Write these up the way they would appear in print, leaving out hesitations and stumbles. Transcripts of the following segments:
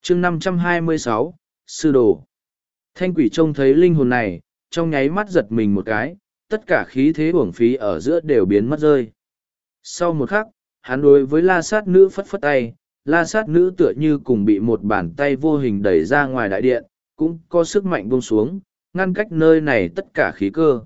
chương 526, sư đồ. Thanh quỷ trông thấy linh hồn này, trong nháy mắt giật mình một cái, tất cả khí thế uổng phí ở giữa đều biến mất rơi. Sau một khắc, hắn đối với la sát nữ phất phất tay, la sát nữ tựa như cùng bị một bàn tay vô hình đẩy ra ngoài đại điện, cũng có sức mạnh buông xuống, ngăn cách nơi này tất cả khí cơ.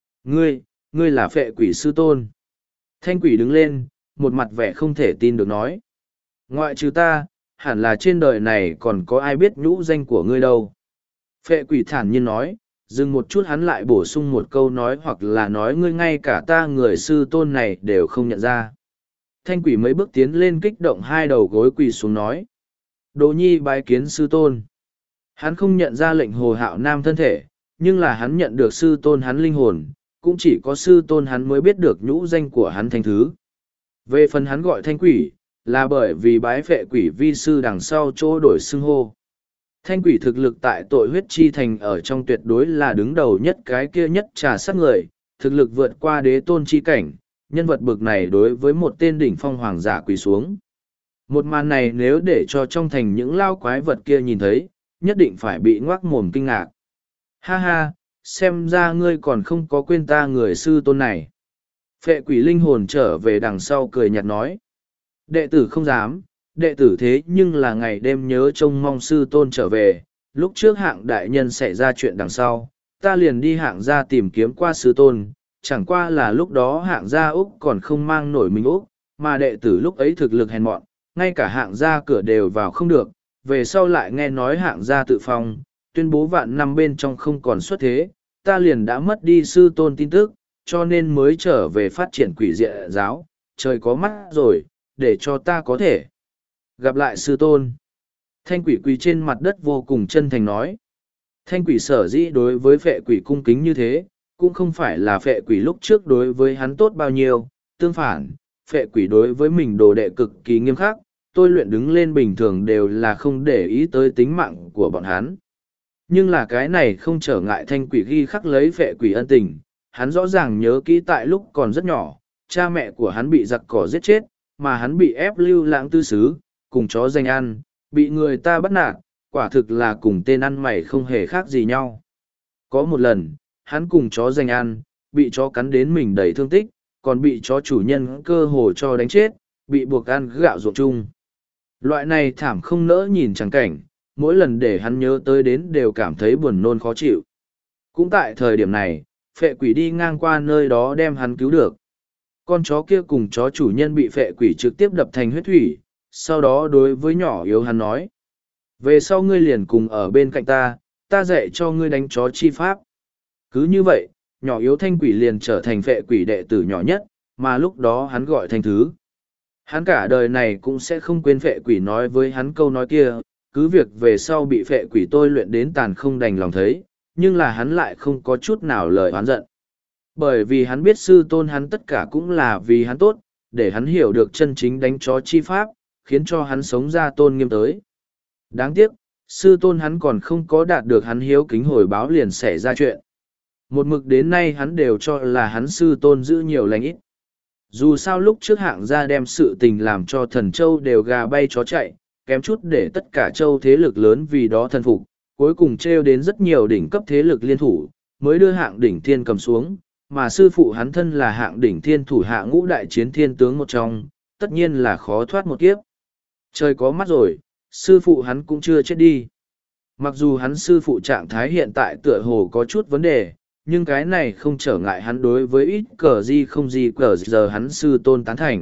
Ngươi là phệ quỷ sư tôn. Thanh quỷ đứng lên, một mặt vẻ không thể tin được nói. Ngoại trừ ta, hẳn là trên đời này còn có ai biết nhũ danh của ngươi đâu. Phệ quỷ thản nhiên nói, dừng một chút hắn lại bổ sung một câu nói hoặc là nói ngươi ngay cả ta người sư tôn này đều không nhận ra. Thanh quỷ mấy bước tiến lên kích động hai đầu gối quỳ xuống nói. Đồ nhi bái kiến sư tôn. Hắn không nhận ra lệnh Hồ Hạo Nam thân thể, nhưng là hắn nhận được sư tôn hắn linh hồn, cũng chỉ có sư tôn hắn mới biết được nhũ danh của hắn thanh thứ. Về phần hắn gọi thanh quỷ, là bởi vì bái phệ quỷ vi sư đằng sau chỗ đổi xưng hô. Thanh quỷ thực lực tại tội huyết chi thành ở trong tuyệt đối là đứng đầu nhất cái kia nhất trà sát người, thực lực vượt qua đế tôn chi cảnh, nhân vật bực này đối với một tên đỉnh phong hoàng giả quỳ xuống. Một màn này nếu để cho trong thành những lao quái vật kia nhìn thấy, nhất định phải bị ngoác mồm kinh ngạc. Ha ha, xem ra ngươi còn không có quên ta người sư tôn này. Phệ quỷ linh hồn trở về đằng sau cười nhạt nói. Đệ tử không dám, đệ tử thế nhưng là ngày đêm nhớ trông mong sư tôn trở về. Lúc trước hạng đại nhân xảy ra chuyện đằng sau, ta liền đi hạng gia tìm kiếm qua sư tôn. Chẳng qua là lúc đó hạng gia Úc còn không mang nổi mình Úc, mà đệ tử lúc ấy thực lực hèn mọn, ngay cả hạng gia cửa đều vào không được. Về sau lại nghe nói hạng gia tự phong, tuyên bố vạn năm bên trong không còn xuất thế, ta liền đã mất đi sư tôn tin tức, cho nên mới trở về phát triển quỷ dị giáo, trời có mắt rồi, để cho ta có thể gặp lại sư tôn. Thanh quỷ quỳ trên mặt đất vô cùng chân thành nói. Thanh quỷ sở dĩ đối với phệ quỷ cung kính như thế, cũng không phải là phệ quỷ lúc trước đối với hắn tốt bao nhiêu, tương phản, phệ quỷ đối với mình đồ đệ cực kỳ nghiêm khắc, tôi luyện đứng lên bình thường đều là không để ý tới tính mạng của bọn hắn. Nhưng là cái này không trở ngại thanh quỷ ghi khắc lấy phệ quỷ ân tình, hắn rõ ràng nhớ kỹ tại lúc còn rất nhỏ, cha mẹ của hắn bị giặc cỏ giết chết, mà hắn bị ép lưu lãng tư xứ, cùng chó danh ăn, bị người ta bắt nạt, quả thực là cùng tên ăn mày không hề khác gì nhau. Có một lần, hắn cùng chó danh ăn, bị chó cắn đến mình đầy thương tích, còn bị chó chủ nhân cơ hồ cho đánh chết, bị buộc ăn gạo ruộng chung. Loại này thảm không nỡ nhìn chẳng cảnh, mỗi lần để hắn nhớ tới đến đều cảm thấy buồn nôn khó chịu. Cũng tại thời điểm này, phệ quỷ đi ngang qua nơi đó đem hắn cứu được. Con chó kia cùng chó chủ nhân bị phệ quỷ trực tiếp đập thành huyết thủy, sau đó đối với nhỏ yếu hắn nói. Về sau ngươi liền cùng ở bên cạnh ta, ta dạy cho ngươi đánh chó chi pháp. Cứ như vậy, nhỏ yếu thanh quỷ liền trở thành phệ quỷ đệ tử nhỏ nhất, mà lúc đó hắn gọi thanh thứ. Hắn cả đời này cũng sẽ không quên phệ quỷ nói với hắn câu nói kia, cứ việc về sau bị phệ quỷ tôi luyện đến tàn không đành lòng thấy, nhưng là hắn lại không có chút nào lời oán giận. Bởi vì hắn biết sư tôn hắn tất cả cũng là vì hắn tốt, để hắn hiểu được chân chính đánh chó chi pháp, khiến cho hắn sống ra tôn nghiêm tới. Đáng tiếc, sư tôn hắn còn không có đạt được hắn hiếu kính hồi báo liền xảy ra chuyện. Một mực đến nay hắn đều cho là hắn sư tôn giữ nhiều lành ít. Dù sao lúc trước hạng gia đem sự tình làm cho thần châu đều gà bay chó chạy, kém chút để tất cả châu thế lực lớn vì đó thần phục, cuối cùng trêu đến rất nhiều đỉnh cấp thế lực liên thủ, mới đưa hạng đỉnh thiên cầm xuống, mà sư phụ hắn thân là hạng đỉnh thiên thủ hạ ngũ đại chiến thiên tướng một trong, tất nhiên là khó thoát một kiếp. Trời có mắt rồi, sư phụ hắn cũng chưa chết đi. Mặc dù hắn sư phụ trạng thái hiện tại tựa hồ có chút vấn đề, nhưng cái này không trở ngại hắn đối với ít cờ gì không gì cờ giờ hắn sư tôn tán thành.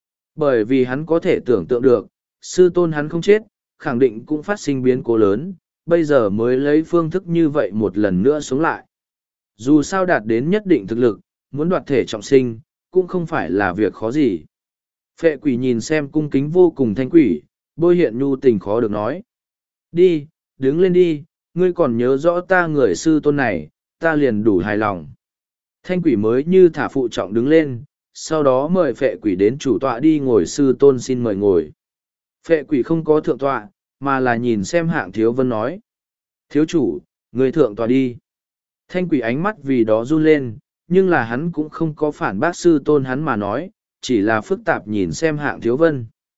Bởi vì hắn có thể tưởng tượng được, sư tôn hắn không chết, khẳng định cũng phát sinh biến cố lớn, bây giờ mới lấy phương thức như vậy một lần nữa sống lại. Dù sao đạt đến nhất định thực lực, muốn đoạt thể trọng sinh, cũng không phải là việc khó gì. Phệ quỷ nhìn xem cung kính vô cùng thanh quỷ, bôi hiện nhu tình khó được nói. Đi, đứng lên đi, ngươi còn nhớ rõ ta người sư tôn này, ta liền đủ hài lòng. Thanh quỷ mới như thả phụ trọng đứng lên, sau đó mời phệ quỷ đến chủ tọa đi ngồi, sư tôn xin mời ngồi. Phệ quỷ không có thượng tọa, mà là nhìn xem hạng thiếu vân nói. Thiếu chủ, người thượng tọa đi. Thanh quỷ ánh mắt vì đó run lên, nhưng là hắn cũng không có phản bác sư tôn hắn mà nói, chỉ là phức tạp nhìn xem hạng thiếu vân.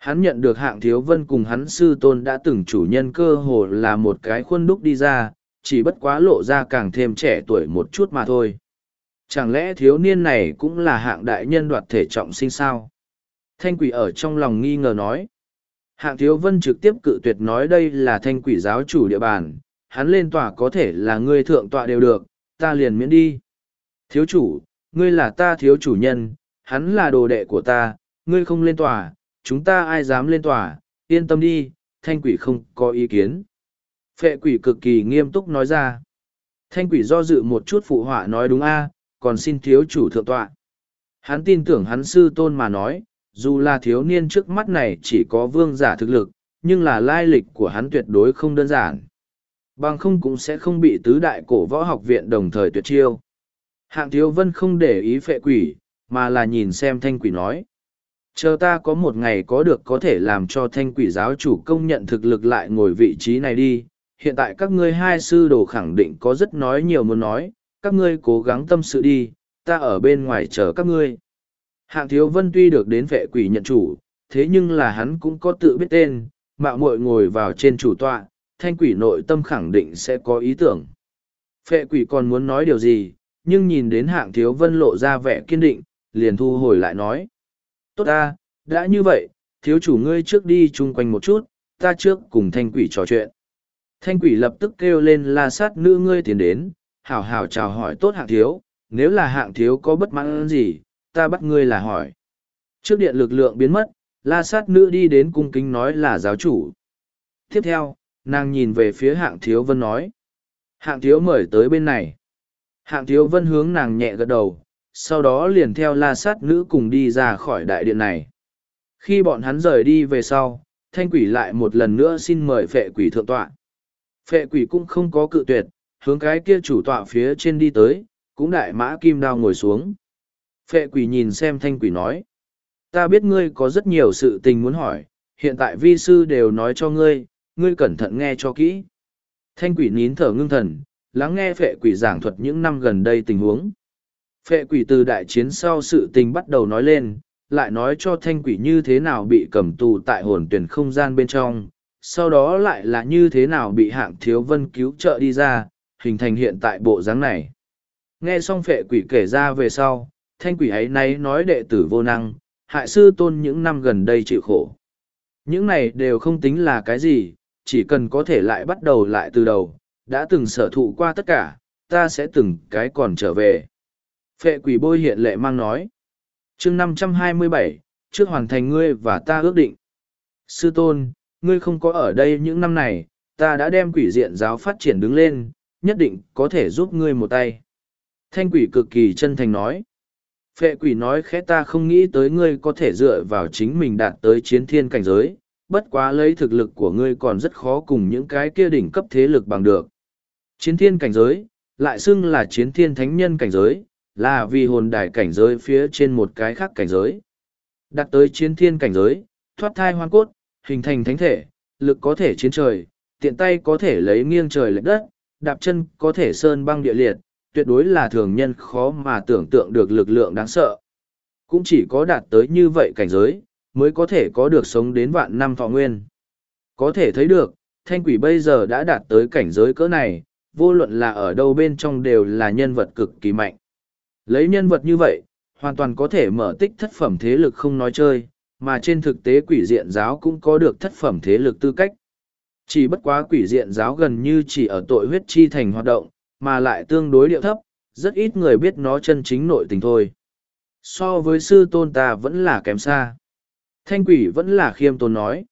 Hắn nhận được Hạng Thiếu Vân cùng hắn sư tôn đã từng chủ nhân cơ hồ là một cái khuôn đúc đi ra, chỉ bất quá lộ ra càng thêm trẻ tuổi một chút mà thôi. Chẳng lẽ thiếu niên này cũng là Hạng đại nhân đoạt thể trọng sinh sao? Thanh quỷ ở trong lòng nghi ngờ nói. Hạng Thiếu Vân trực tiếp cự tuyệt nói đây là thanh quỷ giáo chủ địa bàn, hắn lên tòa có thể là ngươi thượng tọa đều được, ta liền miễn đi. Thiếu chủ, ngươi là ta thiếu chủ nhân, hắn là đồ đệ của ta, ngươi không lên tòa, chúng ta ai dám lên tòa, yên tâm đi, thanh quỷ không có ý kiến. Phệ quỷ cực kỳ nghiêm túc nói ra. Thanh quỷ do dự một chút phụ họa nói đúng a, còn xin thiếu chủ thượng tọa. Hắn tin tưởng hắn sư tôn mà nói, dù là thiếu niên trước mắt này chỉ có vương giả thực lực, nhưng là lai lịch của hắn tuyệt đối không đơn giản. Bằng không cũng sẽ không bị tứ đại cổ võ học viện đồng thời tuyệt chiêu. Hạng Thiếu Vân không để ý phệ quỷ, mà là nhìn xem thanh quỷ nói. Chờ ta có một ngày có được có thể làm cho thanh quỷ giáo chủ công nhận thực lực lại ngồi vị trí này đi. Hiện tại các ngươi hai sư đồ khẳng định có rất nói nhiều muốn nói, các ngươi cố gắng tâm sự đi, ta ở bên ngoài chờ các ngươi. Hạng Thiếu Vân tuy được đến vệ quỷ nhận chủ, thế nhưng là hắn cũng có tự biết tên, mạo muội ngồi vào trên chủ tọa, thanh quỷ nội tâm khẳng định sẽ có ý tưởng. Phệ quỷ còn muốn nói điều gì, nhưng nhìn đến Hạng Thiếu Vân lộ ra vẻ kiên định, liền thu hồi lại nói. Tốt ta, đã như vậy, thiếu chủ ngươi trước đi chung quanh một chút, ta trước cùng thanh quỷ trò chuyện. Thanh quỷ lập tức kêu lên la sát nữ ngươi tiến đến, hảo hảo chào hỏi tốt Hạng thiếu, nếu là Hạng thiếu có bất mãn gì, ta bắt ngươi là hỏi. Trước điện lực lượng biến mất, la sát nữ đi đến cung kính nói là giáo chủ. Tiếp theo, nàng nhìn về phía Hạng Thiếu Vân nói. Hạng Thiếu mời tới bên này. Hạng Thiếu Vân hướng nàng nhẹ gật đầu, sau đó liền theo la sát nữ cùng đi ra khỏi đại điện này. Khi bọn hắn rời đi về sau, thanh quỷ lại một lần nữa xin mời phệ quỷ thượng tọa. Phệ quỷ cũng không có cự tuyệt, hướng cái kia chủ tọa phía trên đi tới, cũng đại mã kim đao ngồi xuống. Phệ quỷ nhìn xem thanh quỷ nói. Ta biết ngươi có rất nhiều sự tình muốn hỏi, hiện tại vi sư đều nói cho ngươi, ngươi cẩn thận nghe cho kỹ. Thanh quỷ nín thở ngưng thần, lắng nghe phệ quỷ giảng thuật những năm gần đây tình huống. Phệ quỷ từ đại chiến sau sự tình bắt đầu nói lên, lại nói cho thanh quỷ như thế nào bị cầm tù tại hồn tuyển không gian bên trong, sau đó lại là như thế nào bị Hạng Thiếu Vân cứu trợ đi ra, hình thành hiện tại bộ dáng này. Nghe xong phệ quỷ kể ra về sau, thanh quỷ ấy nay nói đệ tử vô năng, hại sư tôn những năm gần đây chịu khổ. Những này đều không tính là cái gì, chỉ cần có thể lại bắt đầu lại từ đầu, đã từng sở thụ qua tất cả, ta sẽ từng cái còn trở về. Phệ quỷ bôi hiện lệ mang nói. chương 527, trước hoàn thành ngươi và ta ước định. Sư tôn, ngươi không có ở đây những năm này, ta đã đem quỷ diện giáo phát triển đứng lên, nhất định có thể giúp ngươi một tay. Thanh quỷ cực kỳ chân thành nói. Phệ quỷ nói khẽ ta không nghĩ tới ngươi có thể dựa vào chính mình đạt tới chiến thiên cảnh giới, bất quá lấy thực lực của ngươi còn rất khó cùng những cái kia đỉnh cấp thế lực bằng được. Chiến thiên cảnh giới, lại xưng là chiến thiên thánh nhân cảnh giới, là vì hồn đài cảnh giới phía trên một cái khác cảnh giới. Đạt tới chiến thiên cảnh giới, thoát thai hoang cốt, hình thành thánh thể, lực có thể chiến trời, tiện tay có thể lấy nghiêng trời lệch đất, đạp chân có thể sơn băng địa liệt, tuyệt đối là thường nhân khó mà tưởng tượng được lực lượng đáng sợ. Cũng chỉ có đạt tới như vậy cảnh giới, mới có thể có được sống đến vạn năm thọ nguyên. Có thể thấy được, thanh quỷ bây giờ đã đạt tới cảnh giới cỡ này, vô luận là ở đâu bên trong đều là nhân vật cực kỳ mạnh. Lấy nhân vật như vậy, hoàn toàn có thể mở tích thất phẩm thế lực không nói chơi, mà trên thực tế quỷ diện giáo cũng có được thất phẩm thế lực tư cách. Chỉ bất quá quỷ diện giáo gần như chỉ ở tội huyết chi thành hoạt động, mà lại tương đối điệu thấp, rất ít người biết nó chân chính nội tình thôi. So với sư tôn ta vẫn là kém xa. Thanh quỷ vẫn là khiêm tốn nói.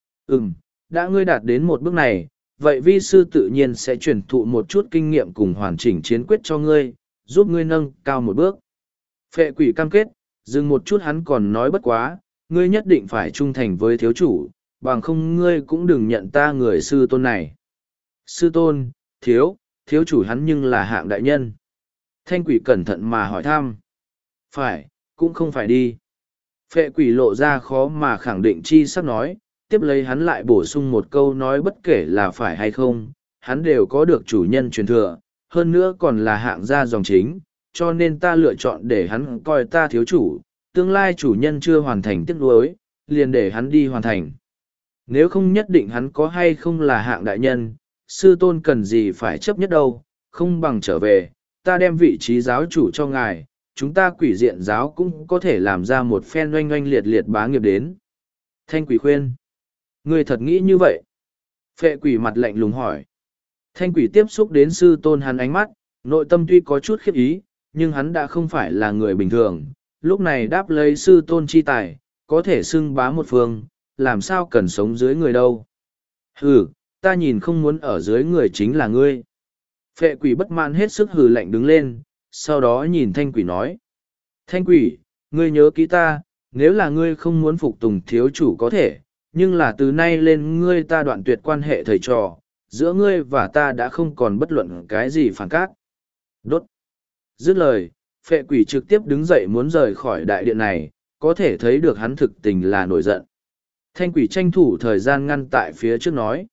Đã ngươi đạt đến một bước này, vậy vi sư tự nhiên sẽ truyền thụ một chút kinh nghiệm cùng hoàn chỉnh chiến quyết cho ngươi, giúp ngươi nâng cao một bước. Phệ quỷ cam kết, dừng một chút hắn còn nói bất quá, ngươi nhất định phải trung thành với thiếu chủ, bằng không ngươi cũng đừng nhận ta người sư tôn này. Sư tôn, thiếu chủ hắn nhưng là Hạng đại nhân. Thanh quỷ cẩn thận mà hỏi thăm. Phải, cũng không phải đi. Phệ quỷ lộ ra khó mà khẳng định chi sắp nói, tiếp lấy hắn lại bổ sung một câu nói bất kể là phải hay không, hắn đều có được chủ nhân truyền thừa, hơn nữa còn là Hạng gia dòng chính, cho nên ta lựa chọn để hắn coi ta thiếu chủ, tương lai chủ nhân chưa hoàn thành tiếc nuối, liền để hắn đi hoàn thành. Nếu không nhất định hắn có hay không là hạng đại nhân, sư tôn cần gì phải chấp nhất đâu, không bằng trở về, ta đem vị trí giáo chủ cho ngài, chúng ta quỷ diện giáo cũng có thể làm ra một phen oanh oanh liệt liệt bá nghiệp đến. Thanh quỷ khuyên. Ngươi thật nghĩ như vậy? Phệ quỷ mặt lạnh lùng hỏi. Thanh quỷ tiếp xúc đến sư tôn hắn ánh mắt, nội tâm tuy có chút khiếp ý, nhưng hắn đã không phải là người bình thường. Lúc này đáp lấy sư tôn chi tài, có thể xưng bá một phương, làm sao cần sống dưới người đâu. Hừ, ta nhìn không muốn ở dưới người chính là ngươi. Phệ quỷ bất mãn hết sức hừ lạnh đứng lên, sau đó nhìn thanh quỷ nói. Thanh quỷ, ngươi nhớ kỹ ta, nếu là ngươi không muốn phục tùng thiếu chủ có thể, nhưng là từ nay lên ngươi ta đoạn tuyệt quan hệ thầy trò, giữa ngươi và ta đã không còn bất luận cái gì phản cát. Đốt. Dứt lời, phệ quỷ trực tiếp đứng dậy muốn rời khỏi đại điện này, có thể thấy được hắn thực tình là nổi giận. Thanh quỷ tranh thủ thời gian ngăn tại phía trước nói.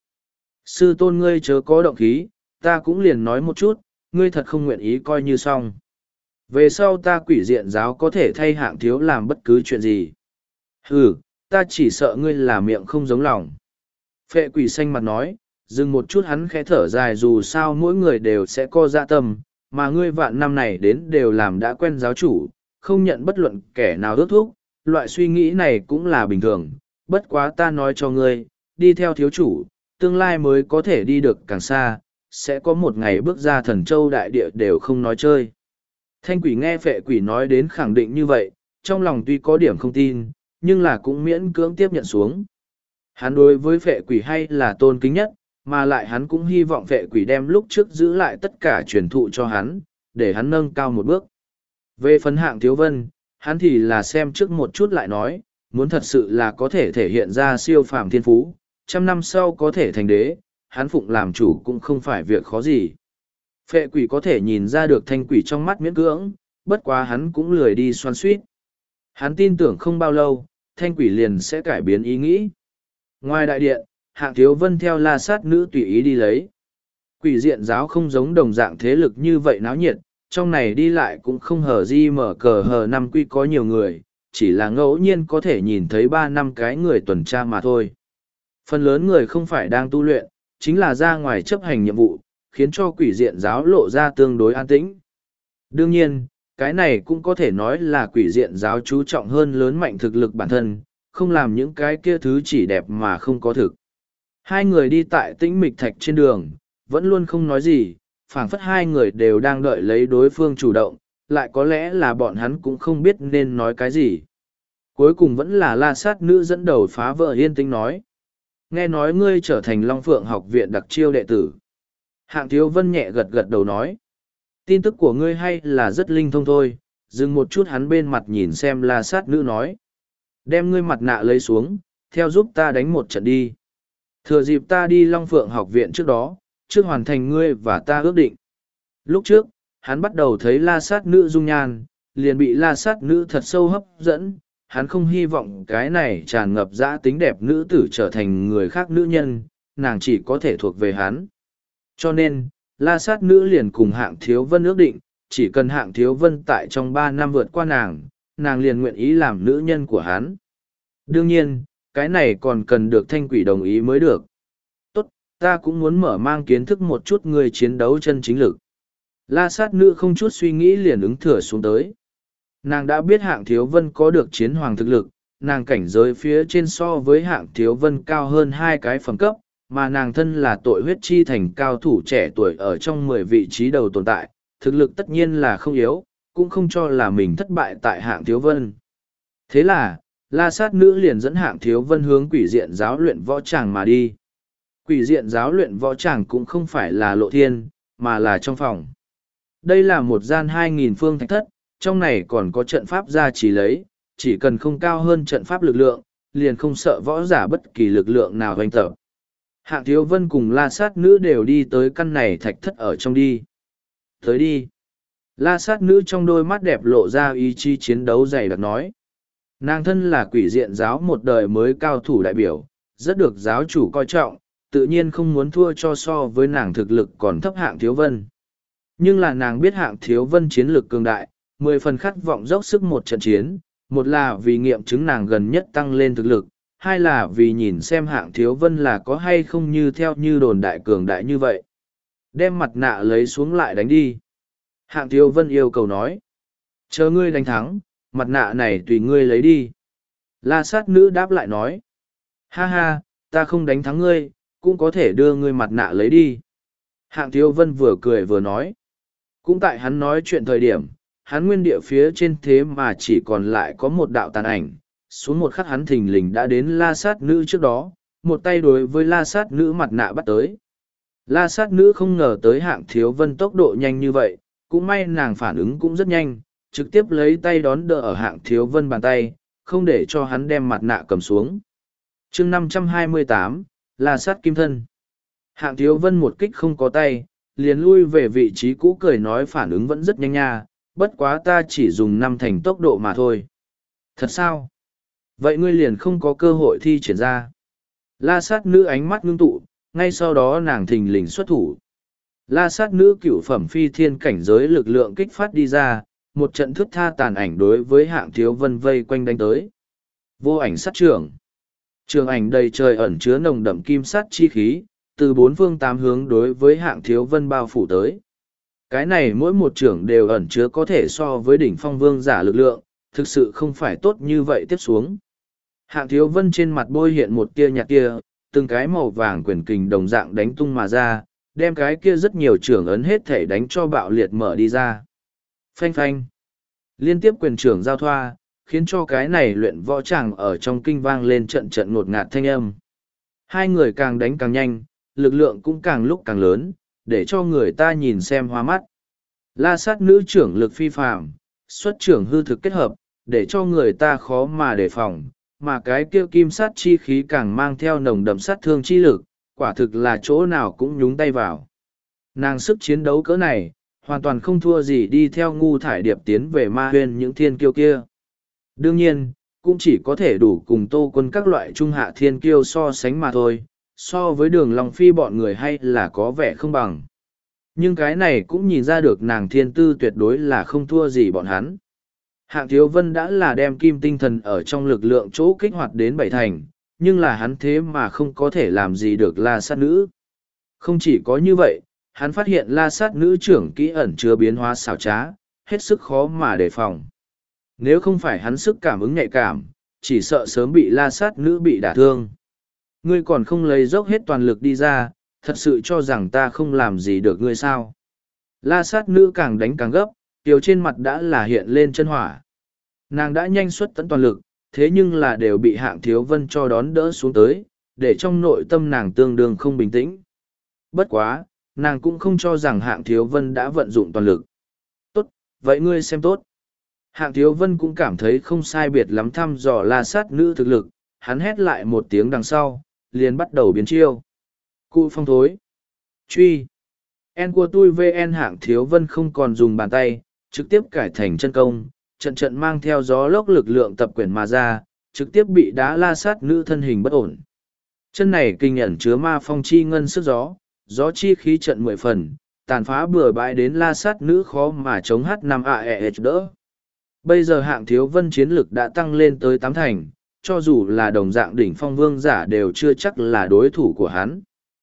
Sư tôn ngươi chớ có động khí, ta cũng liền nói một chút, ngươi thật không nguyện ý coi như xong. Về sau ta quỷ diện giáo có thể thay hạng thiếu làm bất cứ chuyện gì. Ừ, ta chỉ sợ ngươi là miệng không giống lòng. Phệ quỷ xanh mặt nói, dừng một chút hắn khẽ thở dài dù sao mỗi người đều sẽ có dạ tâm, mà ngươi vạn năm này đến đều làm đã quen giáo chủ, không nhận bất luận kẻ nào ước thúc, loại suy nghĩ này cũng là bình thường, bất quá ta nói cho ngươi, đi theo thiếu chủ, tương lai mới có thể đi được càng xa, sẽ có một ngày bước ra thần châu đại địa đều không nói chơi. Thanh quỷ nghe phệ quỷ nói đến khẳng định như vậy, trong lòng tuy có điểm không tin, nhưng là cũng miễn cưỡng tiếp nhận xuống. Hắn đối với phệ quỷ hay là tôn kính nhất, mà lại hắn cũng hy vọng phệ quỷ đem lúc trước giữ lại tất cả truyền thụ cho hắn, để hắn nâng cao một bước. Về phần hạng thiếu vân, hắn thì là xem trước một chút lại nói, muốn thật sự là có thể thể hiện ra siêu phàm thiên phú, 100 năm sau có thể thành đế, hắn phụng làm chủ cũng không phải việc khó gì. Phệ quỷ có thể nhìn ra được thanh quỷ trong mắt miễn cưỡng, bất quá hắn cũng lười đi xoan suýt. Hắn tin tưởng không bao lâu, thanh quỷ liền sẽ cải biến ý nghĩ. Ngoài đại điện, hạng thiếu vân theo la sát nữ tùy ý đi lấy. Quỷ diện giáo không giống đồng dạng thế lực như vậy náo nhiệt, trong này đi lại cũng không hở di mở cờ hờ năm quy có nhiều người, chỉ là ngẫu nhiên có thể nhìn thấy 3-5 cái người tuần tra mà thôi. Phần lớn người không phải đang tu luyện, chính là ra ngoài chấp hành nhiệm vụ, khiến cho quỷ diện giáo lộ ra tương đối an tĩnh. Đương nhiên, cái này cũng có thể nói là quỷ diện giáo chú trọng hơn lớn mạnh thực lực bản thân, không làm những cái kia thứ chỉ đẹp mà không có thực. Hai người đi tại tĩnh mịch thạch trên đường, vẫn luôn không nói gì, phảng phất hai người đều đang đợi lấy đối phương chủ động, lại có lẽ là bọn hắn cũng không biết nên nói cái gì. Cuối cùng vẫn là la sát nữ dẫn đầu phá vỡ yên tĩnh nói. Nghe nói ngươi trở thành Long Phượng học viện đặc chiêu đệ tử. Hạng thiếu vân nhẹ gật gật đầu nói. Tin tức của ngươi hay là rất linh thông thôi, dừng một chút hắn bên mặt nhìn xem la sát nữ nói. Đem ngươi mặt nạ lấy xuống, theo giúp ta đánh một trận đi. Thừa dịp ta đi Long Phượng học viện trước đó, trước hoàn thành ngươi và ta ước định. Lúc trước, hắn bắt đầu thấy la sát nữ dung nhan, liền bị la sát nữ thật sâu hấp dẫn. Hắn không hy vọng cái này tràn ngập dã tính đẹp nữ tử trở thành người khác nữ nhân, nàng chỉ có thể thuộc về hắn. Cho nên, la sát nữ liền cùng hạng thiếu vân ước định, chỉ cần hạng thiếu vân tại trong 3 năm vượt qua nàng, nàng liền nguyện ý làm nữ nhân của hắn. Đương nhiên, cái này còn cần được thanh quỷ đồng ý mới được. Tốt, ta cũng muốn mở mang kiến thức một chút người chiến đấu chân chính lực. La sát nữ không chút suy nghĩ liền ứng thừa xuống tới. Nàng đã biết hạng thiếu vân có được chiến hoàng thực lực, nàng cảnh giới phía trên so với hạng thiếu vân cao hơn 2 cái phẩm cấp, mà nàng thân là tội huyết chi thành cao thủ trẻ tuổi ở trong 10 vị trí đầu tồn tại, thực lực tất nhiên là không yếu, cũng không cho là mình thất bại tại hạng thiếu vân. Thế là, la sát nữ liền dẫn hạng thiếu vân hướng quỷ diện giáo luyện võ tràng mà đi. Quỷ diện giáo luyện võ tràng cũng không phải là lộ thiên, mà là trong phòng. Đây là một gian 2.000 phương thạch thất, trong này còn có trận pháp gia trì lấy, chỉ cần không cao hơn trận pháp lực lượng, liền không sợ võ giả bất kỳ lực lượng nào hoành tập. Hạng thiếu vân cùng la sát nữ đều đi tới căn này thạch thất ở trong đi. Tới đi. La sát nữ trong đôi mắt đẹp lộ ra ý chí chiến đấu dày đặc nói. Nàng thân là quỷ diện giáo một đời mới cao thủ đại biểu, rất được giáo chủ coi trọng, tự nhiên không muốn thua cho so với nàng thực lực còn thấp hạng thiếu vân. Nhưng là nàng biết hạng thiếu vân chiến lực cường đại, 10 phần khát vọng dốc sức một trận chiến, một là vì nghiệm chứng nàng gần nhất tăng lên thực lực, hai là vì nhìn xem Hạng Thiếu Vân là có hay không như theo như đồn đại cường đại như vậy. Đem mặt nạ lấy xuống lại đánh đi. Hạng Thiếu Vân yêu cầu nói. Chờ ngươi đánh thắng, mặt nạ này tùy ngươi lấy đi. La sát nữ đáp lại nói. Ha ha, ta không đánh thắng ngươi, cũng có thể đưa ngươi mặt nạ lấy đi. Hạng Thiếu Vân vừa cười vừa nói. Cũng tại hắn nói chuyện thời điểm, hắn nguyên địa phía trên thế mà chỉ còn lại có một đạo tàn ảnh. Xuống một khắc hắn thình lình đã đến la sát nữ trước đó, một tay đối với la sát nữ mặt nạ bắt tới. La sát nữ không ngờ tới Hạng Thiếu Vân tốc độ nhanh như vậy, cũng may nàng phản ứng cũng rất nhanh, trực tiếp lấy tay đón đỡ ở Hạng Thiếu Vân bàn tay, không để cho hắn đem mặt nạ cầm xuống. chương 528, La sát kim thân. Hạng Thiếu Vân một kích không có tay, liền lui về vị trí cũ cười nói phản ứng vẫn rất nhanh nha, bất quá ta chỉ dùng 5 thành tốc độ mà thôi. Thật sao? Vậy ngươi liền không có cơ hội thi triển ra. La sát nữ ánh mắt ngưng tụ, ngay sau đó nàng thình lình xuất thủ. La sát nữ cửu phẩm phi thiên cảnh giới lực lượng kích phát đi ra, một trận thức tha tàn ảnh đối với Hạng Thiếu Vân vây quanh đánh tới. Vô ảnh sát trưởng. Trường ảnh đầy trời ẩn chứa nồng đậm kim sát chi khí, từ bốn phương tám hướng đối với Hạng Thiếu Vân bao phủ tới. Cái này mỗi một trưởng đều ẩn chứa có thể so với đỉnh phong vương giả lực lượng, thực sự không phải tốt như vậy tiếp xuống. Hạng Thiếu Vân trên mặt bôi hiện một tia nhạt kia, từng cái màu vàng quyền kình đồng dạng đánh tung mà ra, đem cái kia rất nhiều trưởng ấn hết thể đánh cho bạo liệt mở đi ra. Phanh phanh. Liên tiếp quyền trưởng giao thoa, khiến cho cái này luyện võ tràng ở trong kinh vang lên trận trận ngột ngạt thanh âm. Hai người càng đánh càng nhanh, lực lượng cũng càng lúc càng lớn, để cho người ta nhìn xem hoa mắt. La sát nữ trưởng lực phi phàm, xuất trưởng hư thực kết hợp, để cho người ta khó mà đề phòng, mà cái kia kim sát chi khí càng mang theo nồng đậm sát thương chi lực, quả thực là chỗ nào cũng nhúng tay vào. Nàng sức chiến đấu cỡ này, hoàn toàn không thua gì đi theo ngu thải điệp tiến về ma huyên những thiên kiêu kia. Đương nhiên, cũng chỉ có thể đủ cùng Tô Quân các loại trung hạ thiên kiêu so sánh mà thôi, so với Đường Long Phi bọn người hay là có vẻ không bằng. Nhưng cái này cũng nhìn ra được nàng thiên tư tuyệt đối là không thua gì bọn hắn. Hạng Thiếu Vân đã là đem kim tinh thần ở trong lực lượng chỗ kích hoạt đến 7 thành, nhưng là hắn thế mà không có thể làm gì được La sát nữ. Không chỉ có như vậy, hắn phát hiện La sát nữ trưởng kỹ ẩn chứa biến hóa xảo trá, hết sức khó mà đề phòng. Nếu không phải hắn sức cảm ứng nhạy cảm, chỉ sợ sớm bị La sát nữ bị đả thương. Ngươi còn không lấy dốc hết toàn lực đi ra, thật sự cho rằng ta không làm gì được ngươi sao. La sát nữ càng đánh càng gấp, tiểu trên mặt đã là hiện lên chân hỏa. Nàng đã nhanh xuất tận toàn lực, thế nhưng là đều bị Hạng Thiếu Vân cho đón đỡ xuống tới, để trong nội tâm nàng tương đương không bình tĩnh. Bất quá, nàng cũng không cho rằng Hạng Thiếu Vân đã vận dụng toàn lực. Tốt, vậy ngươi xem tốt. Hạng Thiếu Vân cũng cảm thấy không sai biệt lắm thăm dò La sát nữ thực lực, hắn hét lại một tiếng đằng sau, liền bắt đầu biến chiêu. Cụ phong thối. Truy. En của tôi VN Hạng Thiếu Vân không còn dùng bàn tay, trực tiếp cải thành chân công, trận trận mang theo gió lốc lực lượng tập quyển mà ra, trực tiếp bị đá la sát nữ thân hình bất ổn. Chân này kinh ẩn chứa ma phong chi ngân sức gió, gió chi khí trận 10 phần, tàn phá bừa bãi đến la sát nữ khó mà chống H5AE đỡ. Bây giờ Hạng Thiếu Vân chiến lực đã tăng lên tới 8 thành, cho dù là đồng dạng đỉnh phong vương giả đều chưa chắc là đối thủ của hắn.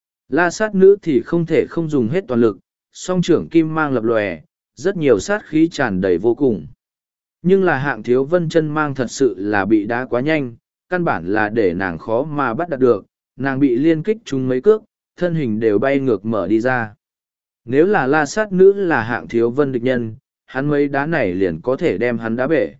La sát nữ thì không thể không dùng hết toàn lực, song trưởng kim mang lập lòe, rất nhiều sát khí tràn đầy vô cùng. Nhưng là Hạng Thiếu Vân chân mang thật sự là bị đá quá nhanh, căn bản là để nàng khó mà bắt đạt được, nàng bị liên kích trúng mấy cước, thân hình đều bay ngược mở đi ra. Nếu là La sát nữ là Hạng Thiếu Vân địch nhân, hắn mấy đá này liền có thể đem hắn đá bể.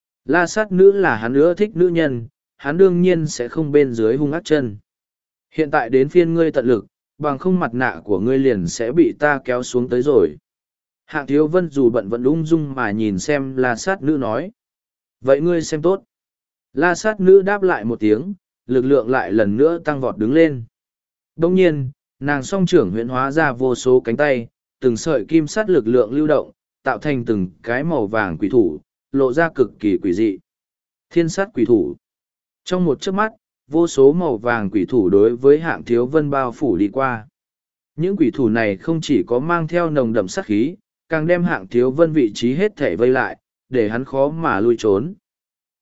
La sát nữ là hắn ưa thích nữ nhân, hắn đương nhiên sẽ không bên dưới hung ác chân. Hiện tại đến phiên ngươi tận lực, bằng không mặt nạ của ngươi liền sẽ bị ta kéo xuống tới rồi. Hạng Thiếu Vân dù bận vẫn ung dung mà nhìn xem La sát nữ nói. Vậy ngươi xem tốt. La sát nữ đáp lại một tiếng, lực lượng lại lần nữa tăng vọt đứng lên. Đồng nhiên, nàng song trưởng huyễn hóa ra vô số cánh tay, từng sợi kim sát lực lượng lưu động, tạo thành từng cái màu vàng quỷ thủ, lộ ra cực kỳ quỷ dị. Thiên sát quỷ thủ. Trong một chớp mắt, vô số màu vàng quỷ thủ đối với Hạng Thiếu Vân bao phủ đi qua. Những quỷ thủ này không chỉ có mang theo nồng đậm sát khí, càng đem Hạng Thiếu Vân vị trí hết thể vây lại, để hắn khó mà lui trốn.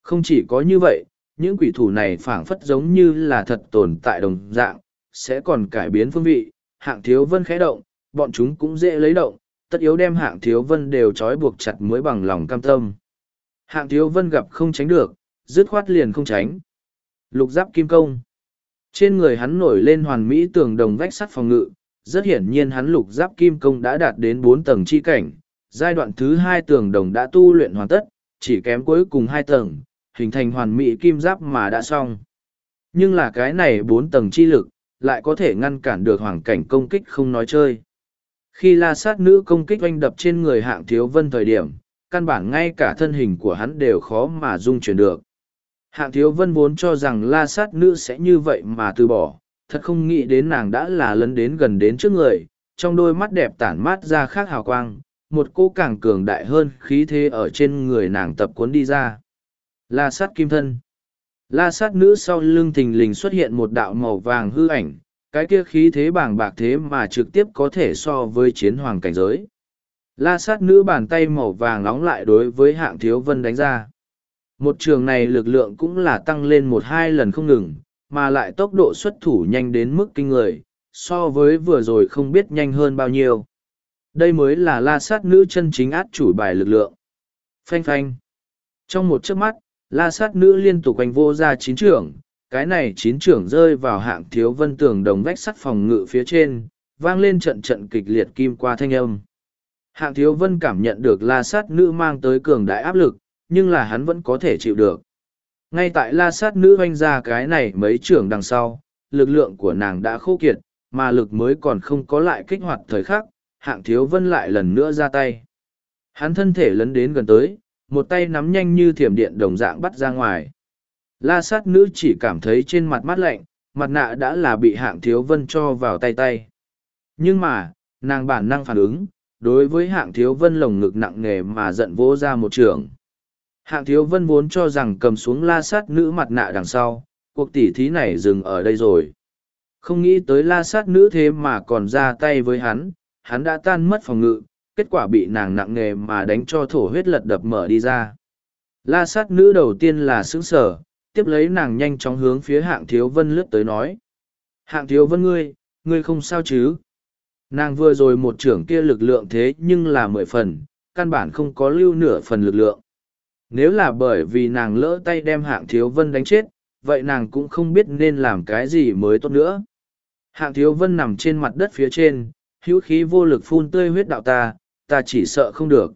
Không chỉ có như vậy, những quỷ thủ này phảng phất giống như là thật tồn tại đồng dạng, sẽ còn cải biến phương vị. Hạng Thiếu Vân khẽ động, bọn chúng cũng dễ lấy động, tất yếu đem Hạng Thiếu Vân đều trói buộc chặt mới bằng lòng cam tâm. Hạng Thiếu Vân gặp không tránh được, dứt khoát liền không tránh. Lục giáp kim công. Trên người hắn nổi lên hoàn mỹ tường đồng vách sắt phòng ngự, rất hiển nhiên hắn lục giáp kim công đã đạt đến 4 tầng chi cảnh. Giai đoạn thứ 2 tường đồng đã tu luyện hoàn tất, chỉ kém cuối cùng 2 tầng, hình thành hoàn mỹ kim giáp mà đã xong. Nhưng là cái này 4 tầng chi lực, lại có thể ngăn cản được hoàng cảnh công kích không nói chơi. Khi la sát nữ công kích oanh đập trên người Hạng Thiếu Vân thời điểm, căn bản ngay cả thân hình của hắn đều khó mà dung chuyển được. Hạng Thiếu Vân vốn cho rằng la sát nữ sẽ như vậy mà từ bỏ, thật không nghĩ đến nàng đã là lấn đến gần đến trước người, trong đôi mắt đẹp tản mát ra khác hào quang, một cô càng cường đại hơn khí thế ở trên người nàng tập cuốn đi ra. La sát kim thân. La sát nữ sau lưng thình lình xuất hiện một đạo màu vàng hư ảnh, cái kia khí thế bàng bạc thế mà trực tiếp có thể so với chiến hoàng cảnh giới. La sát nữ bàn tay màu vàng nóng lại đối với Hạng Thiếu Vân đánh ra. Một trường này lực lượng cũng là tăng lên 1-2 lần không ngừng, mà lại tốc độ xuất thủ nhanh đến mức kinh người, so với vừa rồi không biết nhanh hơn bao nhiêu. Đây mới là la sát nữ chân chính át chủ bài lực lượng. Phanh phanh. Trong một chớp mắt, la sát nữ liên tục quanh vô ra 9 trưởng, cái này 9 trưởng rơi vào Hạng Thiếu Vân tường đồng vách sắt phòng ngự phía trên, vang lên trận trận kịch liệt kim qua thanh âm. Hạng Thiếu Vân cảm nhận được la sát nữ mang tới cường đại áp lực, nhưng là hắn vẫn có thể chịu được. Ngay tại la sát nữ hoanh ra cái này mấy trưởng đằng sau, lực lượng của nàng đã khô kiệt, mà lực mới còn không có lại kích hoạt thời khắc, Hạng Thiếu Vân lại lần nữa ra tay. Hắn thân thể lấn đến gần tới, một tay nắm nhanh như thiểm điện đồng dạng bắt ra ngoài. La sát nữ chỉ cảm thấy trên mặt mát lạnh, mặt nạ đã là bị Hạng Thiếu Vân cho vào tay. Nhưng mà, nàng bản năng phản ứng, đối với Hạng Thiếu Vân lồng ngực nặng nề mà giận vỗ ra một trường. Hạng Thiếu Vân vốn cho rằng cầm xuống la sát nữ mặt nạ đằng sau, cuộc tỉ thí này dừng ở đây rồi. Không nghĩ tới la sát nữ thế mà còn ra tay với hắn đã tan mất phòng ngự, kết quả bị nàng nặng nề mà đánh cho thổ huyết lật đập mở đi ra. La sát nữ đầu tiên là sững sờ, tiếp lấy nàng nhanh chóng hướng phía Hạng Thiếu Vân lướt tới nói. Hạng Thiếu Vân ngươi không sao chứ? Nàng vừa rồi một trưởng kia lực lượng thế nhưng là 10 phần, căn bản không có lưu nửa phần lực lượng. Nếu là bởi vì nàng lỡ tay đem Hạng Thiếu Vân đánh chết, vậy nàng cũng không biết nên làm cái gì mới tốt nữa. Hạng Thiếu Vân nằm trên mặt đất phía trên, hữu khí vô lực phun tươi huyết đạo ta chỉ sợ không được.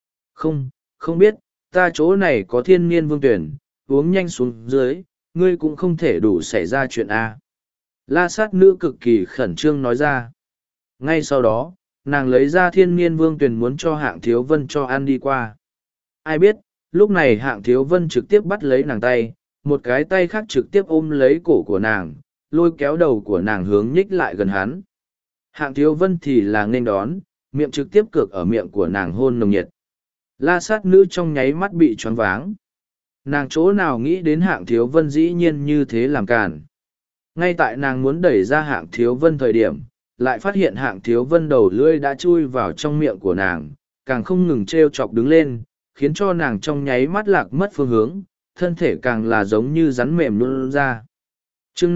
Không biết, ta chỗ này có thiên niên vương tuyển, uống nhanh xuống dưới, ngươi cũng không thể đủ xảy ra chuyện A. La sát nữ cực kỳ khẩn trương nói ra. Ngay sau đó, nàng lấy ra thiên niên vương tuyển muốn cho Hạng Thiếu Vân cho ăn đi qua. Ai biết, lúc này Hạng Thiếu Vân trực tiếp bắt lấy nàng tay, một cái tay khác trực tiếp ôm lấy cổ của nàng, lôi kéo đầu của nàng hướng nhích lại gần hắn. Hạng Thiếu Vân thì là nghênh đón, miệng trực tiếp cược ở miệng của nàng hôn nồng nhiệt. La sát nữ trong nháy mắt bị choáng váng. Nàng chỗ nào nghĩ đến Hạng Thiếu Vân dĩ nhiên như thế làm càn. Ngay tại nàng muốn đẩy ra Hạng Thiếu Vân thời điểm, lại phát hiện Hạng Thiếu Vân đầu lưỡi đã chui vào trong miệng của nàng, càng không ngừng trêu chọc đứng lên, khiến cho nàng trong nháy mắt lạc mất phương hướng, thân thể càng là giống như rắn mềm luôn ra. chương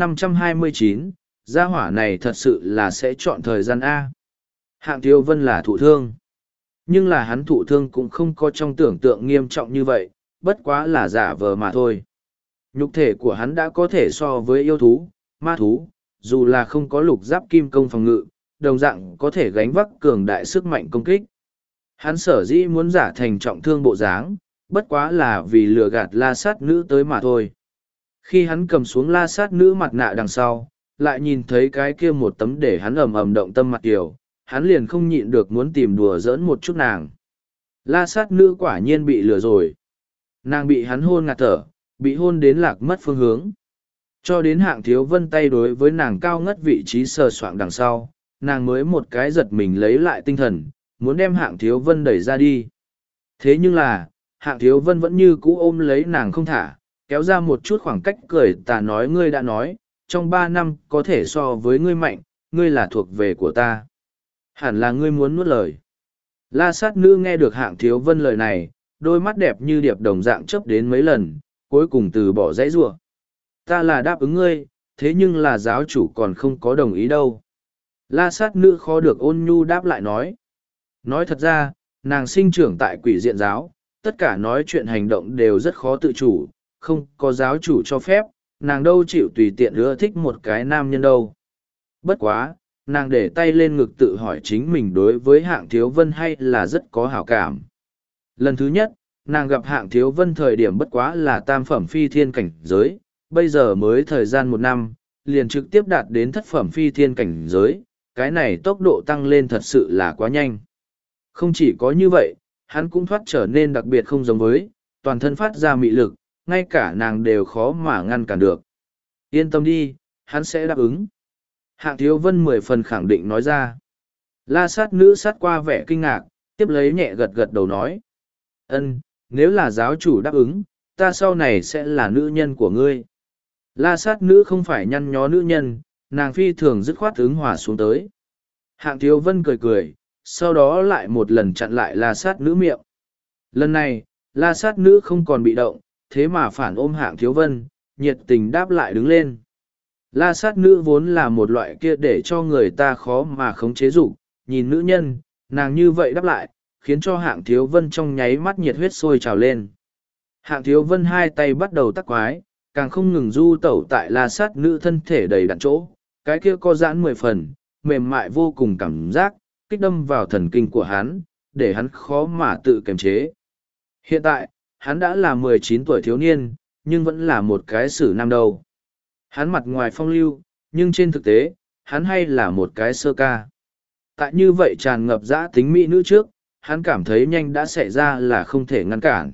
529, gia hỏa này thật sự là sẽ chọn thời gian A. Hạng Thiếu Vân là thụ thương. Nhưng là hắn thụ thương cũng không có trong tưởng tượng nghiêm trọng như vậy, bất quá là giả vờ mà thôi. Nhục thể của hắn đã có thể so với yêu thú, ma thú, dù là không có lục giáp kim công phòng ngự, đồng dạng có thể gánh vác cường đại sức mạnh công kích. Hắn sở dĩ muốn giả thành trọng thương bộ dáng, bất quá là vì lừa gạt la sát nữ tới mà thôi. Khi hắn cầm xuống la sát nữ mặt nạ đằng sau, lại nhìn thấy cái kia một tấm để hắn ầm ầm động tâm mặt kiều, hắn liền không nhịn được muốn tìm đùa giỡn một chút nàng. La sát nữ quả nhiên bị lừa rồi. Nàng bị hắn hôn ngạt thở, bị hôn đến lạc mất phương hướng. Cho đến Hạng Thiếu Vân tay đối với nàng cao ngất vị trí sờ soạng đằng sau, nàng mới một cái giật mình lấy lại tinh thần, muốn đem Hạng Thiếu Vân đẩy ra đi. Thế nhưng là, Hạng Thiếu Vân vẫn như cũ ôm lấy nàng không thả, kéo ra một chút khoảng cách cười tà nói ngươi đã nói, trong 3 năm có thể so với ngươi mạnh, ngươi là thuộc về của ta. Hẳn là ngươi muốn nuốt lời. La sát nữ nghe được Hạng Thiếu Vân lời này, đôi mắt đẹp như điệp đồng dạng chớp đến mấy lần, cuối cùng từ bỏ dãy giụa. Ta là đáp ứng ngươi, thế nhưng là giáo chủ còn không có đồng ý đâu. La sát nữ khó được ôn nhu đáp lại nói. Nói thật ra, nàng sinh trưởng tại quỷ diện giáo, tất cả nói chuyện hành động đều rất khó tự chủ, không có giáo chủ cho phép, nàng đâu chịu tùy tiện ưa thích một cái nam nhân đâu. Bất quá, nàng để tay lên ngực tự hỏi chính mình đối với Hạng Thiếu Vân hay là rất có hảo cảm. Lần thứ nhất, nàng gặp Hạng Thiếu Vân thời điểm bất quá là tam phẩm phi thiên cảnh giới, bây giờ mới thời gian 1 năm, liền trực tiếp đạt đến thất phẩm phi thiên cảnh giới, cái này tốc độ tăng lên thật sự là quá nhanh. Không chỉ có như vậy, hắn cũng thoát trở nên đặc biệt không giống với, toàn thân phát ra mị lực, ngay cả nàng đều khó mà ngăn cản được. Yên tâm đi, hắn sẽ đáp ứng. Hạng Thiếu Vân 10 phần khẳng định nói ra. La sát nữ sát qua vẻ kinh ngạc, tiếp lấy nhẹ gật gật đầu nói. Ân, nếu là giáo chủ đáp ứng, ta sau này sẽ là nữ nhân của ngươi. La sát nữ không phải nhăn nhó nữ nhân, nàng phi thường dứt khoát ứng hòa xuống tới. Hạng Thiếu Vân cười cười, sau đó lại một lần chặn lại la sát nữ miệng. Lần này, la sát nữ không còn bị động, thế mà phản ôm Hạng Thiếu Vân, nhiệt tình đáp lại đứng lên. La sát nữ vốn là một loại kia để cho người ta khó mà khống chế dục, nhìn nữ nhân, nàng như vậy đáp lại, khiến cho Hạng Thiếu Vân trong nháy mắt nhiệt huyết sôi trào lên. Hạng Thiếu Vân hai tay bắt đầu tắc quái, càng không ngừng du tẩu tại la sát nữ thân thể đầy đặn chỗ, cái kia có giãn 10 phần, mềm mại vô cùng cảm giác, kích đâm vào thần kinh của hắn, để hắn khó mà tự kiềm chế. Hiện tại, hắn đã là 19 tuổi thiếu niên, nhưng vẫn là một cái xử nam đầu. Hắn mặt ngoài phong lưu, nhưng trên thực tế, hắn hay là một cái sơ ca. Tại như vậy tràn ngập dã tính mỹ nữ trước, hắn cảm thấy nhanh đã xảy ra là không thể ngăn cản.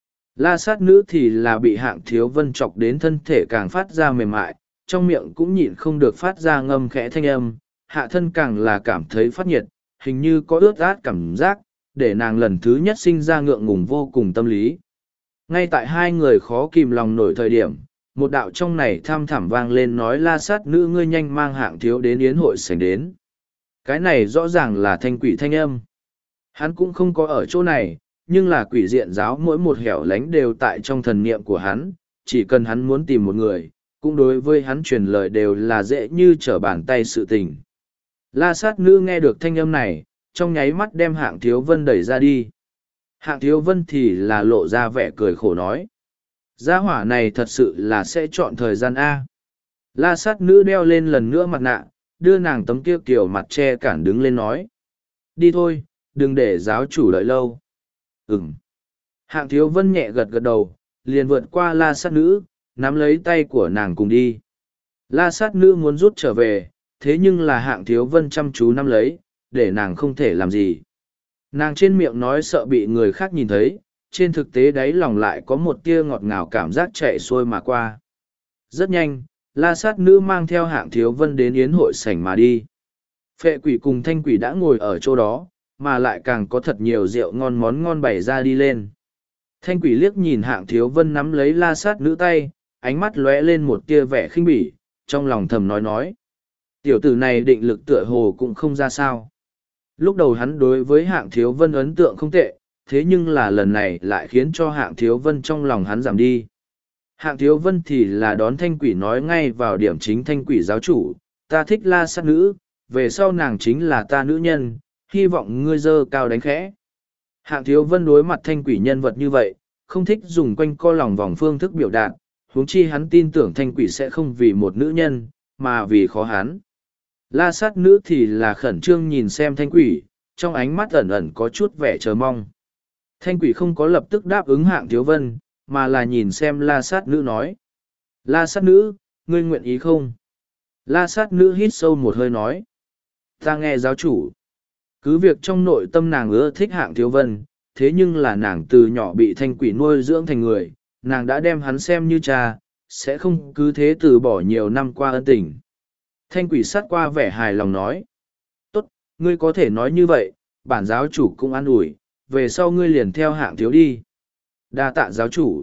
La sát nữ thì là bị Hạng Thiếu Vân chọc đến thân thể càng phát ra mềm mại, trong miệng cũng nhịn không được phát ra ngâm khẽ thanh âm, hạ thân càng là cảm thấy phát nhiệt, hình như có ướt át cảm giác, để nàng lần thứ nhất sinh ra ngượng ngùng vô cùng tâm lý. Ngay tại hai người khó kìm lòng nổi thời điểm, một đạo trong này tham thẳm vang lên nói la sát nữ ngươi nhanh mang Hạng Thiếu đến yến hội sảnh đến. Cái này rõ ràng là thanh quỷ thanh âm. Hắn cũng không có ở chỗ này, nhưng là quỷ diện giáo mỗi một hẻo lánh đều tại trong thần niệm của hắn, chỉ cần hắn muốn tìm một người, cũng đối với hắn truyền lời đều là dễ như trở bàn tay sự tình. La sát nữ nghe được thanh âm này, trong nháy mắt đem Hạng Thiếu Vân đẩy ra đi. Hạng Thiếu Vân thì là lộ ra vẻ cười khổ nói. Gia hỏa này thật sự là sẽ chọn thời gian A. La sát nữ đeo lên lần nữa mặt nạ, đưa nàng tấm kia kiểu mặt che cản đứng lên nói. Đi thôi, đừng để giáo chủ đợi lâu. Ừm. Hạng Thiếu Vân nhẹ gật gật đầu, liền vượt qua la sát nữ, nắm lấy tay của nàng cùng đi. La sát nữ muốn rút trở về, thế nhưng là Hạng Thiếu Vân chăm chú nắm lấy, để nàng không thể làm gì. Nàng trên miệng nói sợ bị người khác nhìn thấy, trên thực tế đáy lòng lại có một tia ngọt ngào cảm giác chạy xuôi mà qua. Rất nhanh, la sát nữ mang theo Hạng Thiếu Vân đến yến hội sảnh mà đi. Phệ quỷ cùng thanh quỷ đã ngồi ở chỗ đó, mà lại càng có thật nhiều rượu ngon món ngon bày ra đi lên. Thanh quỷ liếc nhìn Hạng Thiếu Vân nắm lấy la sát nữ tay, ánh mắt lóe lên một tia vẻ khinh bỉ, trong lòng thầm nói. Tiểu tử này định lực tựa hồ cũng không ra sao. Lúc đầu hắn đối với Hạng Thiếu Vân ấn tượng không tệ, thế nhưng là lần này lại khiến cho Hạng Thiếu Vân trong lòng hắn giảm đi. Hạng Thiếu Vân thì là đón thanh quỷ nói ngay vào điểm chính thanh quỷ giáo chủ, ta thích la sát nữ, về sau nàng chính là ta nữ nhân, hy vọng ngươi dơ cao đánh khẽ. Hạng Thiếu Vân đối mặt thanh quỷ nhân vật như vậy, không thích dùng quanh co lòng vòng phương thức biểu đạt, huống chi hắn tin tưởng thanh quỷ sẽ không vì một nữ nhân, mà vì khó hắn. La sát nữ thì là khẩn trương nhìn xem thanh quỷ, trong ánh mắt ẩn ẩn có chút vẻ chờ mong. Thanh quỷ không có lập tức đáp ứng Hạng Thiếu Vân, mà là nhìn xem la sát nữ nói. La sát nữ, ngươi nguyện ý không? La sát nữ hít sâu một hơi nói. Ta nghe giáo chủ. Cứ việc trong nội tâm nàng ưa thích Hạng Thiếu Vân, thế nhưng là nàng từ nhỏ bị thanh quỷ nuôi dưỡng thành người, nàng đã đem hắn xem như cha, sẽ không cứ thế từ bỏ nhiều năm qua ân tình. Thanh quỷ sát qua vẻ hài lòng nói. Tốt, ngươi có thể nói như vậy, bản giáo chủ cũng an ủi, về sau ngươi liền theo Hạng Thiếu đi. Đa tạ giáo chủ.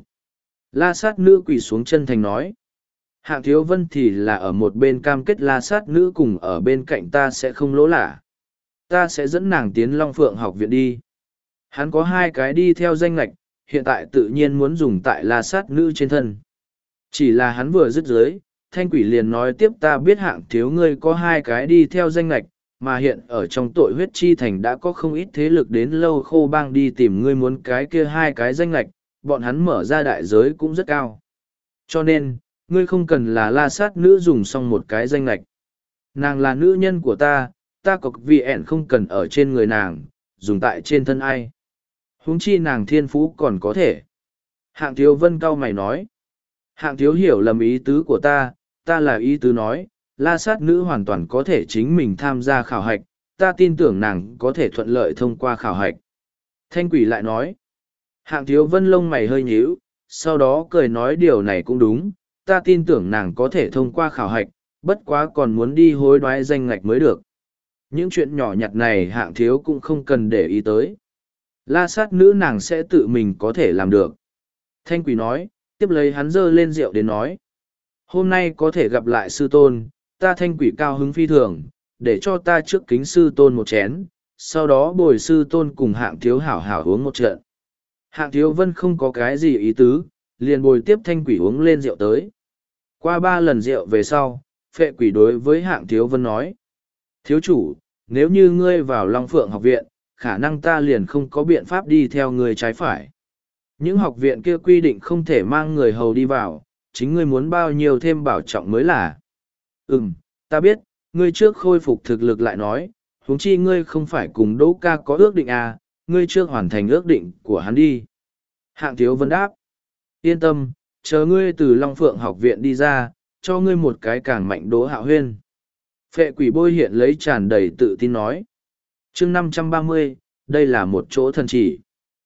La sát nữ quỳ xuống chân thành nói. Hạng Thiếu Vân thì là ở một bên cam kết la sát nữ cùng ở bên cạnh ta sẽ không lỗ lả. Ta sẽ dẫn nàng tiến Long Phượng học viện đi. Hắn có 2 cái đi theo danh lạch, hiện tại tự nhiên muốn dùng tại la sát nữ trên thân. Chỉ là hắn vừa dứt dưới, thanh quỷ liền nói tiếp ta biết hạng thiếu ngươi có hai cái đi theo danh lạch, mà hiện ở trong tội huyết chi thành đã có không ít thế lực đến lâu khô bang đi tìm ngươi muốn cái kia hai cái danh lạch, bọn hắn mở ra đại giới cũng rất cao. Cho nên, ngươi không cần là la sát nữ dùng xong một cái danh lạch. Nàng là nữ nhân của ta có vì ẹn không cần ở trên người nàng, dùng tại trên thân ai. Huống chi nàng thiên phú còn có thể. Hạng thiếu vân cau mày nói. Hạng thiếu hiểu lầm ý tứ của ta là ý tứ nói, la sát nữ hoàn toàn có thể chính mình tham gia khảo hạch, ta tin tưởng nàng có thể thuận lợi thông qua khảo hạch. Thanh quỷ lại nói. Hạng thiếu vân lông mày hơi nhíu, sau đó cười nói điều này cũng đúng, ta tin tưởng nàng có thể thông qua khảo hạch, bất quá còn muốn đi hối đoái danh ngạch mới được. Những chuyện nhỏ nhặt này hạng thiếu cũng không cần để ý tới. La sát nữ nàng sẽ tự mình có thể làm được. Thanh quỷ nói, tiếp lấy hắn giơ lên rượu đến nói. Hôm nay có thể gặp lại sư tôn, ta thanh quỷ cao hứng phi thường, để cho ta trước kính sư tôn một chén, sau đó bồi sư tôn cùng hạng thiếu hảo hảo uống một trận. Hạng thiếu vân không có cái gì ý tứ, liền bồi tiếp thanh quỷ uống lên rượu tới. Qua 3 lần rượu về sau, phệ quỷ đối với hạng thiếu vân nói. Thiếu chủ, nếu như ngươi vào Long Phượng học viện, khả năng ta liền không có biện pháp đi theo ngươi trái phải. Những học viện kia quy định không thể mang người hầu đi vào, chính ngươi muốn bao nhiêu thêm bảo trọng mới là. Ta biết, ngươi trước khôi phục thực lực lại nói, huống chi ngươi không phải cùng Đỗ ca có ước định à, ngươi trước hoàn thành ước định của hắn đi. Hạng thiếu vân đáp. Yên tâm, chờ ngươi từ Long Phượng học viện đi ra, cho ngươi một cái càng mạnh Đỗ Hạo Huyên. Phệ quỷ bôi hiện lấy tràn đầy tự tin nói. chương 530, đây là một chỗ thần chỉ.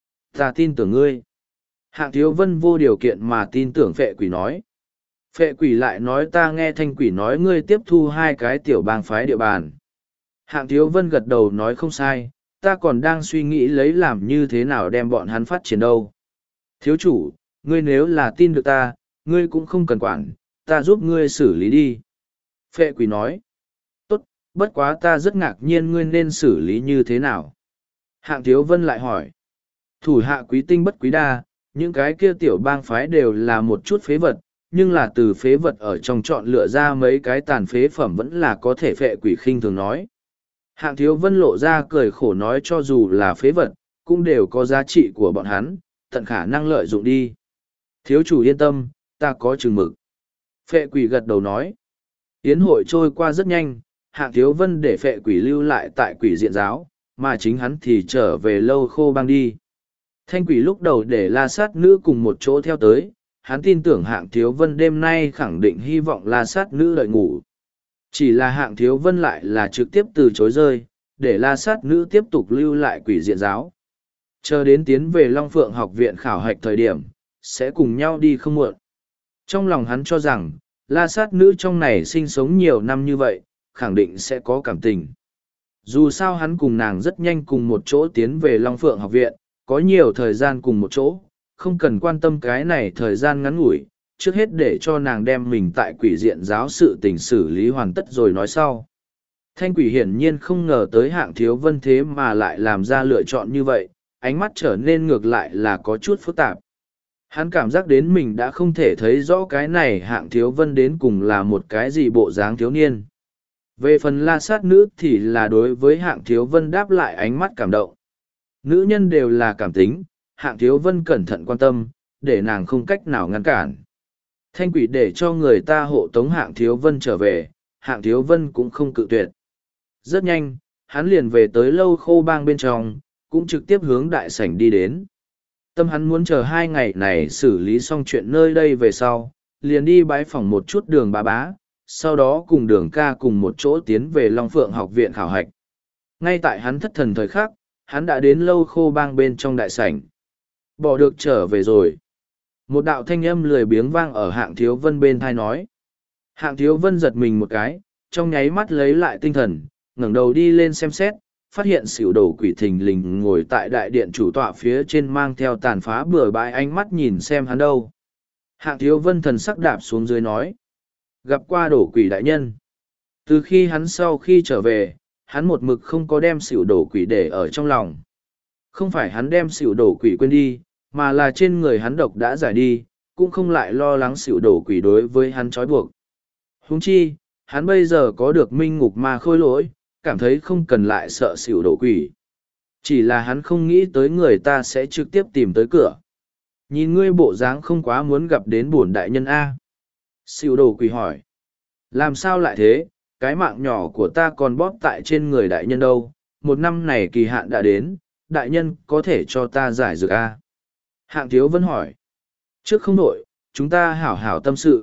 Ta tin tưởng ngươi. Hạng thiếu vân vô điều kiện mà tin tưởng phệ quỷ nói. Phệ quỷ lại nói ta nghe thanh quỷ nói ngươi tiếp thu 2 cái tiểu bang phái địa bàn. Hạng thiếu vân gật đầu nói không sai, ta còn đang suy nghĩ lấy làm như thế nào đem bọn hắn phát triển đâu. Thiếu chủ, ngươi nếu là tin được ta, ngươi cũng không cần quản, ta giúp ngươi xử lý đi. Phệ quỷ nói. Tốt, bất quá ta rất ngạc nhiên ngươi nên xử lý như thế nào. Hạng thiếu vân lại hỏi. Thủ hạ quý tinh bất quý đa, những cái kia tiểu bang phái đều là một chút phế vật, nhưng là từ phế vật ở trong chọn lựa ra mấy cái tàn phế phẩm vẫn là có thể. Phệ quỷ khinh thường nói. Hạng thiếu vân lộ ra cười khổ nói cho dù là phế vật, cũng đều có giá trị của bọn hắn, tận khả năng lợi dụng đi. Thiếu chủ yên tâm, ta có chừng mực. Phệ quỷ gật đầu nói. Yến hội trôi qua rất nhanh, hạng thiếu vân để phệ quỷ lưu lại tại quỷ diện giáo, mà chính hắn thì trở về lâu khô bang đi. Thanh quỷ lúc đầu để la sát nữ cùng một chỗ theo tới, hắn tin tưởng hạng thiếu vân đêm nay khẳng định hy vọng la sát nữ đợi ngủ. Chỉ là hạng thiếu vân lại là trực tiếp từ chối rơi, để la sát nữ tiếp tục lưu lại quỷ diện giáo. Chờ đến tiến về Long Phượng học viện khảo hạch thời điểm, sẽ cùng nhau đi không muộn. Trong lòng hắn cho rằng, la sát nữ trong này sinh sống nhiều năm như vậy, khẳng định sẽ có cảm tình. Dù sao hắn cùng nàng rất nhanh cùng một chỗ tiến về Long Phượng học viện, có nhiều thời gian cùng một chỗ, không cần quan tâm cái này thời gian ngắn ngủi, trước hết để cho nàng đem mình tại quỷ diện giáo sự tình xử lý hoàn tất rồi nói sau. Thanh quỷ hiển nhiên không ngờ tới hạng thiếu vân thế mà lại làm ra lựa chọn như vậy, ánh mắt trở nên ngược lại là có chút phức tạp. Hắn cảm giác đến mình đã không thể thấy rõ cái này hạng thiếu vân đến cùng là một cái gì bộ dáng thiếu niên. Về phần la sát nữ thì là đối với hạng thiếu vân đáp lại ánh mắt cảm động. Nữ nhân đều là cảm tính, hạng thiếu vân cẩn thận quan tâm, để nàng không cách nào ngăn cản. Thanh quỷ để cho người ta hộ tống hạng thiếu vân trở về, hạng thiếu vân cũng không cự tuyệt. Rất nhanh, hắn liền về tới lâu khô bang bên trong, cũng trực tiếp hướng đại sảnh đi đến. Tâm hắn muốn chờ 2 ngày này xử lý xong chuyện nơi đây về sau, liền đi bái phỏng một chút đường bá bá, sau đó cùng đường ca cùng một chỗ tiến về Long Phượng học viện khảo hạch. Ngay tại hắn thất thần thời khắc, hắn đã đến lâu khô bang bên trong đại sảnh. Bỏ được trở về rồi. Một đạo thanh âm lười biếng vang ở hạng thiếu vân bên thai nói. Hạng thiếu vân giật mình một cái, trong nháy mắt lấy lại tinh thần, ngẩng đầu đi lên xem xét, phát hiện xỉu đầu quỷ thình lình ngồi tại đại điện chủ tọa phía trên mang theo tàn phá bừa bãi ánh mắt nhìn xem hắn đâu. Hạng thiếu vân thần sắc đạp xuống dưới nói. Gặp qua đổ quỷ đại nhân. Từ khi hắn sau khi trở về, hắn một mực không có đem xỉu đổ quỷ để ở trong lòng. Không phải hắn đem xỉu đổ quỷ quên đi, mà là trên người hắn độc đã giải đi, cũng không lại lo lắng xỉu đổ quỷ đối với hắn trói buộc. Huống chi, hắn bây giờ có được minh ngục ma khôi lỗi, cảm thấy không cần lại sợ xỉu đổ quỷ. Chỉ là hắn không nghĩ tới người ta sẽ trực tiếp tìm tới cửa. Nhìn ngươi bộ dáng không quá muốn gặp đến bổn đại nhân A. Xỉu đổ quỷ hỏi. Làm sao lại thế, cái mạng nhỏ của ta còn bóp tại trên người đại nhân đâu, một năm này kỳ hạn đã đến, đại nhân có thể cho ta giải dược A. Hạng Thiếu Vân hỏi. Trước không nội, chúng ta hảo hảo tâm sự.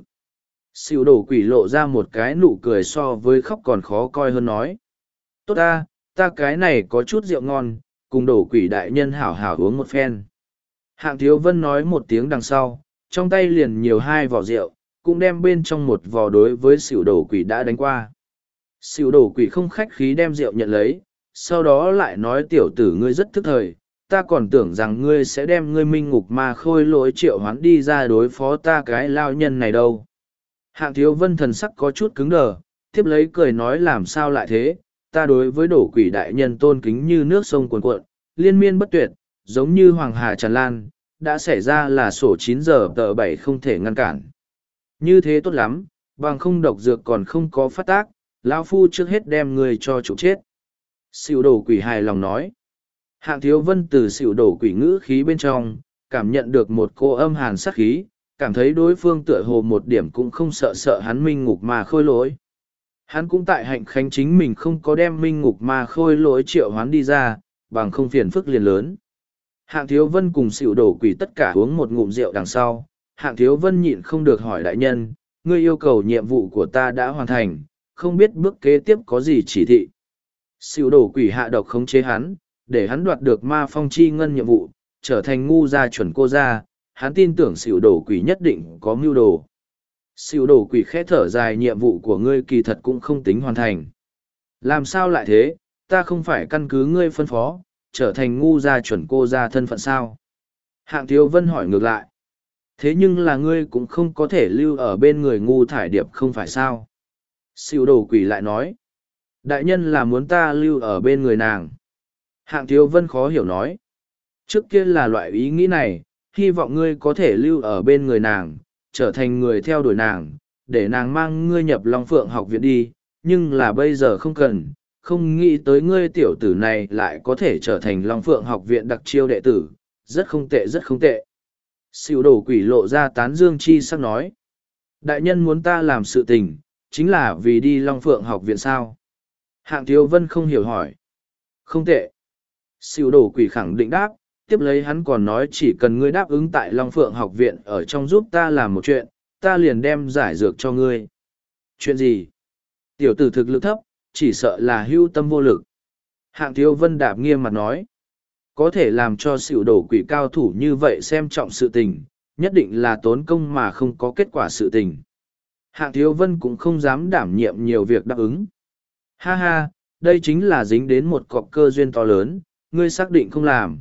Xỉu đổ quỷ lộ ra một cái nụ cười so với khóc còn khó coi hơn nói. Tốt ta cái này có chút rượu ngon, cùng đổ quỷ đại nhân hảo hảo uống một phen. Hạng Thiếu Vân nói một tiếng đằng sau, trong tay liền nhiều hai vỏ rượu, cũng đem bên trong một vò đối với xỉu đổ quỷ đã đánh qua. Xỉu đổ quỷ không khách khí đem rượu nhận lấy, sau đó lại nói tiểu tử ngươi rất thức thời, ta còn tưởng rằng ngươi sẽ đem ngươi minh ngục ma khôi lỗi triệu hoán đi ra đối phó ta cái lao nhân này đâu. Hạng Thiếu Vân thần sắc có chút cứng đờ, tiếp lấy cười nói làm sao lại thế, ta đối với đổ quỷ đại nhân tôn kính như nước sông cuồn cuộn, liên miên bất tuyệt, giống như hoàng hà tràn lan, đã xảy ra là sổ 9 giờ tờ 7 không thể ngăn cản. Như thế tốt lắm, bằng không độc dược còn không có phát tác, lão phu trước hết đem người cho chủ chết. Xỉu đổ quỷ hài lòng nói. Hạng Thiếu Vân từ xỉu đổ quỷ ngữ khí bên trong, cảm nhận được một cô âm hàn sát khí, cảm thấy đối phương tựa hồ một điểm cũng không sợ hắn minh ngục ma khôi lỗi. Hắn cũng tại hạnh khánh chính mình không có đem minh ngục ma khôi lỗi triệu hoán đi ra, bằng không phiền phức liền lớn. Hạng Thiếu Vân cùng xỉu đổ quỷ tất cả uống một ngụm rượu đằng sau. Hạng Thiếu Vân nhịn không được hỏi đại nhân, ngươi yêu cầu nhiệm vụ của ta đã hoàn thành, không biết bước kế tiếp có gì chỉ thị. Xỉu đổ quỷ hạ độc khống chế hắn, để hắn đoạt được ma phong chi ngân nhiệm vụ, trở thành ngu gia chuẩn cô gia, hắn tin tưởng xỉu đổ quỷ nhất định có mưu đồ. Xỉu đổ quỷ khẽ thở dài nhiệm vụ của ngươi kỳ thật cũng không tính hoàn thành. Làm sao lại thế, ta không phải căn cứ ngươi phân phó, trở thành ngu gia chuẩn cô gia thân phận sao? Hạng Thiếu Vân hỏi ngược lại. Thế nhưng là ngươi cũng không có thể lưu ở bên người ngu thải điệp không phải sao? Xỉu đổ quỷ lại nói. Đại nhân là muốn ta lưu ở bên người nàng. Hạng Thiếu Vân khó hiểu nói. Trước kia là loại ý nghĩ này, hy vọng ngươi có thể lưu ở bên người nàng, trở thành người theo đuổi nàng, để nàng mang ngươi nhập Long Phượng học viện đi, nhưng là bây giờ không cần, không nghĩ tới ngươi tiểu tử này lại có thể trở thành Long Phượng học viện đặc chiêu đệ tử, rất không tệ rất không tệ. Xỉu đổ quỷ lộ ra tán dương chi sắc nói. Đại nhân muốn ta làm sự tình, chính là vì đi Long Phượng học viện sao? Hạng Thiếu Vân không hiểu hỏi. Không tệ. Xỉu đổ quỷ khẳng định đáp, tiếp lấy hắn còn nói chỉ cần ngươi đáp ứng tại Long Phượng học viện ở trong giúp ta làm một chuyện, ta liền đem giải dược cho ngươi. Chuyện gì? Tiểu tử thực lực thấp, chỉ sợ là hưu tâm vô lực. Hạng Thiếu Vân đạp nghiêm mặt nói. Có thể làm cho xỉu đổ quỷ cao thủ như vậy xem trọng sự tình, nhất định là tốn công mà không có kết quả sự tình. Hạng Thiếu Vân cũng không dám đảm nhiệm nhiều việc đáp ứng. Ha ha, đây chính là dính đến một cọc cơ duyên to lớn, ngươi xác định không làm.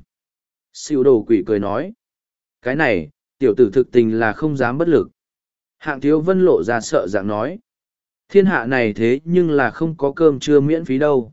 Xỉu đổ quỷ cười nói. Cái này, tiểu tử thực tình là không dám bất lực. Hạng Thiếu Vân lộ ra sợ dạng nói. Thiên hạ này thế nhưng là không có cơm trưa miễn phí đâu.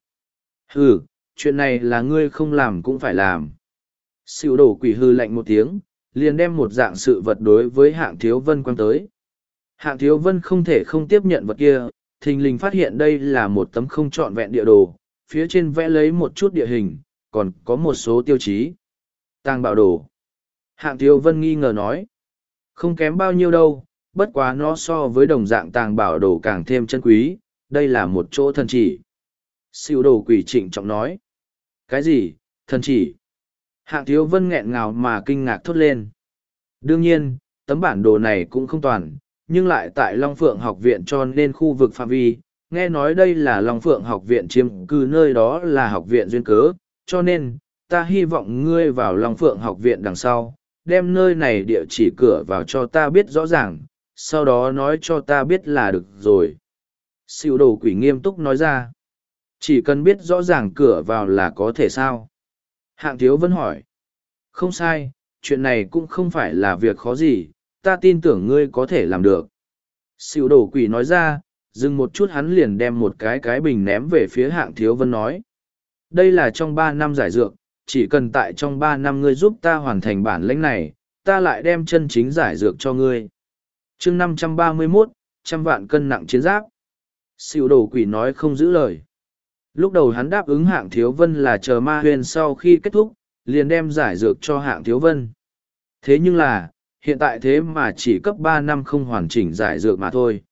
Hừ, chuyện này là ngươi không làm cũng phải làm. Xỉu đổ quỷ hư lạnh một tiếng, liền đem một dạng sự vật đối với Hạng Thiếu Vân quăng tới. Hạng Thiếu Vân không thể không tiếp nhận vật kia, thình lình phát hiện đây là một tấm không trọn vẹn địa đồ, phía trên vẽ lấy một chút địa hình, còn có một số tiêu chí. Tàng bảo đồ. Hạng Thiếu Vân nghi ngờ nói. Không kém bao nhiêu đâu, bất quá nó so với đồng dạng tàng bảo đồ càng thêm chân quý, đây là một chỗ thần chỉ. Xỉu đồ quỷ trịnh trọng nói. Cái gì, thần chỉ? Hạng Thiếu Vân nghẹn ngào mà kinh ngạc thốt lên. Đương nhiên, tấm bản đồ này cũng không toàn, nhưng lại tại Long Phượng học viện cho nên khu vực phạm vi. Nghe nói đây là Long Phượng học viện chiếm cư nơi đó là học viện duyên cớ, cho nên, ta hy vọng ngươi vào Long Phượng học viện đằng sau, đem nơi này địa chỉ cửa vào cho ta biết rõ ràng, sau đó nói cho ta biết là được rồi. Xỉu đồ quỷ nghiêm túc nói ra. Chỉ cần biết rõ ràng cửa vào là có thể sao? Hạng Thiếu Vân hỏi. Không sai, chuyện này cũng không phải là việc khó gì, ta tin tưởng ngươi có thể làm được. Xỉu đồ quỷ nói ra, dừng một chút hắn liền đem một cái bình ném về phía Hạng Thiếu Vân nói. Đây là trong 3 năm giải dược, chỉ cần tại trong 3 năm ngươi giúp ta hoàn thành bản lĩnh này, ta lại đem chân chính giải dược cho ngươi. chương 531, 100 vạn cân nặng chiến giáp. Xỉu đồ quỷ nói không giữ lời. Lúc đầu hắn đáp ứng Hạng Thiếu Vân là chờ ma huyền sau khi kết thúc, liền đem giải dược cho Hạng Thiếu Vân. Thế nhưng là, hiện tại thế mà chỉ cấp 3 năm không hoàn chỉnh giải dược mà thôi.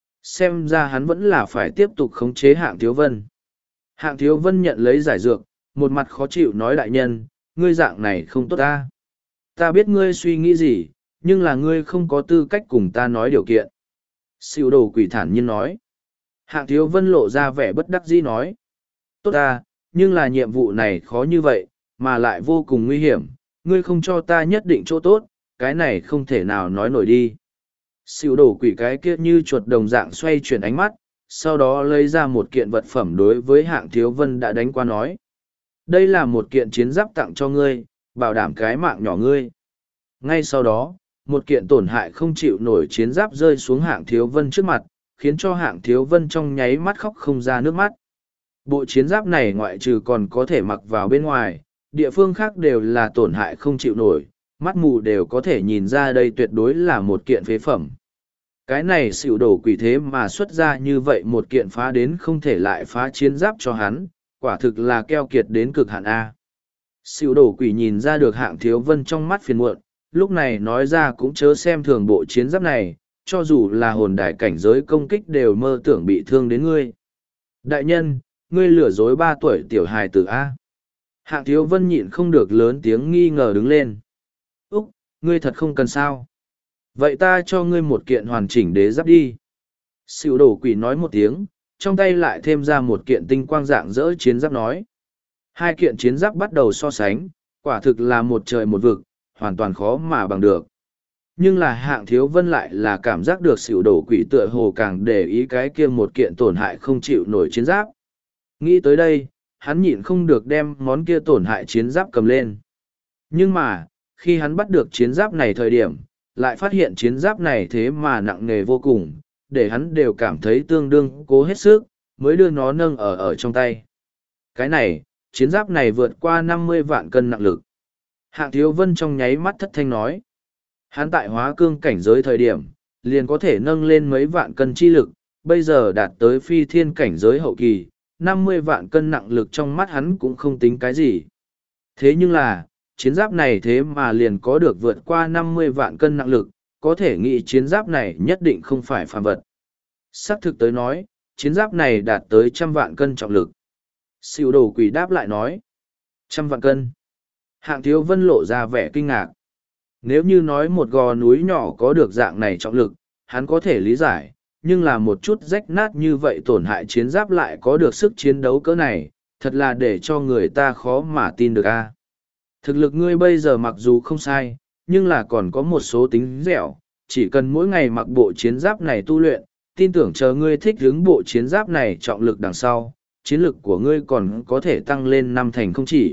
Xem ra hắn vẫn là phải tiếp tục khống chế Hạng Thiếu Vân. Hạng Thiếu Vân nhận lấy giải dược, một mặt khó chịu nói đại nhân, ngươi dạng này không tốt ta. Ta biết ngươi suy nghĩ gì, nhưng là ngươi không có tư cách cùng ta nói điều kiện. Xỉu đồ quỷ thản nhiên nói. Hạng Thiếu Vân lộ ra vẻ bất đắc dĩ nói. Tốt ta, nhưng là nhiệm vụ này khó như vậy, mà lại vô cùng nguy hiểm, ngươi không cho ta nhất định chỗ tốt, cái này không thể nào nói nổi đi. Xỉu đồ quỷ cái kia như chuột đồng dạng xoay chuyển ánh mắt, sau đó lấy ra một kiện vật phẩm đối với Hạng Thiếu Vân đã đánh qua nói. Đây là một kiện chiến giáp tặng cho ngươi, bảo đảm cái mạng nhỏ ngươi. Ngay sau đó, một kiện tổn hại không chịu nổi chiến giáp rơi xuống Hạng Thiếu Vân trước mặt, khiến cho Hạng Thiếu Vân trong nháy mắt khóc không ra nước mắt. Bộ chiến giáp này ngoại trừ còn có thể mặc vào bên ngoài, địa phương khác đều là tổn hại không chịu nổi, mắt mù đều có thể nhìn ra đây tuyệt đối là một kiện phế phẩm. Cái này xỉu đổ quỷ thế mà xuất ra như vậy một kiện phá đến không thể lại phá chiến giáp cho hắn, quả thực là keo kiệt đến cực hạn A. Xỉu đổ quỷ nhìn ra được Hạng Thiếu Vân trong mắt phiền muộn, lúc này nói ra cũng chớ xem thường bộ chiến giáp này, cho dù là hồn đài cảnh giới công kích đều mơ tưởng bị thương đến ngươi. Đại nhân, ngươi lừa dối 3 tuổi tiểu hài tử A. Hạng Thiếu Vân nhịn không được lớn tiếng nghi ngờ đứng lên. Úc, ngươi thật không cần sao. Vậy ta cho ngươi một kiện hoàn chỉnh đế giáp đi. Xỉu đổ quỷ nói một tiếng, trong tay lại thêm ra một kiện tinh quang dạng dỡ chiến giáp nói. Hai kiện chiến giáp bắt đầu so sánh, quả thực là một trời một vực, hoàn toàn khó mà bằng được. Nhưng là Hạng Thiếu Vân lại là cảm giác được xỉu đổ quỷ tựa hồ càng để ý cái kia một kiện tổn hại không chịu nổi chiến giáp. Nghĩ tới đây, hắn nhịn không được đem món kia tổn hại chiến giáp cầm lên. Nhưng mà, khi hắn bắt được chiến giáp này thời điểm, lại phát hiện chiến giáp này thế mà nặng nề vô cùng, để hắn đều cảm thấy tương đương cố hết sức, mới đưa nó nâng ở trong tay. Cái này, chiến giáp này vượt qua 50 vạn cân nặng lực. Hạng Thiếu Vân trong nháy mắt thất thanh nói. Hắn tại hóa cương cảnh giới thời điểm, liền có thể nâng lên mấy vạn cân chi lực, bây giờ đạt tới phi thiên cảnh giới hậu kỳ, 50 vạn cân nặng lực trong mắt hắn cũng không tính cái gì. Thế nhưng là, chiến giáp này thế mà liền có được vượt qua 50 vạn cân nặng lực, có thể nghĩ chiến giáp này nhất định không phải phàm vật. Xác thực tới nói, chiến giáp này đạt tới 100 vạn cân trọng lực. Xỉu đồ quỷ đáp lại nói, 100 vạn cân. Hạng Thiếu Vân lộ ra vẻ kinh ngạc. Nếu như nói một gò núi nhỏ có được dạng này trọng lực, hắn có thể lý giải, nhưng là một chút rách nát như vậy tổn hại chiến giáp lại có được sức chiến đấu cỡ này, thật là để cho người ta khó mà tin được a. Thực lực ngươi bây giờ mặc dù không sai, nhưng là còn có một số tính dẻo, chỉ cần mỗi ngày mặc bộ chiến giáp này tu luyện, tin tưởng chờ ngươi thích ứng bộ chiến giáp này trọng lực đằng sau, chiến lực của ngươi còn có thể tăng lên 5 thành không chỉ.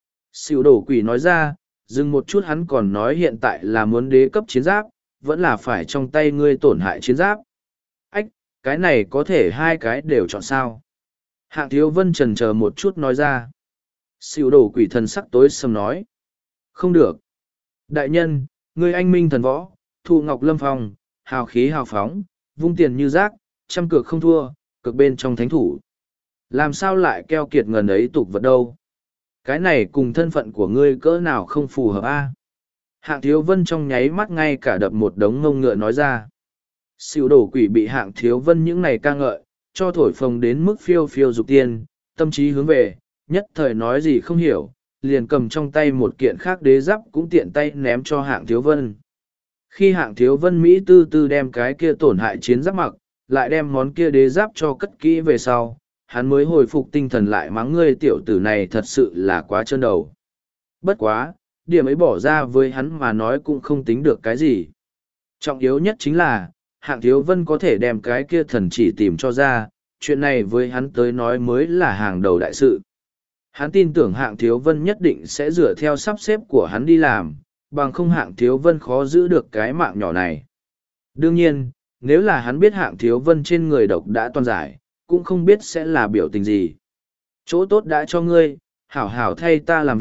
Xỉu đổ quỷ nói ra, dừng một chút hắn còn nói hiện tại là muốn đế cấp chiến giáp, vẫn là phải trong tay ngươi tổn hại chiến giáp. Ách, cái này có thể hai cái đều chọn sao. Hạng Thiếu Vân chần chờ một chút nói ra. Xỉu đổ quỷ thần sắc tối sầm nói. Không được. Đại nhân, ngươi anh minh thần võ, thụ ngọc lâm phong, hào khí hào phóng, vung tiền như rác, trăm cược không thua, cực bên trong thánh thủ. Làm sao lại keo kiệt ngần ấy tục vật đâu. Cái này cùng thân phận của ngươi cỡ nào không phù hợp a? Hạng Thiếu Vân trong nháy mắt ngay cả đập một đống ngông ngựa nói ra. Xỉu đổ quỷ bị Hạng Thiếu Vân những này ca ngợi, cho thổi phồng đến mức phiêu phiêu dục tiên, tâm trí hướng về, nhất thời nói gì không hiểu, liền cầm trong tay một kiện khác đế giáp cũng tiện tay ném cho Hạng Thiếu Vân. Khi Hạng Thiếu Vân Mỹ tư tư đem cái kia tổn hại chiến giáp mặc, lại đem món kia đế giáp cho cất kỹ về sau, hắn mới hồi phục tinh thần lại mắng ngươi tiểu tử này thật sự là quá trơn đầu. Bất quá, điểm ấy bỏ ra với hắn mà nói cũng không tính được cái gì. Trọng yếu nhất chính là, Hạng Thiếu Vân có thể đem cái kia thần chỉ tìm cho ra, chuyện này với hắn tới nói mới là hàng đầu đại sự. Hắn tin tưởng Hạng Thiếu Vân nhất định sẽ dựa theo sắp xếp của hắn đi làm, bằng không Hạng Thiếu Vân khó giữ được cái mạng nhỏ này. Đương nhiên, nếu là hắn biết Hạng Thiếu Vân trên người độc đã toàn giải, cũng không biết sẽ là biểu tình gì. Chỗ tốt đã cho ngươi, hảo hảo thay ta làm việc,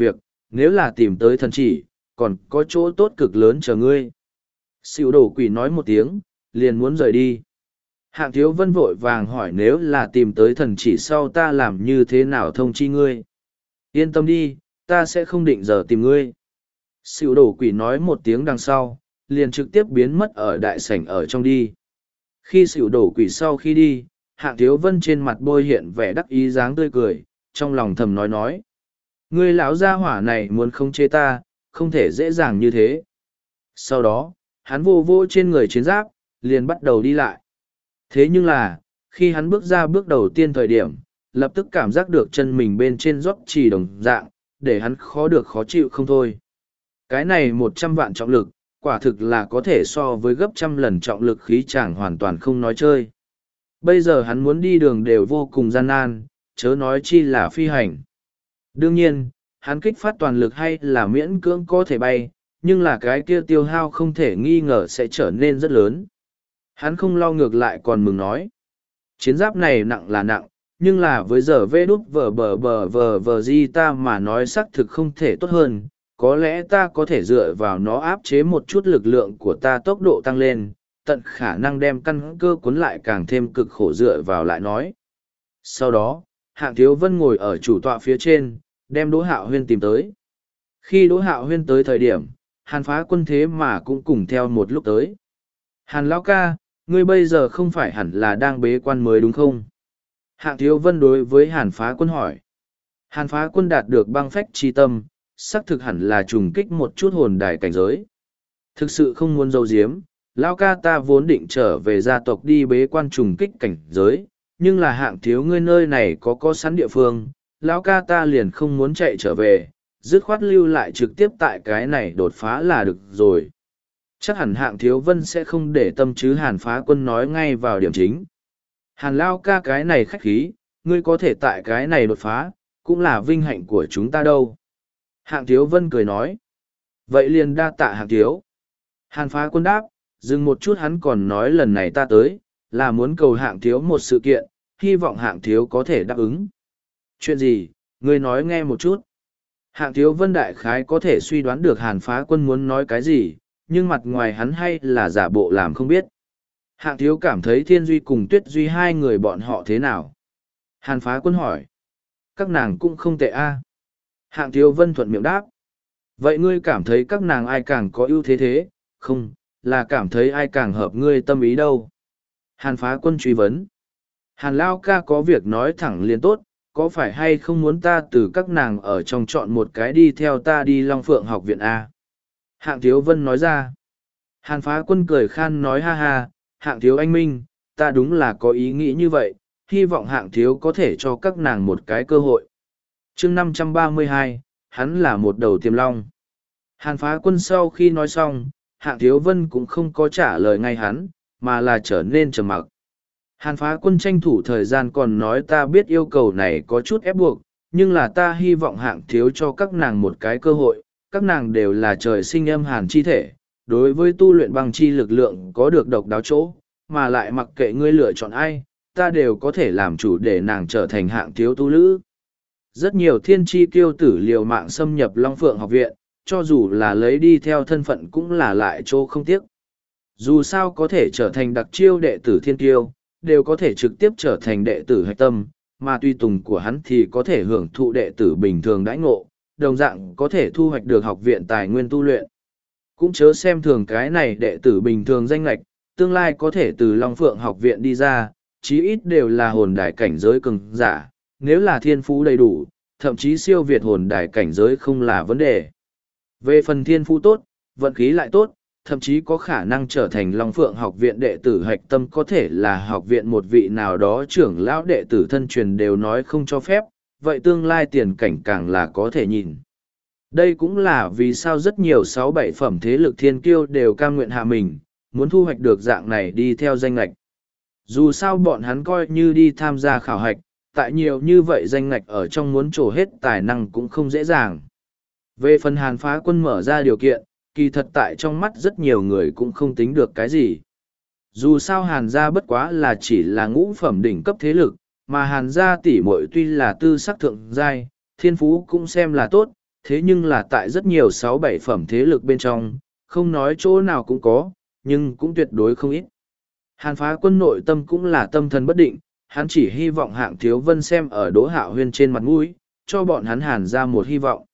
Nếu là tìm tới thần chỉ, còn có chỗ tốt cực lớn chờ ngươi. Xỉu đổ quỷ nói một tiếng, liền muốn rời đi. Hạng Thiếu Vân vội vàng hỏi nếu là tìm tới thần chỉ sau ta làm như thế nào thông chi ngươi. Yên tâm đi, ta sẽ không định giờ tìm ngươi. Xỉu đổ quỷ nói một tiếng đằng sau, liền trực tiếp biến mất ở đại sảnh ở trong đi. Khi xỉu đổ quỷ sau khi đi, Hạng Thiếu Vân trên mặt bôi hiện vẻ đắc ý dáng tươi cười, trong lòng thầm nói. Ngươi lão gia hỏa này muốn khống chế ta, không thể dễ dàng như thế. Sau đó, hắn vô vô trên người chiến giáp, liền bắt đầu đi lại. Thế nhưng là, khi hắn bước ra bước đầu tiên thời điểm, lập tức cảm giác được chân mình bên trên rót chỉ đồng dạng, để hắn khó được khó chịu không thôi. Cái này 100 vạn trọng lực, quả thực là có thể so với gấp trăm lần trọng lực khí chàng hoàn toàn không nói chơi. Bây giờ hắn muốn đi đường đều vô cùng gian nan, chớ nói chi là phi hành. Đương nhiên, hắn kích phát toàn lực hay là miễn cưỡng có thể bay, nhưng là cái kia tiêu hao không thể nghi ngờ sẽ trở nên rất lớn. Hắn không lo ngược lại còn mừng nói. Chiến giáp này nặng là nặng, nhưng là với giờ vê đút vờ di ta mà nói xác thực không thể tốt hơn. Có lẽ ta có thể dựa vào nó áp chế một chút lực lượng của ta tốc độ tăng lên, tận khả năng đem căn cơ cuốn lại càng thêm cực khổ dựa vào lại nói. Sau đó, Hạng Thiếu Vân ngồi ở chủ tọa phía trên, đem Đỗ Hạo Huyên tìm tới. Khi Đỗ Hạo Huyên tới thời điểm, Hàn Phá Quân thế mà cũng cùng theo một lúc tới. Hàn lão ca, ngươi bây giờ không phải hẳn là đang bế quan mới đúng không? Hạng Thiếu Vân đối với Hàn Phá Quân hỏi. Hàn Phá Quân đạt được băng phách chi tâm, xác thực hẳn là trùng kích một chút hồn đài cảnh giới. Thực sự không muốn giấu giếm, lão ca ta vốn định trở về gia tộc đi bế quan trùng kích cảnh giới, nhưng là Hạng thiếu ngươi nơi này có sẵn địa phương, lão ca ta liền không muốn chạy trở về, dứt khoát lưu lại trực tiếp tại cái này đột phá là được rồi. Chắc hẳn Hạng Thiếu Vân sẽ không để tâm chứ. Hàn Phá Quân nói ngay vào điểm chính. Hàn lão ca cái này khách khí, ngươi có thể tại cái này đột phá, cũng là vinh hạnh của chúng ta đâu. Hạng Thiếu Vân cười nói. Vậy liền đa tạ Hạng thiếu. Hàn Phá Quân đáp, dừng một chút hắn còn nói lần này ta tới, là muốn cầu Hạng thiếu một sự kiện, hy vọng Hạng thiếu có thể đáp ứng. Chuyện gì, ngươi nói nghe một chút. Hạng Thiếu Vân đại khái có thể suy đoán được Hàn Phá Quân muốn nói cái gì, nhưng mặt ngoài hắn hay là giả bộ làm không biết. Hạng Thiếu cảm thấy Thiên Duy cùng Tuyết Duy hai người bọn họ thế nào? Hàn Phá Quân hỏi. Các nàng cũng không tệ a. Hạng Thiếu Vân thuận miệng đáp. Vậy ngươi cảm thấy các nàng ai càng có ưu thế thế, không, là cảm thấy ai càng hợp ngươi tâm ý đâu? Hàn Phá Quân truy vấn. Hàn Lao ca có việc nói thẳng liền tốt, có phải hay không muốn ta từ các nàng ở trong chọn một cái đi theo ta đi Long Phượng học viện A? Hạng Thiếu Vân nói ra. Hàn Phá Quân cười khan nói ha ha, Hạng Thiếu anh minh, ta đúng là có ý nghĩ như vậy, hy vọng Hạng Thiếu có thể cho các nàng một cái cơ hội. chương 532, hắn là một đầu tiềm long. Hàn Phá Quân sau khi nói xong, Hạng Thiếu Vân cũng không có trả lời ngay hắn, mà là trở nên trầm mặc. Hàn Phá Quân tranh thủ thời gian còn nói ta biết yêu cầu này có chút ép buộc, nhưng là ta hy vọng Hạng Thiếu cho các nàng một cái cơ hội, các nàng đều là trời sinh âm hàn chi thể, đối với tu luyện băng chi lực lượng có được độc đáo chỗ, mà lại mặc kệ ngươi lựa chọn ai, ta đều có thể làm chủ để nàng trở thành Hạng Thiếu tu lữ. Rất nhiều thiên chi kiêu tử liều mạng xâm nhập Long Phượng học viện, cho dù là lấy đi theo thân phận cũng là lại chỗ không tiếc. Dù sao có thể trở thành đặc chiêu đệ tử thiên kiêu, đều có thể trực tiếp trở thành đệ tử hạch tâm, mà tùy tùng của hắn thì có thể hưởng thụ đệ tử bình thường đãi ngộ, đồng dạng có thể thu hoạch được học viện tài nguyên tu luyện. Cũng chớ xem thường cái này đệ tử bình thường danh lạch, tương lai có thể từ Long Phượng học viện đi ra, chí ít đều là hồn đài cảnh giới cường giả, nếu là thiên phú đầy đủ, thậm chí siêu việt hồn đài cảnh giới không là vấn đề. Về phần thiên phú tốt, vận khí lại tốt, thậm chí có khả năng trở thành Long Phượng học viện đệ tử hạch tâm, có thể là học viện một vị nào đó trưởng lão đệ tử thân truyền đều nói không cho phép, vậy tương lai tiền cảnh càng là có thể nhìn. Đây cũng là vì sao rất nhiều 6-7 phẩm thế lực thiên kiêu đều cam nguyện hạ mình, muốn thu hoạch được dạng này đi theo danh lạch. Dù sao bọn hắn coi như đi tham gia khảo hạch, tại nhiều như vậy danh lạch ở trong muốn trổ hết tài năng cũng không dễ dàng. Về phần Hàn Phá Quân mở ra điều kiện, kỳ thật tại trong mắt rất nhiều người cũng không tính được cái gì. Dù sao Hàn gia bất quá là chỉ là ngũ phẩm đỉnh cấp thế lực, mà Hàn gia tỷ muội tuy là tư sắc thượng giai, thiên phú cũng xem là tốt, thế nhưng là tại rất nhiều 6-7 phẩm thế lực bên trong, không nói chỗ nào cũng có, nhưng cũng tuyệt đối không ít. Hàn Phá Quân nội tâm cũng là tâm thần bất định, hắn chỉ hy vọng Hạng Thiếu Vân xem ở Đỗ Hạo Huyên trên mặt mũi, cho bọn hắn Hàn ra một hy vọng.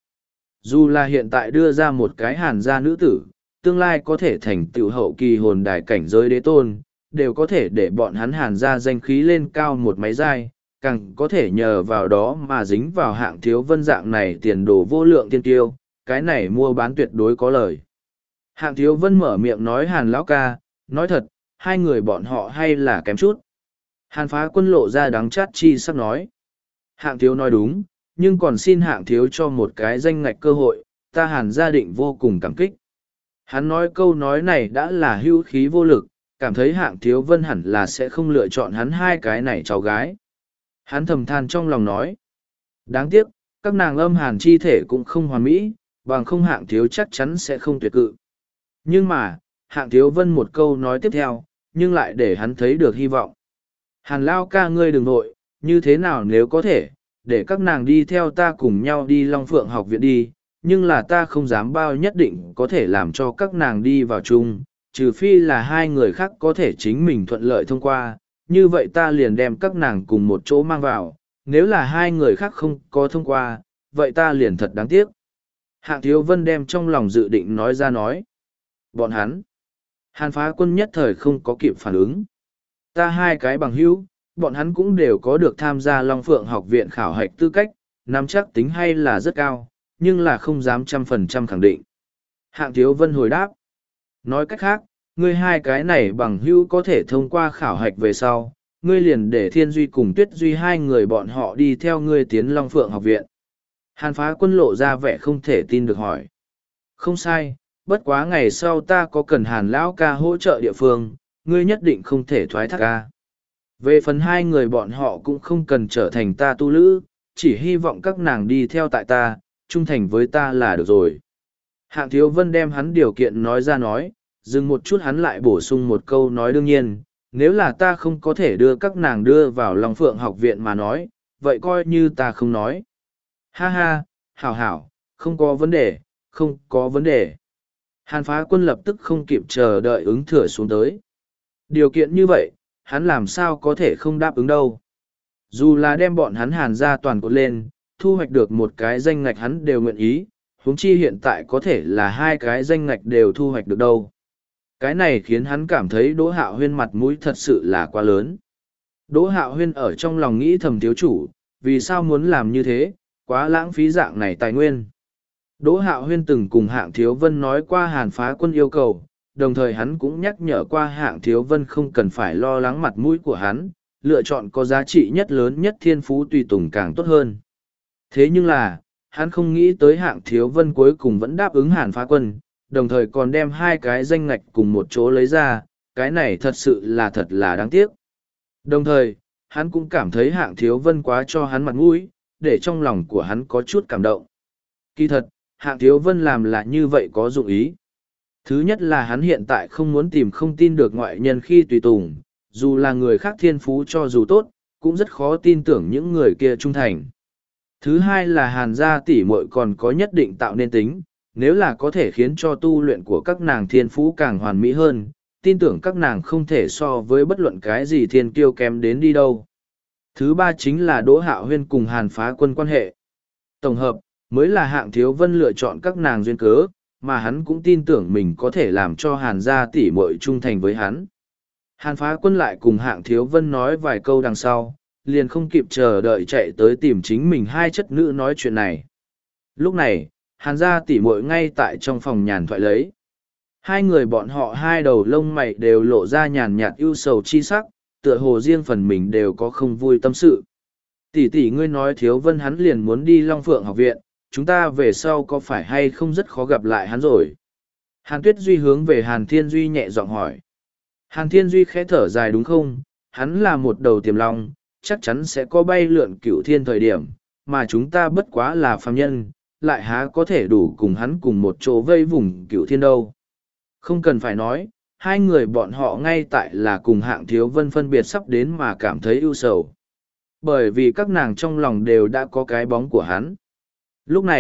Dù là hiện tại đưa ra một cái Hàn gia nữ tử, tương lai có thể thành tựu hậu kỳ hồn đài cảnh giới đế tôn, đều có thể để bọn hắn Hàn gia danh khí lên cao một máy dai, càng có thể nhờ vào đó mà dính vào Hạng Thiếu Vân dạng này tiền đồ vô lượng tiên tiêu, cái này mua bán tuyệt đối có lời. Hạng Thiếu Vân mở miệng nói Hàn lão ca, nói thật, hai người bọn họ hay là kém chút. Hàn Phá Quân lộ ra đắng chát chi sắp nói. Hạng Thiếu nói đúng, nhưng còn xin Hạng Thiếu cho một cái danh ngạch cơ hội, ta Hàn gia định vô cùng cảm kích. Hắn nói câu nói này đã là hưu khí vô lực, cảm thấy Hạng Thiếu Vân hẳn là sẽ không lựa chọn hắn hai cái này cháu gái. Hắn thầm than trong lòng nói. Đáng tiếc, các nàng âm hàn chi thể cũng không hoàn mỹ, bằng không Hạng Thiếu chắc chắn sẽ không tuyệt cự. Nhưng mà, Hạng Thiếu Vân một câu nói tiếp theo, nhưng lại để hắn thấy được hy vọng. Hàn lao ca ngươi đừng nội, như thế nào nếu có thể, để các nàng đi theo ta cùng nhau đi Long Phượng học viện đi, nhưng là ta không dám bao nhất định có thể làm cho các nàng đi vào chung, trừ phi là hai người khác có thể chính mình thuận lợi thông qua, như vậy ta liền đem các nàng cùng một chỗ mang vào, nếu là hai người khác không có thông qua, vậy ta liền thật đáng tiếc. Hạng Thiếu Vân đem trong lòng dự định nói ra nói. Bọn hắn. Hàn Phá Quân nhất thời không có kịp phản ứng. Ta hai cái bằng hữu, bọn hắn cũng đều có được tham gia Long Phượng học viện khảo hạch tư cách, nắm chắc tính hay là rất cao, nhưng là không dám 100% khẳng định. Hạng Thiếu Vân hồi đáp. Nói cách khác, ngươi hai cái này bằng hữu có thể thông qua khảo hạch về sau, ngươi liền để Thiên Duy cùng Tuyết Duy hai người bọn họ đi theo ngươi tiến Long Phượng học viện. Hàn Phá Quân lộ ra vẻ không thể tin được hỏi. Không sai, bất quá ngày sau ta có cần Hàn lão ca hỗ trợ địa phương, ngươi nhất định không thể thoái thác ca. Về phần hai người bọn họ cũng không cần trở thành ta tu lữ, chỉ hy vọng các nàng đi theo tại ta, trung thành với ta là được rồi. Hạng Thiếu Vân đem hắn điều kiện nói ra nói, dừng một chút hắn lại bổ sung một câu nói đương nhiên, nếu là ta không có thể đưa các nàng đưa vào Long Phượng học viện mà nói, vậy coi như ta không nói. Ha ha, hảo hảo, không có vấn đề, không có vấn đề. Hàn Phá Quân lập tức không kịp chờ đợi ứng thừa xuống tới. Điều kiện như vậy, hắn làm sao có thể không đáp ứng đâu. Dù là đem bọn hắn Hàn ra toàn cột lên, thu hoạch được một cái danh ngạch hắn đều nguyện ý, huống chi hiện tại có thể là hai cái danh ngạch đều thu hoạch được đâu. Cái này khiến hắn cảm thấy Đỗ Hạo Huyên mặt mũi thật sự là quá lớn. Đỗ Hạo Huyên ở trong lòng nghĩ thầm thiếu chủ, vì sao muốn làm như thế, quá lãng phí dạng này tài nguyên. Đỗ Hạo Huyên từng cùng Hạng Thiếu Vân nói qua Hàn Phá Quân yêu cầu, đồng thời hắn cũng nhắc nhở qua Hạng Thiếu Vân không cần phải lo lắng mặt mũi của hắn, lựa chọn có giá trị nhất lớn nhất thiên phú tùy tùng càng tốt hơn. Thế nhưng là, hắn không nghĩ tới Hạng Thiếu Vân cuối cùng vẫn đáp ứng Hàn Phá Quân, đồng thời còn đem hai cái danh ngạch cùng một chỗ lấy ra, cái này thật sự là thật là đáng tiếc. Đồng thời, hắn cũng cảm thấy Hạng Thiếu Vân quá cho hắn mặt mũi, để trong lòng của hắn có chút cảm động. Kỳ thật, Hạng Thiếu Vân làm là như vậy có dụng ý. Thứ nhất là hắn hiện tại không muốn tìm không tin được ngoại nhân khi tùy tùng, dù là người khác thiên phú cho dù tốt, cũng rất khó tin tưởng những người kia trung thành. Thứ hai là Hàn gia tỷ muội còn có nhất định tạo nên tính, nếu là có thể khiến cho tu luyện của các nàng thiên phú càng hoàn mỹ hơn, tin tưởng các nàng không thể so với bất luận cái gì thiên kiêu kém đến đi đâu. Thứ ba chính là Đỗ Hạo Huyên cùng Hàn Phá Quân quan hệ. Tổng hợp, mới là Hạng Thiếu Vân lựa chọn các nàng duyên cớ, mà hắn cũng tin tưởng mình có thể làm cho Hàn gia tỷ muội trung thành với hắn. Hàn Phá Quân lại cùng Hạng Thiếu Vân nói vài câu đằng sau, liền không kịp chờ đợi chạy tới tìm chính mình hai chất nữ nói chuyện này. Lúc này, Hàn gia tỷ muội ngay tại trong phòng nhàn thoại lấy. Hai người bọn họ hai đầu lông mày đều lộ ra nhàn nhạt ưu sầu chi sắc, tựa hồ riêng phần mình đều có không vui tâm sự. Tỷ tỷ ngươi nói Thiếu Vân hắn liền muốn đi Long Phượng học viện, chúng ta về sau có phải hay không rất khó gặp lại hắn rồi? Hàn Tuyết Duy hướng về Hàn Thiên Duy nhẹ giọng hỏi. Hàn Thiên Duy khẽ thở dài đúng không? Hắn là một đầu tiềm long, chắc chắn sẽ có bay lượn cửu thiên thời điểm, mà chúng ta bất quá là phàm nhân, lại há có thể đủ cùng hắn cùng một chỗ vây vùng cửu thiên đâu. Không cần phải nói, hai người bọn họ ngay tại là cùng Hạng Thiếu Vân phân biệt sắp đến mà cảm thấy ưu sầu. Bởi vì các nàng trong lòng đều đã có cái bóng của hắn. Lúc này,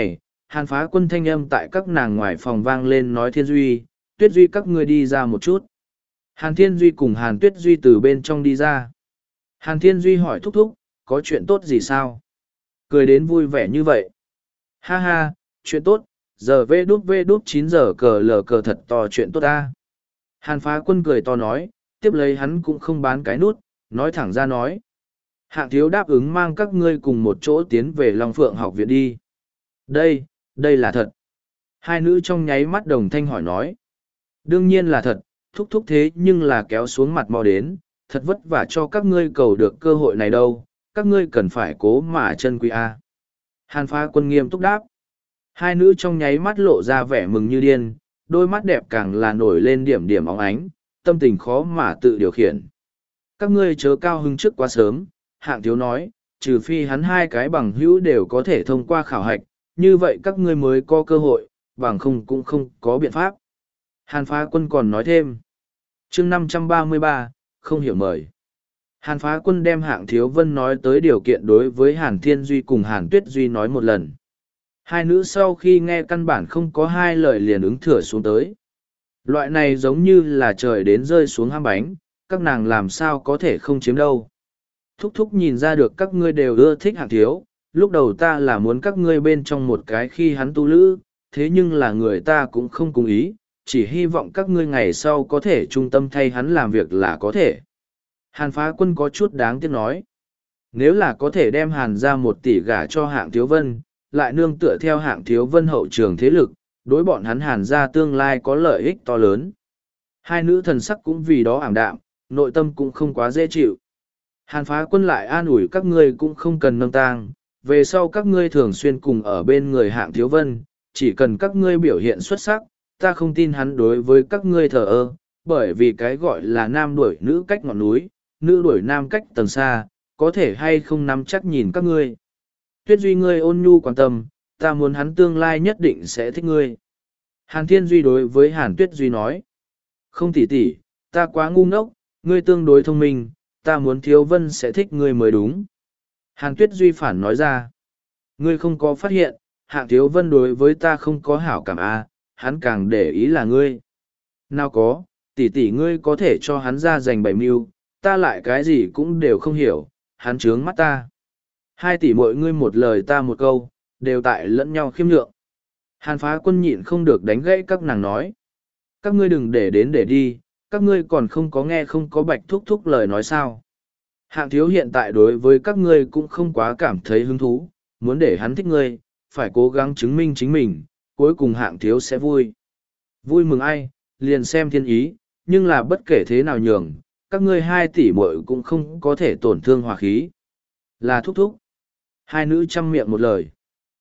Hàn Phá Quân thanh âm tại các nàng ngoài phòng vang lên nói Thiên Duy, Tuyết Duy các ngươi đi ra một chút. Hàn Thiên Duy cùng Hàn Tuyết Duy từ bên trong đi ra. Hàn Thiên Duy hỏi thúc thúc, có chuyện tốt gì sao? Cười đến vui vẻ như vậy. Ha ha, chuyện tốt, giờ vê đút 9 giờ cờ lờ cờ thật to chuyện tốt ta. Hàn Phá Quân cười to nói, tiếp lấy hắn cũng không bán cái nút, nói thẳng ra nói. Hạng thiếu đáp ứng mang các ngươi cùng một chỗ tiến về Long Phượng học viện đi. Đây là thật. Hai nữ trong nháy mắt đồng thanh hỏi nói. Đương nhiên là thật, thúc thúc thế nhưng là kéo xuống mặt mò đến, thật vất vả cho các ngươi cầu được cơ hội này đâu, các ngươi cần phải cố mà chân quý a. Hàn Phá Quân nghiêm túc đáp. Hai nữ trong nháy mắt lộ ra vẻ mừng như điên, đôi mắt đẹp càng là nổi lên điểm điểm óng ánh, tâm tình khó mà tự điều khiển. Các ngươi chớ cao hứng trước quá sớm, Hạng thiếu nói, trừ phi hắn hai cái bằng hữu đều có thể thông qua khảo hạch, như vậy các ngươi mới có cơ hội, bằng không cũng không có biện pháp. Hàn Phá Quân còn nói thêm. Chương 533, không hiểu mời. Hàn Phá Quân đem Hạng Thiếu Vân nói tới điều kiện đối với Hàn Thiên Duy cùng Hàn Tuyết Duy nói một lần. Hai nữ sau khi nghe căn bản không có hai lời liền ứng thừa xuống tới. Loại này giống như là trời đến rơi xuống ham bánh, các nàng làm sao có thể không chiếm đâu. Thúc thúc nhìn ra được các ngươi đều ưa thích Hạng Thiếu, lúc đầu ta là muốn các ngươi bên trong một cái khi hắn tu lữ, thế nhưng là người ta cũng không cùng ý, chỉ hy vọng các ngươi ngày sau có thể trung tâm thay hắn làm việc là có thể. Hàn Phá Quân có chút đáng tiếc nói. Nếu là có thể đem Hàn ra 1 tỷ gả cho Hạng Thiếu Vân, lại nương tựa theo Hạng Thiếu Vân hậu trường thế lực, đối bọn hắn Hàn ra tương lai có lợi ích to lớn. Hai nữ thần sắc cũng vì đó ảm đạm, nội tâm cũng không quá dễ chịu. Hàn Phá Quân lại an ủi các ngươi cũng không cần nâng tang, về sau các ngươi thường xuyên cùng ở bên người Hạng Thiếu Vân, chỉ cần các ngươi biểu hiện xuất sắc, ta không tin hắn đối với các ngươi thờ ơ, bởi vì cái gọi là nam đuổi nữ cách ngọn núi, nữ đuổi nam cách tầng xa, có thể hay không nắm chắc nhìn các ngươi. Tuyết Duy ngươi ôn nhu quan tâm, ta muốn hắn tương lai nhất định sẽ thích ngươi. Hàn Thiên Duy đối với Hàn Tuyết Duy nói, không tỷ tỷ, ta quá ngu ngốc, ngươi tương đối thông minh, ta muốn Thiếu Vân sẽ thích ngươi mới đúng. Hàn Tuyết Duy phản nói ra, ngươi không có phát hiện, Hạng Thiếu Vân đối với ta không có hảo cảm à, hắn càng để ý là ngươi. Nào có, tỷ tỷ ngươi có thể cho hắn ra giành 7 mưu, ta lại cái gì cũng đều không hiểu, hắn trướng mắt ta. 2 tỷ mỗi ngươi một lời ta một câu, đều tại lẫn nhau khiêm nhượng. Hàn Phá Quân nhịn không được đánh gãy các nàng nói. Các ngươi đừng để đến để đi, các ngươi còn không có nghe không có bạch thúc thúc lời nói sao. Hạng Thiếu hiện tại đối với các ngươi cũng không quá cảm thấy hứng thú, muốn để hắn thích ngươi, phải cố gắng chứng minh chính mình, cuối cùng Hạng Thiếu sẽ vui. Vui mừng ai, liền xem thiên ý, nhưng là bất kể thế nào nhường, các ngươi 2 tỷ muội cũng không có thể tổn thương hòa khí. Là thúc thúc. Hai nữ chăm miệng một lời.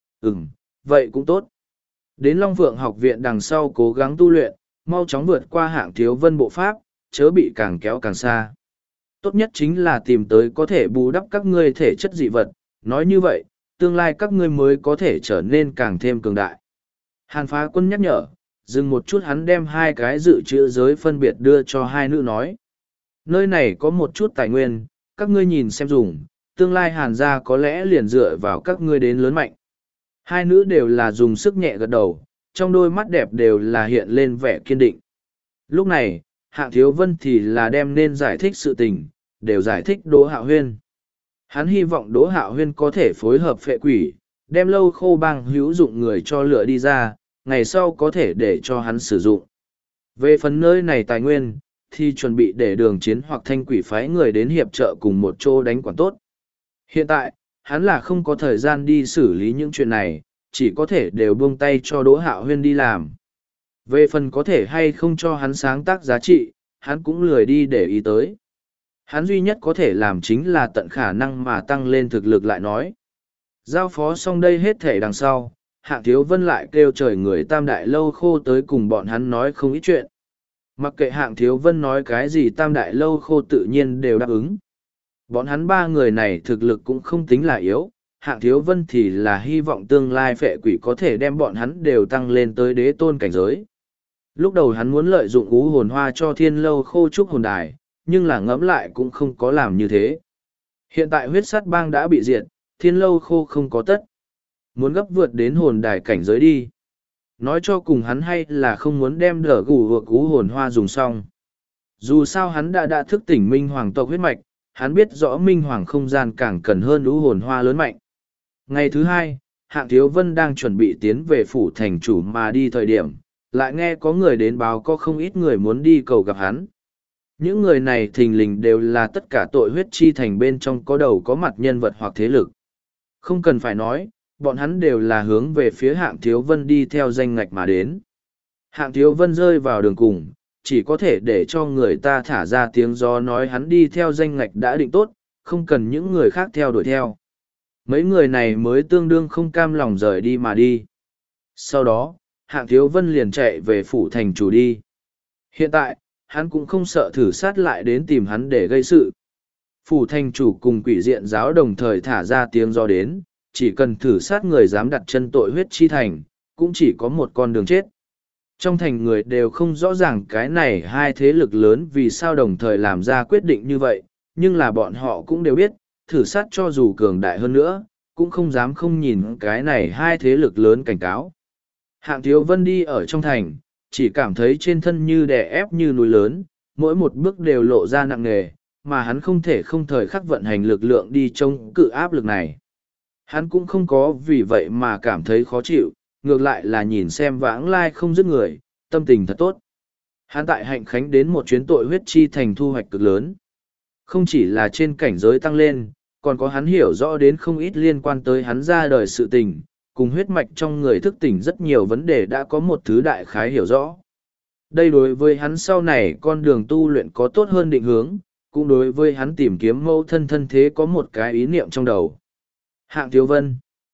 Vậy cũng tốt. Đến Long Phượng học viện đằng sau cố gắng tu luyện, mau chóng vượt qua Hạng Thiếu Vân bộ pháp, chớ bị càng kéo càng xa. Tốt nhất chính là tìm tới có thể bù đắp các ngươi thể chất dị vật, nói như vậy, tương lai các ngươi mới có thể trở nên càng thêm cường đại. Hàn Phá Quân nhắc nhở, dừng một chút hắn đem 2 cái dự trữ giới phân biệt đưa cho hai nữ nói. Nơi này có một chút tài nguyên, các ngươi nhìn xem dùng, tương lai Hàn gia có lẽ liền dựa vào các ngươi đến lớn mạnh. Hai nữ đều là dùng sức nhẹ gật đầu, trong đôi mắt đẹp đều là hiện lên vẻ kiên định. Lúc này, Hạng Thiếu Vân thì là đem nên giải thích sự tình, đều giải thích Đỗ Hạo Huyên. Hắn hy vọng Đỗ Hạo Huyên có thể phối hợp phệ quỷ, đem Lâu Khô bang hữu dụng người cho lựa đi ra, ngày sau có thể để cho hắn sử dụng. Về phần nơi này tài nguyên, thì chuẩn bị để Đường Chiến hoặc Thanh Quỷ phái người đến hiệp trợ cùng một chỗ đánh quản tốt. Hiện tại, hắn là không có thời gian đi xử lý những chuyện này, chỉ có thể đều buông tay cho Đỗ Hạo Huyên đi làm. Về phần có thể hay không cho hắn sáng tác giá trị, hắn cũng lười đi để ý tới. Hắn duy nhất có thể làm chính là tận khả năng mà tăng lên thực lực lại nói. Giao phó xong đây hết thể đằng sau, Hạng Thiếu Vân lại kêu trời người Tam Đại Lâu Khô tới cùng bọn hắn nói không ít chuyện. Mặc kệ Hạng Thiếu Vân nói cái gì Tam Đại Lâu Khô tự nhiên đều đáp ứng. Bọn hắn 3 người này thực lực cũng không tính là yếu, Hạng Thiếu Vân thì là hy vọng tương lai phệ quỷ có thể đem bọn hắn đều tăng lên tới đế tôn cảnh giới. Lúc đầu hắn muốn lợi dụng ú hồn hoa cho Thiên Lâu Khô trúc hồn đài, nhưng là ngẫm lại cũng không có làm như thế. Hiện tại huyết sát bang đã bị diệt, Thiên Lâu Khô không có tất. Muốn gấp vượt đến hồn đài cảnh giới đi. Nói cho cùng hắn hay là không muốn đem đỡ gù hoặc cú hồn hoa dùng xong. Dù sao hắn đã thức tỉnh minh hoàng tộc huyết mạch, hắn biết rõ minh hoàng không gian càng cần hơn lũ hồn hoa lớn mạnh. Ngày thứ hai, Hạng Thiếu Vân đang chuẩn bị tiến về phủ thành chủ mà đi thời điểm, lại nghe có người đến báo có không ít người muốn đi cầu gặp hắn. Những người này thình lình đều là tất cả tội huyết chi thành bên trong có đầu có mặt nhân vật hoặc thế lực. Không cần phải nói, bọn hắn đều là hướng về phía Hạng Thiếu Vân đi theo danh ngạch mà đến. Hạng Thiếu Vân rơi vào đường cùng, chỉ có thể để cho người ta thả ra tiếng gió nói hắn đi theo danh ngạch đã định tốt, không cần những người khác theo đuổi theo. Mấy người này mới tương đương không cam lòng rời đi mà đi. Sau đó, Hạng Thiếu Vân liền chạy về phủ thành chủ đi. Hiện tại, hắn cũng không sợ thử sát lại đến tìm hắn để gây sự. Phủ thành chủ cùng quỷ diện giáo đồng thời thả ra tiếng gió đến, chỉ cần thử sát người dám đặt chân tội huyết chi thành, cũng chỉ có một con đường chết. Trong thành người đều không rõ ràng cái này hai thế lực lớn vì sao đồng thời làm ra quyết định như vậy, nhưng là bọn họ cũng đều biết, thử sát cho dù cường đại hơn nữa, cũng không dám không nhìn cái này hai thế lực lớn cảnh cáo. Hạng Thiếu Vân đi ở trong thành, chỉ cảm thấy trên thân như đè ép như núi lớn, mỗi một bước đều lộ ra nặng nề, mà hắn không thể không thời khắc vận hành lực lượng đi chống cự áp lực này. Hắn cũng không có vì vậy mà cảm thấy khó chịu, ngược lại là nhìn xem vãng lai không dứt người, tâm tình thật tốt. Hắn tại Hạnh Khánh đến một chuyến tội huyết chi thành thu hoạch cực lớn. Không chỉ là trên cảnh giới tăng lên, còn có hắn hiểu rõ đến không ít liên quan tới hắn ra đời sự tình, cùng huyết mạch trong người thức tỉnh rất nhiều vấn đề đã có một thứ đại khái hiểu rõ. Đây đối với hắn sau này con đường tu luyện có tốt hơn định hướng, cũng đối với hắn tìm kiếm mẫu thân thân thế có một cái ý niệm trong đầu. Hạng Thiếu Vân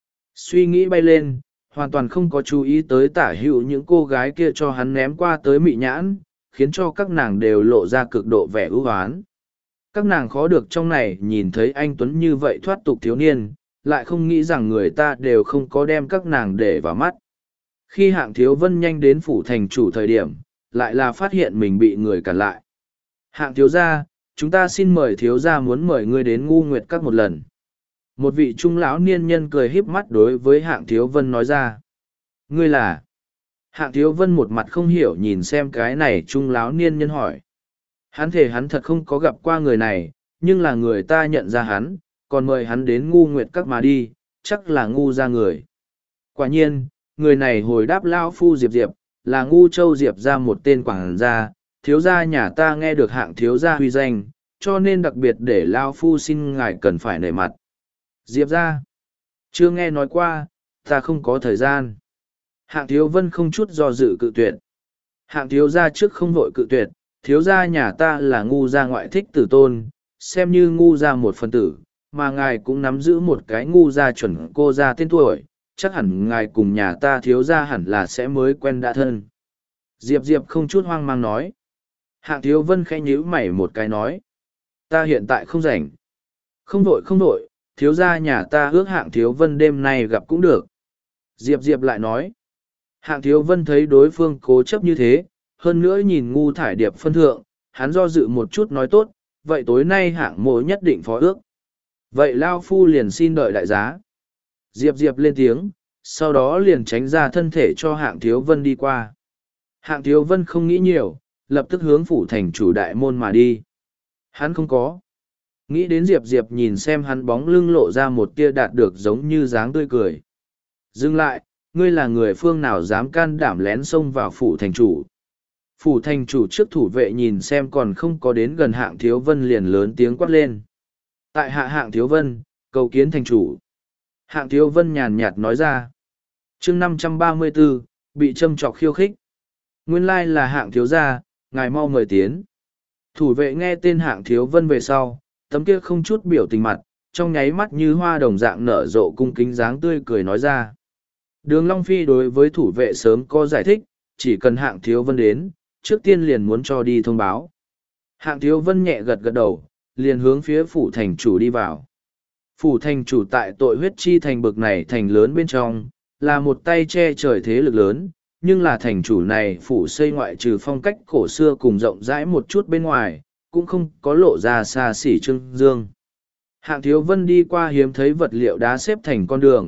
suy nghĩ bay lên, hoàn toàn không có chú ý tới tả hữu những cô gái kia cho hắn ném qua tới mị nhãn, khiến cho các nàng đều lộ ra cực độ vẻ ưu hoán. Các nàng khó được trong này nhìn thấy anh Tuấn như vậy thoát tục thiếu niên, lại không nghĩ rằng người ta đều không có đem các nàng để vào mắt. Khi Hạng Thiếu Vân nhanh đến phủ thành chủ thời điểm, lại là phát hiện mình bị người cản lại. Hạng thiếu gia, chúng ta xin mời thiếu gia muốn mời ngươi đến Ngu Nguyệt Các một lần. Một vị trung lão niên nhân cười híp mắt đối với Hạng Thiếu Vân nói ra. Ngươi là? Hạng Thiếu Vân một mặt không hiểu nhìn xem cái này trung lão niên nhân hỏi. Hắn thể hắn thật không có gặp qua người này, nhưng là người ta nhận ra hắn, còn mời hắn đến Ngu Nguyệt Các mà đi, chắc là ngu ra người. Quả nhiên, người này hồi đáp Lão Phu Diệp Diệp, là Ngu Châu Diệp ra một tên quảng gia, thiếu gia nhà ta nghe được Hạng thiếu gia huy danh, cho nên đặc biệt để Lão Phu xin ngài cần phải nể mặt. Diệp ra, chưa nghe nói qua, ta không có thời gian. Hạng Thiếu Vân không chút do dự cự tuyệt. Hạng thiếu gia trước không vội cự tuyệt, thiếu gia nhà ta là ngu gia ngoại thích tử tôn, xem như ngu gia một phần tử, mà ngài cũng nắm giữ một cái ngu gia chuẩn cô gia tên tuổi, chắc hẳn ngài cùng nhà ta thiếu gia hẳn là sẽ mới quen đã thân. Diệp Diệp không chút hoang mang nói. Hạng Thiếu Vân khẽ nhíu mày một cái nói. Ta hiện tại không rảnh. Không vội không vội, thiếu gia nhà ta ước Hạng Thiếu Vân đêm nay gặp cũng được. Diệp Diệp lại nói. Hạng Thiếu Vân thấy đối phương cố chấp như thế, hơn nữa nhìn ngu thải điệp phân thượng, hắn do dự một chút nói tốt, vậy tối nay Hạng mộ nhất định phó ước. Vậy Lao Phu liền xin đợi đại giá. Diệp Diệp lên tiếng, sau đó liền tránh ra thân thể cho Hạng Thiếu Vân đi qua. Hạng Thiếu Vân không nghĩ nhiều, lập tức hướng phủ thành chủ đại môn mà đi. Hắn không có. Nghĩ đến Diệp Diệp nhìn xem hắn bóng lưng lộ ra một tia đạt được giống như dáng tươi cười. Dừng lại, ngươi là người phương nào dám can đảm lén xông vào phủ thành chủ. Phủ thành chủ trước thủ vệ nhìn xem còn không có đến gần Hạng Thiếu Vân liền lớn tiếng quát lên. Tại hạ Hạng Thiếu Vân, cầu kiến thành chủ. Hạng Thiếu Vân nhàn nhạt nói ra. chương 534, bị châm trọc khiêu khích. Nguyên lai là Hạng Thiếu gia, ngài mau mời tiến. Thủ vệ nghe tên Hạng Thiếu Vân về sau, tấm kia không chút biểu tình mặt, trong nháy mắt như hoa đồng dạng nở rộ cung kính dáng tươi cười nói ra. Đường Long Phi đối với thủ vệ sớm có giải thích, chỉ cần Hạng Thiếu Vân đến, trước tiên liền muốn cho đi thông báo. Hạng Thiếu Vân nhẹ gật gật đầu, liền hướng phía phủ thành chủ đi vào. Phủ thành chủ tại tội huyết chi thành bực này thành lớn bên trong, là một tay che trời thế lực lớn, nhưng là thành chủ này phủ xây ngoại trừ phong cách cổ xưa cùng rộng rãi một chút bên ngoài, cũng không có lộ ra xa xỉ trưng dương. Hạng Thiếu Vân đi qua hiếm thấy vật liệu đá xếp thành con đường,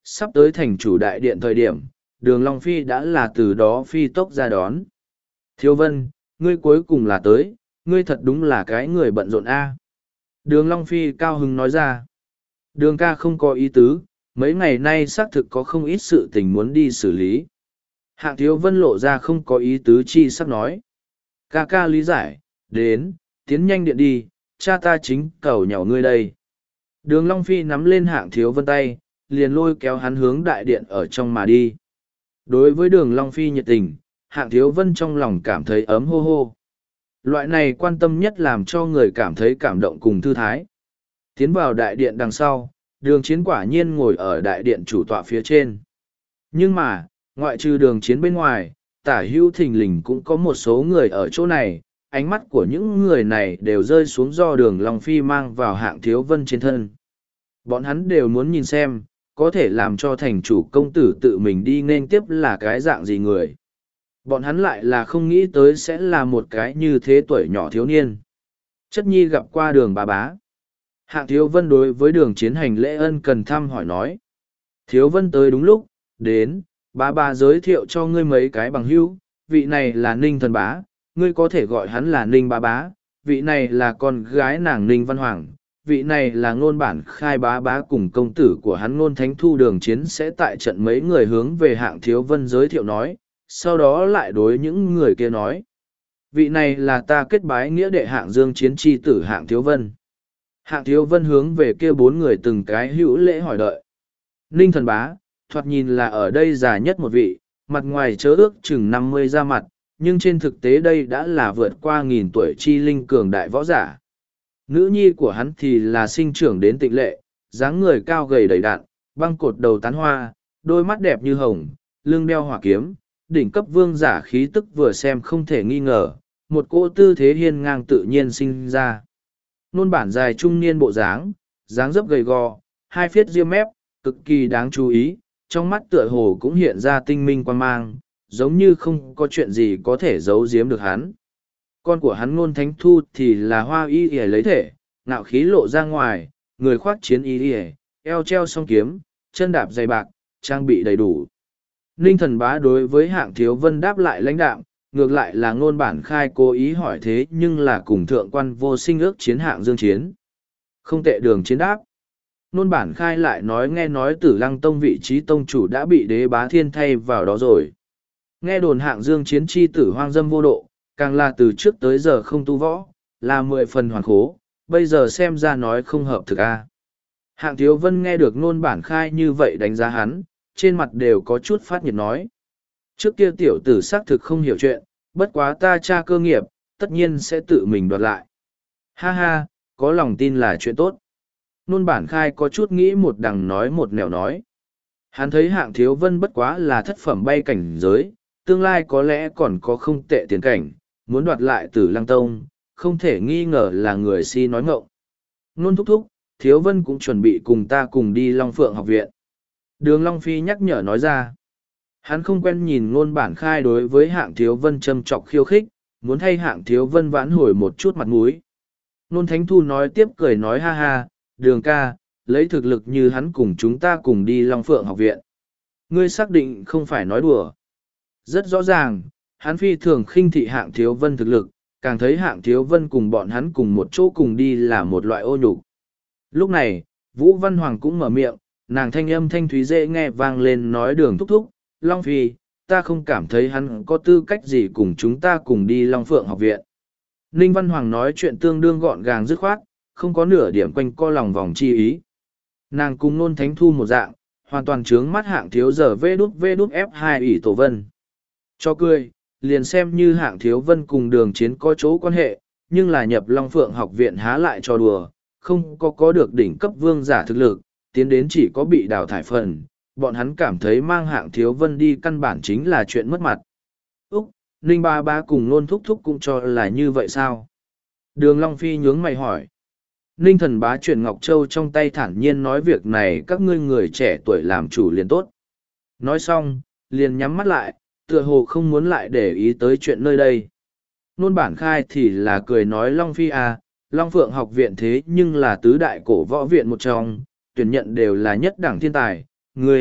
sắp tới thành chủ đại điện thời điểm, Đường Long Phi đã là từ đó phi tốc ra đón. Thiếu Vân, ngươi cuối cùng là tới, ngươi thật đúng là cái người bận rộn a. Đường Long Phi cao hứng nói ra. Đường ca không có ý tứ, mấy ngày nay xác thực có không ít sự tình muốn đi xử lý. Hạng Thiếu Vân lộ ra không có ý tứ chi sắp nói. Ca ca lý giải, đến, tiến nhanh điện đi, cha ta chính cầu nhỏ ngươi đây. Đường Long Phi nắm lên Hạng Thiếu Vân tay, liền lôi kéo hắn hướng đại điện ở trong mà đi. Đối với Đường Long Phi nhiệt tình, Hạng Thiếu Vân trong lòng cảm thấy ấm hô hô. Loại này quan tâm nhất làm cho người cảm thấy cảm động cùng thư thái. Tiến vào đại điện đằng sau, Đường Chiến quả nhiên ngồi ở đại điện chủ tọa phía trên. Nhưng mà, ngoại trừ Đường Chiến bên ngoài, tả hữu thình lình cũng có một số người ở chỗ này, ánh mắt của những người này đều rơi xuống do Đường Long Phi mang vào Hạng Thiếu Vân trên thân. Bọn hắn đều muốn nhìn xem, có thể làm cho thành chủ công tử tự mình đi nên tiếp là cái dạng gì người. Bọn hắn lại là không nghĩ tới sẽ là một cái như thế tuổi nhỏ thiếu niên. Chất nhi gặp qua Đường bá bá. Hạng Thiếu Vân đối với Đường Chiến hành lễ ân cần thăm hỏi nói. Thiếu Vân tới đúng lúc, đến, bá bá giới thiệu cho ngươi mấy cái bằng hữu, vị này là Ninh Thần Bá, ngươi có thể gọi hắn là Ninh bá bá, vị này là con gái nàng Ninh Văn Hoàng, vị này là Ngôn Bản Khai bá bá cùng công tử của hắn Ngôn Thánh Thu. Đường Chiến sẽ tại trận mấy người hướng về Hạng Thiếu Vân giới thiệu nói, sau đó lại đối những người kia nói. Vị này là ta kết bái nghĩa đệ Hạng Dương Chiến chi tử Hạng Thiếu Vân. Hạng Thiếu Vân hướng về kia bốn người từng cái hữu lễ hỏi đợi. Ninh Thần Bá, thoạt nhìn là ở đây già nhất một vị, mặt ngoài chớ ước chừng 50 ra mặt, nhưng trên thực tế đây đã là vượt qua 1000 tuổi chi linh cường đại võ giả. Nữ nhi của hắn thì là sinh trưởng đến tịnh lệ, dáng người cao gầy đầy đặn, băng cột đầu tán hoa, đôi mắt đẹp như hồng, lưng đeo hỏa kiếm, đỉnh cấp vương giả khí tức vừa xem không thể nghi ngờ, một cỗ tư thế hiên ngang tự nhiên sinh ra. Nôn bản dài trung niên bộ dáng, dáng dấp gầy gò, hai phiết ria mép, cực kỳ đáng chú ý, trong mắt tựa hồ cũng hiện ra tinh minh quan mang, giống như không có chuyện gì có thể giấu giếm được hắn. Con của hắn Ngôn Thánh Thu thì là hoa y y lấy thể, ngạo khí lộ ra ngoài, người khoác chiến y y, eo treo song kiếm, chân đạp dày bạc, trang bị đầy đủ. Ninh Thần Bá đối với Hạng Thiếu Vân đáp lại lãnh đạm, ngược lại là Ngôn Bản Khai cố ý hỏi thế nhưng là cùng thượng quan vô sinh ước chiến Hạng Dương Chiến. Không tệ. Đường Chiến đáp. Ngôn Bản Khai lại nói nghe nói Tử Lăng Tông vị trí tông chủ đã bị Đế Bá Thiên thay vào đó rồi. Nghe đồn Hạng Dương Chiến chi tử hoang dâm vô độ, càng là từ trước tới giờ không tu võ, là 10 phần hoàn khố, bây giờ xem ra nói không hợp thực a. Hạng Thiếu Vân nghe được Ngôn Bản Khai như vậy đánh giá hắn, trên mặt đều có chút phát nhiệt nói. Trước kia tiểu tử xác thực không hiểu chuyện, bất quá ta tra cơ nghiệp, tất nhiên sẽ tự mình đoạt lại. Ha ha, có lòng tin là chuyện tốt. Ngôn Bản Khai có chút nghĩ một đằng nói một nẻo nói. Hắn thấy Hạng Thiếu Vân bất quá là thất phẩm bay cảnh giới, tương lai có lẽ còn có không tệ tiền cảnh, muốn đoạt lại Tử Lăng Tông, không thể nghi ngờ là người si nói ngọng. Ngôn thúc thúc, Thiếu Vân cũng chuẩn bị cùng ta cùng đi Long Phượng học viện. Đường Long Phi nhắc nhở nói ra. Hắn không quen nhìn Ngôn Bản Khai đối với Hạng Thiếu Vân châm chọc khiêu khích, muốn thay Hạng Thiếu Vân vãn hồi một chút mặt mũi. Ngôn Thánh Thu nói tiếp cười nói ha ha, Đường ca, lấy thực lực như hắn cùng chúng ta cùng đi Long Phượng học viện. Ngươi xác định không phải nói đùa. Rất rõ ràng, hắn phi thường khinh thị Hạng Thiếu Vân thực lực, càng thấy Hạng Thiếu Vân cùng bọn hắn cùng một chỗ cùng đi là một loại ô nhục. Lúc này, Vũ Văn Hoàng cũng mở miệng, nàng thanh âm thanh thúy dễ nghe vang lên nói Đường thúc thúc, Long Phi, ta không cảm thấy hắn có tư cách gì cùng chúng ta cùng đi Long Phượng học viện. Ninh Văn Hoàng nói chuyện tương đương gọn gàng dứt khoát, không có nửa điểm quanh co lòng vòng chi ý. Nàng cùng Ngôn Thánh Thu một dạng, hoàn toàn trướng mắt Hạng Thiếu giờ vê đút F2 ỷ tổ vân. Cho cười, liền xem như Hạng Thiếu Vân cùng Đường Chiến có chỗ quan hệ, nhưng là nhập Long Phượng học viện há lại cho đùa, không có được đỉnh cấp vương giả thực lực, tiến đến chỉ có bị đào thải phần, bọn hắn cảm thấy mang Hạng Thiếu Vân đi căn bản chính là chuyện mất mặt. Úc, Ninh ba ba cùng Nôn thúc thúc cũng cho là như vậy sao? Đường Long Phi nhướng mày hỏi. Ninh Thần Bá chuyển Ngọc Châu trong tay thản nhiên nói việc này các ngươi người trẻ tuổi làm chủ liền tốt. Nói xong, liền nhắm mắt lại, tựa hồ không muốn lại để ý tới chuyện nơi đây. Nôn Bản Khai thì là cười nói Long Phi à, Long Phượng học viện thế nhưng là tứ đại cổ võ viện một trong, tuyển nhận đều là nhất đẳng thiên tài, ngươi,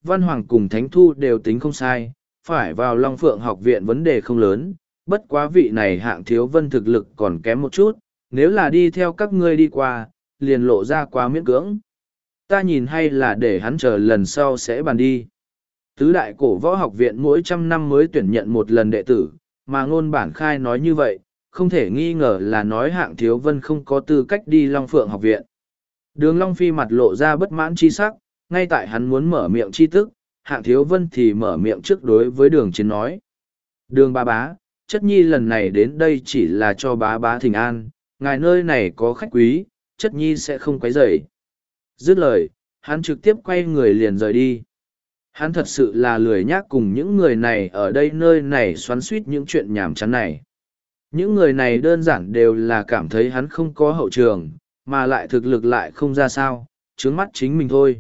Văn Hoàng cùng Thánh Thu đều tính không sai, phải vào Long Phượng học viện vấn đề không lớn, bất quá vị này Hạng Thiếu Vân thực lực còn kém một chút, nếu là đi theo các ngươi đi qua, liền lộ ra quá miễn cưỡng. Ta nhìn hay là để hắn chờ lần sau sẽ bàn đi. Tứ đại cổ võ học viện mỗi 100 năm mới tuyển nhận một lần đệ tử, mà Ngôn Bản Khai nói như vậy, không thể nghi ngờ là nói Hạng Thiếu Vân không có tư cách đi Long Phượng học viện. Đường Long Phi mặt lộ ra bất mãn chi sắc, ngay tại hắn muốn mở miệng chi tức, Hạng Thiếu Vân thì mở miệng trước đối với Đường Chiến nói. Đường bá bá, chất nhi lần này đến đây chỉ là cho bá bá thỉnh an, ngài nơi này có khách quý, chất nhi sẽ không quấy rầy. Dứt lời, hắn trực tiếp quay người liền rời đi. Hắn thật sự là lười nhác cùng những người này ở đây nơi này xoắn suýt những chuyện nhảm chán này. Những người này đơn giản đều là cảm thấy hắn không có hậu trường, mà lại thực lực lại không ra sao, trướng mắt chính mình thôi.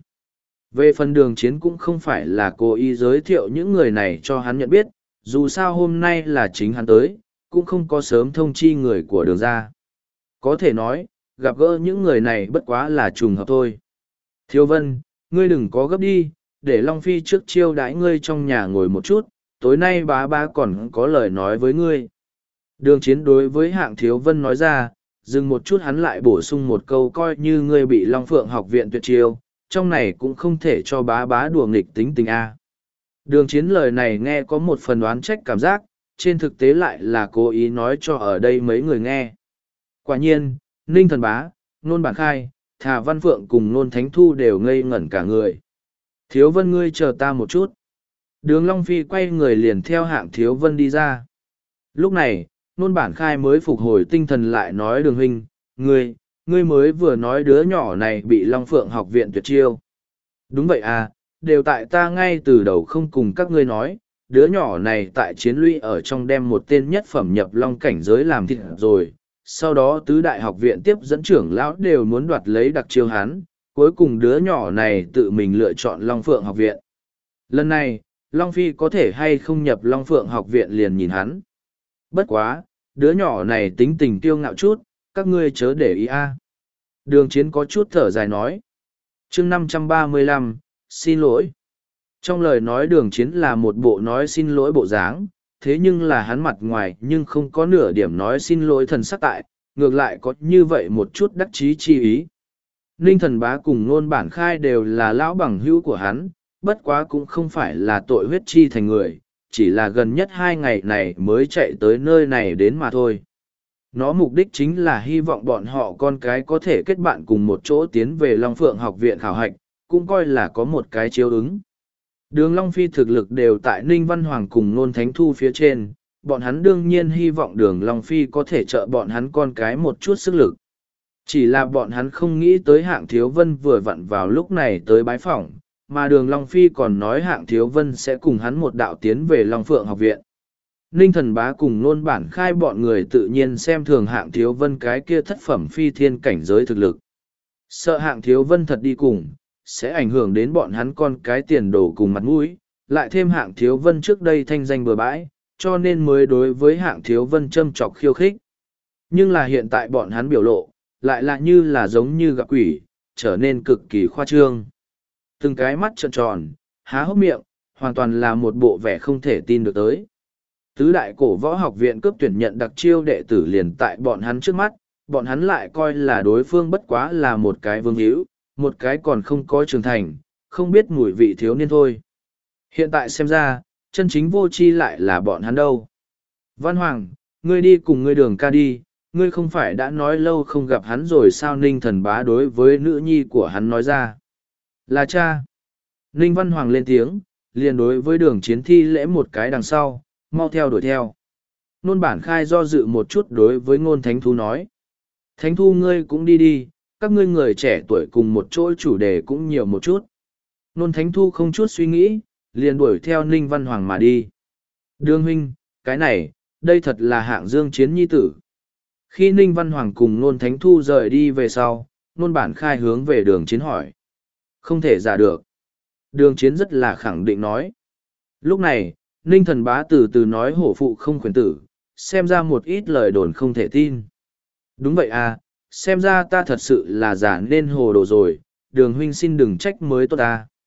Về phần Đường Chiến cũng không phải là cố ý giới thiệu những người này cho hắn nhận biết, dù sao hôm nay là chính hắn tới, cũng không có sớm thông chi người của Đường ra. Có thể nói, gặp gỡ những người này bất quá là trùng hợp thôi. Thiếu Vân, ngươi đừng có gấp đi, để Long Phi trước chiêu đãi ngươi trong nhà ngồi một chút, tối nay bá bá còn có lời nói với ngươi. Đường Chiến đối với Hạng Thiếu Vân nói ra, dừng một chút hắn lại bổ sung một câu coi như ngươi bị Long Phượng học viện tuyệt chiêu, trong này cũng không thể cho bá bá đùa nghịch tính tình a. Đường Chiến lời này nghe có một phần oán trách cảm giác, trên thực tế lại là cố ý nói cho ở đây mấy người nghe. Quả nhiên, Ninh Thần Bá, Nôn Bản Khai, Thà Văn Phượng cùng Nôn Thánh Thu đều ngây ngẩn cả người. Thiếu Vân ngươi chờ ta một chút. Đường Long Phi quay người liền theo Hạng Thiếu Vân đi ra. Lúc này, Nôn Bản Khai mới phục hồi tinh thần lại nói Đường huynh, ngươi mới vừa nói đứa nhỏ này bị Long Phượng học viện tuyệt chiêu. Đúng vậy à, đều tại ta ngay từ đầu không cùng các ngươi nói, đứa nhỏ này tại chiến lũy ở trong đem một tên nhất phẩm nhập long cảnh giới làm thịt rồi. Sau đó tứ đại học viện tiếp dẫn trưởng lão đều muốn đoạt lấy đặc chiêu hắn, cuối cùng đứa nhỏ này tự mình lựa chọn Long Phượng học viện. Lần này, Long Phi có thể hay không nhập Long Phượng học viện liền nhìn hắn. Bất quá, đứa nhỏ này tính tình kiêu ngạo chút, các ngươi chớ để ý a. Đường Chiến có chút thở dài nói. Chương 535, xin lỗi. Trong lời nói Đường Chiến là một bộ nói xin lỗi bộ dáng, thế nhưng là hắn mặt ngoài nhưng không có nửa điểm nói xin lỗi thần sắc tại, ngược lại có như vậy một chút đắc chí chi ý. Ninh Thần Bá cùng Nôn Bản Khai đều là lão bằng hữu của hắn, bất quá cũng không phải là tội huyết chi thành người, chỉ là gần nhất 2 ngày này mới chạy tới nơi này đến mà thôi. Nó mục đích chính là hy vọng bọn họ con cái có thể kết bạn cùng một chỗ tiến về Long Phượng học viện khảo hạch, cũng coi là có một cái chiếu ứng. Đường Long Phi thực lực đều tại Ninh Văn Hoàng cùng Nôn Thánh Thu phía trên, bọn hắn đương nhiên hy vọng Đường Long Phi có thể trợ bọn hắn con cái một chút sức lực. Chỉ là bọn hắn không nghĩ tới Hạng Thiếu Vân vừa vặn vào lúc này tới bái phỏng, mà Đường Long Phi còn nói Hạng Thiếu Vân sẽ cùng hắn một đạo tiến về Long Phượng học viện. Ninh Thần Bá cùng Nôn Bản Khai bọn người tự nhiên xem thường Hạng Thiếu Vân cái kia thất phẩm phi thiên cảnh giới thực lực. Sợ Hạng Thiếu Vân thật đi cùng, sẽ ảnh hưởng đến bọn hắn con cái tiền đồ cùng mặt mũi, lại thêm Hạng Thiếu Vân trước đây thanh danh bừa bãi, cho nên mới đối với Hạng Thiếu Vân châm chọc khiêu khích. Nhưng là hiện tại bọn hắn biểu lộ, lại là như là giống như gặp quỷ, trở nên cực kỳ khoa trương. Từng cái mắt trợn tròn, há hốc miệng, hoàn toàn là một bộ vẻ không thể tin được tới. Tứ đại cổ võ học viện cướp tuyển nhận đặc chiêu đệ tử liền tại bọn hắn trước mắt, bọn hắn lại coi là đối phương bất quá là một cái vương hữu, một cái còn không có trưởng thành, không biết mùi vị thiếu niên thôi. Hiện tại xem ra, chân chính vô tri lại là bọn hắn đâu. Văn Hoàng, ngươi đi cùng ngươi Đường ca đi, ngươi không phải đã nói lâu không gặp hắn rồi sao? Ninh Thần Bá đối với nữ nhi của hắn nói ra. Là cha. Ninh Văn Hoàng lên tiếng, liền đối với Đường Chiến thi lễ một cái đằng sau, mau theo đuổi theo. Nôn Bản Khai do dự một chút đối với Nôn Thánh Thu nói. Thánh Thu ngươi cũng đi đi, các ngươi người trẻ tuổi cùng một chỗ chủ đề cũng nhiều một chút. Nôn Thánh Thu không chút suy nghĩ, liền đuổi theo Ninh Văn Hoàng mà đi. Đường huynh, cái này, đây thật là Hạng Dương Chiến nhi tử. Khi Ninh Văn Hoàng cùng Nôn Thánh Thu rời đi về sau, Nôn Bản Khai hướng về Đường Chiến hỏi. Không thể giả được. Đường Chiến rất là khẳng định nói. Lúc này, Ninh Thần Bá từ từ nói hổ phụ không khuyến tử, xem ra một ít lời đồn không thể tin. Đúng vậy à, xem ra ta thật sự là giả nên hồ đồ rồi, Đường huynh xin đừng trách mới tốt ta.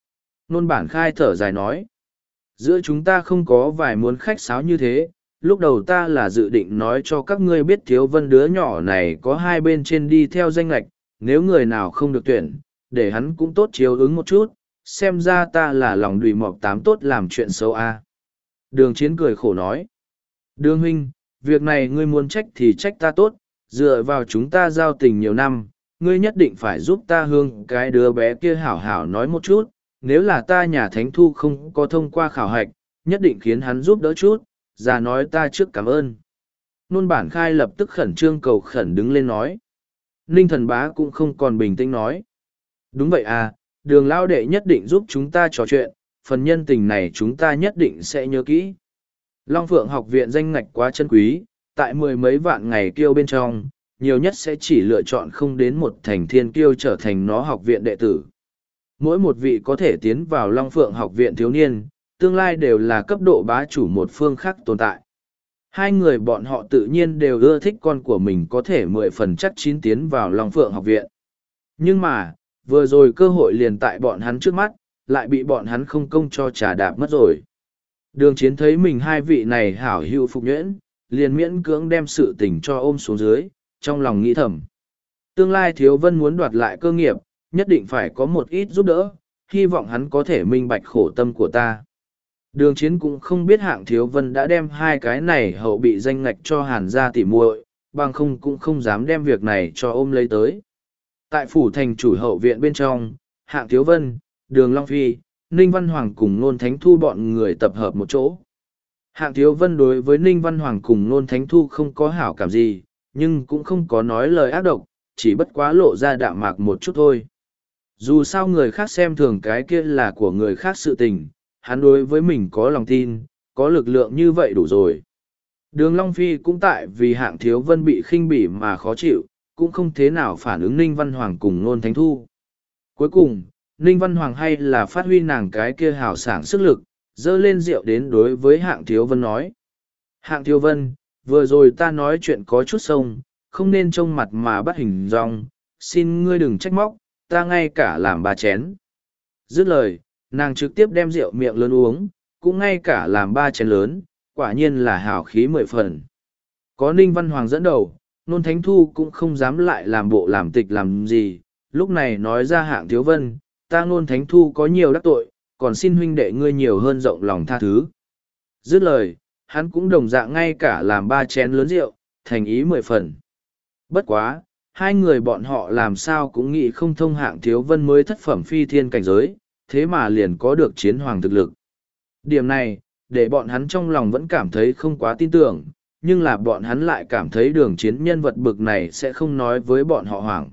Nôn bản khai thở dài nói. Giữa chúng ta không có vài muốn khách sáo như thế, lúc đầu ta là dự định nói cho các ngươi biết Thiếu Vân đứa nhỏ này có hai bên trên đi theo danh lệch, nếu người nào không được tuyển, để hắn cũng tốt chiếu ứng một chút, xem ra ta là lòng đùi mọc tám tốt làm chuyện xấu a. Đường Chiến cười khổ nói. Đường huynh, việc này ngươi muốn trách thì trách ta tốt, dựa vào chúng ta giao tình nhiều năm, ngươi nhất định phải giúp ta hướng cái đứa bé kia hảo hảo nói một chút, nếu là ta nhà thánh thu không có thông qua khảo hạch, nhất định khiến hắn giúp đỡ chút, già nói ta trước cảm ơn. Nôn bản khai lập tức khẩn trương cầu khẩn đứng lên nói. Ninh Thần Bá cũng không còn bình tĩnh nói. Đúng vậy à, đường lao đệ nhất định giúp chúng ta trò chuyện, phần nhân tình này chúng ta nhất định sẽ nhớ kỹ. Long Phượng học viện danh ngạch quá chân quý, tại mười mấy vạn ngày kiêu bên trong, nhiều nhất sẽ chỉ lựa chọn không đến một thành thiên kiêu trở thành nó học viện đệ tử. Mỗi một vị có thể tiến vào Long Phượng học viện thiếu niên, tương lai đều là cấp độ bá chủ một phương khác tồn tại. Hai người bọn họ tự nhiên đều ưa thích con của mình có thể 10% chắc chín tiến vào Long Phượng học viện. Nhưng mà, vừa rồi cơ hội liền tại bọn hắn trước mắt, lại bị bọn hắn không công cho trà đạp mất rồi. Đường Chiến thấy mình hai vị này hảo hữu phục nhuyễn, liền miễn cưỡng đem sự tình cho ôm xuống dưới, trong lòng nghĩ thầm. Tương lai Thiếu Vân muốn đoạt lại cơ nghiệp, nhất định phải có một ít giúp đỡ, hy vọng hắn có thể minh bạch khổ tâm của ta. Đường Chiến cũng không biết Hạng Thiếu Vân đã đem hai cái này hậu bị danh ngạch cho Hàn gia tỉ muội, bằng không cũng không dám đem việc này cho ôm lấy tới. Tại phủ thành chủ hậu viện bên trong, Hạng Thiếu Vân, Đường Long Phi, Ninh Văn Hoàng cùng Nôn Thánh Thu bọn người tập hợp một chỗ. Hạng Thiếu Vân đối với Ninh Văn Hoàng cùng Nôn Thánh Thu không có hảo cảm gì, nhưng cũng không có nói lời ác độc, chỉ bất quá lộ ra đạm mạc một chút thôi. Dù sao người khác xem thường cái kia là của người khác sự tình, hắn đối với mình có lòng tin, có lực lượng như vậy đủ rồi. Đường Long Phi cũng tại vì Hạng Thiếu Vân bị khinh bỉ mà khó chịu, cũng không thế nào phản ứng Ninh Văn Hoàng cùng Nôn Thánh Thu. Cuối cùng, Ninh Văn Hoàng hay là phát huy nàng cái kia hào sảng sức lực, dơ lên rượu đến đối với Hạng Thiếu Vân nói. Hạng Thiếu Vân, vừa rồi ta nói chuyện có chút sông, không nên trông mặt mà bắt hình dong, xin ngươi đừng trách móc, ta ngay cả làm ba chén. Dứt lời, nàng trực tiếp đem rượu miệng lớn uống, cũng ngay cả làm ba chén lớn, quả nhiên là hào khí 10 phần. Có Ninh Văn Hoàng dẫn đầu, Nôn Thánh Thu cũng không dám lại làm bộ làm tịch làm gì, lúc này nói ra Hạng Thiếu Vân, ta Nôn Thánh Thu có nhiều đắc tội, còn xin huynh đệ ngươi nhiều hơn rộng lòng tha thứ. Dứt lời, hắn cũng đồng dạng ngay cả làm ba chén lớn rượu, thành ý 10 phần. Bất quá, hai người bọn họ làm sao cũng nghĩ không thông Hạng Thiếu Vân mới thất phẩm phi thiên cảnh giới, thế mà liền có được chiến hoàng thực lực. Điểm này, để bọn hắn trong lòng vẫn cảm thấy không quá tin tưởng, nhưng là bọn hắn lại cảm thấy Đường Chiến nhân vật bực này sẽ không nói với bọn họ hoảng.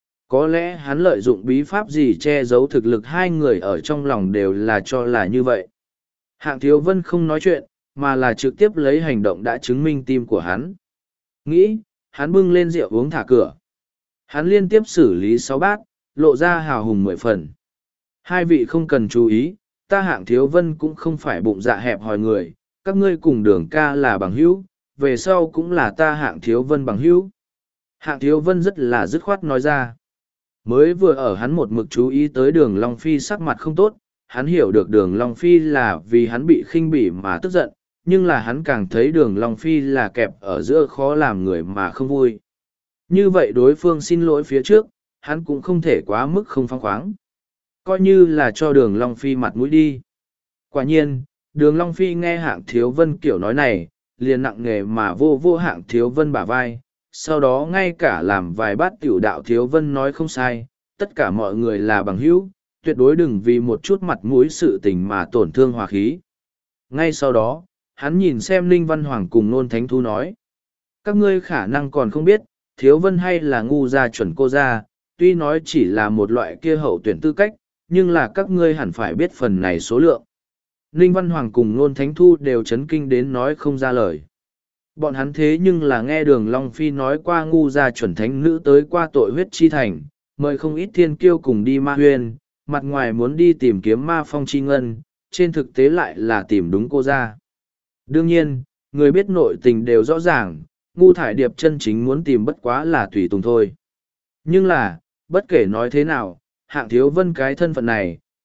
Có lẽ hắn lợi dụng bí pháp gì che giấu thực lực hai người ở trong lòng đều là cho là như vậy. Hạng Thiếu Vân không nói chuyện, mà là trực tiếp lấy hành động đã chứng minh tim của hắn. Nghĩ, hắn bưng lên rượu uống thả cửa. Hắn liên tiếp xử lý 6 bát, lộ ra hào hùng 10 phần. Hai vị không cần chú ý, ta Hạng Thiếu Vân cũng không phải bụng dạ hẹp hòi người, các ngươi cùng Đường ca là bằng hữu, về sau cũng là ta Hạng Thiếu Vân bằng hữu. Hạng Thiếu Vân rất là dứt khoát nói ra. Mới vừa ở hắn một mực chú ý tới Đường Long Phi sắc mặt không tốt, hắn hiểu được Đường Long Phi là vì hắn bị khinh bỉ mà tức giận, nhưng là hắn càng thấy Đường Long Phi là kẹp ở giữa khó làm người mà không vui. Như vậy đối phương xin lỗi phía trước, hắn cũng không thể quá mức không phăng khoáng. Coi như là cho Đường Long Phi mặt mũi đi. Quả nhiên, Đường Long Phi nghe Hạng Thiếu Vân kiểu nói này, liền nặng nề mà vô Hạng Thiếu Vân bả vai, sau đó ngay cả làm vài bát tiểu đạo Thiếu Vân nói không sai, tất cả mọi người là bằng hữu, tuyệt đối đừng vì một chút mặt mũi sự tình mà tổn thương hòa khí. Ngay sau đó, hắn nhìn xem Ninh Văn Hoàng cùng Nôn Thánh Thu nói. Các ngươi khả năng còn không biết, Thiếu Vân hay là ngu gia chuẩn cô gia, tuy nói chỉ là một loại kia hậu tuyển tư cách, nhưng là các ngươi hẳn phải biết phần này số lượng. Ninh Văn Hoàng cùng Nôn Thánh Thu đều chấn kinh đến nói không ra lời. Bọn hắn thế nhưng là nghe Đường Long Phi nói qua ngu gia chuẩn thánh nữ tới qua tội huyết chi thành, mời không ít thiên kiêu cùng đi ma huyên, mặt ngoài muốn đi tìm kiếm ma phong chi ngân, trên thực tế lại là tìm đúng cô gia. Đương nhiên, người biết nội tình đều rõ ràng, ngu thải điệp chân chính muốn tìm bất quá là tùy tùng thôi. Nhưng là, bất kể nói thế nào, Hạng Thiếu Vân cái thân phận này,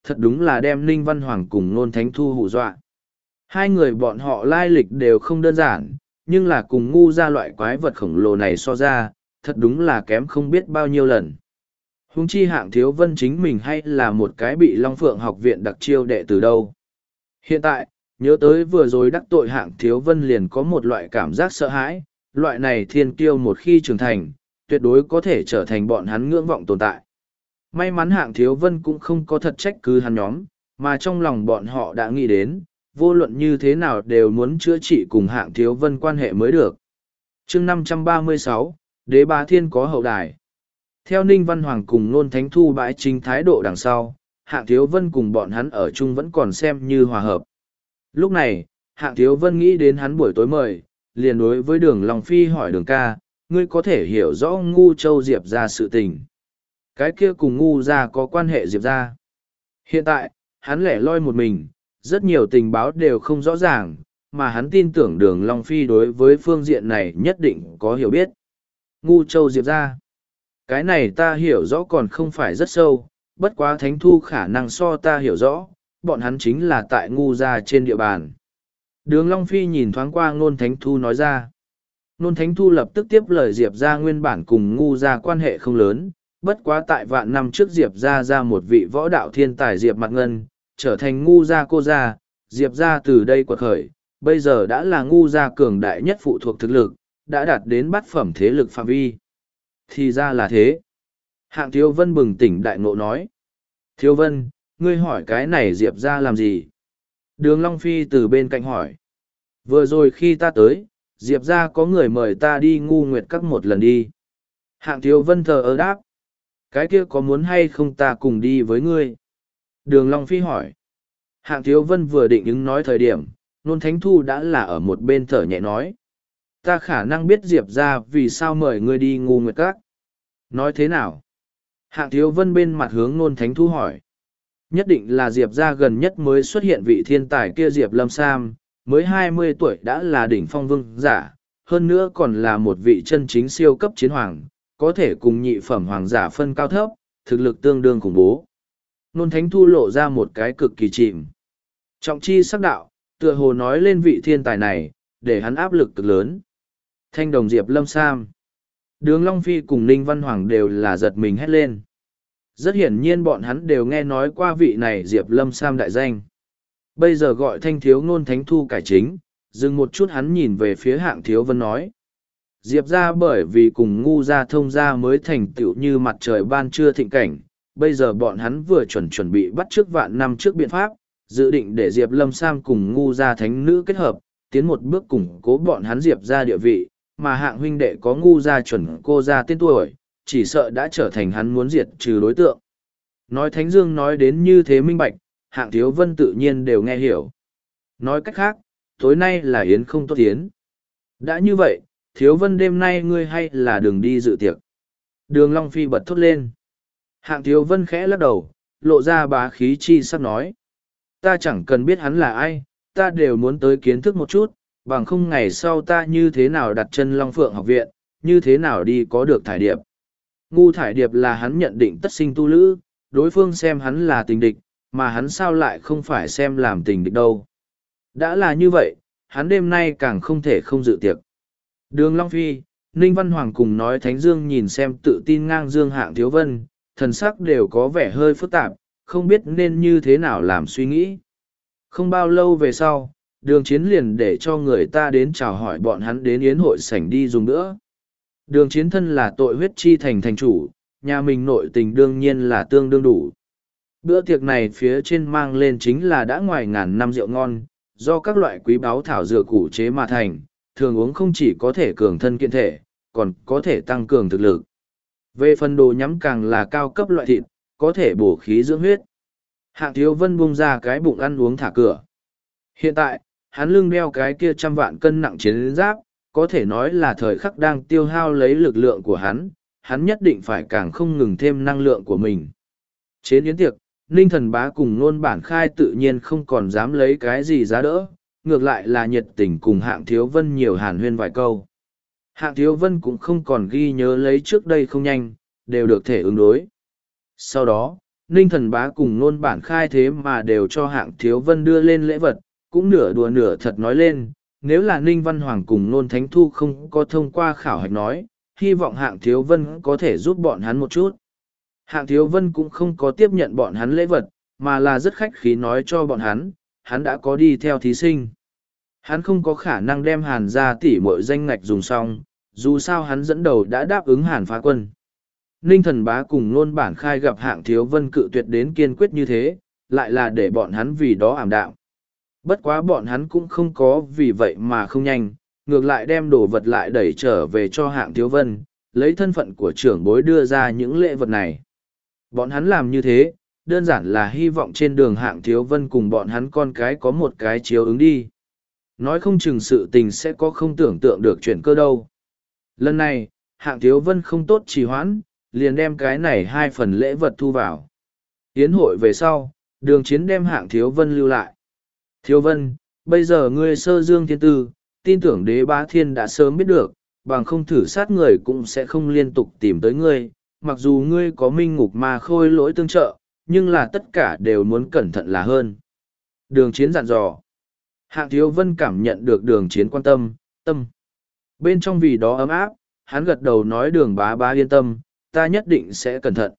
thật đúng là đem Ninh Văn Hoàng cùng Nôn Thánh Thu hù dọa. Hai người bọn họ lai lịch đều không đơn giản, nhưng là cùng ngu ra loại quái vật khổng lồ này so ra, thật đúng là kém không biết bao nhiêu lần. Huống chi Hạng Thiếu Vân chính mình hay là một cái bị Long Phượng học viện đặc chiêu đệ từ đâu. Hiện tại, nhớ tới vừa rồi đắc tội Hạng Thiếu Vân liền có một loại cảm giác sợ hãi, loại này thiên kiêu một khi trưởng thành, tuyệt đối có thể trở thành bọn hắn ngưỡng vọng tồn tại. May mắn Hạng Thiếu Vân cũng không có thật trách cứ hắn nhóm, mà trong lòng bọn họ đã nghĩ đến, vô luận như thế nào đều muốn chữa trị cùng Hạng Thiếu Vân quan hệ mới được. chương 536, Đế Bá Thiên có hậu đài. Theo Ninh Văn Hoàng cùng Nôn Thánh Thu bãi chính thái độ đằng sau, Hạng Thiếu Vân cùng bọn hắn ở chung vẫn còn xem như hòa hợp. Lúc này, Hạng Thiếu Vân nghĩ đến hắn buổi tối mời, liền đối với Đường Long Phi hỏi Đường ca, ngươi có thể hiểu rõ Ngu Châu Diệp ra sự tình. Cái kia cùng Ngu ra có quan hệ Diệp ra. Hiện tại, hắn lẻ loi một mình, rất nhiều tình báo đều không rõ ràng, mà hắn tin tưởng Đường Long Phi đối với phương diện này nhất định có hiểu biết. Ngu Châu Diệp ra. Cái này ta hiểu rõ còn không phải rất sâu, bất quá Thánh Thu khả năng so ta hiểu rõ, bọn hắn chính là tại Ngu gia trên địa bàn. Đường Long Phi nhìn thoáng qua Nôn Thánh Thu nói ra. Nôn Thánh Thu lập tức tiếp lời Diệp ra nguyên bản cùng Ngu gia quan hệ không lớn, bất quá tại vạn năm trước Diệp ra một vị võ đạo thiên tài Diệp Mạc Ngân, trở thành Ngu gia cô gia, Diệp ra từ đây quật khởi, bây giờ đã là Ngu gia cường đại nhất phụ thuộc thực lực, đã đạt đến bát phẩm thế lực phạm vi. Thì ra là thế. Hạng Thiếu Vân bừng tỉnh đại ngộ nói. Thiếu Vân, ngươi hỏi cái này Diệp ra làm gì? Đường Long Phi từ bên cạnh hỏi. Vừa rồi khi ta tới, Diệp ra có người mời ta đi Ngu Nguyệt Các một lần đi. Hạng Thiếu Vân thờ ơ đáp. Cái kia có muốn hay không ta cùng đi với ngươi? Đường Long Phi hỏi. Hạng Thiếu Vân vừa định ứng nói thời điểm, Nôn Thánh Thu đã là ở một bên thở nhẹ nói. Ta khả năng biết Diệp ra vì sao mời ngươi đi Ngu Nguyệt Các. Nói thế nào? Hạng Thiếu Vân bên mặt hướng Nôn Thánh Thu hỏi. Nhất định là Diệp ra gần nhất mới xuất hiện vị thiên tài kia Diệp Lâm Sam, mới 20 tuổi đã là đỉnh phong vương giả, hơn nữa còn là một vị chân chính siêu cấp chiến hoàng, có thể cùng nhị phẩm hoàng giả phân cao thấp, thực lực tương đương khủng bố. Nôn Thánh Thu lộ ra một cái cực kỳ chìm. Trọng chi sắc đạo, tựa hồ nói lên vị thiên tài này, để hắn áp lực cực lớn. Thanh đồng Diệp Lâm Sam. Đường Long Phi cùng Ninh Văn Hoàng đều là giật mình hét lên. Rất hiển nhiên bọn hắn đều nghe nói qua vị này Diệp Lâm Sam đại danh. Bây giờ gọi Thanh Thiếu Nôn Thánh Thu cải chính, dừng một chút hắn nhìn về phía Hạng Thiếu Vân nói. Diệp ra bởi vì cùng Ngu gia thông gia mới thành tựu như mặt trời ban trưa thịnh cảnh, bây giờ bọn hắn vừa chuẩn bị bắt trước vạn năm trước biện pháp, dự định để Diệp Lâm Sam cùng Ngu gia thánh nữ kết hợp, tiến một bước củng cố bọn hắn Diệp ra địa vị, mà Hạng huynh đệ có Ngu gia chuẩn cô gia tên tuổi, chỉ sợ đã trở thành hắn muốn diệt trừ đối tượng. Nói Thánh Dương nói đến như thế minh bạch, Hạng Thiếu Vân tự nhiên đều nghe hiểu. Nói cách khác, tối nay là yến không tốt yến. Đã như vậy, Thiếu Vân đêm nay ngươi hay là đừng đi dự tiệc. Đường Long Phi bật thốt lên. Hạng Thiếu Vân khẽ lắc đầu, lộ ra bá khí chi sắc nói. Ta chẳng cần biết hắn là ai, ta đều muốn tới kiến thức một chút, bằng không ngày sau ta như thế nào đặt chân Long Phượng học viện, như thế nào đi có được thải điệp. Ngu thải điệp là hắn nhận định tất sinh tu lữ, đối phương xem hắn là tình địch, mà hắn sao lại không phải xem làm tình địch đâu. Đã là như vậy, hắn đêm nay càng không thể không dự tiệc. Đường Long Phi, Ninh Văn Hoàng cùng nói Thánh Dương nhìn xem tự tin ngang dương Hạng Thiếu Vân, thần sắc đều có vẻ hơi phức tạp, không biết nên như thế nào làm suy nghĩ. Không bao lâu về sau, Đường Chiến liền để cho người ta đến chào hỏi bọn hắn đến yến hội sảnh đi dùng nữa. Đường Chiến thân là tội huyết chi thành thành chủ, nhà mình nội tình đương nhiên là tương đương đủ. Bữa tiệc này phía trên mang lên chính là đã ngoài ngàn năm rượu ngon, do các loại quý báu thảo dược củ chế mà thành, thường uống không chỉ có thể cường thân kiện thể, còn có thể tăng cường thực lực. Về phần đồ nhắm càng là cao cấp loại thịt, có thể bổ khí dưỡng huyết. Hạng Thiếu Vân bung ra cái bụng ăn uống thả cửa. Hiện tại, hắn lưng đeo cái kia 100 vạn cân nặng chiến giáp, có thể nói là thời khắc đang tiêu hao lấy lực lượng của hắn nhất định phải càng không ngừng thêm năng lượng của mình. Trên yến tiệc, Ninh Thần Bá cùng Nôn Bản Khai tự nhiên không còn dám lấy cái gì giá đỡ, ngược lại là nhiệt tình cùng Hạng Thiếu Vân nhiều hàn huyên vài câu. Hạng Thiếu Vân cũng không còn ghi nhớ lấy trước đây không nhanh, đều được thể ứng đối. Sau đó, Ninh Thần Bá cùng Nôn Bản Khai thế mà đều cho Hạng Thiếu Vân đưa lên lễ vật, cũng nửa đùa nửa thật nói lên, nếu là Ninh Văn Hoàng cùng Nôn Thánh Thu không có thông qua khảo hạch nói, hy vọng Hạng Thiếu Vân có thể giúp bọn hắn một chút. Hạng Thiếu Vân cũng không có tiếp nhận bọn hắn lễ vật, mà là rất khách khí nói cho bọn hắn đã có đi theo thí sinh. Hắn không có khả năng đem Hàn ra tỉ mọi danh ngạch dùng xong, dù sao hắn dẫn đầu đã đáp ứng Hàn Phá Quân. Ninh Thần Bá cùng Nôn Bản Khai gặp Hạng Thiếu Vân cự tuyệt đến kiên quyết như thế, lại là để bọn hắn vì đó ảm đạm. Bất quá bọn hắn cũng không có vì vậy mà không nhanh, ngược lại đem đồ vật lại đẩy trở về cho Hạng Thiếu Vân, lấy thân phận của trưởng bối đưa ra những lễ vật này. Bọn hắn làm như thế, đơn giản là hy vọng trên đường Hạng Thiếu Vân cùng bọn hắn con cái có một cái chiếu ứng đi. Nói không chừng sự tình sẽ có không tưởng tượng được chuyển cơ đâu. Lần này, Hạng Thiếu Vân không tốt trì hoãn, liền đem cái này 2 phần lễ vật thu vào. Yến hội về sau, Đường Chiến đem Hạng Thiếu Vân lưu lại. Thiếu Vân, bây giờ ngươi sơ dương thiên tư, tin tưởng Đế Bá Thiên đã sớm biết được, bằng không thử sát người cũng sẽ không liên tục tìm tới ngươi, mặc dù ngươi có minh ngục ma khôi lỗi tương trợ, nhưng là tất cả đều muốn cẩn thận là hơn. Đường Chiến dặn dò. Hạng Thiếu Vân cảm nhận được Đường Chiến quan tâm, bên trong vì đó ấm áp, hắn gật đầu nói Đường bá bá yên tâm, ta nhất định sẽ cẩn thận.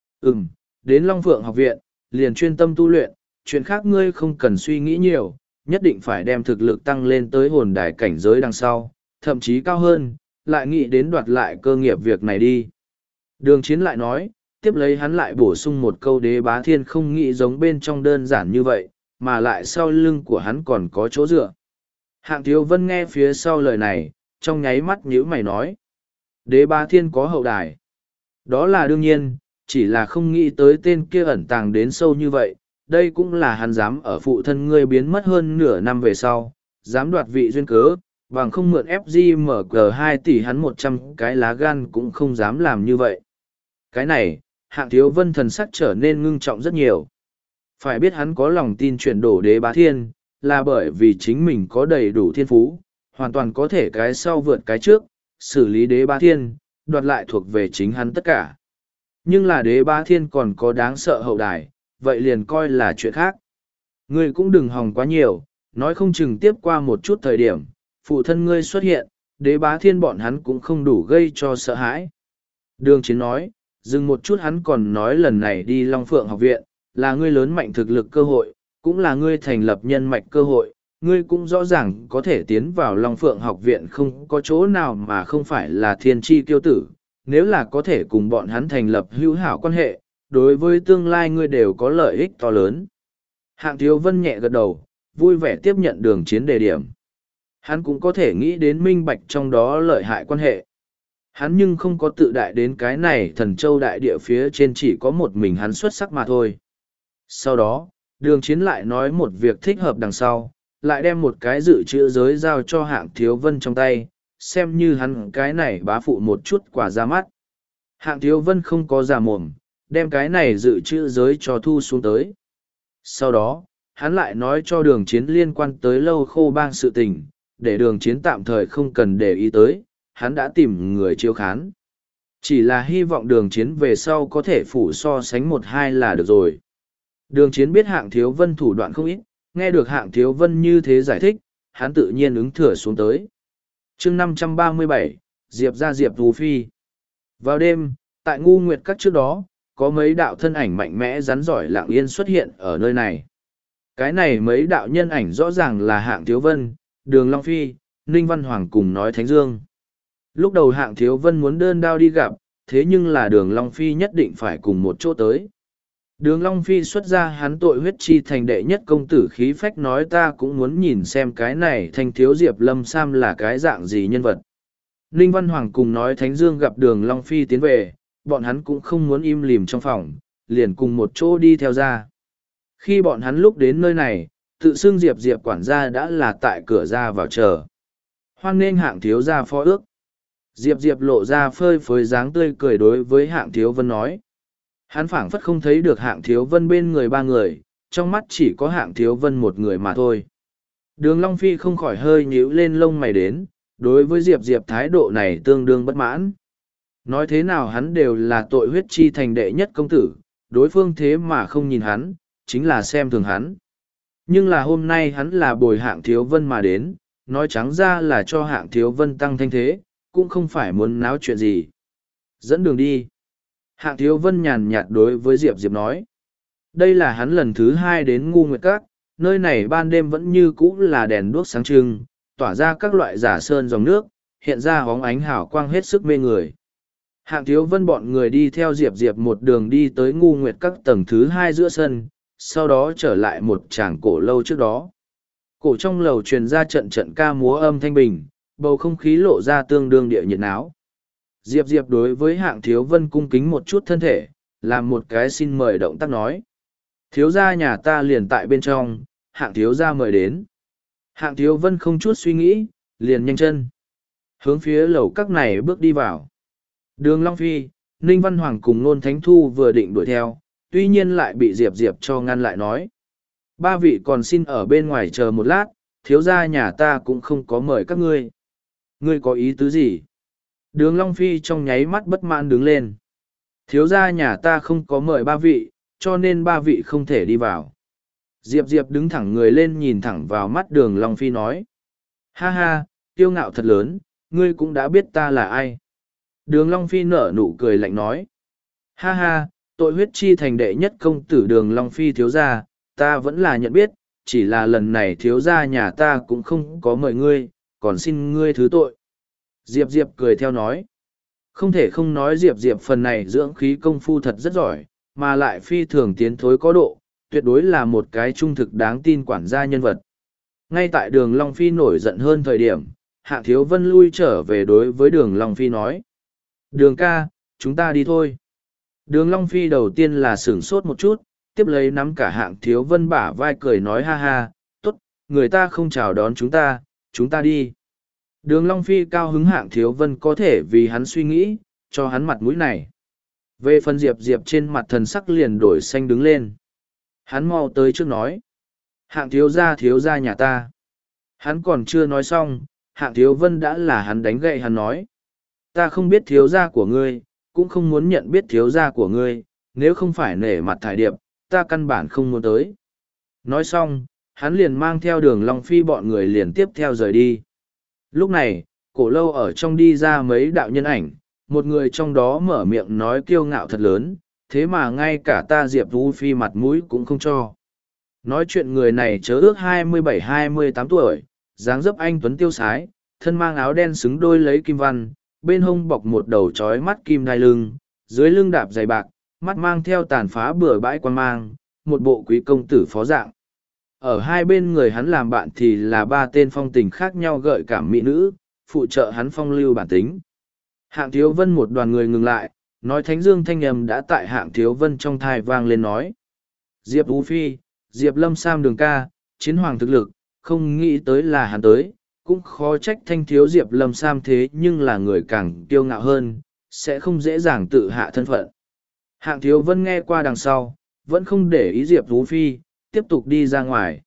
Đến Long Phượng học viện, liền chuyên tâm tu luyện, chuyện khác ngươi không cần suy nghĩ nhiều, nhất định phải đem thực lực tăng lên tới hồn đài cảnh giới đằng sau, thậm chí cao hơn, lại nghĩ đến đoạt lại cơ nghiệp việc này đi. Đường Chiến lại nói, tiếp lấy hắn lại bổ sung một câu Đế Bá Thiên không nghĩ giống bên trong đơn giản như vậy, mà lại sau lưng của hắn còn có chỗ dựa. Hạng Thiếu Vân nghe phía sau lời này, trong nháy mắt nhíu mày nói. Đế Bá Thiên có hậu đài. Đó là đương nhiên, chỉ là không nghĩ tới tên kia ẩn tàng đến sâu như vậy. Đây cũng là hắn dám ở phụ thân ngươi biến mất hơn nửa năm về sau, dám đoạt vị duyên cớ, bằng không mượn FG mở cờ 2 tỷ hắn 100 cái lá gan cũng không dám làm như vậy. Cái này, Hạng Thiếu Vân thần sắc trở nên ngưng trọng rất nhiều. Phải biết hắn có lòng tin chuyển đổ Đế Bá Thiên, là bởi vì chính mình có đầy đủ thiên phú, hoàn toàn có thể cái sau vượt cái trước, xử lý Đế Bá Thiên, đoạt lại thuộc về chính hắn tất cả. Nhưng là Đế Bá Thiên còn có đáng sợ hậu đài, vậy liền coi là chuyện khác. Ngươi cũng đừng hòng quá nhiều, nói không chừng tiếp qua một chút thời điểm, phụ thân ngươi xuất hiện, Đế Bá Thiên bọn hắn cũng không đủ gây cho sợ hãi. Đường Chiến nói, dừng một chút hắn còn nói lần này đi Long Phượng học viện, là ngươi lớn mạnh thực lực cơ hội, cũng là ngươi thành lập nhân mạch cơ hội, ngươi cũng rõ ràng có thể tiến vào Long Phượng học viện không có chỗ nào mà không phải là thiên tri kiêu tử, nếu là có thể cùng bọn hắn thành lập hữu hảo quan hệ, đối với tương lai ngươi đều có lợi ích to lớn. Hạng Thiếu Vân nhẹ gật đầu, vui vẻ tiếp nhận Đường Chiến đề điểm. Hắn cũng có thể nghĩ đến minh bạch trong đó lợi hại quan hệ. Hắn nhưng không có tự đại đến cái này Thần Châu đại địa phía trên chỉ có một mình hắn xuất sắc mà thôi. Sau đó, Đường Chiến lại nói một việc thích hợp đằng sau, lại đem một cái dự trữ giới giao cho Hạng Thiếu Vân trong tay, xem như hắn cái này bá phụ một chút quả ra mắt. Hạng Thiếu Vân không có giả mồm, đem cái này dự trữ giới cho thu xuống tới. Sau đó, hắn lại nói cho Đường Chiến liên quan tới Lâu Khô Bang sự tình, để Đường Chiến tạm thời không cần để ý tới, hắn đã tìm người chiếu khán. Chỉ là hy vọng Đường Chiến về sau có thể phủ so sánh 1-2 là được rồi. Đường Chiến biết Hạng Thiếu Vân thủ đoạn không ít, nghe được Hạng Thiếu Vân như thế giải thích, hắn tự nhiên ứng thừa xuống tới. chương 537, Diệp ra Diệp Thú Phi. Vào đêm, tại Ngu Nguyệt Các trước đó, có mấy đạo thân ảnh mạnh mẽ rắn giỏi lặng yên xuất hiện ở nơi này. Cái này mấy đạo nhân ảnh rõ ràng là Hạng Thiếu Vân, Đường Long Phi, Ninh Văn Hoàng cùng nói Thánh Dương. Lúc đầu Hạng Thiếu Vân muốn đơn đao đi gặp, thế nhưng là Đường Long Phi nhất định phải cùng một chỗ tới. Đường Long Phi xuất ra hắn tội huyết chi thành đệ nhất công tử khí phách nói ta cũng muốn nhìn xem cái này thanh thiếu Diệp Lâm Sam là cái dạng gì nhân vật. Ninh Văn Hoàng cùng nói Thánh Dương gặp Đường Long Phi tiến về, bọn hắn cũng không muốn im lìm trong phòng, liền cùng một chỗ đi theo ra. Khi bọn hắn lúc đến nơi này, tự xưng Diệp Diệp quản gia đã là tại cửa ra vào chờ. Hoan nghênh Hạng thiếu gia phó ước. Diệp Diệp lộ ra phơi phới dáng tươi cười đối với Hạng Thiếu Vân nói. Hắn phảng phất không thấy được Hạng Thiếu Vân bên người 3 người, trong mắt chỉ có Hạng Thiếu Vân một người mà thôi. Đường Long Phi không khỏi hơi nhíu lên lông mày đến, đối với Diệp Diệp thái độ này tương đương bất mãn. Nói thế nào hắn đều là tội huyết chi thành đệ nhất công tử, đối phương thế mà không nhìn hắn, chính là xem thường hắn. Nhưng là hôm nay hắn là bồi Hạng Thiếu Vân mà đến, nói trắng ra là cho Hạng Thiếu Vân tăng thanh thế, cũng không phải muốn náo chuyện gì. Dẫn đường đi. Hạng Thiếu Vân nhàn nhạt đối với Diệp Diệp nói. Đây là hắn lần thứ hai đến Ngu Nguyệt Các, nơi này ban đêm vẫn như cũ là đèn đuốc sáng trưng, tỏa ra các loại giả sơn dòng nước, hiện ra hóng ánh hào quang hết sức mê người. Hạng Thiếu Vân bọn người đi theo Diệp Diệp một đường đi tới Ngu Nguyệt Các tầng thứ hai giữa sân, sau đó trở lại một tràng cổ lâu trước đó. Cổ trong lầu truyền ra trận trận ca múa âm thanh bình, bầu không khí lộ ra tương đương địa nhiệt náo. Diệp Diệp đối với Hạng Thiếu Vân cung kính một chút thân thể, làm một cái xin mời động tác nói. Thiếu gia nhà ta liền tại bên trong, Hạng Thiếu gia mời đến. Hạng Thiếu Vân không chút suy nghĩ, liền nhanh chân. Hướng phía lầu các này bước đi vào. Đường Long Phi, Ninh Văn Hoàng cùng Nôn Thánh Thu vừa định đuổi theo, tuy nhiên lại bị Diệp Diệp cho ngăn lại nói. Ba vị còn xin ở bên ngoài chờ một lát, thiếu gia nhà ta cũng không có mời các ngươi. Ngươi có ý tứ gì? Đường Long Phi trong nháy mắt bất mãn đứng lên. Thiếu gia nhà ta không có mời ba vị, cho nên ba vị không thể đi vào. Diệp Diệp đứng thẳng người lên nhìn thẳng vào mắt Đường Long Phi nói. Ha ha, kiêu ngạo thật lớn, ngươi cũng đã biết ta là ai. Đường Long Phi nở nụ cười lạnh nói. Ha ha, tội huyết chi thành đệ nhất công tử Đường Long Phi thiếu gia, ta vẫn là nhận biết, chỉ là lần này thiếu gia nhà ta cũng không có mời ngươi, còn xin ngươi thứ tội. Diệp Diệp cười theo nói. Không thể không nói Diệp Diệp phần này dưỡng khí công phu thật rất giỏi, mà lại phi thường tiến thối có độ, tuyệt đối là một cái trung thực đáng tin quản gia nhân vật. Ngay tại đường Long Phi nổi giận hơn thời điểm, Hạng Thiếu Vân lui trở về đối với đường Long Phi nói. Đường ca, chúng ta đi thôi. Đường Long Phi đầu tiên là sửng sốt một chút, tiếp lấy nắm cả Hạng Thiếu Vân bả vai cười nói ha ha, tốt, người ta không chào đón chúng ta đi. Đường Long Phi cao hứng Hạng Thiếu Vân có thể vì hắn suy nghĩ, cho hắn mặt mũi này. Về phần Diệp Diệp trên mặt thần sắc liền đổi xanh đứng lên. Hắn mau tới trước nói. Hạng thiếu gia nhà ta. Hắn còn chưa nói xong, Hạng Thiếu Vân đã là hắn đánh gậy hắn nói. Ta không biết thiếu gia của ngươi, cũng không muốn nhận biết thiếu gia của ngươi, nếu không phải nể mặt thải điệp, ta căn bản không muốn tới. Nói xong, hắn liền mang theo đường Long Phi bọn người liền tiếp theo rời đi. Lúc này, cổ lâu ở trong đi ra mấy đạo nhân ảnh, một người trong đó mở miệng nói kiêu ngạo thật lớn, thế mà ngay cả ta Diệp Vũ Phi mặt mũi cũng không cho. Nói chuyện người này chớ ước 27-28 tuổi, dáng dấp anh tuấn tiêu sái, thân mang áo đen xứng đôi lấy kim văn, bên hông bọc một đầu trói mắt kim đai lưng, dưới lưng đạp dày bạc, mắt mang theo tàn phá bừa bãi quan mang, một bộ quý công tử phó dạng. Ở hai bên người hắn làm bạn thì là ba tên phong tình khác nhau gợi cảm mỹ nữ, phụ trợ hắn phong lưu bản tính. Hạng Thiếu Vân một đoàn người ngừng lại, nói thánh dương thanh âm đã tại Hạng Thiếu Vân trong thai vang lên nói. Diệp Vũ Phi, Diệp Lâm Sam đường ca, chiến hoàng thực lực, không nghĩ tới là hắn tới, cũng khó trách thanh thiếu Diệp Lâm Sam thế nhưng là người càng kiêu ngạo hơn, sẽ không dễ dàng tự hạ thân phận. Hạng Thiếu Vân nghe qua đằng sau, vẫn không để ý Diệp Vũ Phi, tiếp tục đi ra ngoài.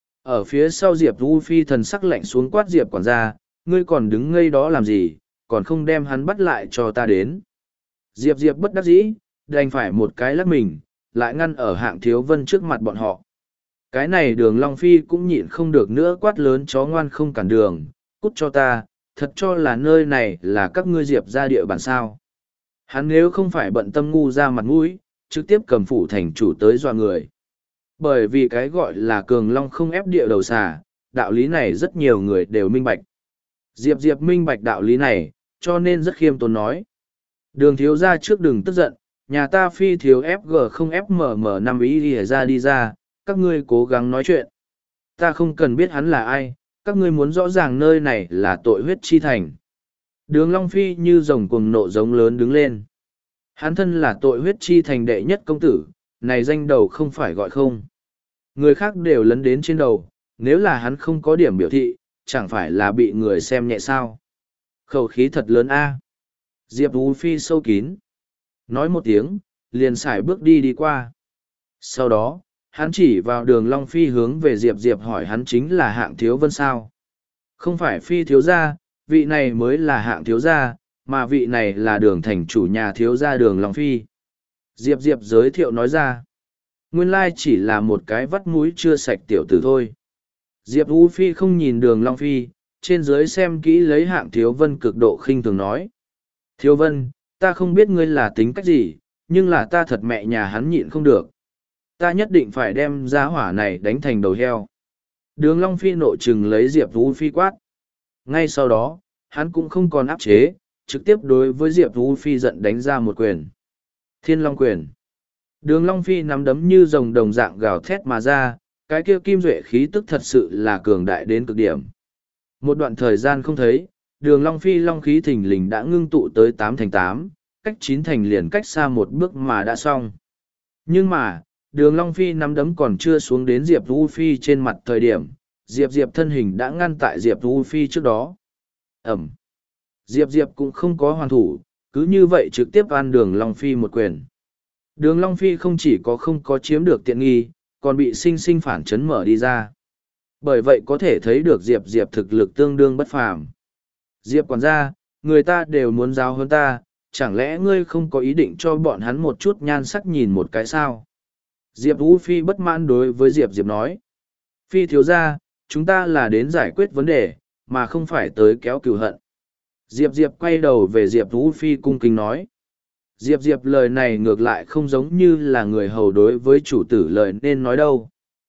Ở phía sau Diệp Vũ Phi thần sắc lạnh xuống quát Diệp quản gia, ngươi còn đứng ngây đó làm gì, còn không đem hắn bắt lại cho ta đến. Diệp Diệp bất đắc dĩ, đành phải một cái lắc mình, lại ngăn ở Hạng Thiếu Vân trước mặt bọn họ. Cái này đường Long Phi cũng nhịn không được nữa quát lớn chó ngoan không cản đường, cút cho ta, thật cho là nơi này là các ngươi Diệp ra địa bàn sao. Hắn nếu không phải bận tâm ngu ra mặt mũi, trực tiếp cầm phủ thành chủ tới dọa người. Bởi vì cái gọi là cường long không ép địa đầu xà, đạo lý này rất nhiều người đều minh bạch. Diệp Diệp minh bạch đạo lý này, cho nên rất khiêm tốn nói. Đường thiếu ra trước đừng tức giận, nhà ta phi thiếu FG không FMM 5 ý đi ra, các ngươi cố gắng nói chuyện. Ta không cần biết hắn là ai, các ngươi muốn rõ ràng nơi này là tội huyết chi thành. Đường Long Phi như rồng cuồng nộ giống lớn đứng lên. Hắn thân là tội huyết chi thành đệ nhất công tử, này danh đầu không phải gọi không. Người khác đều lấn đến trên đầu, nếu là hắn không có điểm biểu thị, chẳng phải là bị người xem nhẹ sao. Khẩu khí thật lớn a. Diệp Vũ Phi sâu kín. Nói một tiếng, liền xài bước đi qua. Sau đó, hắn chỉ vào đường Long Phi hướng về Diệp Diệp hỏi hắn chính là Hạng Thiếu Vân sao. Không phải Phi thiếu gia, vị này mới là Hạng thiếu gia, mà vị này là đường thành chủ nhà thiếu gia đường Long Phi. Diệp Diệp giới thiệu nói ra. Nguyên lai chỉ là một cái vắt mũi chưa sạch tiểu tử thôi. Diệp U Phi không nhìn Đường Long Phi, trên dưới xem kỹ lấy Hạng Thiếu Vân cực độ khinh thường nói. Thiếu Vân, ta không biết ngươi là tính cách gì, nhưng là ta thật mẹ nhà hắn nhịn không được. Ta nhất định phải đem giá hỏa này đánh thành đầu heo. Đường Long Phi nộ trừng lấy Diệp U Phi quát. Ngay sau đó, hắn cũng không còn áp chế, trực tiếp đối với Diệp U Phi giận đánh ra một quyền. Thiên Long quyền. Đường Long Phi nắm đấm như rồng đồng dạng gào thét mà ra, cái kia kim duệ khí tức thật sự là cường đại đến cực điểm. Một đoạn thời gian không thấy, đường Long Phi long khí thình lình đã ngưng tụ tới 8/8, cách 9 thành liền cách xa một bước mà đã xong. Nhưng mà, đường Long Phi nắm đấm còn chưa xuống đến Diệp U Phi trên mặt thời điểm, Diệp Diệp thân hình đã ngăn tại Diệp U Phi trước đó. Ẩm. Diệp Diệp cũng không có hoàn thủ, cứ như vậy trực tiếp ăn đường Long Phi một quyền. Đường Long Phi không chỉ không có chiếm được tiện nghi, còn bị sinh sinh phản chấn mở đi ra. Bởi vậy có thể thấy được Diệp Diệp thực lực tương đương bất phàm. Diệp quản gia, người ta đều muốn giáo hơn ta, chẳng lẽ ngươi không có ý định cho bọn hắn một chút nhan sắc nhìn một cái sao? Diệp U Phi bất mãn đối với Diệp Diệp nói. Phi thiếu gia, chúng ta là đến giải quyết vấn đề, mà không phải tới kéo cừu hận. Diệp Diệp quay đầu về Diệp U Phi cung kính nói. Diệp Diệp lời này ngược lại không giống như là người hầu đối với chủ tử lời nên nói đâu.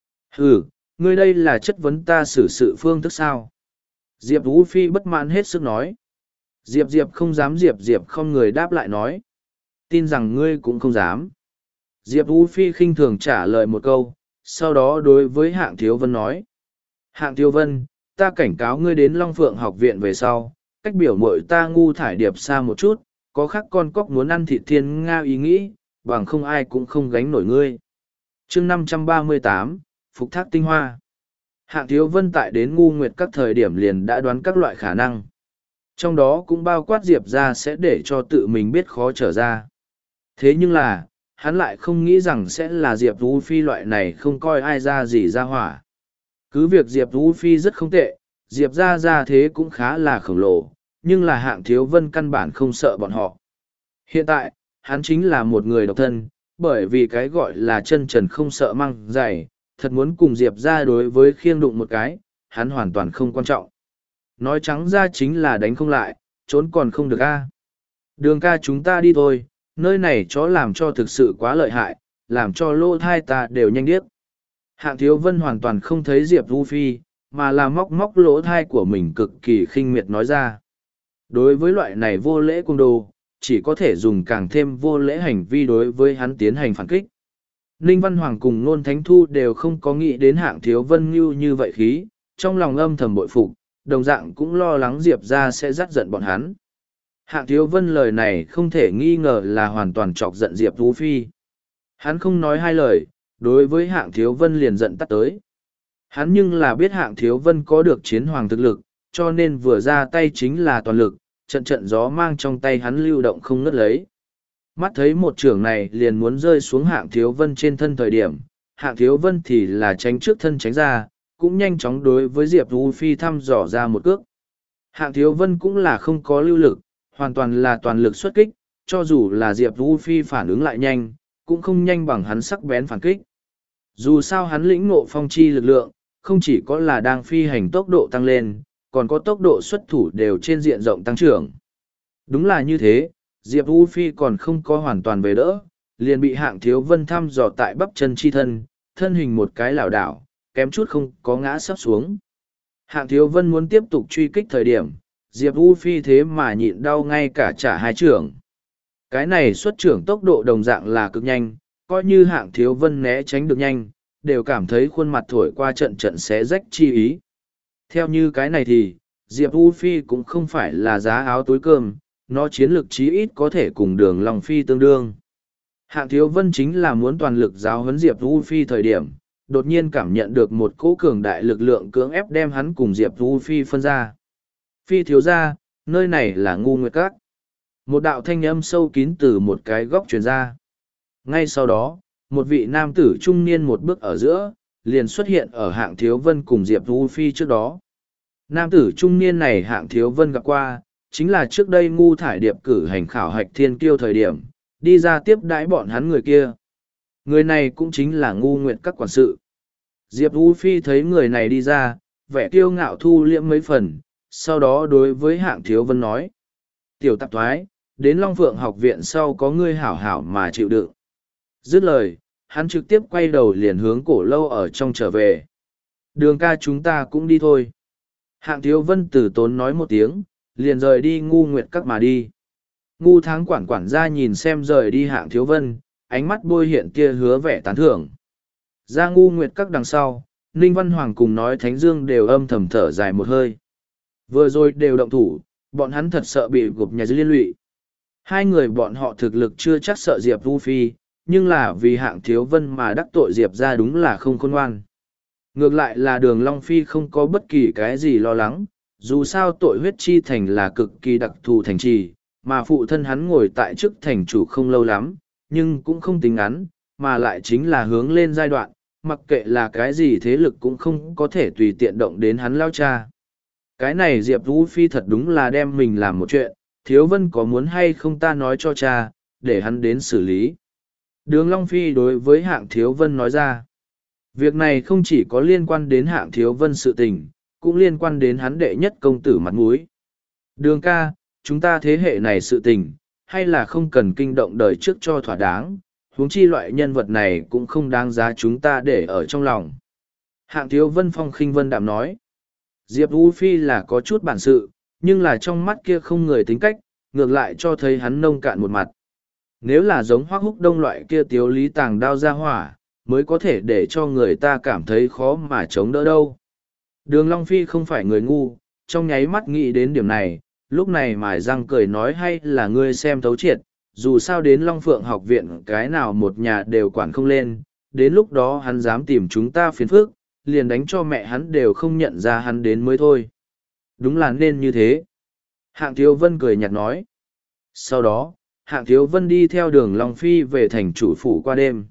Ừ, ngươi đây là chất vấn ta xử sự phương thức sao? Diệp U Phi bất mãn hết sức nói. Diệp Diệp không dám Diệp Diệp không người đáp lại nói. Tin rằng ngươi cũng không dám. Diệp U Phi khinh thường trả lời một câu, sau đó đối với Hạng Thiếu Vân nói. Hạng Thiếu Vân, ta cảnh cáo ngươi đến Long Phượng học viện về sau, cách biểu mội ta ngu thải điệp xa một chút, có khác con cóc muốn ăn thịt thiên nga ý nghĩ, bằng không ai cũng không gánh nổi ngươi. chương 538, Phục Thác Tinh Hoa. Hạng Thiếu Vân tại đến ngu nguyệt các thời điểm liền đã đoán các loại khả năng. Trong đó cũng bao quát Diệp ra sẽ để cho tự mình biết khó trở ra. Thế nhưng là, hắn lại không nghĩ rằng sẽ là Diệp U Phi loại này không coi ai ra gì ra hỏa. Cứ việc Diệp U Phi rất không tệ, Diệp ra thế cũng khá là khổng lồ, nhưng là Hạng Thiếu Vân căn bản không sợ bọn họ. Hiện tại, hắn chính là một người độc thân, bởi vì cái gọi là chân trần không sợ măng dày, thật muốn cùng Diệp ra đối với khiêng đụng một cái, hắn hoàn toàn không quan trọng. Nói trắng ra chính là đánh không lại, trốn còn không được a. Đường ca chúng ta đi thôi, nơi này chó làm cho thực sự quá lợi hại, làm cho lô thai ta đều nhanh điếc. Hạng Thiếu Vân hoàn toàn không thấy Diệp U Phi, mà là móc lỗ thai của mình cực kỳ khinh miệt nói ra. Đối với loại này vô lễ cung đồ, chỉ có thể dùng càng thêm vô lễ hành vi đối với hắn tiến hành phản kích. Ninh Văn Hoàng cùng Nôn Thánh Thu đều không có nghĩ đến Hạng Thiếu Vân như vậy khí, trong lòng âm thầm bội phục, đồng dạng cũng lo lắng Diệp ra sẽ dắt giận bọn hắn. Hạng Thiếu Vân lời này không thể nghi ngờ là hoàn toàn chọc giận Diệp Vũ Phi. Hắn không nói hai lời, đối với Hạng Thiếu Vân liền giận tắt tới. Hắn nhưng là biết Hạng Thiếu Vân có được chiến hoàng thực lực, cho nên vừa ra tay chính là toàn lực, trận trận gió mang trong tay hắn lưu động không ngớt lấy. Mắt thấy một trưởng này liền muốn rơi xuống Hạng Thiếu Vân trên thân thời điểm, Hạng Thiếu Vân thì là tránh trước thân tránh ra, cũng nhanh chóng đối với Diệp Vũ Phi thăm dò ra một cước. Hạng Thiếu Vân cũng là không có lưu lực, hoàn toàn là toàn lực xuất kích, cho dù là Diệp Vũ Phi phản ứng lại nhanh, cũng không nhanh bằng hắn sắc bén phản kích. Dù sao hắn lĩnh ngộ phong chi lực lượng, không chỉ có là đang phi hành tốc độ tăng lên, còn có tốc độ xuất thủ đều trên diện rộng tăng trưởng. Đúng là như thế, Diệp U Phi còn không có hoàn toàn về đỡ, liền bị Hạng Thiếu Vân thăm dò tại bắp chân chi thân, thân hình một cái lảo đảo, kém chút không có ngã sắp xuống. Hạng Thiếu Vân muốn tiếp tục truy kích thời điểm, Diệp U Phi thế mà nhịn đau ngay cả trả hai trưởng. Cái này xuất trưởng tốc độ đồng dạng là cực nhanh, coi như Hạng Thiếu Vân né tránh được nhanh, đều cảm thấy khuôn mặt thổi qua trận trận xé rách chi ý. Theo như cái này thì, Diệp U Phi cũng không phải là giá áo túi cơm, nó chiến lược chí ít có thể cùng Đường Long Phi tương đương. Hạng Thiếu Vân chính là muốn toàn lực giáo huấn Diệp U Phi thời điểm, đột nhiên cảm nhận được một cỗ cường đại lực lượng cưỡng ép đem hắn cùng Diệp U Phi phân ra. Phi thiếu ra, nơi này là Ngu Nguyệt Các. Một đạo thanh âm sâu kín từ một cái góc truyền ra. Ngay sau đó, một vị nam tử trung niên một bước ở giữa, liền xuất hiện ở Hạng Thiếu Vân cùng Diệp U Phi trước đó. Nam tử trung niên này Hạng Thiếu Vân gặp qua, chính là trước đây Ngu Thải Điệp cử hành khảo hạch thiên kiêu thời điểm, đi ra tiếp đãi bọn hắn người kia. Người này cũng chính là Ngu Nguyệt các quản sự. Diệp U Phi thấy người này đi ra, vẻ kiêu ngạo thu liễm mấy phần, sau đó đối với Hạng Thiếu Vân nói. Tiểu tạp thoái, đến Long Phượng học viện sau có ngươi hảo hảo mà chịu đựng. Dứt lời, hắn trực tiếp quay đầu liền hướng Cổ Lâu ở trong trở về. Đường ca chúng ta cũng đi thôi. Hạng Thiếu Vân từ tốn nói một tiếng, liền rời đi Ngu Nguyệt các mà đi. Ngu Tháng quản gia nhìn xem rời đi Hạng Thiếu Vân, ánh mắt bôi hiện tia hứa vẻ tán thưởng. Ra Ngu Nguyệt các đằng sau, Ninh Văn Hoàng cùng nói Thánh Dương đều âm thầm thở dài một hơi. Vừa rồi đều động thủ, bọn hắn thật sợ bị gục nhà dưới liên lụy. Hai người bọn họ thực lực chưa chắc sợ Diệp Vu Phi, nhưng là vì Hạng Thiếu Vân mà đắc tội Diệp ra đúng là không khôn ngoan. Ngược lại là Đường Long Phi không có bất kỳ cái gì lo lắng, dù sao tội huyết chi thành là cực kỳ đặc thù thành trì, mà phụ thân hắn ngồi tại chức thành chủ không lâu lắm, nhưng cũng không tính ngắn, mà lại chính là hướng lên giai đoạn, mặc kệ là cái gì thế lực cũng không có thể tùy tiện động đến hắn lao cha. Cái này Diệp Vũ Phi thật đúng là đem mình làm một chuyện, Thiếu Vân có muốn hay không ta nói cho cha, để hắn đến xử lý. Đường Long Phi đối với Hạng Thiếu Vân nói ra, việc này không chỉ có liên quan đến Hạng Thiếu Vân sự tình, cũng liên quan đến hắn đệ nhất công tử mặt mũi. Đường ca, chúng ta thế hệ này sự tình, hay là không cần kinh động đời trước cho thỏa đáng, huống chi loại nhân vật này cũng không đáng giá chúng ta để ở trong lòng. Hạng Thiếu Vân phong khinh vân đạm nói, Diệp U Phi là có chút bản sự, nhưng là trong mắt kia không người tính cách, ngược lại cho thấy hắn nông cạn một mặt. Nếu là giống Hoắc Húc Đông loại kia tiếu lý tàng đao ra hỏa, mới có thể để cho người ta cảm thấy khó mà chống đỡ đâu. Đường Long Phi không phải người ngu, trong nháy mắt nghĩ đến điểm này, lúc này mài răng cười nói hay là ngươi xem thấu triệt, dù sao đến Long Phượng học viện cái nào một nhà đều quản không lên, đến lúc đó hắn dám tìm chúng ta phiền phức, liền đánh cho mẹ hắn đều không nhận ra hắn đến mới thôi. Đúng là nên như thế. Hạng Thiếu Vân cười nhạt nói. Sau đó, Hạng Thiếu Vân đi theo đường Long Phi về thành chủ phủ qua đêm.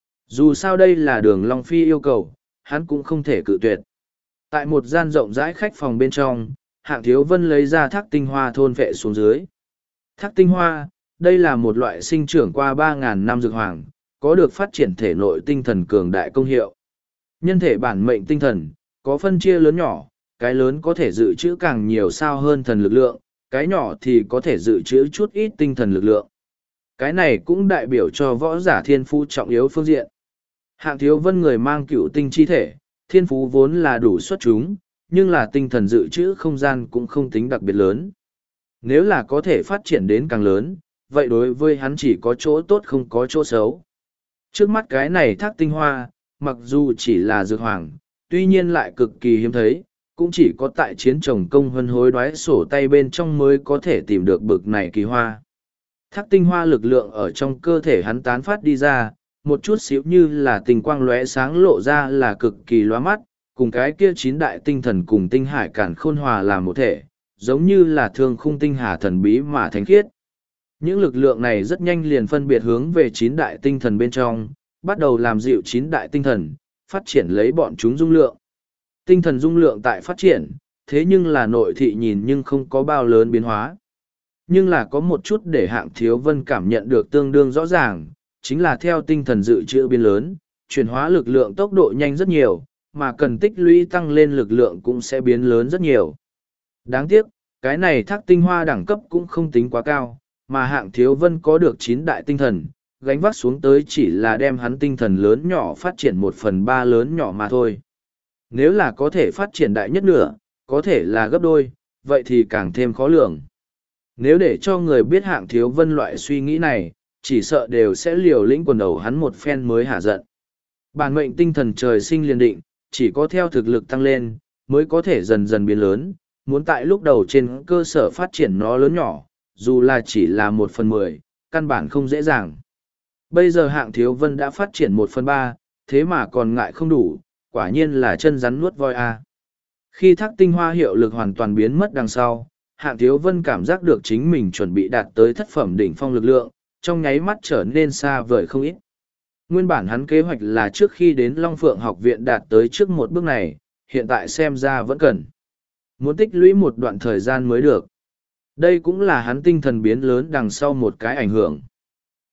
Dù sao đây là đường Long Phi yêu cầu, hắn cũng không thể cự tuyệt. Tại một gian rộng rãi khách phòng bên trong, Hạng Thiếu Vân lấy ra thác tinh hoa thôn vệ xuống dưới. Thác tinh hoa, đây là một loại sinh trưởng qua 3.000 năm dược hoàng, có được phát triển thể nội tinh thần cường đại công hiệu. Nhân thể bản mệnh tinh thần, có phân chia lớn nhỏ, cái lớn có thể dự trữ càng nhiều sao hơn thần lực lượng, cái nhỏ thì có thể dự trữ chút ít tinh thần lực lượng. Cái này cũng đại biểu cho võ giả thiên phú trọng yếu phương diện. Hạng Thiếu Vân người mang cựu tinh chi thể, thiên phú vốn là đủ xuất chúng, nhưng là tinh thần dự trữ không gian cũng không tính đặc biệt lớn. Nếu là có thể phát triển đến càng lớn, vậy đối với hắn chỉ có chỗ tốt không có chỗ xấu. Trước mắt cái này thác tinh hoa, mặc dù chỉ là dược hoàng, tuy nhiên lại cực kỳ hiếm thấy, cũng chỉ có tại chiến trồng công hân hối đoái sổ tay bên trong mới có thể tìm được bực này kỳ hoa. Thác tinh hoa lực lượng ở trong cơ thể hắn tán phát đi ra, một chút xíu như là tình quang lóe sáng lộ ra là cực kỳ lóa mắt, cùng cái kia chín đại tinh thần cùng tinh hải cản khôn hòa làm một thể, giống như là thương khung tinh hà thần bí mà thánh khiết. Những lực lượng này rất nhanh liền phân biệt hướng về chín đại tinh thần bên trong, bắt đầu làm dịu chín đại tinh thần, phát triển lấy bọn chúng dung lượng. Tinh thần dung lượng tại phát triển, thế nhưng là nội thị nhìn nhưng không có bao lớn biến hóa. Nhưng là có một chút để Hạng Thiếu Vân cảm nhận được tương đương rõ ràng, chính là theo tinh thần dự trữ biến lớn, chuyển hóa lực lượng tốc độ nhanh rất nhiều, mà cần tích lũy tăng lên lực lượng cũng sẽ biến lớn rất nhiều. Đáng tiếc, cái này thác tinh hoa đẳng cấp cũng không tính quá cao, mà Hạng Thiếu Vân có được 9 đại tinh thần, gánh vác xuống tới chỉ là đem hắn tinh thần lớn nhỏ phát triển 1/3 lớn nhỏ mà thôi. Nếu là có thể phát triển đại nhất nửa, có thể là gấp đôi, vậy thì càng thêm khó lường. Nếu để cho người biết Hạng Thiếu Vân loại suy nghĩ này, chỉ sợ đều sẽ liều lĩnh quần đầu hắn một phen mới hả giận. Bản mệnh tinh thần trời sinh liền định, chỉ có theo thực lực tăng lên, mới có thể dần dần biến lớn, muốn tại lúc đầu trên cơ sở phát triển nó lớn nhỏ, dù là chỉ là 1/10, căn bản không dễ dàng. Bây giờ Hạng Thiếu Vân đã phát triển 1/3, thế mà còn ngại không đủ, quả nhiên là chân rắn nuốt voi a. Khi thác tinh hoa hiệu lực hoàn toàn biến mất đằng sau, Hạng Thiếu Vân cảm giác được chính mình chuẩn bị đạt tới thất phẩm đỉnh phong lực lượng, trong nháy mắt trở nên xa vời không ít. Nguyên bản hắn kế hoạch là trước khi đến Long Phượng học viện đạt tới trước một bước này, hiện tại xem ra vẫn cần. Muốn tích lũy một đoạn thời gian mới được. Đây cũng là hắn tinh thần biến lớn đằng sau một cái ảnh hưởng.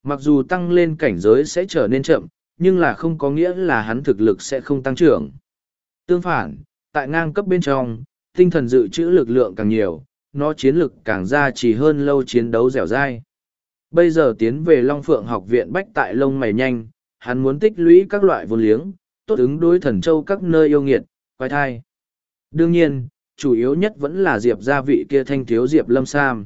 Mặc dù tăng lên cảnh giới sẽ trở nên chậm, nhưng là không có nghĩa là hắn thực lực sẽ không tăng trưởng. Tương phản, tại ngang cấp bên trong, tinh thần dự trữ lực lượng càng nhiều, nó chiến lực càng gia trì hơn lâu chiến đấu dẻo dai. Bây giờ tiến về Long Phượng học viện bách tại lông mày nhanh, hắn muốn tích lũy các loại vốn liếng, tốt ứng đối thần châu các nơi yêu nghiệt, quái thai. Đương nhiên, chủ yếu nhất vẫn là Diệp gia vị kia thanh thiếu Diệp Lâm Sam.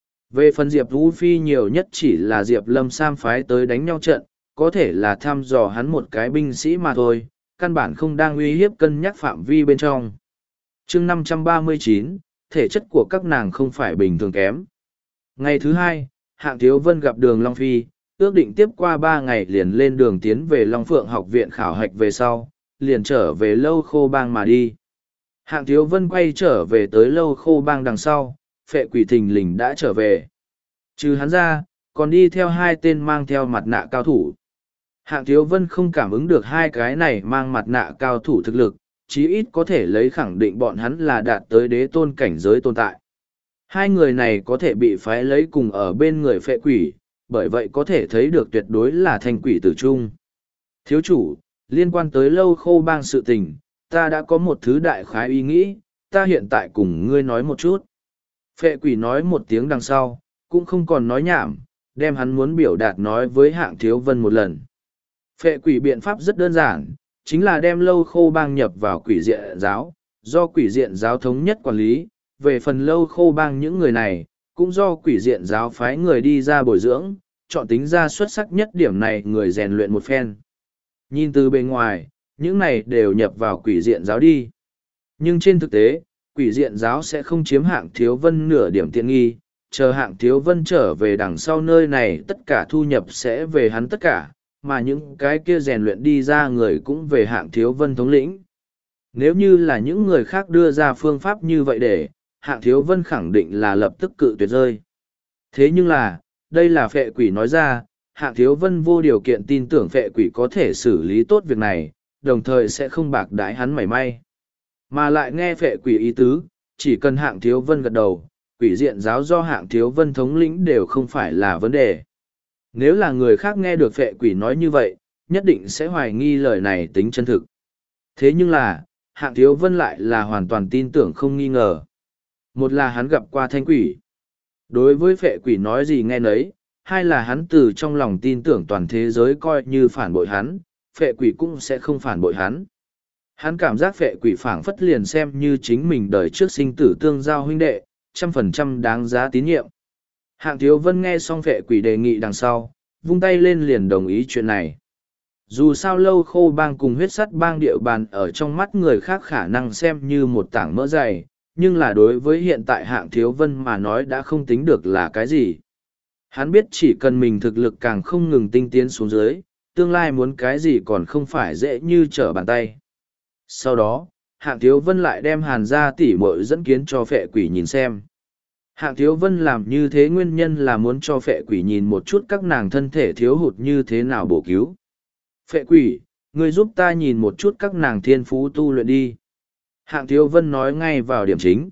Về phần Diệp Vũ Phi nhiều nhất chỉ là Diệp Lâm Sam phái tới đánh nhau trận, có thể là thăm dò hắn một cái binh sĩ mà thôi, căn bản không đang uy hiếp cân nhắc phạm vi bên trong. chương 539, thể chất của các nàng không phải bình thường kém. Ngày thứ hai, Hạng Thiếu Vân gặp Đường Long Phi, ước định tiếp qua 3 ngày liền lên đường tiến về Long Phượng học viện khảo hạch về sau, liền trở về Lâu Khô Bang mà đi. Hạng Thiếu Vân quay trở về tới Lâu Khô Bang đằng sau, Phệ Quỷ thình lình đã trở về. Trừ hắn ra, còn đi theo 2 tên mang theo mặt nạ cao thủ. Hạng Thiếu Vân không cảm ứng được 2 cái này mang mặt nạ cao thủ thực lực, chí ít có thể lấy khẳng định bọn hắn là đạt tới đế tôn cảnh giới tồn tại. 2 người này có thể bị phái lấy cùng ở bên người Phệ Quỷ, bởi vậy có thể thấy được tuyệt đối là thanh quỷ tử trung. Thiếu chủ, liên quan tới Lâu Khô Bang sự tình, ta đã có một thứ đại khái ý nghĩ, ta hiện tại cùng ngươi nói một chút. Phệ Quỷ nói một tiếng đằng sau, cũng không còn nói nhảm, đem hắn muốn biểu đạt nói với Hạng Thiếu Vân một lần. Phệ Quỷ biện pháp rất đơn giản, chính là đem Lâu Khô Bang nhập vào quỷ diện giáo, do quỷ diện giáo thống nhất quản lý, về phần Lâu Khô Bang những người này, cũng do quỷ diện giáo phái người đi ra bồi dưỡng, chọn tính ra xuất sắc nhất điểm này người rèn luyện một phen. Nhìn từ bên ngoài, những này đều nhập vào quỷ diện giáo đi. Nhưng trên thực tế, quỷ diện giáo sẽ không chiếm Hạng Thiếu Vân nửa điểm tiện nghi, chờ Hạng Thiếu Vân trở về đằng sau nơi này tất cả thu nhập sẽ về hắn tất cả, mà những cái kia rèn luyện đi ra người cũng về Hạng Thiếu Vân thống lĩnh. Nếu như là những người khác đưa ra phương pháp như vậy để, Hạng Thiếu Vân khẳng định là lập tức cự tuyệt rơi. Thế nhưng là, đây là Phệ Quỷ nói ra, Hạng Thiếu Vân vô điều kiện tin tưởng Phệ Quỷ có thể xử lý tốt việc này, đồng thời sẽ không bạc đãi hắn mảy may. Mà lại nghe Phệ Quỷ ý tứ, chỉ cần Hạng Thiếu Vân gật đầu, quỷ diện giáo do Hạng Thiếu Vân thống lĩnh đều không phải là vấn đề. Nếu là người khác nghe được Phệ Quỷ nói như vậy, nhất định sẽ hoài nghi lời này tính chân thực. Thế nhưng là, Hạng Thiếu Vân lại là hoàn toàn tin tưởng không nghi ngờ. Một là hắn gặp qua thanh quỷ. Đối với Phệ Quỷ nói gì nghe nấy, hai là hắn từ trong lòng tin tưởng toàn thế giới coi như phản bội hắn, Phệ Quỷ cũng sẽ không phản bội hắn. Hắn cảm giác Phệ Quỷ phảng phất liền xem như chính mình đời trước sinh tử tương giao huynh đệ, 100% đáng giá tín nhiệm. Hạng Thiếu Vân nghe xong Phệ Quỷ đề nghị đằng sau, vung tay lên liền đồng ý chuyện này. Dù sao Lâu Khô Bang cùng Huyết Sắt Bang địa bàn ở trong mắt người khác khả năng xem như một tảng mỡ dày, nhưng là đối với hiện tại Hạng Thiếu Vân mà nói đã không tính được là cái gì. Hắn biết chỉ cần mình thực lực càng không ngừng tinh tiến xuống dưới, tương lai muốn cái gì còn không phải dễ như trở bàn tay. Sau đó, Hạng Thiếu Vân lại đem Hàn gia tỷ muội dẫn kiến cho Phệ Quỷ nhìn xem. Hạng Thiếu Vân làm như thế nguyên nhân là muốn cho Phệ Quỷ nhìn một chút các nàng thân thể thiếu hụt như thế nào bổ cứu. Phệ Quỷ, ngươi giúp ta nhìn một chút các nàng thiên phú tu luyện đi. Hạng Thiếu Vân nói ngay vào điểm chính.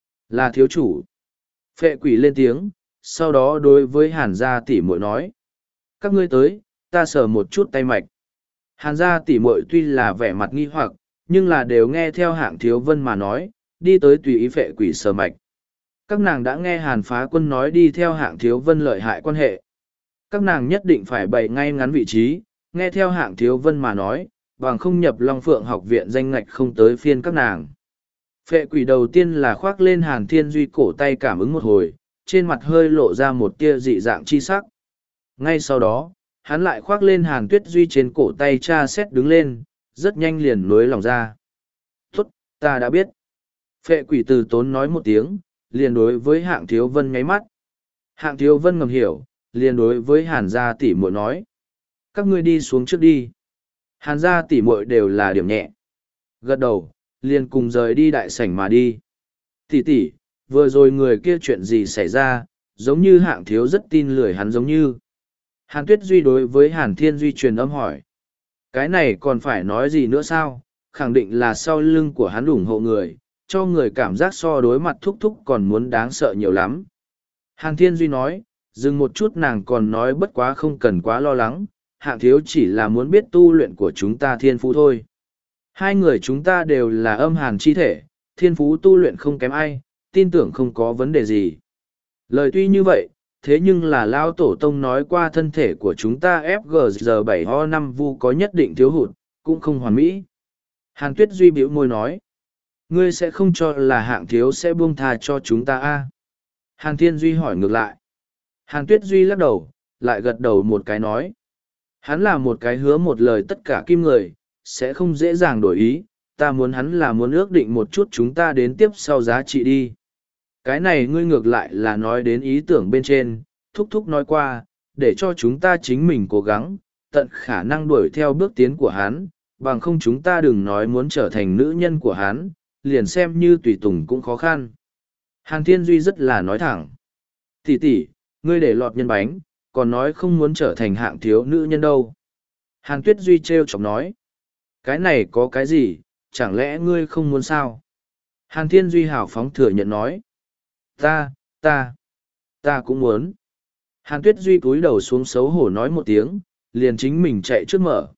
Là thiếu chủ. Phệ Quỷ lên tiếng, sau đó đối với Hàn gia tỷ muội nói. Các ngươi tới, ta sờ một chút tay mạch. Hàn gia tỷ muội tuy là vẻ mặt nghi hoặc, nhưng là đều nghe theo Hạng Thiếu Vân mà nói, đi tới tùy ý Phệ Quỷ sờ mạch. Các nàng đã nghe Hàn Phá Quân nói đi theo Hạng Thiếu Vân lợi hại quan hệ. Các nàng nhất định phải bày ngay ngắn vị trí, nghe theo Hạng Thiếu Vân mà nói, bằng không nhập Long Phượng học viện danh ngạch không tới phiên các nàng. Phệ Quỷ đầu tiên là khoác lên Hàn Thiên Duy cổ tay cảm ứng một hồi, trên mặt hơi lộ ra một tia dị dạng chi sắc. Ngay sau đó, hắn lại khoác lên Hàn Tuyết Duy trên cổ tay tra xét đứng lên, rất nhanh liền nối lòng ra. Tốt, ta đã biết. Phệ Quỷ từ tốn nói một tiếng, liền đối với Hạng Thiếu Vân nháy mắt. Hạng Thiếu Vân ngầm hiểu, liền đối với Hàn gia tỷ muội nói. Các ngươi đi xuống trước đi. Hàn gia tỷ muội đều là điểm nhẹ. Gật đầu, liền cùng rời đi đại sảnh mà đi. Tỷ tỷ, vừa rồi người kia chuyện gì xảy ra, giống như Hạng Thiếu rất tin lười hắn giống như. Hàn Tuyết Duy đối với Hàn Thiên Duy truyền âm hỏi. Cái này còn phải nói gì nữa sao, khẳng định là sau lưng của hắn ủng hộ người, cho người cảm giác so đối mặt thúc thúc còn muốn đáng sợ nhiều lắm. Hàn Thiên Duy nói, Dừng một chút nàng còn nói bất quá không cần quá lo lắng, Hạng Thiếu chỉ là muốn biết tu luyện của chúng ta thiên phú thôi. Hai người chúng ta đều là âm hàn chi thể, thiên phú tu luyện không kém ai, tin tưởng không có vấn đề gì. Lời tuy như vậy, thế nhưng là Lão Tổ Tông nói qua thân thể của chúng ta FGG7O5 vu có nhất định thiếu hụt, cũng không hoàn mỹ. Hàn Tuyết Duy bĩu môi nói, ngươi sẽ không cho là Hạng Thiếu sẽ buông tha cho chúng ta a? Hàn Thiên Duy hỏi ngược lại. Hàn Tuyết Duy lắc đầu, lại gật đầu một cái nói. Hắn là một cái hứa một lời tất cả kim người, sẽ không dễ dàng đổi ý, ta muốn hắn là muốn ước định một chút chúng ta đến tiếp sau giá trị đi. Cái này ngươi ngược lại là nói đến ý tưởng bên trên, thúc thúc nói qua, để cho chúng ta chính mình cố gắng, tận khả năng đuổi theo bước tiến của hắn, bằng không chúng ta đừng nói muốn trở thành nữ nhân của hắn, liền xem như tùy tùng cũng khó khăn. Hàn Thiên Duy rất là nói thẳng. Tỷ tỷ, ngươi để lọt nhân bánh, còn nói không muốn trở thành Hạng Thiếu nữ nhân đâu. Hàn Tuyết Duy trêu chọc nói. Cái này có cái gì, chẳng lẽ ngươi không muốn sao? Hàn Thiên Duy hào phóng thừa nhận nói. Ta cũng muốn. Hàn Tuyết Duy cúi đầu xuống xấu hổ nói một tiếng, liền chính mình chạy trước mở.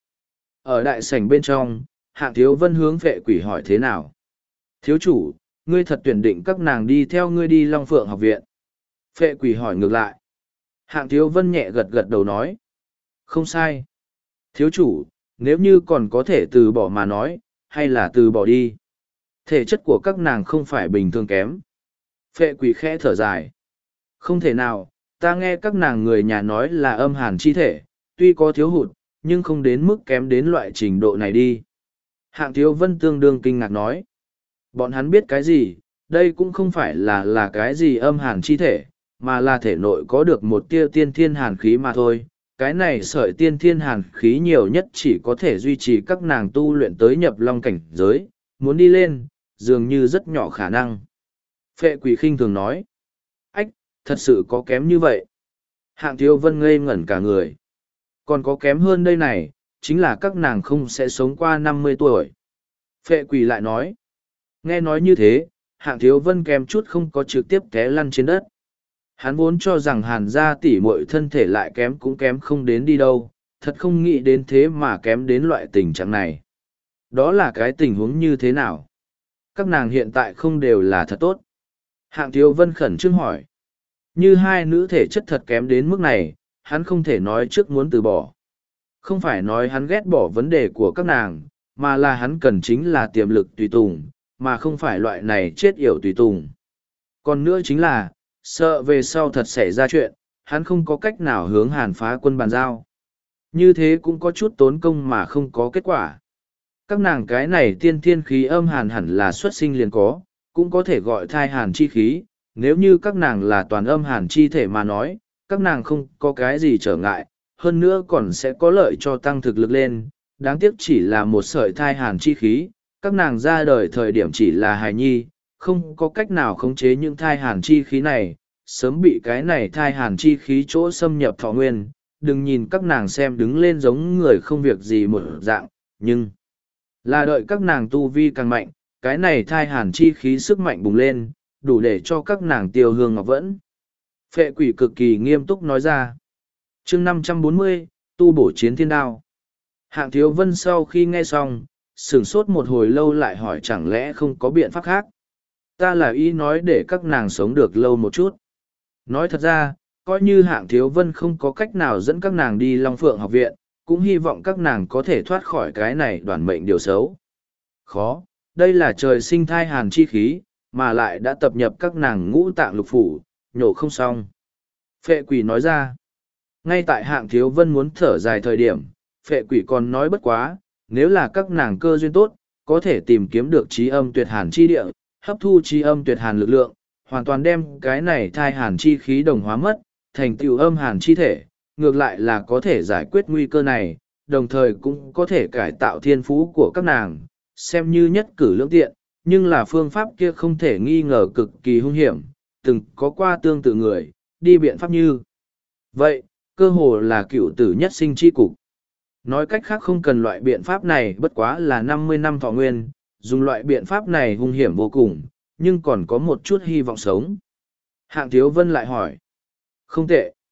Ở đại sảnh bên trong, Hạng Thiếu Vân hướng Phệ Quỷ hỏi thế nào? Thiếu chủ, ngươi thật tuyển định các nàng đi theo ngươi đi Long Phượng học viện. Phệ Quỷ hỏi ngược lại. Hạng Thiếu Vân nhẹ gật gật đầu nói. Không sai. Thiếu chủ, nếu như còn có thể từ bỏ mà nói, hay là từ bỏ đi. Thể chất của các nàng không phải bình thường kém. Phệ Quỷ khẽ thở dài. Không thể nào, ta nghe các nàng người nhà nói là âm hàn chi thể, tuy có thiếu hụt, nhưng không đến mức kém đến loại trình độ này đi. Hạng Thiếu Vân tương đương kinh ngạc nói. Bọn hắn biết cái gì, đây cũng không phải là cái gì âm hàn chi thể, mà là thể nội có được một tia tiên thiên hàn khí mà thôi. Cái này sợi tiên thiên hàn khí nhiều nhất chỉ có thể duy trì các nàng tu luyện tới nhập long cảnh giới, muốn đi lên, dường như rất nhỏ khả năng. Phệ Quỷ khinh thường nói. Ách, thật sự có kém như vậy. Hạng Thiếu Vân ngây ngẩn cả người. Còn có kém hơn đây này, chính là các nàng không sẽ sống qua 50 tuổi. Phệ Quỷ lại nói. Nghe nói như thế, Hạng Thiếu Vân kém chút không có trực tiếp té lăn trên đất. Hắn vốn cho rằng Hàn gia tỷ muội thân thể lại kém cũng kém không đến đi đâu, thật không nghĩ đến thế mà kém đến loại tình trạng này. Đó là cái tình huống như thế nào? Các nàng hiện tại không đều là thật tốt. Hạng Thiếu Vân khẩn trương hỏi. Như hai nữ thể chất thật kém đến mức này, hắn không thể nói trước muốn từ bỏ. Không phải nói hắn ghét bỏ vấn đề của các nàng, mà là hắn cần chính là tiềm lực tùy tùng, mà không phải loại này chết yểu tùy tùng. Còn nữa chính là, sợ về sau thật xảy ra chuyện, hắn không có cách nào hướng Hàn Phá Quân bàn giao. Như thế cũng có chút tốn công mà không có kết quả. Các nàng cái này tiên thiên khí âm hàn hẳn là xuất sinh liền có, cũng có thể gọi thai hàn chi khí. Nếu như các nàng là toàn âm hàn chi thể mà nói, các nàng không có cái gì trở ngại, hơn nữa còn sẽ có lợi cho tăng thực lực lên. Đáng tiếc chỉ là một sợi thai hàn chi khí, các nàng ra đời thời điểm chỉ là hài nhi, không có cách nào khống chế những thai hàn chi khí này, sớm bị cái này thai hàn chi khí chỗ xâm nhập thọ nguyên. Đừng nhìn các nàng xem đứng lên giống người không việc gì một dạng, nhưng là đợi các nàng tu vi càng mạnh, cái này thai hàn chi khí sức mạnh bùng lên, đủ để cho các nàng tiêu hương ngọc vẫn. Phệ Quỷ cực kỳ nghiêm túc nói ra. chương 540, tu bổ chiến thiên đao. Hạng Thiếu Vân sau khi nghe xong, sửng sốt một hồi lâu lại hỏi chẳng lẽ không có biện pháp khác. Ta là ý nói để các nàng sống được lâu một chút. Nói thật ra, coi như Hạng Thiếu Vân không có cách nào dẫn các nàng đi Long Phượng học viện, cũng hy vọng các nàng có thể thoát khỏi cái này đoàn mệnh điều xấu. Khó, đây là trời sinh thai hàn chi khí, mà lại đã tập nhập các nàng ngũ tạng lục phủ, nhổ không xong. Phệ Quỷ nói ra. Ngay tại Hạng Thiếu Vân muốn thở dài thời điểm, Phệ Quỷ còn nói bất quá, nếu là các nàng cơ duyên tốt, có thể tìm kiếm được trí âm tuyệt hàn chi địa, hấp thu trí âm tuyệt hàn lực lượng, hoàn toàn đem cái này thai hàn chi khí đồng hóa mất, thành tựu âm hàn chi thể, ngược lại là có thể giải quyết nguy cơ này, đồng thời cũng có thể cải tạo thiên phú của các nàng, xem như nhất cử lưỡng tiện, nhưng là phương pháp kia không thể nghi ngờ cực kỳ hung hiểm, từng có qua tương tự người, đi biện pháp như vậy, cơ hồ là cựu tử nhất sinh chi cục. Nói cách khác không cần loại biện pháp này bất quá là 50 năm thọ nguyên, dùng loại biện pháp này hung hiểm vô cùng, nhưng còn có một chút hy vọng sống. Hạng Thiếu Vân lại hỏi. Không tệ.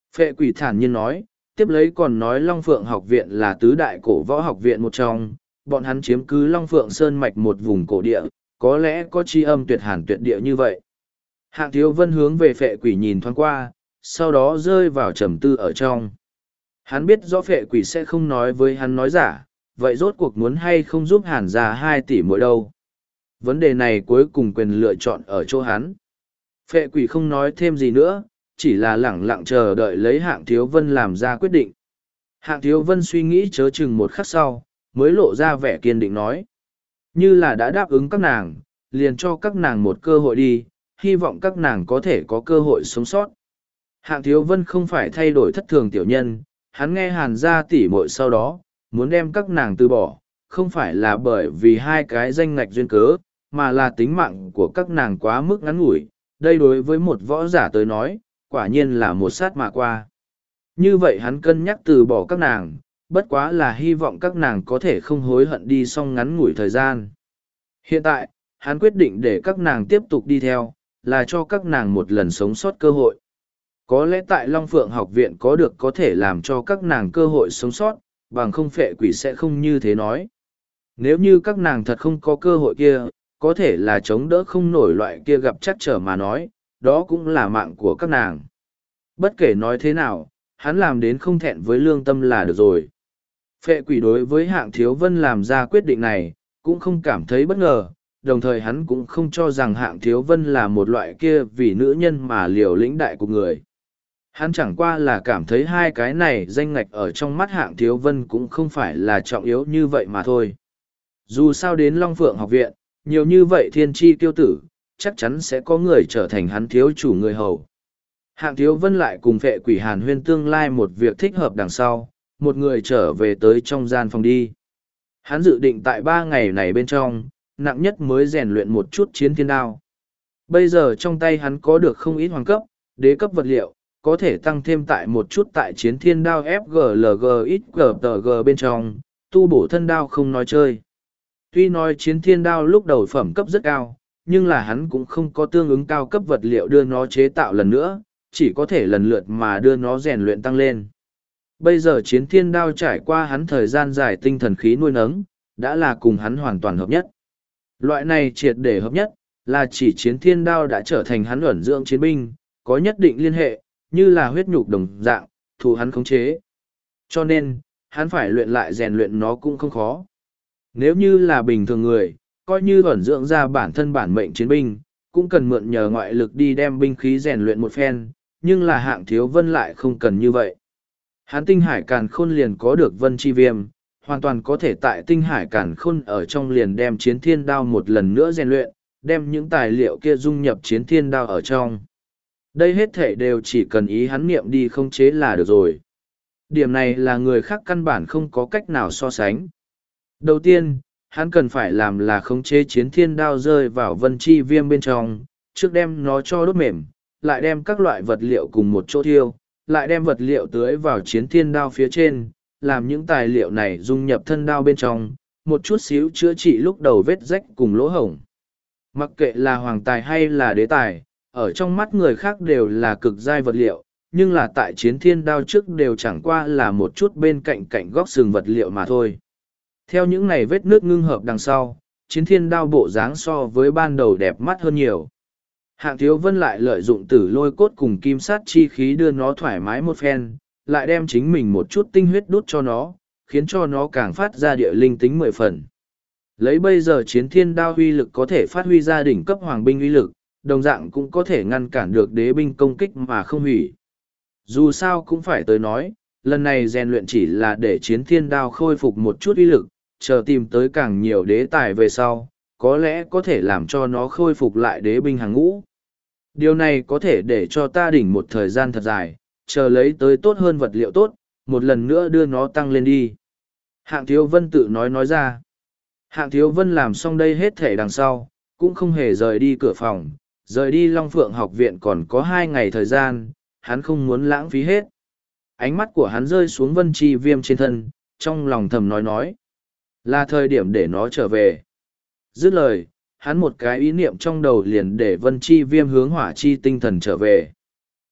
Phệ quỷ thản nhiên nói, tiếp lấy còn nói Long Phượng học viện là tứ đại cổ võ học viện một trong, bọn hắn chiếm cứ Long Phượng Sơn mạch một vùng cổ địa, có lẽ có tri âm tuyệt hàn tuyệt địa như vậy. Hạng Thiếu Vân hướng về phệ quỷ nhìn thoáng qua, sau đó rơi vào trầm tư ở trong. Hắn biết rõ phệ quỷ sẽ không nói với hắn nói giả, vậy rốt cuộc muốn hay không giúp hàn ra 2 tỷ mỗi đâu. Vấn đề này cuối cùng quyền lựa chọn ở chỗ hắn. Phệ quỷ không nói thêm gì nữa, chỉ là lẳng lặng chờ đợi lấy Hạng Thiếu Vân làm ra quyết định. Hạng Thiếu Vân suy nghĩ chớ chừng một khắc sau, mới lộ ra vẻ kiên định nói. Như là đã đáp ứng các nàng, liền cho các nàng một cơ hội đi, hy vọng các nàng có thể có cơ hội sống sót. Hạng Thiếu Vân không phải thay đổi thất thường tiểu nhân, hắn nghe hàn gia tỉ muội sau đó, muốn đem các nàng từ bỏ, không phải là bởi vì 2 cái danh ngạch duyên cớ, mà là tính mạng của các nàng quá mức ngắn ngủi. Đây đối với một võ giả tới nói, quả nhiên là một sát mà qua. Như vậy hắn cân nhắc từ bỏ các nàng, bất quá là hy vọng các nàng có thể không hối hận đi xong ngắn ngủi thời gian. Hiện tại, hắn quyết định để các nàng tiếp tục đi theo, là cho các nàng một lần sống sót cơ hội. Có lẽ tại Long Phượng học viện có thể làm cho các nàng cơ hội sống sót, bằng không phệ quỷ sẽ không như thế nói. Nếu như các nàng thật không có cơ hội kia, có thể là chống đỡ không nổi loại kia gặp chắc trở mà nói, đó cũng là mạng của các nàng. Bất kể nói thế nào, hắn làm đến không thẹn với lương tâm là được rồi. Phệ quỷ đối với Hạng Thiếu Vân làm ra quyết định này, cũng không cảm thấy bất ngờ, đồng thời hắn cũng không cho rằng Hạng Thiếu Vân là một loại kia vì nữ nhân mà liều lĩnh đại của người. Hắn chẳng qua là cảm thấy 2 cái này danh ngạch ở trong mắt Hạng Thiếu Vân cũng không phải là trọng yếu như vậy mà thôi. Dù sao đến Long Phượng học viện, nhiều như vậy thiên tri tiêu tử, chắc chắn sẽ có người trở thành hắn thiếu chủ người hầu. Hạng Thiếu Vân lại cùng phệ quỷ hàn huyên tương lai một việc thích hợp đằng sau, một người trở về tới trong gian phòng đi. Hắn dự định tại 3 ngày này bên trong, nặng nhất mới rèn luyện một chút chiến thiên đao. Bây giờ trong tay hắn có được không ít hoàng cấp, đế cấp vật liệu, có thể tăng thêm tại một chút tại chiến thiên đao FGLGXGTG bên trong, tu bổ thân đao không nói chơi. Tuy nói chiến thiên đao lúc đầu phẩm cấp rất cao, nhưng là hắn cũng không có tương ứng cao cấp vật liệu đưa nó chế tạo lần nữa, chỉ có thể lần lượt mà đưa nó rèn luyện tăng lên. Bây giờ chiến thiên đao trải qua hắn thời gian dài tinh thần khí nuôi nấng, đã là cùng hắn hoàn toàn hợp nhất. Loại này triệt để hợp nhất, là chỉ chiến thiên đao đã trở thành hắn ẩn dưỡng chiến binh, có nhất định liên hệ, như là huyết nhục đồng dạng, thù hắn khống chế. Cho nên, hắn phải luyện lại rèn luyện nó cũng không khó. Nếu như là bình thường người, coi như ẩn dưỡng ra bản thân bản mệnh chiến binh, cũng cần mượn nhờ ngoại lực đi đem binh khí rèn luyện một phen, nhưng là Hạng Thiếu Vân lại không cần như vậy. Hắn tinh hải càn khôn liền có được vân chi viêm, hoàn toàn có thể tại tinh hải càn khôn ở trong liền đem chiến thiên đao một lần nữa rèn luyện, đem những tài liệu kia dung nhập chiến thiên đao ở trong. Đây hết thể đều chỉ cần ý hắn niệm đi không chế là được rồi. Điểm này là người khác căn bản không có cách nào so sánh. Đầu tiên, hắn cần phải làm là khống chế chiến thiên đao rơi vào vân chi viêm bên trong, trước đem nó cho đốt mềm, lại đem các loại vật liệu cùng một chỗ thiêu, lại đem vật liệu tưới vào chiến thiên đao phía trên, làm những tài liệu này dung nhập thân đao bên trong, một chút xíu chữa trị lúc đầu vết rách cùng lỗ hổng. Mặc kệ là hoàng tài hay là đế tài, ở trong mắt người khác đều là cực giai vật liệu, nhưng là tại chiến thiên đao trước đều chẳng qua là một chút bên cạnh cạnh góc sừng vật liệu mà thôi. Theo những này vết nước ngưng hợp đằng sau, chiến thiên đao bộ dáng so với ban đầu đẹp mắt hơn nhiều. Hạng Thiếu Vân lại lợi dụng tử lôi cốt cùng kim sát chi khí đưa nó thoải mái một phen, lại đem chính mình một chút tinh huyết đút cho nó, khiến cho nó càng phát ra địa linh tính 10 phần. Lấy bây giờ chiến thiên đao uy lực có thể phát huy ra đỉnh cấp hoàng binh uy lực, đồng dạng cũng có thể ngăn cản được đế binh công kích mà không hủy. Dù sao cũng phải tới nói, lần này rèn luyện chỉ là để chiến thiên đao khôi phục một chút uy lực, chờ tìm tới càng nhiều đế tài về sau, có lẽ có thể làm cho nó khôi phục lại đế binh hàng ngũ. Điều này có thể để cho ta đỉnh một thời gian thật dài, chờ lấy tới tốt hơn vật liệu tốt, một lần nữa đưa nó tăng lên đi. Hạng Thiếu Vân tự nói ra. Hạng Thiếu Vân làm xong đây hết thể đằng sau, cũng không hề rời đi cửa phòng, rời đi Long Phượng học viện còn có 2 ngày thời gian, hắn không muốn lãng phí hết. Ánh mắt của hắn rơi xuống Vân Chi Viêm trên thân, trong lòng thầm nói. Là thời điểm để nó trở về. Dứt lời, hắn một cái ý niệm trong đầu liền để Vân Chi Viêm hướng hỏa chi tinh thần trở về.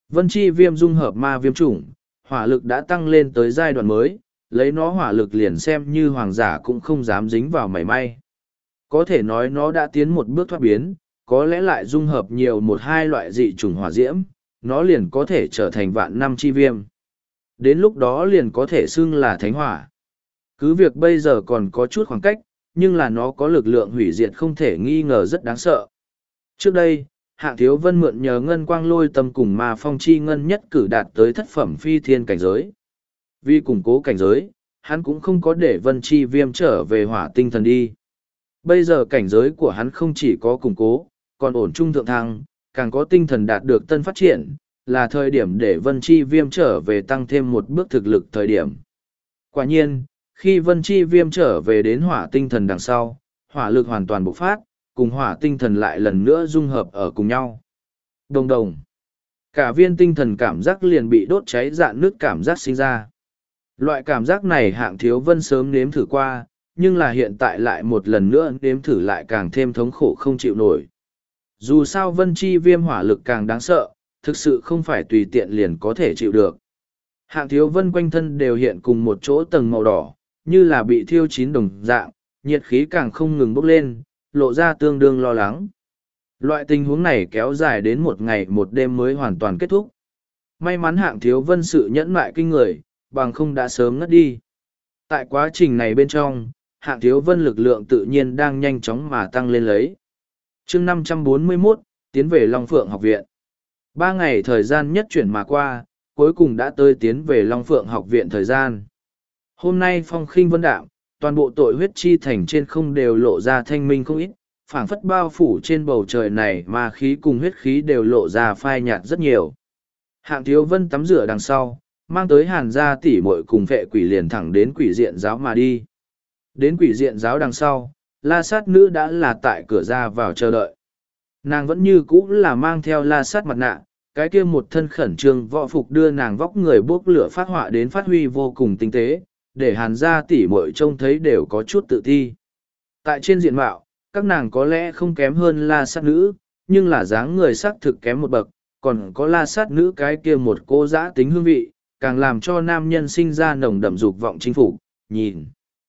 Vân chi viêm dung hợp ma viêm chủng, hỏa lực đã tăng lên tới giai đoạn mới, lấy nó hỏa lực liền xem như hoàng giả cũng không dám dính vào mảy may. Có thể nói nó đã tiến một bước thoát biến, có lẽ lại dung hợp nhiều một hai loại dị chủng hỏa diễm, nó liền có thể trở thành vạn năm chi viêm. Đến lúc đó liền có thể xưng là thánh hỏa. Cứ việc bây giờ còn có chút khoảng cách, nhưng là nó có lực lượng hủy diệt không thể nghi ngờ rất đáng sợ. Trước đây, Hạng Thiếu Vân mượn nhờ ngân quang lôi tâm cùng ma phong chi ngân nhất cử đạt tới thất phẩm phi thiên cảnh giới. Vì củng cố cảnh giới, hắn cũng không có để Vân Chi Viêm trở về hỏa tinh thần đi. Bây giờ cảnh giới của hắn không chỉ có củng cố, còn ổn trung thượng thăng, càng có tinh thần đạt được tân phát triển, là thời điểm để Vân Chi Viêm trở về tăng thêm một bước thực lực thời điểm. Quả nhiên, khi Vân Chi Viêm trở về đến hỏa tinh thần đằng sau, hỏa lực hoàn toàn bộc phát, cùng hỏa tinh thần lại lần nữa dung hợp ở cùng nhau. Đồng đồng. Cả viên tinh thần cảm giác liền bị đốt cháy rạn nứt cảm giác sinh ra. Loại cảm giác này Hạng Thiếu Vân sớm nếm thử qua, nhưng là hiện tại lại một lần nữa nếm thử lại càng thêm thống khổ không chịu nổi. Dù sao Vân Chi Viêm hỏa lực càng đáng sợ, thực sự không phải tùy tiện liền có thể chịu được. Hạng Thiếu Vân quanh thân đều hiện cùng một chỗ tầng màu đỏ, như là bị thiêu chín đồng dạng, nhiệt khí càng không ngừng bốc lên, lộ ra tương đương lo lắng. Loại tình huống này kéo dài đến một ngày một đêm mới hoàn toàn kết thúc. May mắn Hạng Thiếu Vân sự nhẫn mại kinh người, bằng không đã sớm ngất đi. Tại quá trình này bên trong, Hạng Thiếu Vân lực lượng tự nhiên đang nhanh chóng mà tăng lên lấy. Chương 541, tiến về Long Phượng học viện. 3 ngày thời gian nhất chuyển mà qua, cuối cùng đã tới tiến về Long Phượng học viện thời gian. Hôm nay phong khinh vân đạm, toàn bộ tội huyết chi thành trên không đều lộ ra thanh minh không ít, phảng phất bao phủ trên bầu trời này mà khí cùng huyết khí đều lộ ra phai nhạt rất nhiều. Hạng Thiếu Vân tắm rửa đằng sau, mang tới Hàn gia tỷ muội cùng vệ quỷ liền thẳng đến quỷ diện giáo mà đi. Đến quỷ diện giáo đằng sau, la sát nữ đã là tại cửa ra vào chờ đợi. Nàng vẫn như cũ là mang theo la sát mặt nạ, cái kia một thân khẩn trương võ phục đưa nàng vóc người bốc lửa phát họa đến phát huy vô cùng tinh tế, để Hàn gia tỷ muội trông thấy đều có chút tự ti. Tại trên diện mạo, các nàng có lẽ không kém hơn la sát nữ, nhưng là dáng người sắc thực kém một bậc, còn có la sát nữ cái kia một cô dã tính hương vị, càng làm cho nam nhân sinh ra nồng đậm dục vọng chinh phục. Nhìn.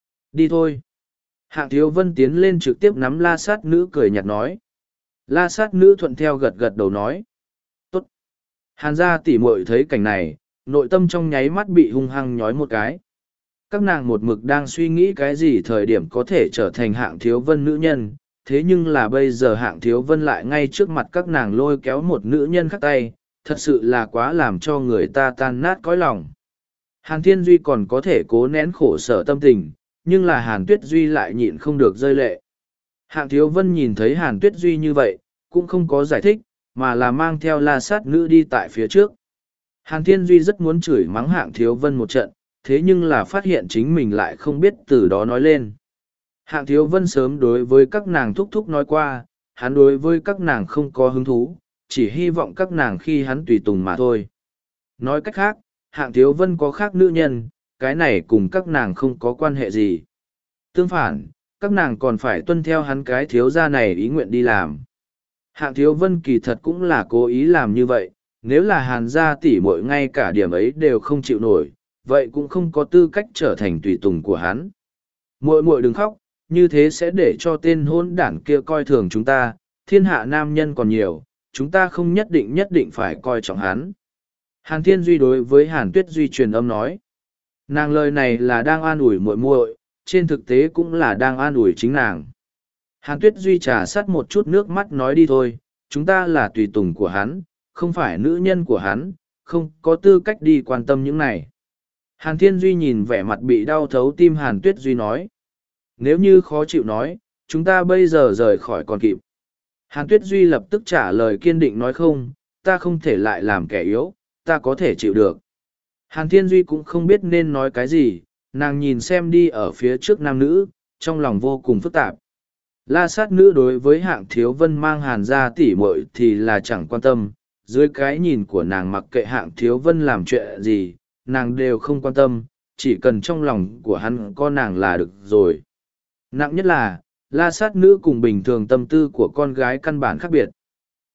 Đi thôi. Hạng Thiếu Vân tiến lên trực tiếp nắm la sát nữ cười nhạt nói. La sát nữ thuận theo gật gật đầu nói. Tốt. Hàn gia tỷ muội thấy cảnh này, nội tâm trong nháy mắt bị hung hăng nhói một cái. Các nàng một mực đang suy nghĩ cái gì thời điểm có thể trở thành Hạng Thiếu Vân nữ nhân, thế nhưng là bây giờ Hạng Thiếu Vân lại ngay trước mặt các nàng lôi kéo một nữ nhân khác tay, thật sự là quá làm cho người ta tan nát cõi lòng. Hàn Thiên Duy còn có thể cố nén khổ sở tâm tình, nhưng là Hàn Tuyết Duy lại nhịn không được rơi lệ. Hạng Thiếu Vân nhìn thấy Hàn Tuyết Duy như vậy, cũng không có giải thích, mà là mang theo la sát nữ đi tại phía trước. Hàn Thiên Duy rất muốn chửi mắng Hạng Thiếu Vân một trận, thế nhưng là phát hiện chính mình lại không biết từ đó nói lên. Hạng Thiếu Vân sớm đối với các nàng thúc thúc nói qua, hắn đối với các nàng không có hứng thú, chỉ hy vọng các nàng khi hắn tùy tùng mà thôi. Nói cách khác, Hạng Thiếu Vân có khác nữ nhân, cái này cùng các nàng không có quan hệ gì. Tương phản, các nàng còn phải tuân theo hắn cái thiếu gia này ý nguyện đi làm. Hạng Thiếu Vân kỳ thật cũng là cố ý làm như vậy, nếu là Hàn gia tỷ muội ngay cả điểm ấy đều không chịu nổi, vậy cũng không có tư cách trở thành tùy tùng của hắn. Muội muội đừng khóc, như thế sẽ để cho tên hôn đản kia coi thường chúng ta, thiên hạ nam nhân còn nhiều, chúng ta không nhất định phải coi trọng hắn. Hàn Thiên Duy đối với Hàn Tuyết Duy truyền âm nói. Nàng lời này là đang an ủi muội muội, trên thực tế cũng là đang an ủi chính nàng. Hàn Tuyết Duy trà sắt một chút nước mắt nói đi thôi, chúng ta là tùy tùng của hắn, không phải nữ nhân của hắn, không có tư cách đi quan tâm những này. Hàn Thiên Duy nhìn vẻ mặt bị đau thấu tim Hàn Tuyết Duy nói. Nếu như khó chịu nói, chúng ta bây giờ rời khỏi còn kịp. Hàn Tuyết Duy lập tức trả lời kiên định nói không, ta không thể lại làm kẻ yếu, ta có thể chịu được. Hàn Thiên Duy cũng không biết nên nói cái gì, nàng nhìn xem đi ở phía trước nam nữ, trong lòng vô cùng phức tạp. La sát nữ đối với Hạng Thiếu Vân mang Hàn gia tỷ muội thì là chẳng quan tâm, dưới cái nhìn của nàng mặc kệ Hạng Thiếu Vân làm chuyện gì, nàng đều không quan tâm, chỉ cần trong lòng của hắn có nàng là được rồi. Nặng nhất là, la sát nữ cùng bình thường tâm tư của con gái căn bản khác biệt.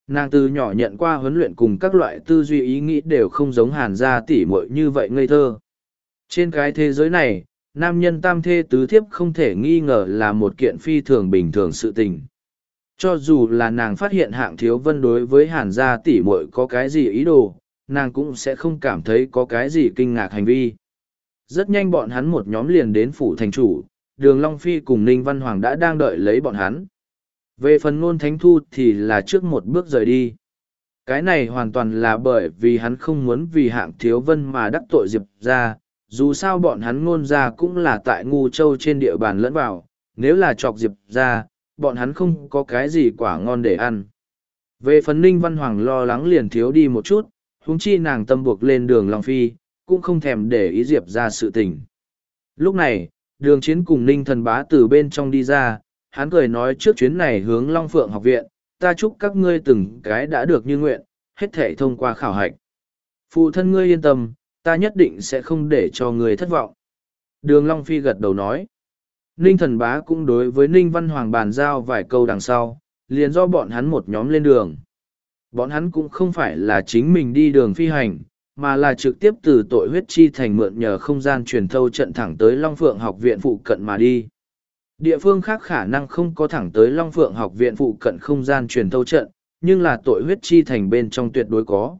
Nàng từ nhỏ nhận qua huấn luyện cùng các loại tư duy ý nghĩ đều không giống Hàn gia tỷ muội như vậy ngây thơ. Trên cái thế giới này, nam nhân tam thê tứ thiếp không thể nghi ngờ là một kiện phi thường bình thường sự tình. Cho dù là nàng phát hiện Hạng Thiếu Vân đối với Hàn gia tỷ muội có cái gì ý đồ, nàng cũng sẽ không cảm thấy có cái gì kinh ngạc hành vi. Rất nhanh bọn hắn một nhóm liền đến phủ thành chủ, Đường Long Phi cùng Ninh Văn Hoàng đã đang đợi lấy bọn hắn. Về phần Ngôn Thánh Thu thì là trước một bước rời đi. Cái này hoàn toàn là bởi vì hắn không muốn vì Hạng Thiếu Vân mà đắc tội Diệp ra, dù sao bọn hắn Ngôn ra cũng là tại Ngu Châu trên địa bàn lẫn vào, nếu là chọc Diệp ra, bọn hắn không có cái gì quả ngon để ăn. Về phần Ninh Văn Hoàng lo lắng liền thiếu đi một chút, huống chi nàng tâm buộc lên Đường Long Phi, cũng không thèm để ý Diệp ra sự tình. Lúc này, Đường Chiến cùng Ninh Thần Bá từ bên trong đi ra, hắn cười nói trước chuyến này hướng Long Phượng học viện, ta chúc các ngươi từng cái đã được như nguyện, hết thể thông qua khảo hạch. Phụ thân ngươi yên tâm, ta nhất định sẽ không để cho ngươi thất vọng. Đường Long Phi gật đầu nói. Ninh Thần Bá cũng đối với Ninh Văn Hoàng bàn giao vài câu đằng sau, liền do bọn hắn một nhóm lên đường. Bọn hắn cũng không phải là chính mình đi đường phi hành, mà là trực tiếp từ tội huyết chi thành mượn nhờ không gian truyền thâu trận thẳng tới Long Phượng học viện phụ cận mà đi. Địa phương khác khả năng không có thẳng tới Long Phượng học viện phụ cận không gian truyền thâu trận, nhưng là tội huyết chi thành bên trong tuyệt đối có.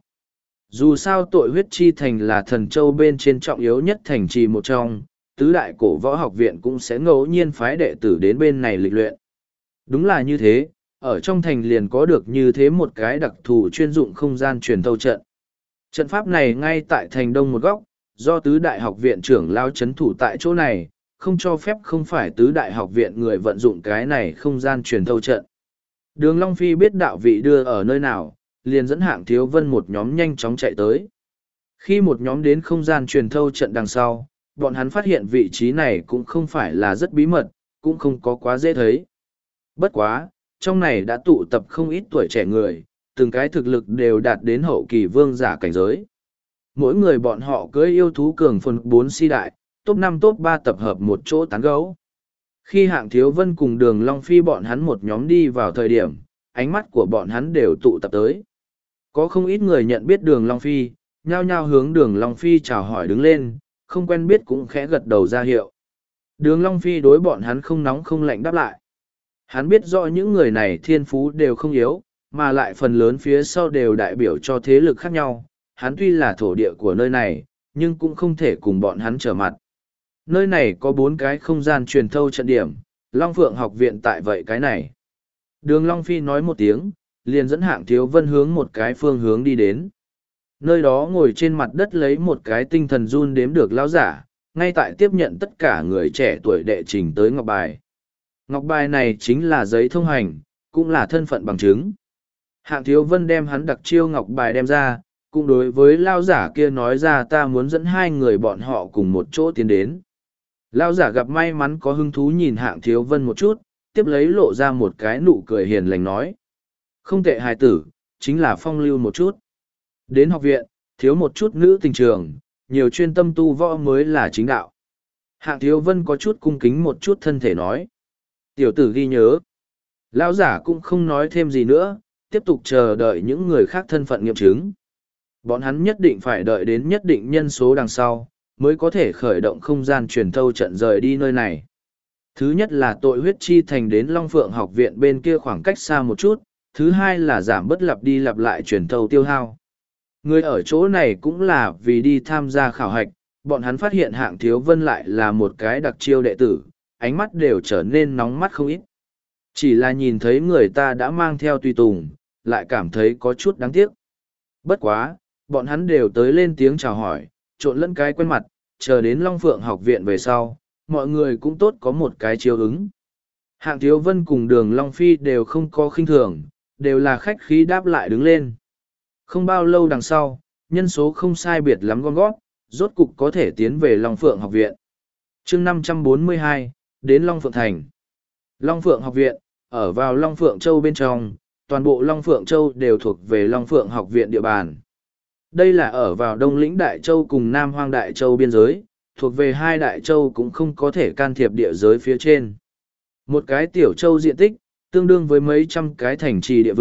Dù sao tội huyết chi thành là thần châu bên trên trọng yếu nhất thành trì một trong, tứ đại cổ võ học viện cũng sẽ ngẫu nhiên phái đệ tử đến bên này lịch luyện. Đúng là như thế, ở trong thành liền có được như thế một cái đặc thù chuyên dụng không gian truyền thâu trận. Trận pháp này ngay tại thành đông một góc, do tứ đại học viện trưởng lao chấn thủ tại chỗ này, không cho phép không phải tứ đại học viện người vận dụng cái này không gian truyền thâu trận. Đường Long Phi biết đạo vị đưa ở nơi nào, liền dẫn Hạng Thiếu Vân một nhóm nhanh chóng chạy tới. Khi một nhóm đến không gian truyền thâu trận đằng sau, bọn hắn phát hiện vị trí này cũng không phải là rất bí mật, cũng không có quá dễ thấy. Bất quá, trong này đã tụ tập không ít tuổi trẻ người, từng cái thực lực đều đạt đến hậu kỳ vương giả cảnh giới. Mỗi người bọn họ cưỡi yêu thú cường phần 4 si đại, top 5 top 3 tập hợp một chỗ tán gấu. Khi Hạng Thiếu Vân cùng Đường Long Phi bọn hắn một nhóm đi vào thời điểm, ánh mắt của bọn hắn đều tụ tập tới. Có không ít người nhận biết Đường Long Phi, nhao nhao hướng Đường Long Phi chào hỏi đứng lên, không quen biết cũng khẽ gật đầu ra hiệu. Đường Long Phi đối bọn hắn không nóng không lạnh đáp lại. Hắn biết rõ những người này thiên phú đều không yếu, mà lại phần lớn phía sau đều đại biểu cho thế lực khác nhau. Hắn tuy là thổ địa của nơi này, nhưng cũng không thể cùng bọn hắn trở mặt. Nơi này có 4 cái không gian truyền thâu trận điểm, Long Phượng học viện tại vậy cái này. Đường Long Phi nói một tiếng, liền dẫn Hạng Thiếu Vân hướng một cái phương hướng đi đến. Nơi đó ngồi trên mặt đất lấy một cái tinh thần run đếm được lão giả, ngay tại tiếp nhận tất cả người trẻ tuổi đệ trình tới ngọc bài. Ngọc bài này chính là giấy thông hành, cũng là thân phận bằng chứng. Hạng Thiếu Vân đem hắn đặc chiêu ngọc bài đem ra, cũng đối với lão giả kia nói ra ta muốn dẫn 2 người bọn họ cùng một chỗ tiến đến. Lão giả gặp may mắn có hứng thú nhìn Hạng Thiếu Vân một chút, tiếp lấy lộ ra một cái nụ cười hiền lành nói. Không tệ hài tử, chính là phong lưu một chút. Đến học viện, thiếu một chút nữ tình trường, nhiều chuyên tâm tu võ mới là chính đạo. Hạng Thiếu Vân có chút cung kính một chút thân thể nói. Tiểu tử ghi nhớ. Lão giả cũng không nói thêm gì nữa, tiếp tục chờ đợi những người khác thân phận nghiệm chứng. Bọn hắn nhất định phải đợi đến nhất định nhân số đằng sau, mới có thể khởi động không gian truyền thâu trận rời đi nơi này. Thứ nhất là tội huyết chi thành đến Long Phượng học viện bên kia khoảng cách xa một chút, thứ hai là giảm bất lặp đi lặp lại truyền thâu tiêu hao. Người ở chỗ này cũng là vì đi tham gia khảo hạch, bọn hắn phát hiện Hạng Thiếu Vân lại là một cái đặc chiêu đệ tử, ánh mắt đều trở nên nóng mắt không ít. Chỉ là nhìn thấy người ta đã mang theo tùy tùng, lại cảm thấy có chút đáng tiếc. Bất quá, bọn hắn đều tới lên tiếng chào hỏi, trộn lẫn cái quen mặt, chờ đến Long Phượng học viện về sau, mọi người cũng tốt có một cái chiếu ứng. Hạng Thiếu Vân cùng Đường Long Phi đều không có khinh thường, đều là khách khí đáp lại đứng lên. Không bao lâu đằng sau, nhân số không sai biệt lắm gom gót, rốt cục có thể tiến về Long Phượng học viện. Chương 542, đến Long Phượng Thành. Long Phượng học viện, ở vào Long Phượng Châu bên trong, toàn bộ Long Phượng Châu đều thuộc về Long Phượng học viện địa bàn. Đây là ở vào Đông Lĩnh Đại Châu cùng Nam Hoang Đại Châu biên giới, thuộc về 2 Đại Châu cũng không có thể can thiệp địa giới phía trên. Một cái tiểu châu diện tích, tương đương với mấy trăm cái thành trì địa vực,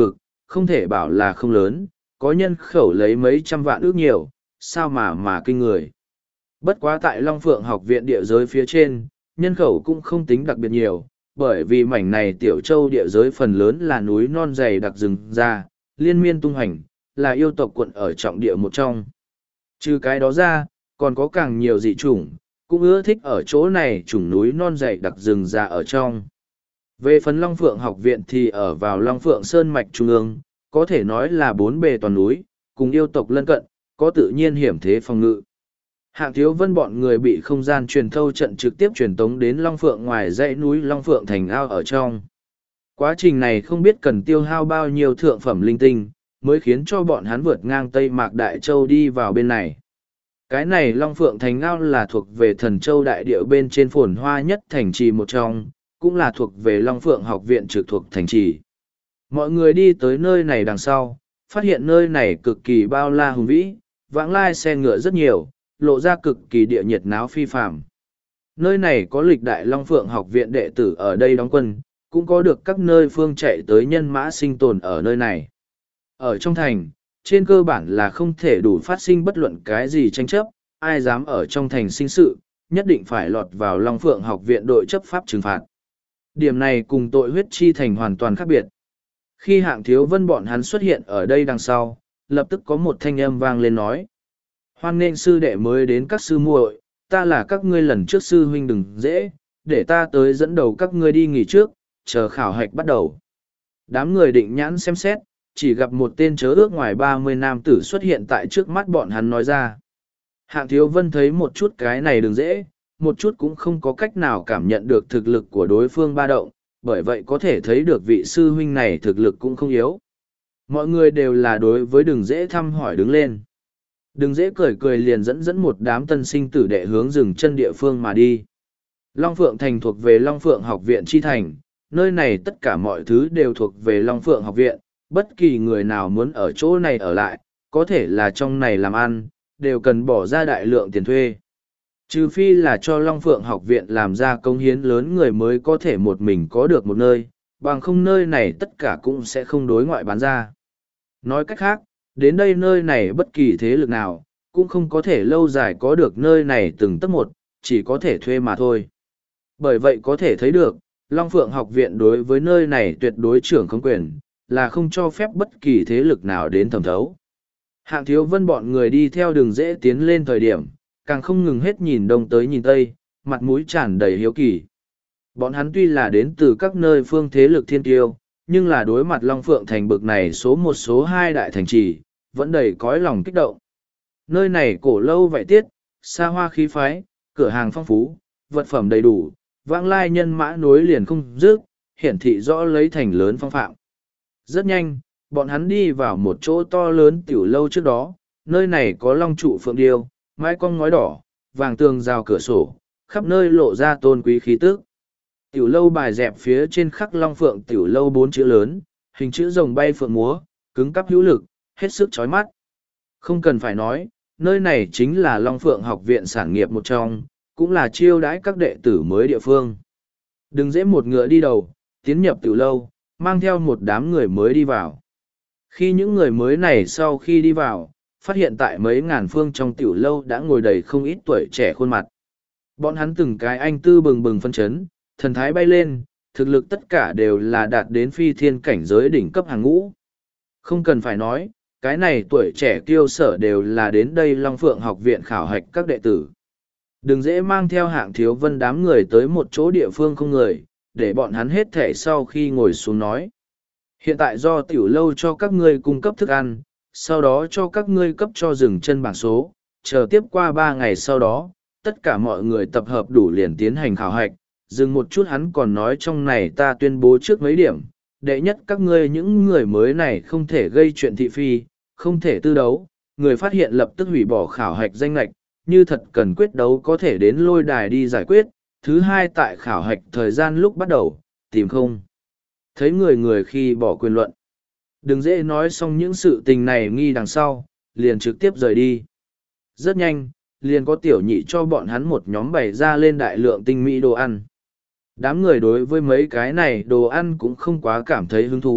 không thể bảo là không lớn, có nhân khẩu lấy mấy trăm vạn ước nhiều, sao mà kinh người. Bất quá tại Long Phượng học viện địa giới phía trên, nhân khẩu cũng không tính đặc biệt nhiều, bởi vì mảnh này tiểu châu địa giới phần lớn là núi non dày đặc rừng ra, liên miên tung hành, là yêu tộc quận ở trọng địa một trong. Trừ cái đó ra, còn có càng nhiều dị chủng, cũng ưa thích ở chỗ này chủng núi non dày đặc rừng ra ở trong. Về phần Long Phượng học viện thì ở vào Long Phượng Sơn Mạch Trung ương, có thể nói là bốn bề toàn núi, cùng yêu tộc lân cận, có tự nhiên hiểm thế phòng ngự. Hạng Thiếu Vân bọn người bị không gian truyền thâu trận trực tiếp truyền tống đến Long Phượng ngoài dãy núi Long Phượng thành ao ở trong. Quá trình này không biết cần tiêu hao bao nhiêu thượng phẩm linh tinh, mới khiến cho bọn hắn vượt ngang Tây Mạc Đại Châu đi vào bên này. Cái này Long Phượng thành ao là thuộc về Thần Châu Đại Địa bên trên phồn hoa nhất thành trì một trong, cũng là thuộc về Long Phượng học viện trực thuộc thành trì. Mọi người đi tới nơi này đằng sau, phát hiện nơi này cực kỳ bao la hùng vĩ, vãng lai xe ngựa rất nhiều, lộ ra cực kỳ địa nhiệt náo phi phàm. Nơi này có lịch đại Long Phượng học viện đệ tử ở đây đóng quân, cũng có được các nơi phương chạy tới nhân mã sinh tồn ở nơi này. Ở trong thành, trên cơ bản là không thể đủ phát sinh bất luận cái gì tranh chấp, ai dám ở trong thành sinh sự, nhất định phải lọt vào Long Phượng học viện đội chấp pháp trừng phạt. Điểm này cùng tội huyết chi thành hoàn toàn khác biệt. Khi Hạng Thiếu Vân bọn hắn xuất hiện ở đây đằng sau, lập tức có một thanh âm vang lên nói: hoan nghênh sư đệ mới đến các sư muội, ta là các ngươi lần trước sư huynh đừng dễ, để ta tới dẫn đầu các ngươi đi nghỉ trước, chờ khảo hạch bắt đầu. Đám người định nhãn xem xét, chỉ gặp một tên chớ ước ngoài 30 nam tử xuất hiện tại trước mắt bọn hắn nói ra. Hạng Thiếu Vân thấy một chút cái này đừng dễ, một chút cũng không có cách nào cảm nhận được thực lực của đối phương ba động, bởi vậy có thể thấy được vị sư huynh này thực lực cũng không yếu. Mọi người đều là đối với đừng dễ thăm hỏi đứng lên. Đừng dễ cười cười liền dẫn một đám tân sinh tử đệ hướng dừng chân địa phương mà đi. Long Phượng Thành thuộc về Long Phượng học viện chi thành, nơi này tất cả mọi thứ đều thuộc về Long Phượng học viện, bất kỳ người nào muốn ở chỗ này ở lại, có thể là trong này làm ăn, đều cần bỏ ra đại lượng tiền thuê. Trừ phi là cho Long Phượng học viện làm ra công hiến lớn người mới có thể một mình có được một nơi, bằng không nơi này tất cả cũng sẽ không đối ngoại bán ra. Nói cách khác, đến đây nơi này bất kỳ thế lực nào, cũng không có thể lâu dài có được nơi này từng tấc một, chỉ có thể thuê mà thôi. Bởi vậy có thể thấy được, Long Phượng học viện đối với nơi này tuyệt đối trưởng không quyền, là không cho phép bất kỳ thế lực nào đến thẩm thấu. Hạng Thiếu Vân bọn người đi theo đường dễ tiến lên thời điểm, càng không ngừng hết nhìn đông tới nhìn tây, mặt mũi tràn đầy hiếu kỳ. Bọn hắn tuy là đến từ các nơi phương thế lực thiên tiêu, nhưng là đối mặt Long Phượng thành bực này số một số hai đại thành trì, vẫn đầy cõi lòng kích động. Nơi này cổ lâu vậy tiết, xa hoa khí phái, cửa hàng phong phú, vật phẩm đầy đủ, vãng lai nhân mã nối liền không dứt, hiển thị rõ lấy thành lớn phong phạm. Rất nhanh, bọn hắn đi vào một chỗ to lớn tiểu lâu trước đó, nơi này có long trụ phượng điêu, mái cong ngói đỏ, vàng tường rào cửa sổ, khắp nơi lộ ra tôn quý khí tức. Tiểu lâu bài dẹp phía trên khắc long phượng tiểu lâu 4 chữ lớn, hình chữ rồng bay phượng múa, cứng cắp hữu lực, hết sức chói mắt. Không cần phải nói, nơi này chính là Long Phượng học viện sản nghiệp một trong, cũng là chiêu đãi các đệ tử mới địa phương. Đừng dễ một ngựa đi đầu, tiến nhập tiểu lâu, mang theo một đám người mới đi vào. Khi những người mới này sau khi đi vào, phát hiện tại mấy ngàn phương trong tiểu lâu đã ngồi đầy không ít tuổi trẻ khuôn mặt. Bọn hắn từng cái anh tư bừng bừng phân chấn, thần thái bay lên, thực lực tất cả đều là đạt đến phi thiên cảnh giới đỉnh cấp hàng ngũ. Không cần phải nói, cái này tuổi trẻ kiêu sở đều là đến đây Long Phượng học viện khảo hạch các đệ tử. Đừng dễ mang theo Hạng Thiếu Vân đám người tới một chỗ địa phương không người, để bọn hắn hết thể sau khi ngồi xuống nói. Hiện tại do tiểu lâu cho các ngươi cung cấp thức ăn, sau đó cho các ngươi cấp cho dừng chân bảng số, chờ tiếp qua 3 ngày sau đó, tất cả mọi người tập hợp đủ liền tiến hành khảo hạch. Dừng một chút hắn còn nói trong này ta tuyên bố trước mấy điểm, đệ nhất các ngươi những người mới này không thể gây chuyện thị phi, không thể tư đấu, người phát hiện lập tức hủy bỏ khảo hạch danh lệch, như thật cần quyết đấu có thể đến lôi đài đi giải quyết. Thứ hai tại khảo hạch thời gian lúc bắt đầu, tìm không thấy người khi bỏ quyền luận. Đừng dễ nói xong những sự tình này nghi đằng sau, liền trực tiếp rời đi. Rất nhanh, liền có tiểu nhị cho bọn hắn một nhóm bày ra lên đại lượng tinh mỹ đồ ăn. Đám người đối với mấy cái này đồ ăn cũng không quá cảm thấy hứng thú,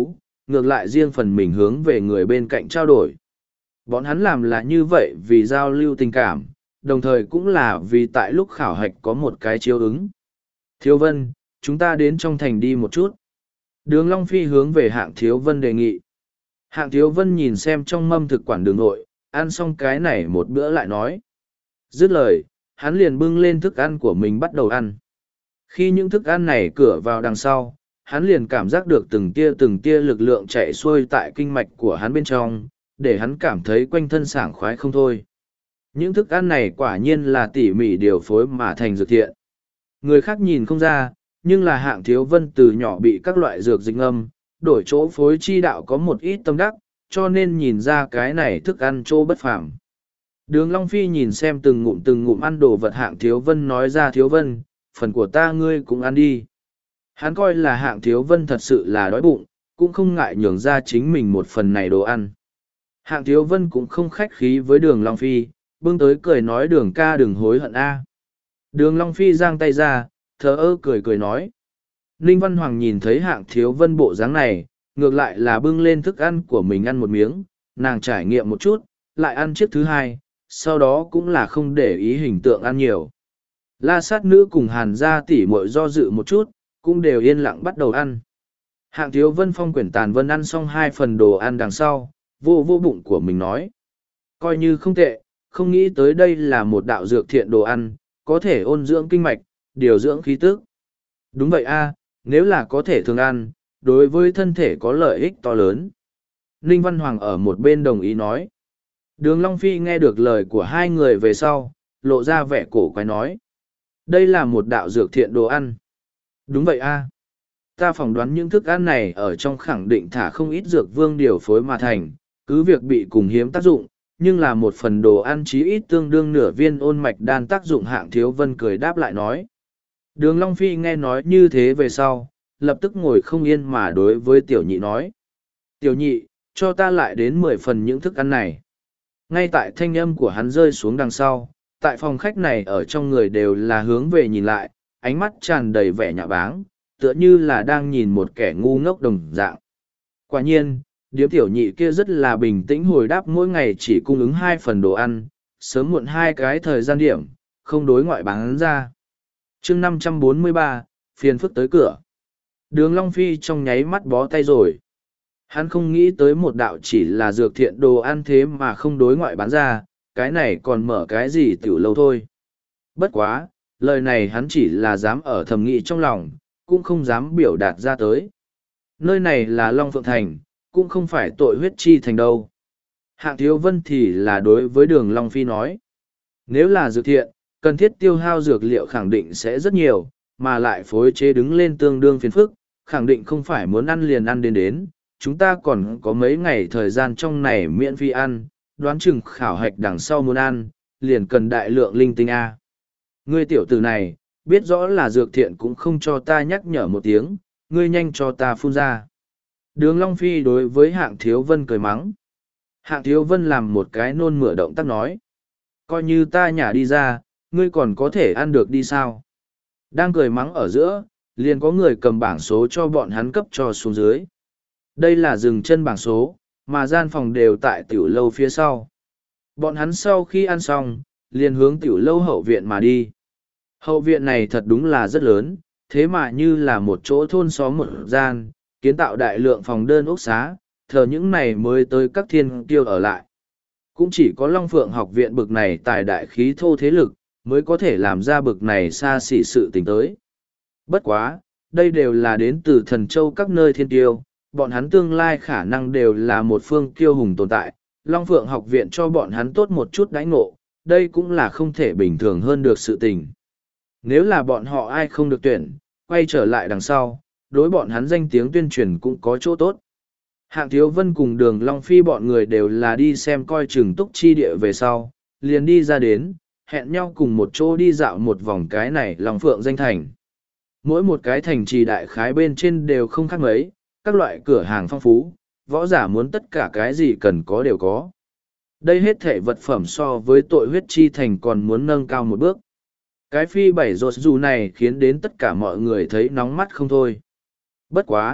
ngược lại riêng phần mình hướng về người bên cạnh trao đổi. Bọn hắn làm là như vậy vì giao lưu tình cảm, đồng thời cũng là vì tại lúc khảo hạch có một cái chiếu ứng. Thiếu Vân, chúng ta đến trong thành đi một chút. Đường Long Phi hướng về Hạng Thiếu Vân đề nghị. Hạng Thiếu Vân nhìn xem trong mâm thực quản đường nội, ăn xong cái này một bữa lại nói. Dứt lời, hắn liền bưng lên thức ăn của mình bắt đầu ăn. Khi những thức ăn này cửa vào đằng sau, hắn liền cảm giác được từng tia lực lượng chạy xuôi tại kinh mạch của hắn bên trong, để hắn cảm thấy quanh thân sảng khoái không thôi. Những thức ăn này quả nhiên là tỉ mỉ điều phối mà thành dược thiện. Người khác nhìn không ra, nhưng là Hạng Thiếu Vân từ nhỏ bị các loại dược dịch ngâm, đổi chỗ phối chi đạo có một ít tâm đắc, cho nên nhìn ra cái này thức ăn chỗ bất phàm. Đường Long Phi nhìn xem từng ngụm ăn đồ vật Hạng Thiếu Vân nói ra Thiếu Vân, phần của ta ngươi cũng ăn đi. Hắn coi là Hạng Thiếu Vân thật sự là đói bụng, cũng không ngại nhường ra chính mình một phần này đồ ăn. Hạng Thiếu Vân cũng không khách khí với Đường Long Phi, bưng tới cười nói Đường ca đừng hối hận a. Đường Long Phi giang tay ra, thờ ơ cười nói. Ninh Văn Hoàng nhìn thấy Hạng Thiếu Vân bộ dáng này, ngược lại là bưng lên thức ăn của mình ăn một miếng, nàng trải nghiệm một chút, lại ăn chiếc thứ hai, sau đó cũng là không để ý hình tượng ăn nhiều. La sát nữ cùng Hàn gia tỷ muội do dự một chút, cũng đều yên lặng bắt đầu ăn. Hạng Thiếu Vân phong quyển tàn vân ăn xong 2 phần đồ ăn đằng sau, vô bụng của mình nói. Coi như không tệ, không nghĩ tới đây là một đạo dược thiện đồ ăn, có thể ôn dưỡng kinh mạch, điều dưỡng khí tức. Đúng vậy a, nếu là có thể thường ăn, đối với thân thể có lợi ích to lớn. Ninh Văn Hoàng ở một bên đồng ý nói. Đường Long Phi nghe được lời của hai người về sau, lộ ra vẻ cổ quái nói. Đây là một đạo dược thiện đồ ăn. Đúng vậy a, ta phỏng đoán những thức ăn này ở trong khẳng định thả không ít dược vương điều phối mà thành, cứ việc bị cùng hiếm tác dụng, nhưng là một phần đồ ăn chí ít tương đương nửa viên ôn mạch đan tác dụng. Hạng Thiếu Vân cười đáp lại nói. Đường Long Phi nghe nói như thế về sau, lập tức ngồi không yên mà đối với tiểu nhị nói. Tiểu nhị, cho ta lại đến 10 phần những thức ăn này. Ngay tại thanh âm của hắn rơi xuống đằng sau, tại phòng khách này ở trong người đều là hướng về nhìn lại, ánh mắt tràn đầy vẻ nhạ báng, tựa như là đang nhìn một kẻ ngu ngốc đồng dạng. Quả nhiên, điếm tiểu nhị kia rất là bình tĩnh hồi đáp mỗi ngày chỉ cung ứng 2 phần đồ ăn, sớm muộn 2 cái thời gian điểm, không đối ngoại bán ra. chương 543, phiền phức tới cửa. Đường Long Phi trong nháy mắt bó tay rồi. Hắn không nghĩ tới một đạo chỉ là dược thiện đồ ăn thế mà không đối ngoại bán ra, cái này còn mở cái gì tiểu lâu thôi. Bất quá, lời này hắn chỉ là dám ở thầm nghĩ trong lòng, cũng không dám biểu đạt ra tới. Nơi này là Long Phượng Thành, cũng không phải tội huyết chi thành đâu. Hạng Thiếu Vân thì là đối với Đường Long Phi nói. Nếu là dược thiện, cần thiết tiêu hao dược liệu khẳng định sẽ rất nhiều, mà lại phối chế đứng lên tương đương phiền phức, khẳng định không phải muốn ăn liền ăn đến. Chúng ta còn có mấy ngày thời gian trong này miễn phí ăn, đoán chừng khảo hạch đằng sau muốn ăn, liền cần đại lượng linh tinh A. Ngươi tiểu tử này, biết rõ là dược thiện cũng không cho ta nhắc nhở một tiếng, ngươi nhanh cho ta phun ra. Đường Long Phi đối với Hạng Thiếu Vân cười mắng. Hạng Thiếu Vân làm một cái nôn mửa động tác nói. Coi như ta nhả đi ra, ngươi còn có thể ăn được đi sao? Đang cười mắng ở giữa, liền có người cầm bảng số cho bọn hắn cấp cho xuống dưới. Đây là dừng chân bảng số, mà gian phòng đều tại tiểu lâu phía sau. Bọn hắn sau khi ăn xong, liền hướng tiểu lâu hậu viện mà đi. Hậu viện này thật đúng là rất lớn, thế mà như là một chỗ thôn xóm một gian, kiến tạo đại lượng phòng đơn ốc xá, thờ những này mới tới các thiên kiêu ở lại. Cũng chỉ có Long Phượng học viện bực này tài đại khí thô thế lực, mới có thể làm ra bực này xa xỉ sự tình tới. Bất quá, đây đều là đến từ thần châu các nơi thiên kiêu, bọn hắn tương lai khả năng đều là một phương kiêu hùng tồn tại. Long Phượng học viện cho bọn hắn tốt một chút đãi ngộ, đây cũng là không thể bình thường hơn được sự tình. Nếu là bọn họ ai không được tuyển, quay trở lại đằng sau, đối bọn hắn danh tiếng tuyên truyền cũng có chỗ tốt. Hạng Thiếu Vân cùng Đường Long Phi bọn người đều là đi xem coi chừng túc chi địa về sau, liền đi ra đến, hẹn nhau cùng một chỗ đi dạo một vòng cái này Long Phượng danh thành. Mỗi một cái thành trì đại khái bên trên đều không khác mấy, các loại cửa hàng phong phú, võ giả muốn tất cả cái gì cần có đều có. Đây hết thể vật phẩm so với tội huyết chi thành còn muốn nâng cao một bước. Cái phi bảy rột dù này khiến đến tất cả mọi người thấy nóng mắt không thôi. Bất quá,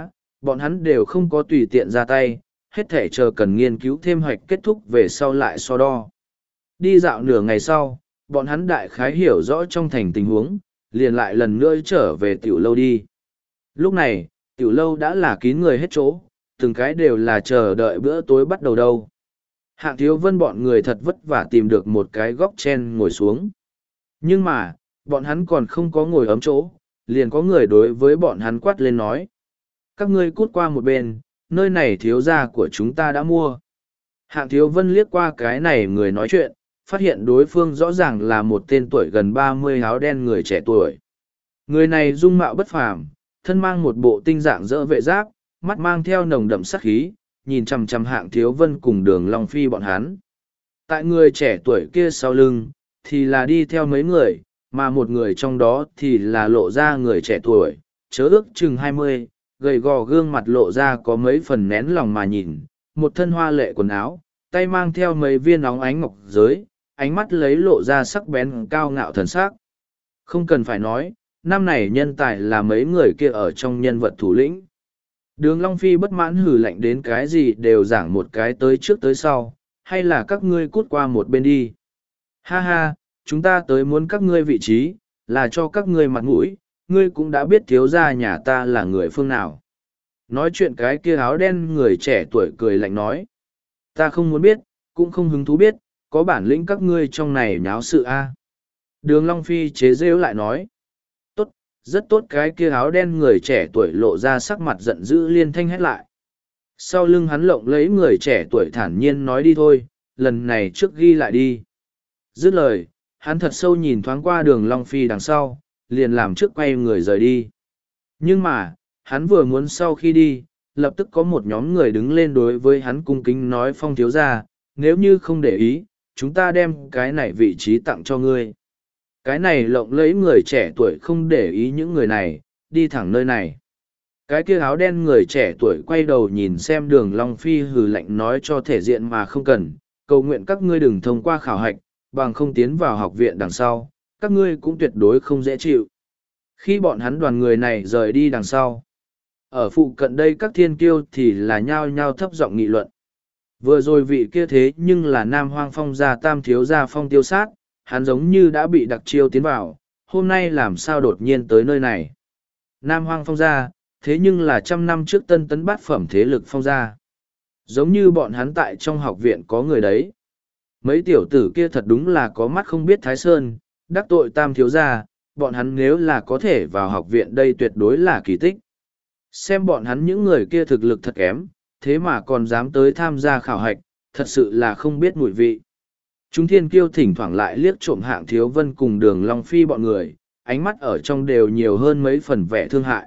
Bọn hắn đều không có tùy tiện ra tay, hết thể chờ cần nghiên cứu thêm hoạch kết thúc về sau lại so đo. Đi dạo nửa ngày sau, bọn hắn đại khái hiểu rõ trong thành tình huống, liền lại lần nữa trở về tiểu lâu đi. Lúc này, tiểu lâu đã là kín người hết chỗ, từng cái đều là chờ đợi bữa tối bắt đầu đâu. Hạng Thiếu Vân bọn người thật vất vả tìm được một cái góc chen ngồi xuống. Nhưng mà, bọn hắn còn không có ngồi ấm chỗ, liền có người đối với bọn hắn quát lên nói. Các ngươi cút qua một bên, nơi này thiếu gia của chúng ta đã mua. Hạng Thiếu Vân liếc qua cái này người nói chuyện, phát hiện đối phương rõ ràng là một tên tuổi gần 30 áo đen người trẻ tuổi. Người này dung mạo bất phàm, thân mang một bộ tinh dạng dỡ vệ giáp, mắt mang theo nồng đậm sát khí, nhìn chằm chằm Hạng Thiếu Vân cùng Đường Long Phi bọn hắn. Tại người trẻ tuổi kia sau lưng, thì là đi theo mấy người, mà một người trong đó thì là lộ ra người trẻ tuổi, chớ ước chừng 20, gầy gò gương mặt lộ ra có mấy phần nén lòng mà nhìn, một thân hoa lệ quần áo, tay mang theo mấy viên óng ánh ngọc giới, ánh mắt lấy lộ ra sắc bén cao ngạo thần sắc. Không cần phải nói, năm này nhân tài là mấy người kia ở trong nhân vật thủ lĩnh. Đường Long Phi bất mãn hừ lạnh đến cái gì đều giảng một cái tới trước tới sau, hay là các ngươi cút qua một bên đi. Ha ha, chúng ta tới muốn các ngươi vị trí, là cho các ngươi mặt mũi, ngươi cũng đã biết thiếu gia nhà ta là người phương nào. Nói chuyện cái kia áo đen người trẻ tuổi cười lạnh nói. Ta không muốn biết, cũng không hứng thú biết, có bản lĩnh các ngươi trong này nháo sự a. Đường Long Phi chế rêu lại nói. Tốt, rất tốt, cái kia áo đen người trẻ tuổi lộ ra sắc mặt giận dữ liên thanh hét lại. Sau lưng hắn lộng lấy người trẻ tuổi thản nhiên nói đi thôi, lần này trước ghi lại đi. Dứt lời, hắn thật sâu nhìn thoáng qua Đường Long Phi đằng sau, liền làm trước quay người rời đi. Nhưng mà, hắn vừa muốn sau khi đi, lập tức có một nhóm người đứng lên đối với hắn cung kính nói: Phong thiếu gia, nếu như không để ý, chúng ta đem cái này vị trí tặng cho ngươi. Cái này lộng lấy người trẻ tuổi không để ý những người này, đi thẳng nơi này. Cái kia áo đen người trẻ tuổi quay đầu nhìn xem Đường Long Phi hừ lạnh nói: cho thể diện mà không cần, cầu nguyện các ngươi đừng thông qua khảo hạch, bằng không tiến vào học viện đằng sau, các ngươi cũng tuyệt đối không dễ chịu. Khi bọn hắn đoàn người này rời đi đằng sau, ở phụ cận đây các thiên kiêu thì là nhao nhao thấp giọng nghị luận. Vừa rồi vị kia thế nhưng là Nam Hoang Phong gia tam thiếu gia Phong Tiêu Sát, hắn giống như đã bị đặc chiêu tiến vào, hôm nay làm sao đột nhiên tới nơi này. Nam Hoang Phong gia, thế nhưng là 100 năm trước tân tấn bát phẩm thế lực Phong gia. Giống như bọn hắn tại trong học viện có người đấy. Mấy tiểu tử kia thật đúng là có mắt không biết Thái Sơn, đắc tội tam thiếu gia, bọn hắn nếu là có thể vào học viện đây tuyệt đối là kỳ tích. Xem bọn hắn những người kia thực lực thật kém, thế mà còn dám tới tham gia khảo hạch, thật sự là không biết mùi vị. Chúng thiên kiêu thỉnh thoảng lại liếc trộm Hạng Thiếu Vân cùng Đường Long Phi bọn người, ánh mắt ở trong đều nhiều hơn mấy phần vẻ thương hại.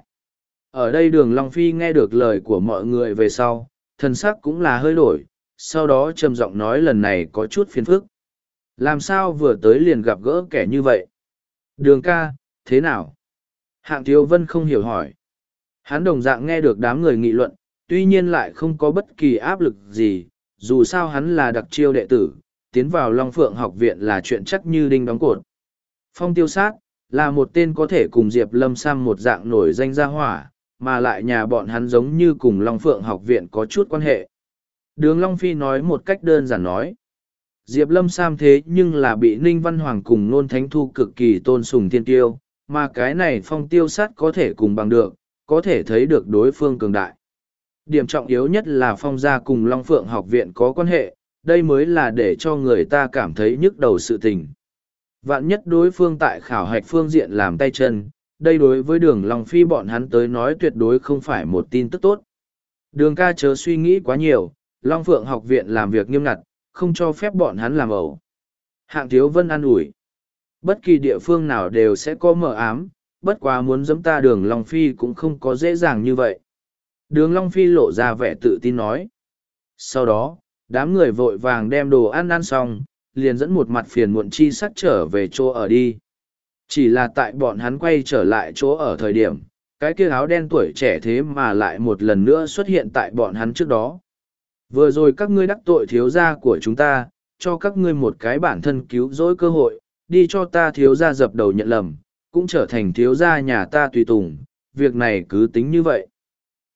Ở đây Đường Long Phi nghe được lời của mọi người về sau, thần sắc cũng là hơi đổi, sau đó trầm giọng nói lần này có chút phiền phức. Làm sao vừa tới liền gặp gỡ kẻ như vậy? Đường ca, thế nào? Hạng Thiếu Vân không hiểu hỏi. Hắn đồng dạng nghe được đám người nghị luận, tuy nhiên lại không có bất kỳ áp lực gì, dù sao hắn là đặc chiêu đệ tử, tiến vào Long Phượng học viện là chuyện chắc như đinh đóng cột. Phong Tiêu Sát, là một tên có thể cùng Diệp Lâm Sam một dạng nổi danh gia hỏa, mà lại nhà bọn hắn giống như cùng Long Phượng học viện có chút quan hệ. Đường Long Phi nói một cách đơn giản nói. Diệp Lâm Sam thế nhưng là bị Ninh Văn Hoàng cùng Nôn Thánh Thu cực kỳ tôn sùng thiên tiêu, mà cái này Phong Tiêu Sát có thể cùng bằng được, có thể thấy được đối phương cường đại. Điểm trọng yếu nhất là Phong gia cùng Long Phượng học viện có quan hệ, đây mới là để cho người ta cảm thấy nhức đầu sự tình. Vạn nhất đối phương tại khảo hạch phương diện làm tay chân, đây đối với Đường Long Phi bọn hắn tới nói tuyệt đối không phải một tin tức tốt. Đường ca chớ suy nghĩ quá nhiều, Long Phượng học viện làm việc nghiêm ngặt, không cho phép bọn hắn làm ẩu. Hạng Thiếu Vân an ủi. Bất kỳ địa phương nào đều sẽ có mờ ám, bất quá muốn giẫm ta Đường Long Phi cũng không có dễ dàng như vậy. Đường Long Phi lộ ra vẻ tự tin nói. Sau đó, đám người vội vàng đem đồ ăn ăn xong, liền dẫn một mặt phiền muộn chi sắc trở về chỗ ở đi. Chỉ là tại bọn hắn quay trở lại chỗ ở thời điểm, cái kia áo đen tuổi trẻ thế mà lại một lần nữa xuất hiện tại bọn hắn trước đó. Vừa rồi các ngươi đắc tội thiếu gia của chúng ta, cho các ngươi một cái bản thân cứu rỗi cơ hội, đi cho ta thiếu gia dập đầu nhận lầm, cũng trở thành thiếu gia nhà ta tùy tùng, việc này cứ tính như vậy.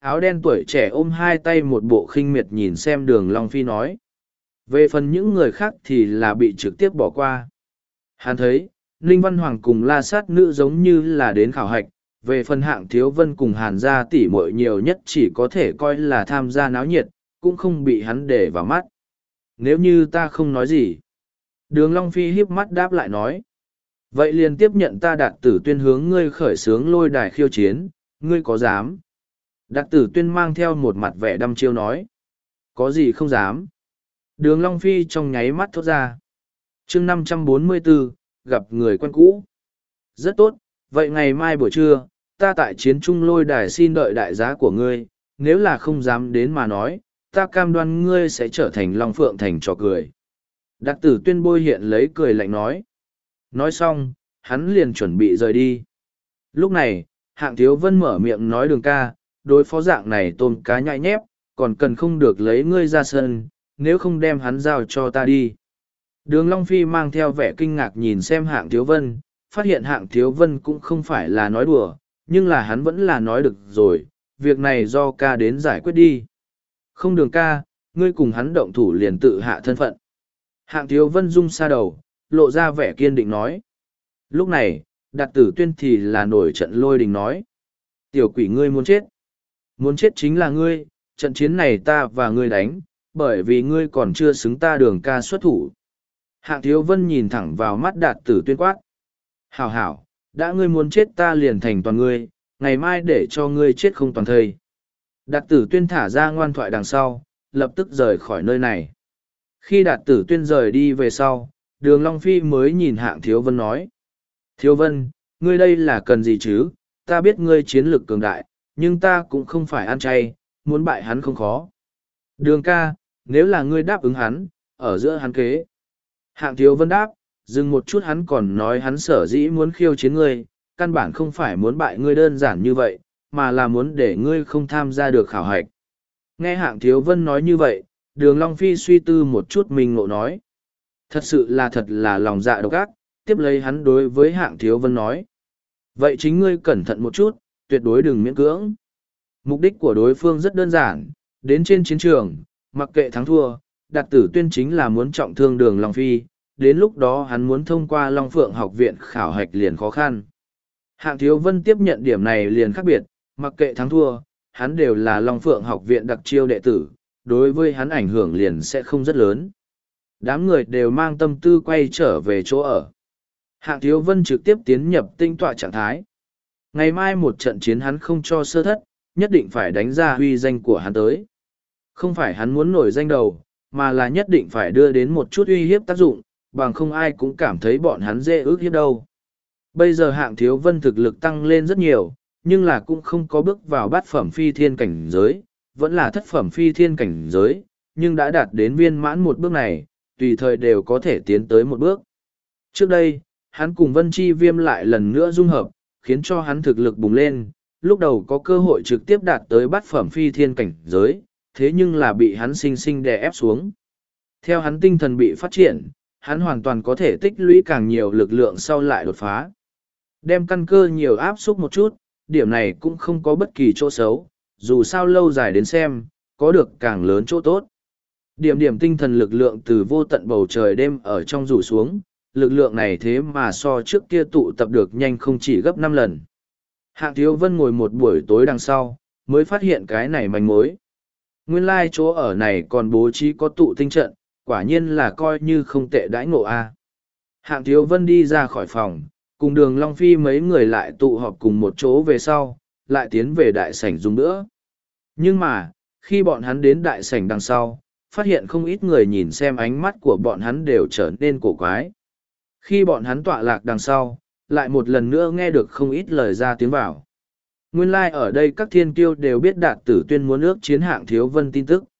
áo đen tuổi trẻ ôm hai tay một bộ khinh miệt nhìn xem Đường Long Phi nói. Về phần những người khác thì là bị trực tiếp bỏ qua. Hắn thấy, Ninh Văn Hoàng cùng La Sát Nữ giống như là đến khảo hạch, về phần Hạng Thiếu Vân cùng Hàn gia tỷ muội nhiều nhất chỉ có thể coi là tham gia náo nhiệt, cũng không bị hắn để vào mắt. Nếu như ta không nói gì. Đường Long Phi híp mắt đáp lại nói. Vậy liền tiếp nhận ta Đạt Tử Tuyên hướng ngươi khởi xướng lôi đài khiêu chiến, ngươi có dám? Đạt Tử Tuyên mang theo một mặt vẻ đăm chiêu nói. Có gì không dám? Đường Long Phi trong nháy mắt thốt ra. chương 544, gặp người quen cũ. Rất tốt, vậy ngày mai buổi trưa, ta tại chiến trung lôi đài xin đợi đại giá của ngươi, nếu là không dám đến mà nói, ta cam đoan ngươi sẽ trở thành Long Phượng Thành trò cười. Đạt Tử Tuyên bôi hiện lấy cười lạnh nói. Nói xong, hắn liền chuẩn bị rời đi. Lúc này, Hạng Thiếu Vân mở miệng nói Đường ca, đối phó dạng này tôm cá nhại nhép, còn cần không được lấy ngươi ra sân, nếu không đem hắn giao cho ta đi. Đường Long Phi mang theo vẻ kinh ngạc nhìn xem Hạng Thiếu Vân, phát hiện Hạng Thiếu Vân cũng không phải là nói đùa, nhưng là hắn vẫn là nói được rồi, việc này do ca đến giải quyết đi. Không Đường ca, ngươi cùng hắn động thủ liền tự hạ thân phận. Hạng Thiếu Vân rung xa đầu, lộ ra vẻ kiên định nói. Lúc này, Đạt Tử Tuyên thì là nổi trận lôi đình nói. Tiểu quỷ ngươi muốn chết. Muốn chết chính là ngươi, trận chiến này ta và ngươi đánh, bởi vì ngươi còn chưa xứng ta Đường ca xuất thủ. Hạng Thiếu Vân nhìn thẳng vào mắt Đạt Tử Tuyên quát. Hảo hảo, đã ngươi muốn chết ta liền thành toàn ngươi, ngày mai để cho ngươi chết không toàn thây. Đạt Tử Tuyên thả ra ngoan thoại đằng sau, lập tức rời khỏi nơi này. Khi Đạt Tử Tuyên rời đi về sau, Đường Long Phi mới nhìn Hạng Thiếu Vân nói. Thiếu Vân, ngươi đây là cần gì chứ, ta biết ngươi chiến lực cường đại, nhưng ta cũng không phải ăn chay, muốn bại hắn không khó. Đường ca, nếu là ngươi đáp ứng hắn, ở giữa hắn kế. Hạng Thiếu Vân đáp, dừng một chút hắn còn nói hắn sở dĩ muốn khiêu chiến ngươi, căn bản không phải muốn bại ngươi đơn giản như vậy, mà là muốn để ngươi không tham gia được khảo hạch. Nghe Hạng Thiếu Vân nói như vậy, Đường Long Phi suy tư một chút mình ngộ nói. Thật là lòng dạ độc ác, tiếp lấy hắn đối với Hạng Thiếu Vân nói. Vậy chính ngươi cẩn thận một chút, tuyệt đối đừng miễn cưỡng. Mục đích của đối phương rất đơn giản, đến trên chiến trường, mặc kệ thắng thua, Đạt Tử Tuyên chính là muốn trọng thương Đường Long Phi, đến lúc đó hắn muốn thông qua Long Phượng học viện khảo hạch liền khó khăn. Hạng Thiếu Vân tiếp nhận điểm này liền khác biệt, mặc kệ thắng thua, hắn đều là Long Phượng học viện đặc chiêu đệ tử, đối với hắn ảnh hưởng liền sẽ không rất lớn. Đám người đều mang tâm tư quay trở về chỗ ở. Hạng Thiếu Vân trực tiếp tiến nhập tinh tọa trạng thái. Ngày mai một trận chiến hắn không cho sơ thất, nhất định phải đánh ra uy danh của hắn tới. Không phải hắn muốn nổi danh đầu, mà là nhất định phải đưa đến một chút uy hiếp tác dụng, bằng không ai cũng cảm thấy bọn hắn dễ ước hiếp đâu. Bây giờ Hạng Thiếu Vân thực lực tăng lên rất nhiều, nhưng là cũng không có bước vào bát phẩm phi thiên cảnh giới, vẫn là thất phẩm phi thiên cảnh giới, nhưng đã đạt đến viên mãn một bước này, tùy thời đều có thể tiến tới một bước. Trước đây, hắn cùng Vân Chi Viêm lại lần nữa dung hợp, khiến cho hắn thực lực bùng lên, lúc đầu có cơ hội trực tiếp đạt tới bát phẩm phi thiên cảnh giới, thế nhưng là bị hắn sinh sinh đè ép xuống. Theo hắn tinh thần bị phát triển, hắn hoàn toàn có thể tích lũy càng nhiều lực lượng sau lại đột phá. Đem căn cơ nhiều áp xúc một chút, điểm này cũng không có bất kỳ chỗ xấu, dù sao lâu dài đến xem, có được càng lớn chỗ tốt. Điểm tinh thần lực lượng từ vô tận bầu trời đêm ở trong rủ xuống, lực lượng này thế mà so trước kia tụ tập được nhanh không chỉ gấp 5 lần. Hạng Thiếu Vân ngồi một buổi tối đằng sau, mới phát hiện cái này manh mối. Nguyên lai chỗ ở này còn bố trí có tụ tinh trận, quả nhiên là coi như không tệ đãi ngộ a. Hạng Thiếu Vân đi ra khỏi phòng, cùng Đường Long Phi mấy người lại tụ họp cùng một chỗ về sau, lại tiến về đại sảnh dùng nữa. Nhưng mà, khi bọn hắn đến đại sảnh đằng sau, phát hiện không ít người nhìn xem ánh mắt của bọn hắn đều trở nên cổ quái. Khi bọn hắn tọa lạc đằng sau, lại một lần nữa nghe được không ít lời ra tiếng vào. Nguyên lai ở đây các thiên kiêu đều biết Đạt Tử Tuyên muốn ước chiến Hạng Thiếu Vân tin tức.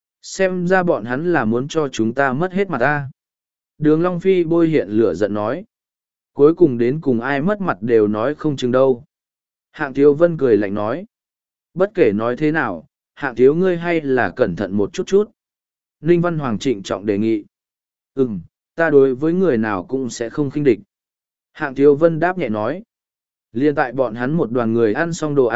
Xem ra bọn hắn là muốn cho chúng ta mất hết mặt ta. Đường Long Phi bôi hiện lửa giận nói. Cuối cùng đến cùng ai mất mặt đều nói không chừng đâu. Hạng Thiếu Vân cười lạnh nói. Bất kể nói thế nào, Hạng Thiếu ngươi hay là cẩn thận một chút chút. Ninh Văn Hoàng trịnh trọng đề nghị. Ta đối với người nào cũng sẽ không khinh địch. Hạng Thiếu Vân đáp nhẹ nói. Liên tại bọn hắn một đoàn người ăn xong đồ ăn,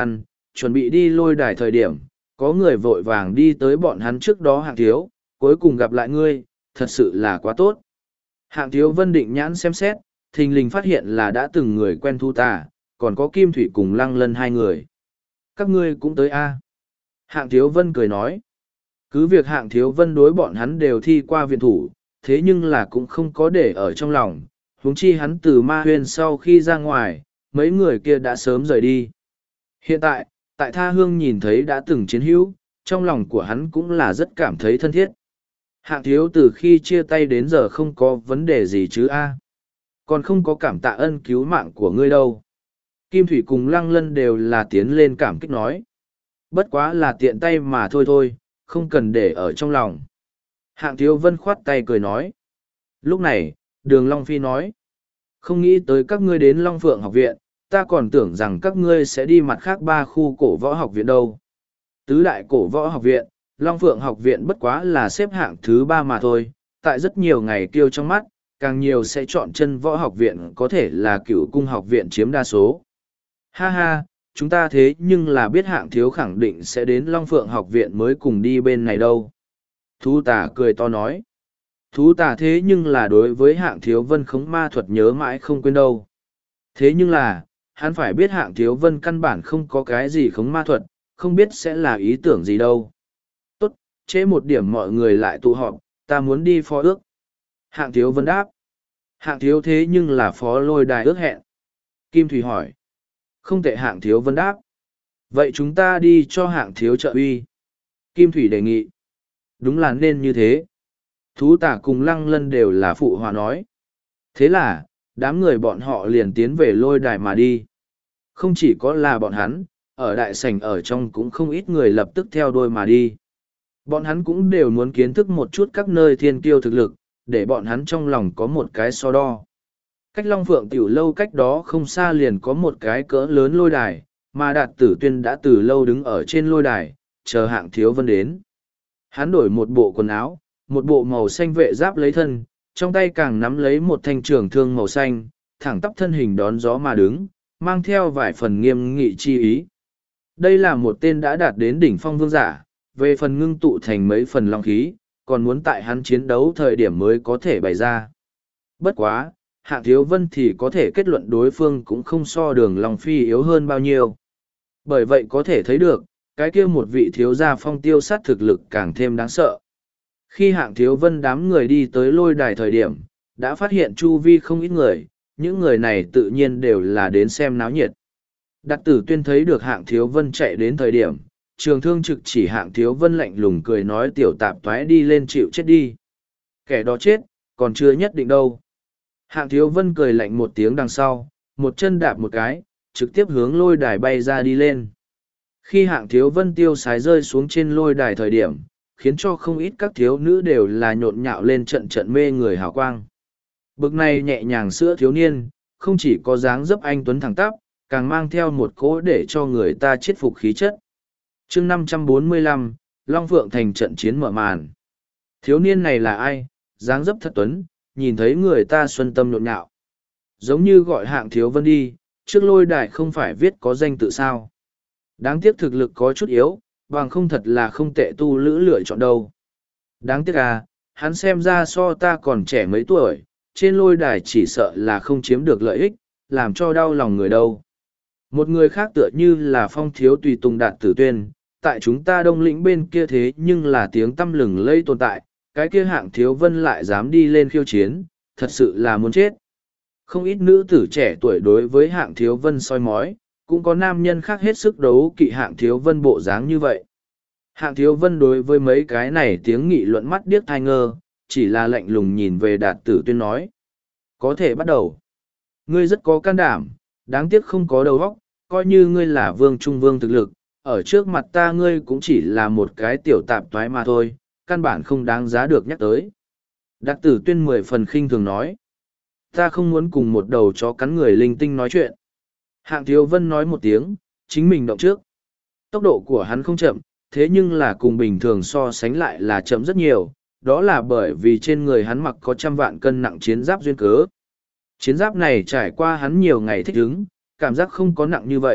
chuẩn bị đi lôi đài thời điểm, có người vội vàng đi tới bọn hắn trước đó Hạng Thiếu, cuối cùng gặp lại ngươi, thật sự là quá tốt. Hạng Thiếu Vân định nhãn xem xét, thình lình phát hiện là đã từng người quen Thu Tà, còn có Kim Thủy cùng Lăng Lân hai người. Các ngươi cũng tới a? Hạng Thiếu Vân cười nói. Cứ việc Hạng Thiếu Vân đối bọn hắn đều thi qua viện thủ, thế nhưng là cũng không có để ở trong lòng, huống chi hắn từ ma huyên sau khi ra ngoài, mấy người kia đã sớm rời đi. Hiện tại, tại Tha Hương nhìn thấy đã từng chiến hữu, trong lòng của hắn cũng là rất cảm thấy thân thiết. Hạng Thiếu từ khi chia tay đến giờ không có vấn đề gì chứ a? Còn không có cảm tạ ân cứu mạng của ngươi đâu. Kim Thủy cùng Lăng Lân đều là tiến lên cảm kích nói. Bất quá là tiện tay mà thôi thôi, không cần để ở trong lòng. Hạng Thiếu Vân khoát tay cười nói. Lúc này, Đường Long Phi nói. Không nghĩ tới các ngươi đến Long Phượng học viện, ta còn tưởng rằng các ngươi sẽ đi mặt khác 3 khu cổ võ học viện đâu. Tứ đại cổ võ học viện, Long Phượng học viện bất quá là xếp hạng thứ 3 mà thôi, tại rất nhiều ngày kêu trong mắt, càng nhiều sẽ chọn chân võ học viện có thể là Cửu cung học viện chiếm đa số. Ha ha, chúng ta thế nhưng là biết Hạng Thiếu khẳng định sẽ đến Long Phượng học viện mới cùng đi bên này đâu. Thú Tà cười to nói. Thú Tà thế nhưng là đối với Hạng Thiếu Vân khống ma thuật nhớ mãi không quên đâu. Thế nhưng là, hắn phải biết Hạng Thiếu Vân căn bản không có cái gì khống ma thuật, không biết sẽ là ý tưởng gì đâu. Tốt, trễ một điểm mọi người lại tụ họp, ta muốn đi phó ước. Hạng Thiếu Vân đáp. Hạng Thiếu thế nhưng là phó lôi đài ước hẹn. Kim Thủy hỏi. Không tệ. Hạng Thiếu Vân đáp. Vậy chúng ta đi cho Hạng Thiếu trợ uy. Kim Thủy đề nghị. Đúng là nên như thế. Thú Tà cùng Lăng Lân đều là phụ hòa nói. Thế là, đám người bọn họ liền tiến về lôi đài mà đi. Không chỉ có là bọn hắn, ở đại sảnh ở trong cũng không ít người lập tức theo đôi mà đi. Bọn hắn cũng đều muốn kiến thức một chút các nơi thiên kiêu thực lực, để bọn hắn trong lòng có một cái so đo. Cách Long Phượng tiểu lâu cách đó không xa liền có một cái cỡ lớn lôi đài, mà Đạt Tử Tuyên đã từ lâu đứng ở trên lôi đài, chờ Hạng Thiếu Vân đến. Hắn đổi một bộ quần áo, một bộ màu xanh vệ giáp lấy thân, trong tay càng nắm lấy một thanh trường thương màu xanh, thẳng tắp thân hình đón gió mà đứng, mang theo vài phần nghiêm nghị chi ý. Đây là một tên đã đạt đến đỉnh phong vương giả, về phần ngưng tụ thành mấy phần long khí, còn muốn tại hắn chiến đấu thời điểm mới có thể bày ra. Bất quá, Hạng Thiếu Vân thì có thể kết luận đối phương cũng không so Đường Long Phi yếu hơn bao nhiêu. Bởi vậy có thể thấy được, cái kia một vị thiếu gia phong tiêu sát thực lực càng thêm đáng sợ. Khi Hạng Thiếu Vân đám người đi tới lôi đài thời điểm, đã phát hiện chu vi không ít người, những người này tự nhiên đều là đến xem náo nhiệt. Đạt Tử Tuyên thấy được Hạng Thiếu Vân chạy đến thời điểm, trường thương trực chỉ Hạng Thiếu Vân lạnh lùng cười nói tiểu tạp toái đi lên chịu chết đi. Kẻ đó chết, còn chưa nhất định đâu. Hạng Thiếu Vân cười lạnh một tiếng đằng sau, một chân đạp một cái, trực tiếp hướng lôi đài bay ra đi lên. Khi Hạng Thiếu Vân tiêu sái rơi xuống trên lôi đài thời điểm, khiến cho không ít các thiếu nữ đều là nhộn nhạo lên trận trận mê người hào quang. Bực này nhẹ nhàng sữa thiếu niên, không chỉ có dáng dấp anh tuấn thẳng tắp, càng mang theo một cỗ để cho người ta chết phục khí chất. chương 545, Long Phượng thành trận chiến mở màn. Thiếu niên này là ai? Dáng dấp thật tuấn, nhìn thấy người ta xuân tâm nhộn nhạo. Giống như gọi Hạng Thiếu Vân đi, trước lôi đài không phải viết có danh tự sao. Đáng tiếc thực lực có chút yếu, bằng không thật là không tệ tu lữ lựa chọn đâu. Đáng tiếc à, hắn xem ra so ta còn trẻ mấy tuổi, trên lôi đài chỉ sợ là không chiếm được lợi ích, làm cho đau lòng người đâu. Một người khác tựa như là Phong Thiếu tùy tùng Đạt Tử Tuyên, tại chúng ta Đông Lĩnh bên kia thế nhưng là tiếng tăm lừng lây tồn tại, cái kia Hạng Thiếu Vân lại dám đi lên khiêu chiến, thật sự là muốn chết. Không ít nữ tử trẻ tuổi đối với Hạng Thiếu Vân soi mói, cũng có nam nhân khác hết sức đấu kỵ Hạng Thiếu Vân bộ dáng như vậy. Hạng Thiếu Vân đối với mấy cái này tiếng nghị luận mắt điếc thai ngơ, chỉ là lạnh lùng nhìn về Đạt Tử Tuyên nói. Có thể bắt đầu. Ngươi rất có can đảm, đáng tiếc không có đầu óc, coi như ngươi là vương trung vương thực lực, ở trước mặt ta ngươi cũng chỉ là một cái tiểu tạp toái mà thôi, căn bản không đáng giá được nhắc tới. Đạt Tử Tuyên 10 phần khinh thường nói. Ta không muốn cùng một đầu chó cắn người linh tinh nói chuyện. Hạng Thiếu Vân nói một tiếng, chính mình động trước. Tốc độ của hắn không chậm, thế nhưng là cùng bình thường so sánh lại là chậm rất nhiều, đó là bởi vì trên người hắn mặc có 100 vạn cân nặng chiến giáp duyên cớ. Chiến giáp này trải qua hắn nhiều ngày thích ứng, cảm giác không có nặng như vậy,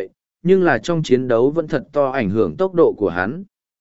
nhưng là trong chiến đấu vẫn thật to ảnh hưởng tốc độ của hắn.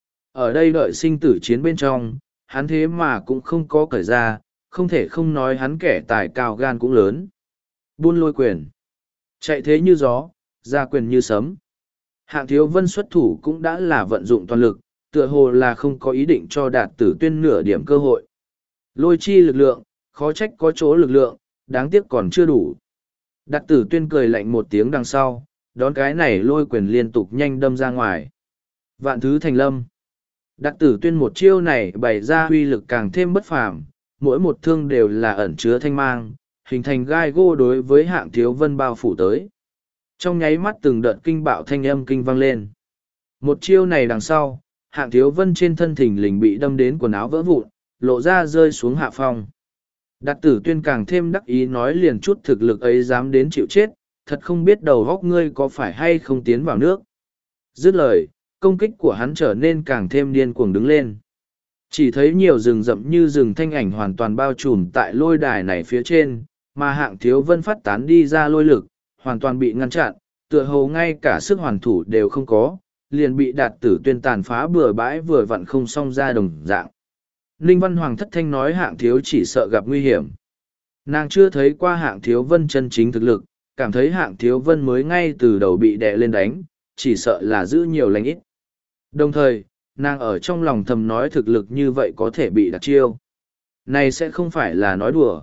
Ở đây đợi sinh tử chiến bên trong, hắn thế mà cũng không có cởi ra, không thể không nói hắn kẻ tài cao gan cũng lớn. Buôn lôi quyền. Chạy thế như gió, ra quyền như sấm. Hạng Thiếu Vân xuất thủ cũng đã là vận dụng toàn lực, tựa hồ là không có ý định cho Đạt Tử Tuyên nửa điểm cơ hội. Lôi chi lực lượng, khó trách có chỗ lực lượng, đáng tiếc còn chưa đủ. Đạt Tử Tuyên cười lạnh một tiếng đằng sau, đón cái này lôi quyền liên tục nhanh đâm ra ngoài. Vạn thứ thành lâm. Đạt Tử Tuyên một chiêu này bày ra uy lực càng thêm bất phàm, mỗi một thương đều là ẩn chứa thanh mang, hình thành gai gô đối với Hạng Thiếu Vân bao phủ tới. Trong nháy mắt từng đợt kinh bạo thanh âm kinh vang lên. Một chiêu này đằng sau, Hạng Thiếu Vân trên thân thình lình bị đâm đến quần áo vỡ vụn, lộ ra rơi xuống hạ phong. Đạt Tử Tuyên càng thêm đắc ý nói liền chút thực lực ấy dám đến chịu chết, thật không biết đầu góc ngươi có phải hay không tiến vào nước. Dứt lời, công kích của hắn trở nên càng thêm điên cuồng đứng lên. Chỉ thấy nhiều rừng rậm như rừng thanh ảnh hoàn toàn bao trùm tại lôi đài này phía trên, mà Hạng Thiếu Vân phát tán đi ra lôi lực, hoàn toàn bị ngăn chặn, tựa hồ ngay cả sức hoàn thủ đều không có, liền bị Đạt Tử Tuyên tàn phá bừa bãi vừa vặn không xong ra đồng dạng. Ninh Văn Hoàng thất thanh nói Hạng Thiếu chỉ sợ gặp nguy hiểm. Nàng chưa thấy qua Hạng Thiếu Vân chân chính thực lực, cảm thấy Hạng Thiếu Vân mới ngay từ đầu bị đè lên đánh, chỉ sợ là giữ nhiều lành ít. Đồng thời, nàng ở trong lòng thầm nói thực lực như vậy có thể bị đặt chiêu. Này sẽ không phải là nói đùa.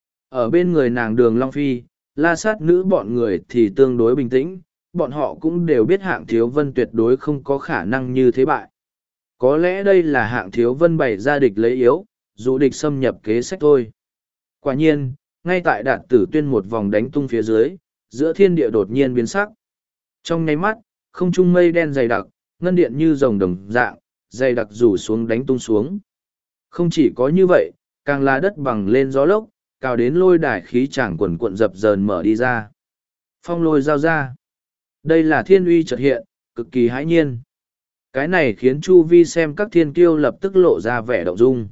Ở bên người nàng Đường Long Phi, La Sát Nữ bọn người thì tương đối bình tĩnh, bọn họ cũng đều biết Hạng Thiếu Vân tuyệt đối không có khả năng như thế bại. Có lẽ đây là Hạng Thiếu Vân bày ra địch lấy yếu, dụ địch xâm nhập kế sách thôi. Quả nhiên, ngay tại Đạt Tử Tuyên một vòng đánh tung phía dưới, giữa thiên địa đột nhiên biến sắc. Trong nháy mắt, không trung mây đen dày đặc, ngân điện như rồng đồng dạng, dày đặc rủ xuống đánh tung xuống. Không chỉ có như vậy, càng là đất bằng lên gió lốc, cào đến lôi đài khí tràng quần cuộn dập dờn mở đi ra. Phong lôi giao ra. Đây là thiên uy chợt hiện, cực kỳ hãi nhiên. Cái này khiến Chu Vi xem các thiên kiêu lập tức lộ ra vẻ động dung.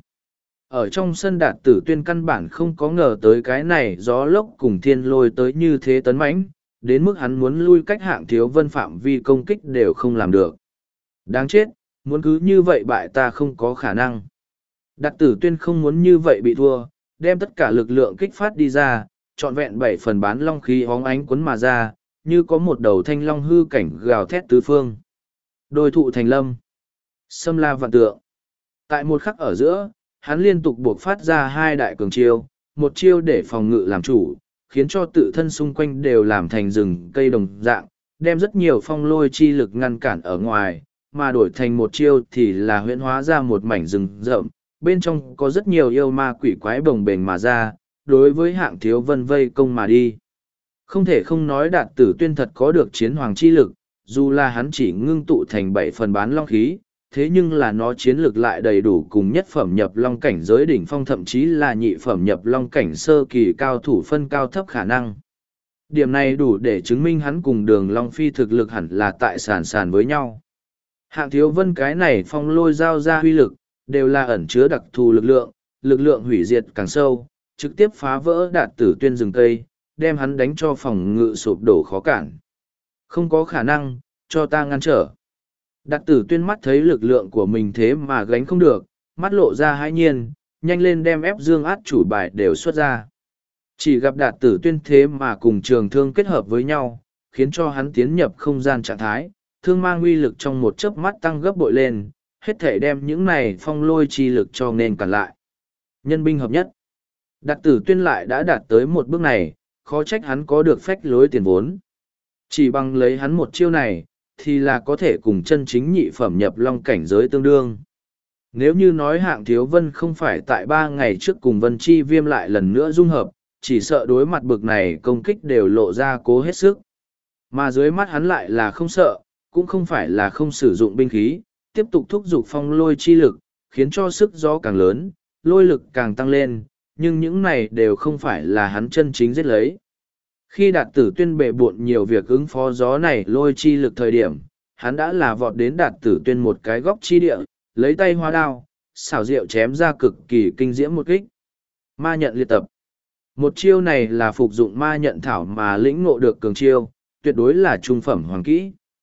Ở trong sân Đạt Tử Tuyên căn bản không có ngờ tới cái này gió lốc cùng thiên lôi tới như thế tấn mãnh, đến mức hắn muốn lui cách Hạng Thiếu Vân phạm vi công kích đều không làm được. Đáng chết, muốn cứ như vậy bại ta không có khả năng. Đạt Tử Tuyên không muốn như vậy bị thua, đem tất cả lực lượng kích phát đi ra, trọn vẹn 7 phần bán long khí hóng ánh cuốn mà ra, như có một đầu thanh long hư cảnh gào thét tứ phương. Đôi thụ thành lâm, xâm la vạn tượng. Tại một khắc ở giữa, hắn liên tục buộc phát ra hai đại cường chiêu, một chiêu để phòng ngự làm chủ, khiến cho tự thân xung quanh đều làm thành rừng cây đồng dạng, đem rất nhiều phong lôi chi lực ngăn cản ở ngoài, mà đổi thành một chiêu thì là huyễn hóa ra một mảnh rừng rậm, bên trong có rất nhiều yêu ma quỷ quái bồng bềnh mà ra, đối với Hạng Thiếu Vân vây công mà đi. Không thể không nói Đạt Tử Tuyên thật có được chiến hoàng chi lực, dù là hắn chỉ ngưng tụ thành 7 phần bán long khí, thế nhưng là nó chiến lực lại đầy đủ cùng nhất phẩm nhập long cảnh giới đỉnh phong thậm chí là nhị phẩm nhập long cảnh sơ kỳ cao thủ phân cao thấp khả năng. Điểm này đủ để chứng minh hắn cùng Đường Long Phi thực lực hẳn là tại sàn sàn với nhau. Hạng Thiếu Vân cái này phong lôi giao ra huy lực, đều là ẩn chứa đặc thù lực lượng hủy diệt càng sâu, trực tiếp phá vỡ Đạt Tử Tuyên rừng cây, đem hắn đánh cho phòng ngự sụp đổ khó cản. Không có khả năng, cho ta ngăn trở. Đạt Tử Tuyên mắt thấy lực lượng của mình thế mà gánh không được, mắt lộ ra hãi nhiên, nhanh lên đem ép dương át chủ bài đều xuất ra. Chỉ gặp Đạt Tử Tuyên thế mà cùng trường thương kết hợp với nhau, khiến cho hắn tiến nhập không gian trạng thái, thương mang uy lực trong một chớp mắt tăng gấp bội lên, hết thể đem những này phong lôi chi lực cho nên cản lại. Nhân binh hợp nhất. Đạt Tử Tuyên lại đã đạt tới một bước này, khó trách hắn có được phách lối tiền vốn. Chỉ bằng lấy hắn một chiêu này, thì là có thể cùng chân chính nhị phẩm nhập long cảnh giới tương đương. Nếu như nói Hạng Thiếu Vân không phải tại 3 ngày trước cùng Vân Chi Viêm lại lần nữa dung hợp, chỉ sợ đối mặt bực này công kích đều lộ ra cố hết sức. Mà dưới mắt hắn lại là không sợ, cũng không phải là không sử dụng binh khí, tiếp tục thúc giục phong lôi chi lực, khiến cho sức gió càng lớn, lôi lực càng tăng lên, nhưng những này đều không phải là hắn chân chính giết lấy. Khi Đạt Tử Tuyên bệ bộn nhiều việc ứng phó gió này lôi chi lực thời điểm, hắn đã là vọt đến Đạt Tử Tuyên một cái góc chi địa, lấy tay hoa đao, xảo diệu chém ra cực kỳ kinh diễm một kích. Ma nhận liệt tập. Một chiêu này là phục dụng ma nhận thảo mà lĩnh ngộ được cường chiêu, tuyệt đối là trung phẩm hoàng kỹ.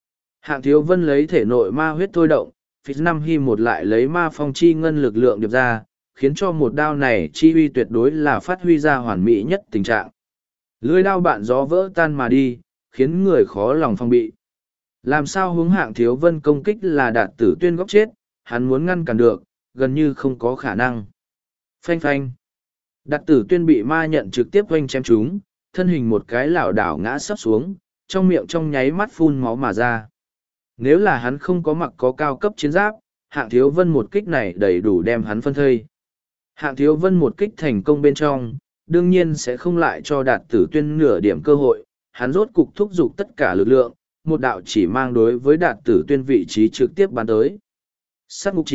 Hạng Thiếu Vân lấy thể nội ma huyết thôi động, phích năm hy một lại lấy ma phong chi ngân lực lượng điệp ra, khiến cho một đao này chi uy tuyệt đối là phát huy ra hoàn mỹ nhất tình trạng. Lưỡi đao bạn gió vỡ tan mà đi, khiến người khó lòng phòng bị. Làm sao hướng Hạng Thiếu Vân công kích là Đạt Tử Tuyên góc chết, hắn muốn ngăn cản được, gần như không có khả năng. Phanh phanh. Đạt Tử Tuyên bị ma nhận trực tiếp oanh chém trúng, thân hình một cái lảo đảo ngã sấp xuống, trong miệng trong nháy mắt phun máu mà ra. Nếu là hắn không có mặc có cao cấp chiến giáp, Hạng Thiếu Vân một kích này đầy đủ đem hắn phân thây. Hạng Thiếu Vân một kích thành công bên trong, đương nhiên sẽ không lại cho Đạt Tử Tuyên nửa điểm cơ hội, hắn rốt cục thúc giục tất cả lực lượng, một đạo chỉ mang đối với Đạt Tử Tuyên vị trí trực tiếp bắn tới. Sát ngục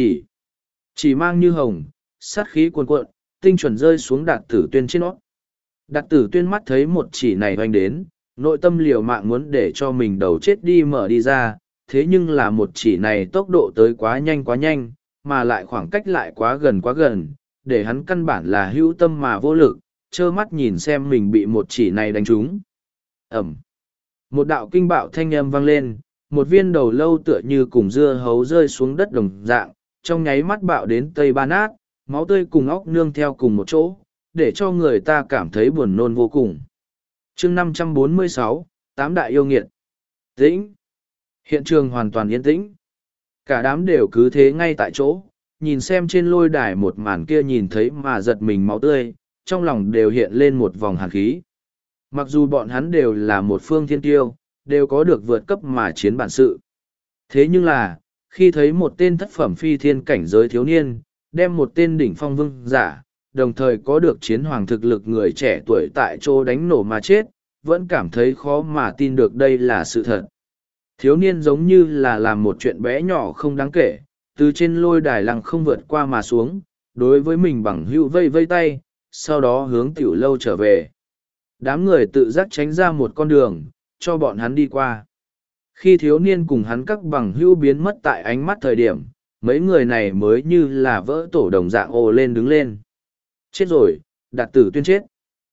chỉ mang như hồng, sát khí cuồn cuộn, tinh chuẩn rơi xuống Đạt Tử Tuyên trên nó. Đạt Tử Tuyên mắt thấy một chỉ này hoành đến, nội tâm liều mạng muốn để cho mình đầu chết đi mở đi ra, thế nhưng là một chỉ này tốc độ tới quá nhanh, mà lại khoảng cách lại quá gần, để hắn căn bản là hữu tâm mà vô lực, trơ mắt nhìn xem mình bị một chỉ này đánh trúng. Ẩm. Một đạo kinh bạo thanh âm vang lên, một viên đầu lâu tựa như cùng dưa hấu rơi xuống đất đồng dạng, trong nháy mắt bạo đến tây ba nát, máu tươi cùng óc nương theo cùng một chỗ, để cho người ta cảm thấy buồn nôn vô cùng. Chương 546, Tám đại yêu nghiệt. Tĩnh. Hiện trường hoàn toàn yên tĩnh. Cả đám đều cứ thế ngay tại chỗ, nhìn xem trên lôi đài một màn kia nhìn thấy mà giật mình máu tươi, trong lòng đều hiện lên một vòng hàn khí. Mặc dù bọn hắn đều là một phương thiên tiêu, đều có được vượt cấp mà chiến bản sự. Thế nhưng là, khi thấy một tên thất phẩm phi thiên cảnh giới thiếu niên, đem một tên đỉnh phong vương giả, đồng thời có được chiến hoàng thực lực người trẻ tuổi tại chỗ đánh nổ mà chết, vẫn cảm thấy khó mà tin được đây là sự thật. Thiếu niên giống như là làm một chuyện bé nhỏ không đáng kể, từ trên lôi đài lăng không vượt qua mà xuống, đối với mình bằng hữu vây vây tay, sau đó hướng tiểu lâu trở về. Đám người tự giác tránh ra một con đường, cho bọn hắn đi qua. Khi thiếu niên cùng hắn các bằng hữu biến mất tại ánh mắt thời điểm, mấy người này mới như là vỡ tổ đồng dạng ồ lên đứng lên. Chết rồi, Đạt Tử Tuyên chết.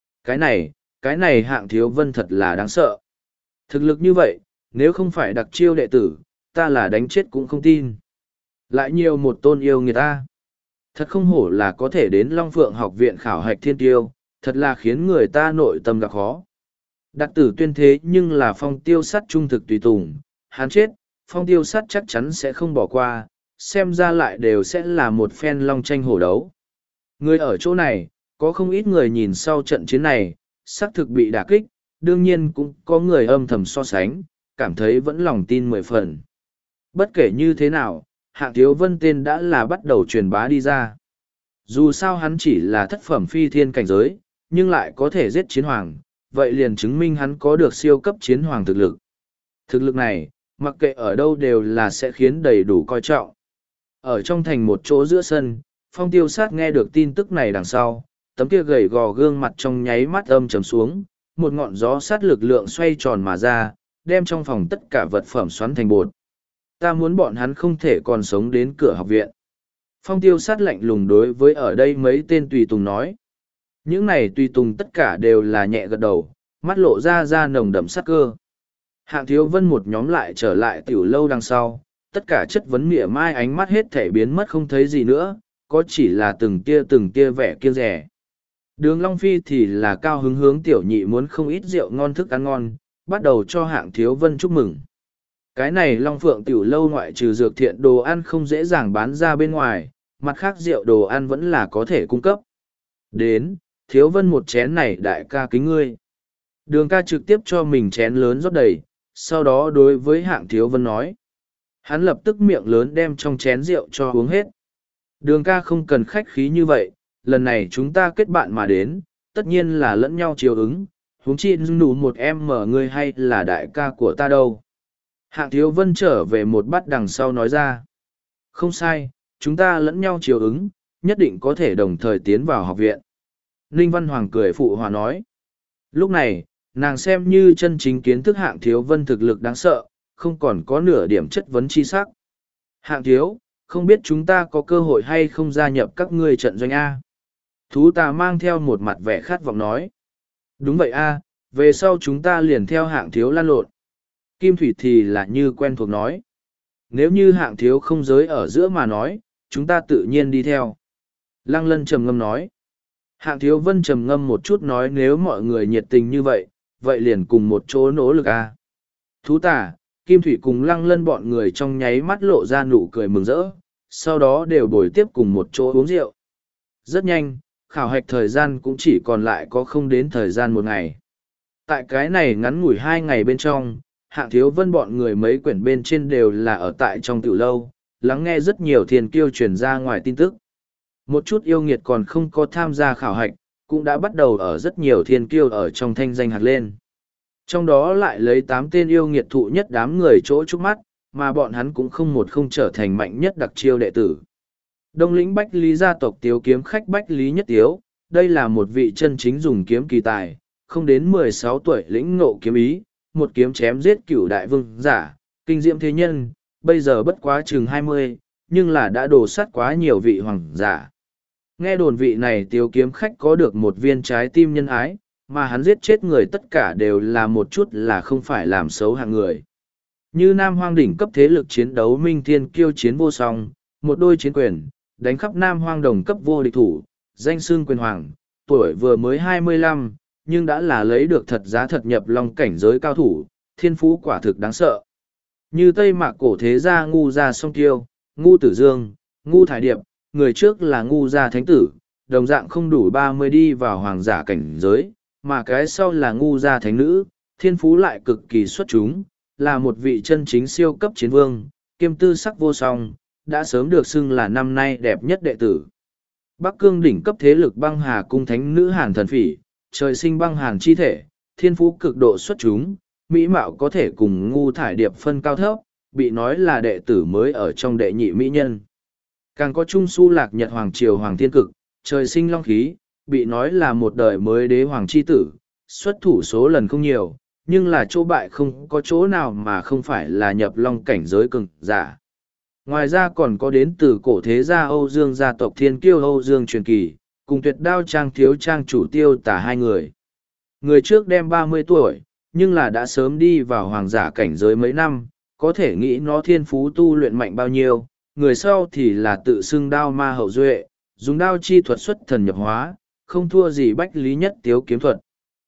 Cái này Hạng Thiếu Vân thật là đáng sợ. Thực lực như vậy, nếu không phải đặc chiêu đệ tử, ta là đánh chết cũng không tin. Lại nhiều một tôn yêu người ta. Thật không hổ là có thể đến Long Phượng học viện khảo hạch thiên tiêu, thật là khiến người ta nội tâm gặp khó. Đạt Tử Tuyên thế nhưng là Phong Tiêu Sắt trung thực tùy tùng, hắn chết, Phong Tiêu Sắt chắc chắn sẽ không bỏ qua, xem ra lại đều sẽ là một phen long tranh hổ đấu. Người ở chỗ này, có không ít người nhìn sau trận chiến này, xác thực bị đả kích, đương nhiên cũng có người âm thầm so sánh, cảm thấy vẫn lòng tin 10 phần. Bất kể như thế nào, Hạng Thiếu Vân tên đã là bắt đầu truyền bá đi ra. Dù sao hắn chỉ là thất phẩm phi thiên cảnh giới, nhưng lại có thể giết chiến hoàng, vậy liền chứng minh hắn có được siêu cấp chiến hoàng thực lực. Thực lực này, mặc kệ ở đâu đều là sẽ khiến đầy đủ coi trọng. Ở trong thành một chỗ giữa sân, Phong Tiêu Sát nghe được tin tức này đằng sau, tấm kia gầy gò gương mặt trong nháy mắt âm trầm xuống, một ngọn gió sát lực lượng xoay tròn mà ra, đem trong phòng tất cả vật phẩm xoắn thành bột. Ta muốn bọn hắn không thể còn sống đến cửa học viện. Phong Tiêu Sát lạnh lùng đối với ở đây mấy tên tùy tùng nói. Những này tùy tùng tất cả đều là nhẹ gật đầu, mắt lộ ra nồng đậm sát cơ. Hạng Thiếu Vân một nhóm lại trở lại tiểu lâu đằng sau, tất cả chất vấn mỉa mai ánh mắt hết thể biến mất không thấy gì nữa, có chỉ là từng tia vẻ kiêng rẻ. Đường Long Phi thì là cao hứng hướng tiểu nhị muốn không ít rượu ngon thức ăn ngon, bắt đầu cho Hạng Thiếu Vân chúc mừng. Cái này Long Phượng tiểu lâu ngoại trừ dược thiện đồ ăn không dễ dàng bán ra bên ngoài, mặt khác rượu đồ ăn vẫn là có thể cung cấp. Đến, Thiếu Vân một chén này đại ca kính ngươi. Đường ca trực tiếp cho mình chén lớn rót đầy, sau đó đối với Hạng Thiếu Vân nói. Hắn lập tức miệng lớn đem trong chén rượu cho uống hết. Đường ca không cần khách khí như vậy, lần này chúng ta kết bạn mà đến, tất nhiên là lẫn nhau chiều ứng, huống chi đủ một em mở ngươi hay là đại ca của ta đâu. Hạng Thiếu Vân trở về một bát đằng sau nói ra. Không sai, chúng ta lẫn nhau chiều ứng, nhất định có thể đồng thời tiến vào học viện. Ninh Văn Hoàng cười phụ hòa nói. Lúc này, nàng xem như chân chính kiến thức Hạng Thiếu Vân thực lực đáng sợ, không còn có nửa điểm chất vấn chi sắc. Hạng Thiếu, không biết chúng ta có cơ hội hay không gia nhập các ngươi trận doanh A. Thú Tà mang theo một mặt vẻ khát vọng nói. Đúng vậy A, về sau chúng ta liền theo Hạng Thiếu lan lộn. Kim Thủy thì là như quen thuộc nói. Nếu như Hạng Thiếu không giới ở giữa mà nói, chúng ta tự nhiên đi theo. Lăng Lân trầm ngâm nói. Hạng Thiếu Vân trầm ngâm một chút nói nếu mọi người nhiệt tình như vậy, vậy liền cùng một chỗ nỗ lực a. Thú tả, Kim Thủy cùng Lăng Lân bọn người trong nháy mắt lộ ra nụ cười mừng rỡ, sau đó đều bồi tiếp cùng một chỗ uống rượu. Rất nhanh, khảo hạch thời gian cũng chỉ còn lại có không đến thời gian một ngày. Tại cái này ngắn ngủi 2 ngày bên trong, Hạng Thiếu Vân bọn người mấy quyển bên trên đều là ở tại trong tiểu lâu, lắng nghe rất nhiều thiên kiêu truyền ra ngoài tin tức. Một chút yêu nghiệt còn không có tham gia khảo hạch, cũng đã bắt đầu ở rất nhiều thiên kiêu ở trong thanh danh hạt lên. Trong đó lại lấy 8 tên yêu nghiệt thụ nhất đám người chỗ chúc mắt, mà bọn hắn cũng không trở thành mạnh nhất đặc chiêu đệ tử. Đông lĩnh Bách Lý gia tộc Tiếu kiếm khách Bách Lý Nhất Tiếu, đây là một vị chân chính dùng kiếm kỳ tài, không đến 16 tuổi lĩnh ngộ kiếm ý, một kiếm chém giết cửu đại vương giả, kinh diệm thế nhân, bây giờ bất quá chừng 20, nhưng là đã đổ sát quá nhiều vị hoàng giả. Nghe đồn vị này Tiếu kiếm khách có được một viên trái tim nhân ái, mà hắn giết chết người tất cả đều là một chút là không phải làm xấu hạng người. Như Nam Hoang đỉnh cấp thế lực chiến đấu minh thiên kiêu chiến vô song, một đôi chiến quyền, đánh khắp Nam Hoang đồng cấp vô địch thủ, danh xưng quyền hoàng, tuổi vừa mới 25, nhưng đã là lấy được thật giá thật nhập long cảnh giới cao thủ, thiên phú quả thực đáng sợ. Như Tây Mạc cổ thế gia Ngu gia Song Tiêu, Ngu Tử Dương, Ngu Thải Điệp, người trước là Ngu gia Thánh Tử, đồng dạng không đủ 30 đi vào hoàng giả cảnh giới, mà cái sau là Ngu gia Thánh Nữ, thiên phú lại cực kỳ xuất chúng, là một vị chân chính siêu cấp chiến vương, kiêm tư sắc vô song, đã sớm được xưng là năm nay đẹp nhất đệ tử. Bắc Cương đỉnh cấp thế lực Băng Hà cung Thánh Nữ Hàn Thần Phỉ, trời sinh băng hàn chi thể, thiên phú cực độ xuất chúng, mỹ mạo có thể cùng Ngu Thải Điệp phân cao thấp, bị nói là đệ tử mới ở trong đệ nhị mỹ nhân. Càng có Trung Su Lạc Nhật Hoàng Triều Hoàng Thiên Cực, trời sinh long khí, bị nói là một đời mới đế hoàng chi tử, xuất thủ số lần không nhiều, nhưng là chỗ bại không có chỗ nào mà không phải là nhập long cảnh giới cường giả. Ngoài ra còn có đến từ cổ thế gia Âu Dương gia tộc Thiên Kiêu Âu Dương truyền kỳ, cùng Tuyệt Đao Trang thiếu trang chủ Tiêu Tả hai người. Người trước đem 30 tuổi, nhưng là đã sớm đi vào hoàng giả cảnh giới mấy năm, có thể nghĩ nó thiên phú tu luyện mạnh bao nhiêu, người sau thì là tự xưng đao ma hậu duệ, dùng đao chi thuật xuất thần nhập hóa, không thua gì Bách Lý Nhất Tiếu kiếm thuật.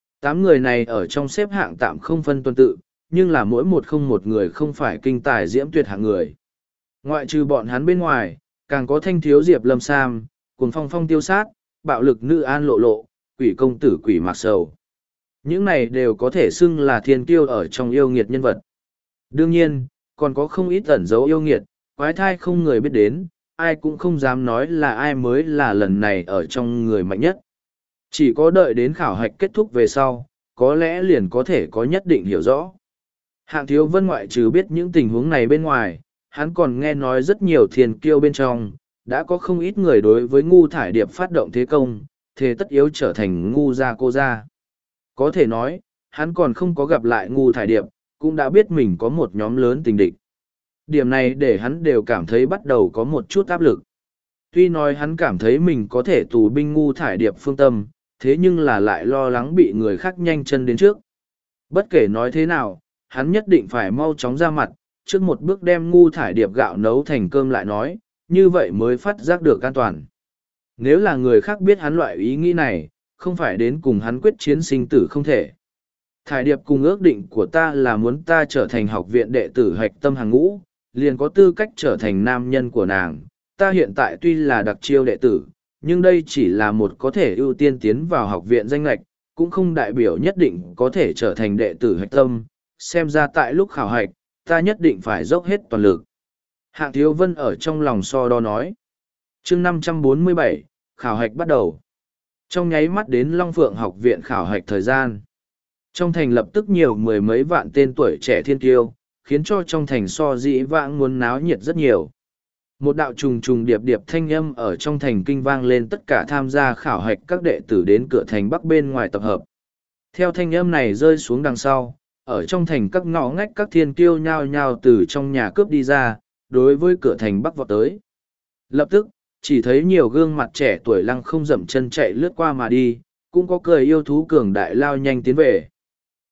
8 người này ở trong xếp hạng tạm không phân tuần tự, nhưng là mỗi một không một người không phải kinh tài diễm tuyệt hạng người. Ngoại trừ bọn hắn bên ngoài, càng có Thanh Thiếu Diệp Lâm Sam, Cuồng Phong Phong Tiêu Sát, Bạo Lực Nữ An Lộ Lộ, Quỷ Công Tử Quỷ Mạc Sầu. Những này đều có thể xưng là thiên kiêu ở trong yêu nghiệt nhân vật. Đương nhiên, còn có không ít ẩn dấu yêu nghiệt, quái thai không người biết đến, ai cũng không dám nói là ai mới là lần này ở trong người mạnh nhất. Chỉ có đợi đến khảo hạch kết thúc về sau, có lẽ liền có thể có nhất định hiểu rõ. Hạng Thiếu Vân ngoại trừ biết những tình huống này bên ngoài, hắn còn nghe nói rất nhiều thiên kiêu bên trong, đã có không ít người đối với Ngu Thải Điệp phát động thế công, thế tất yếu trở thành Ngu gia cô gia. Có thể nói, hắn còn không có gặp lại Ngu Thải Điệp, cũng đã biết mình có một nhóm lớn tình địch. Điểm này để hắn đều cảm thấy bắt đầu có một chút áp lực. Tuy nói hắn cảm thấy mình có thể tù binh Ngu Thải Điệp phương tâm, thế nhưng là lại lo lắng bị người khác nhanh chân đến trước. Bất kể nói thế nào, hắn nhất định phải mau chóng ra mặt, trước một bước đem Ngu Thải Điệp gạo nấu thành cơm lại nói, như vậy mới phát giác được an toàn. Nếu là người khác biết hắn loại ý nghĩ này, không phải đến cùng hắn quyết chiến sinh tử không thể. Thải Điệp cùng ước định của ta là muốn ta trở thành học viện đệ tử hạch tâm hàng ngũ, liền có tư cách trở thành nam nhân của nàng. Ta hiện tại tuy là đặc chiêu đệ tử, nhưng đây chỉ là một có thể ưu tiên tiến vào học viện danh lệch, cũng không đại biểu nhất định có thể trở thành đệ tử hạch tâm. Xem ra tại lúc khảo hạch, ta nhất định phải dốc hết toàn lực. Hạng Thiếu Vân ở trong lòng so đo nói. Chương 547, khảo hạch bắt đầu. Trong nháy mắt đến Long Phượng học viện khảo hạch thời gian. Trong thành lập tức nhiều mười mấy vạn tên tuổi trẻ thiên kiêu, khiến cho trong thành so dĩ vãng muốn náo nhiệt rất nhiều. Một đạo trùng trùng điệp điệp thanh âm ở trong thành kinh vang lên tất cả tham gia khảo hạch các đệ tử đến cửa thành bắc bên ngoài tập hợp. Theo thanh âm này rơi xuống đằng sau, ở trong thành các ngõ ngách các thiên kiêu nhao nhao từ trong nhà cướp đi ra, đối với cửa thành bắc vọt tới. Lập tức, chỉ thấy nhiều gương mặt trẻ tuổi lăng không dậm chân chạy lướt qua mà đi, cũng có cười yêu thú cường đại lao nhanh tiến về.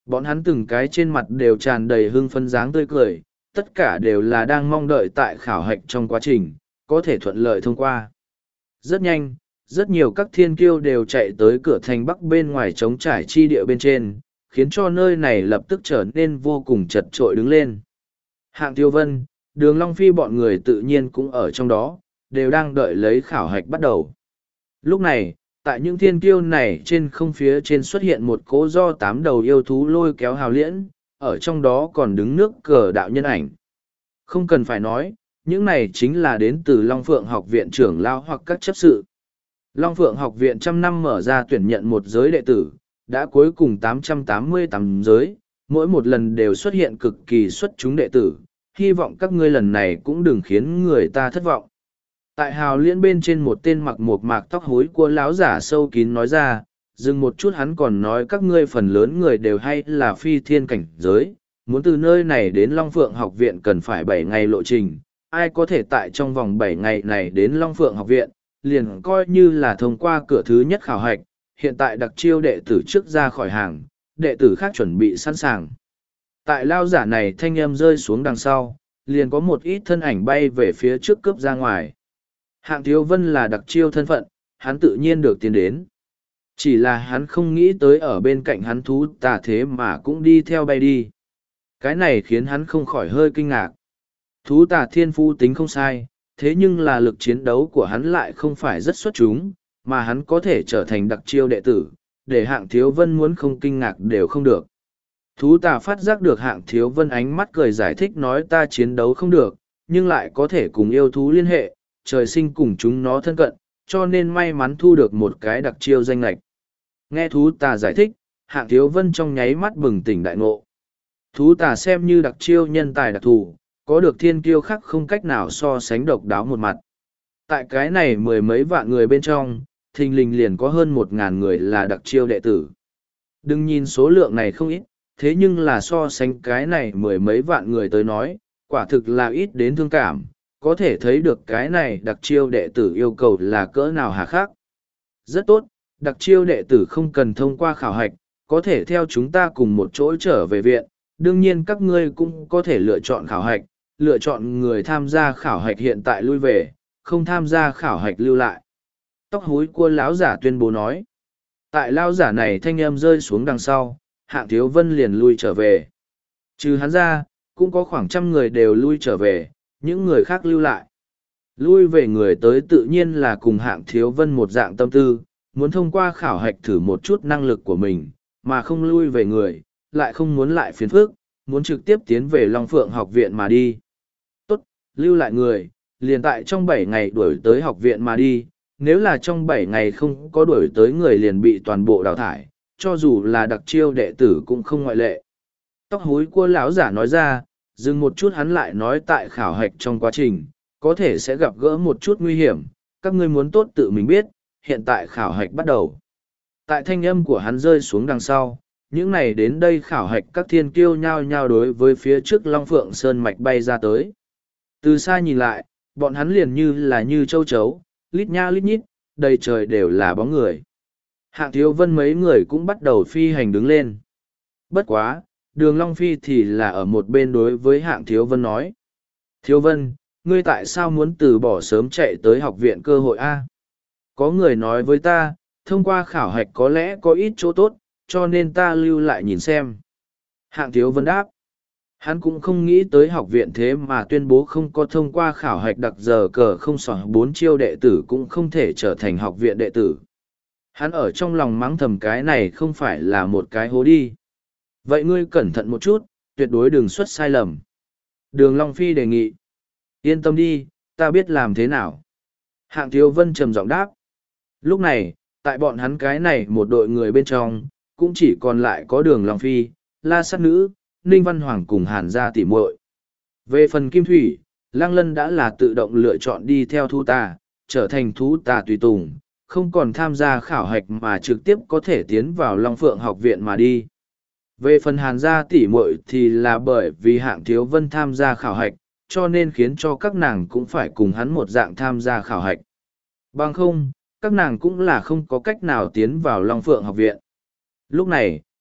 Bọn hắn từng cái trên mặt đều tràn đầy hưng phấn dáng tươi cười, tất cả đều là đang mong đợi tại khảo hạch trong quá trình, có thể thuận lợi thông qua. Rất nhanh, rất nhiều các thiên kiêu đều chạy tới cửa thành bắc bên ngoài trống trải chi địa bên trên, khiến cho nơi này lập tức trở nên vô cùng chật trội đứng lên. Hạng Tiêu Vân, Đường Long Phi bọn người tự nhiên cũng ở trong đó, đều đang đợi lấy khảo hạch bắt đầu. Lúc này, tại những thiên kiêu này trên không phía trên xuất hiện một cỗ do 8 đầu yêu thú lôi kéo hào liễn, ở trong đó còn đứng nước cờ đạo nhân ảnh. Không cần phải nói, những này chính là đến từ Long Phượng học viện trưởng lao hoặc các chấp sự. Long Phượng học viện trăm năm mở ra tuyển nhận một giới đệ tử, đã cuối cùng 888 giới, mỗi một lần đều xuất hiện cực kỳ xuất chúng đệ tử, hy vọng các ngươi lần này cũng đừng khiến người ta thất vọng. Tại hào liễn bên trên một tên mặc một mạc tóc hối của láo giả sâu kín nói ra, dừng một chút hắn còn nói các ngươi phần lớn người đều hay là phi thiên cảnh giới, muốn từ nơi này đến Long Phượng học viện cần phải 7 ngày lộ trình, ai có thể tại trong vòng 7 ngày này đến Long Phượng học viện, liền coi như là thông qua cửa thứ nhất khảo hạch, hiện tại đặc chiêu đệ tử trước ra khỏi hàng, đệ tử khác chuẩn bị sẵn sàng. Tại lao giả này thanh âm rơi xuống đằng sau, liền có một ít thân ảnh bay về phía trước cướp ra ngoài. Hạng Thiếu Vân là đặc chiêu thân phận, hắn tự nhiên được tiến đến. Chỉ là hắn không nghĩ tới ở bên cạnh hắn thú tà thế mà cũng đi theo bay đi. Cái này khiến hắn không khỏi hơi kinh ngạc. Thú tà thiên phu tính không sai, thế nhưng là lực chiến đấu của hắn lại không phải rất xuất chúng, mà hắn có thể trở thành đặc chiêu đệ tử, để Hạng Thiếu Vân muốn không kinh ngạc đều không được. Thú tà phát giác được Hạng Thiếu Vân ánh mắt cười giải thích nói ta chiến đấu không được, nhưng lại có thể cùng yêu thú liên hệ, trời sinh cùng chúng nó thân cận, cho nên may mắn thu được một cái đặc chiêu danh lệch. Nghe thú tà giải thích, Hạng Thiếu Vân trong nháy mắt bừng tỉnh đại ngộ. Thú tà xem như đặc chiêu nhân tài đặc thù, có được thiên kiêu khác không cách nào so sánh độc đáo một mặt. Tại cái này mười mấy vạn người bên trong, thình lình liền có hơn 1.000 người là đặc chiêu đệ tử. Đừng nhìn số lượng này không ít, thế nhưng là so sánh cái này mười mấy vạn người tới nói, quả thực là ít đến thương cảm, có thể thấy được cái này đặc chiêu đệ tử yêu cầu là cỡ nào hà khắc. Rất tốt, đặc chiêu đệ tử không cần thông qua khảo hạch, có thể theo chúng ta cùng một chỗ trở về viện, đương nhiên các ngươi cũng có thể lựa chọn khảo hạch, lựa chọn người tham gia khảo hạch hiện tại lui về, không tham gia khảo hạch lưu lại. Tóc húi của lão giả tuyên bố nói. Tại lão giả này thanh âm rơi xuống đằng sau, Hạng Thiếu Vân liền lui trở về. Trừ hắn ra, cũng có khoảng 100 người đều lui trở về, những người khác lưu lại. Lui về người tới tự nhiên là cùng Hạng Thiếu Vân một dạng tâm tư, muốn thông qua khảo hạch thử một chút năng lực của mình, mà không lui về người, lại không muốn lại phiền phức, muốn trực tiếp tiến về Long Phượng học viện mà đi. Tốt, lưu lại người, liền tại trong 7 ngày đuổi tới học viện mà đi, nếu là trong 7 ngày không có đuổi tới người liền bị toàn bộ đào thải, cho dù là đặc chiêu đệ tử cũng không ngoại lệ. Tóc húi của lão giả nói ra, dừng một chút hắn lại nói tại khảo hạch trong quá trình, có thể sẽ gặp gỡ một chút nguy hiểm, các ngươi muốn tốt tự mình biết, hiện tại khảo hạch bắt đầu. Tại thanh âm của hắn rơi xuống đằng sau, những này đến đây khảo hạch các thiên kiêu nhao nhao đối với phía trước Long Phượng Sơn Mạch bay ra tới. Từ xa nhìn lại, bọn hắn liền như châu chấu, lít nha lít nhít, đầy trời đều là bóng người. Hạng Thiếu Vân mấy người cũng bắt đầu phi hành đứng lên. Bất quá, Đường Long Phi thì là ở một bên đối với Hạng Thiếu Vân nói. Thiếu Vân, ngươi tại sao muốn từ bỏ sớm chạy tới học viện cơ hội A? Có người nói với ta, thông qua khảo hạch có lẽ có ít chỗ tốt, cho nên ta lưu lại nhìn xem. Hạng Thiếu Vân đáp. Hắn cũng không nghĩ tới học viện thế mà tuyên bố không có thông qua khảo hạch đặc giờ cờ không sỏ 4 chiêu đệ tử cũng không thể trở thành học viện đệ tử. Hắn ở trong lòng mắng thầm cái này không phải là một cái hố đi. Vậy ngươi cẩn thận một chút, tuyệt đối đừng xuất sai lầm. Đường Long Phi đề nghị. Yên tâm đi, ta biết làm thế nào. Hạng Thiếu Vân trầm giọng đáp. Lúc này, tại bọn hắn cái này một đội người bên trong, cũng chỉ còn lại có Đường Long Phi, La Sát Nữ, Ninh Văn Hoàng cùng Hàn gia tỉ muội. Về phần Kim Thủy, Lăng Lân đã là tự động lựa chọn đi theo thú tà, trở thành thú tà tùy tùng, không còn tham gia khảo hạch mà trực tiếp có thể tiến vào Long Phượng học viện mà đi. Về phần Hàn gia tỉ muội thì là bởi vì Hạng Thiếu Vân tham gia khảo hạch, cho nên khiến cho các nàng cũng phải cùng hắn một dạng tham gia khảo hạch. Bằng không, các nàng cũng là không có cách nào tiến vào Long Phượng học viện. Lúc này,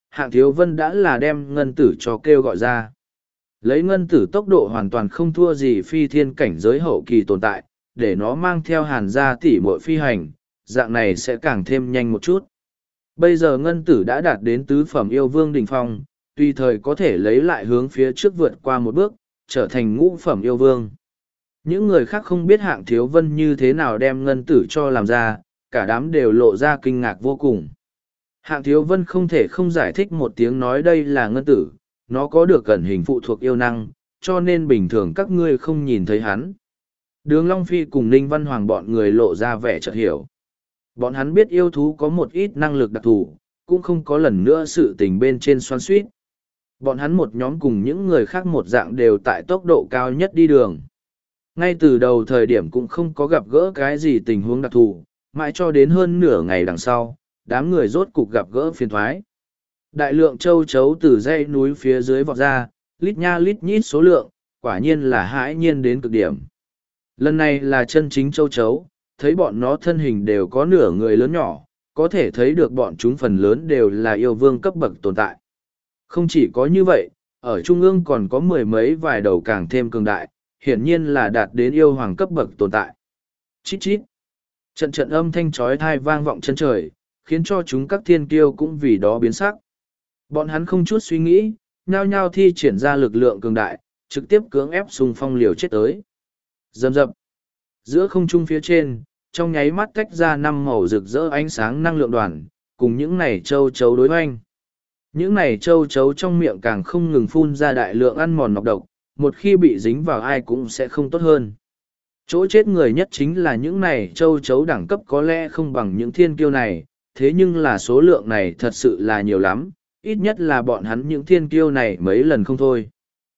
Hạng Thiếu Vân đã là đem ngân tử cho kêu gọi ra. Lấy ngân tử tốc độ hoàn toàn không thua gì phi thiên cảnh giới hậu kỳ tồn tại, để nó mang theo Hàn gia tỷ muội phi hành, dạng này sẽ càng thêm nhanh một chút. Bây giờ ngân tử đã đạt đến tứ phẩm yêu vương đỉnh phong, tùy thời có thể lấy lại hướng phía trước vượt qua một bước, trở thành ngũ phẩm yêu vương. Những người khác không biết Hạng Thiếu Vân như thế nào đem ngân tử cho làm ra, cả đám đều lộ ra kinh ngạc vô cùng. Hạng Thiếu Vân không thể không giải thích một tiếng nói đây là ngân tử, nó có được ẩn hình phụ thuộc yêu năng, cho nên bình thường các ngươi không nhìn thấy hắn. Đường Long Phi cùng Ninh Văn Hoàng bọn người lộ ra vẻ chợt hiểu. Bọn hắn biết yêu thú có một ít năng lực đặc thù, cũng không có lần nữa sự tình bên trên xoan suýt. Bọn hắn một nhóm cùng những người khác một dạng đều tại tốc độ cao nhất đi đường. Ngay từ đầu thời điểm cũng không có gặp gỡ cái gì tình huống đặc thù, mãi cho đến hơn nửa ngày đằng sau, đám người rốt cục gặp gỡ phiền thoái. Đại lượng châu chấu từ dãy núi phía dưới vọt ra, lít nha lít nhít số lượng, quả nhiên là hãi nhiên đến cực điểm. Lần này là chân chính châu chấu, thấy bọn nó thân hình đều có nửa người lớn nhỏ, có thể thấy được bọn chúng phần lớn đều là yêu vương cấp bậc tồn tại. Không chỉ có như vậy, ở trung ương còn có mười mấy vài đầu càng thêm cường đại, hiển nhiên là đạt đến yêu hoàng cấp bậc tồn tại. Chít chít. Trận trận âm thanh chói tai vang vọng chân trời, khiến cho chúng các thiên kiêu cũng vì đó biến sắc. Bọn hắn không chút suy nghĩ, nhao nhao thi triển ra lực lượng cường đại, trực tiếp cưỡng ép xung phong liều chết tới. Rầm rập. Giữa không trung phía trên, trong nháy mắt tách ra năm màu rực rỡ ánh sáng năng lượng đoàn, cùng những này châu chấu đối hoành. Những này châu chấu trong miệng càng không ngừng phun ra đại lượng ăn mòn nọc độc, một khi bị dính vào ai cũng sẽ không tốt hơn. Chỗ chết người nhất chính là những này châu chấu đẳng cấp có lẽ không bằng những thiên kiêu này, thế nhưng là số lượng này thật sự là nhiều lắm, ít nhất là bọn hắn những thiên kiêu này mấy lần không thôi.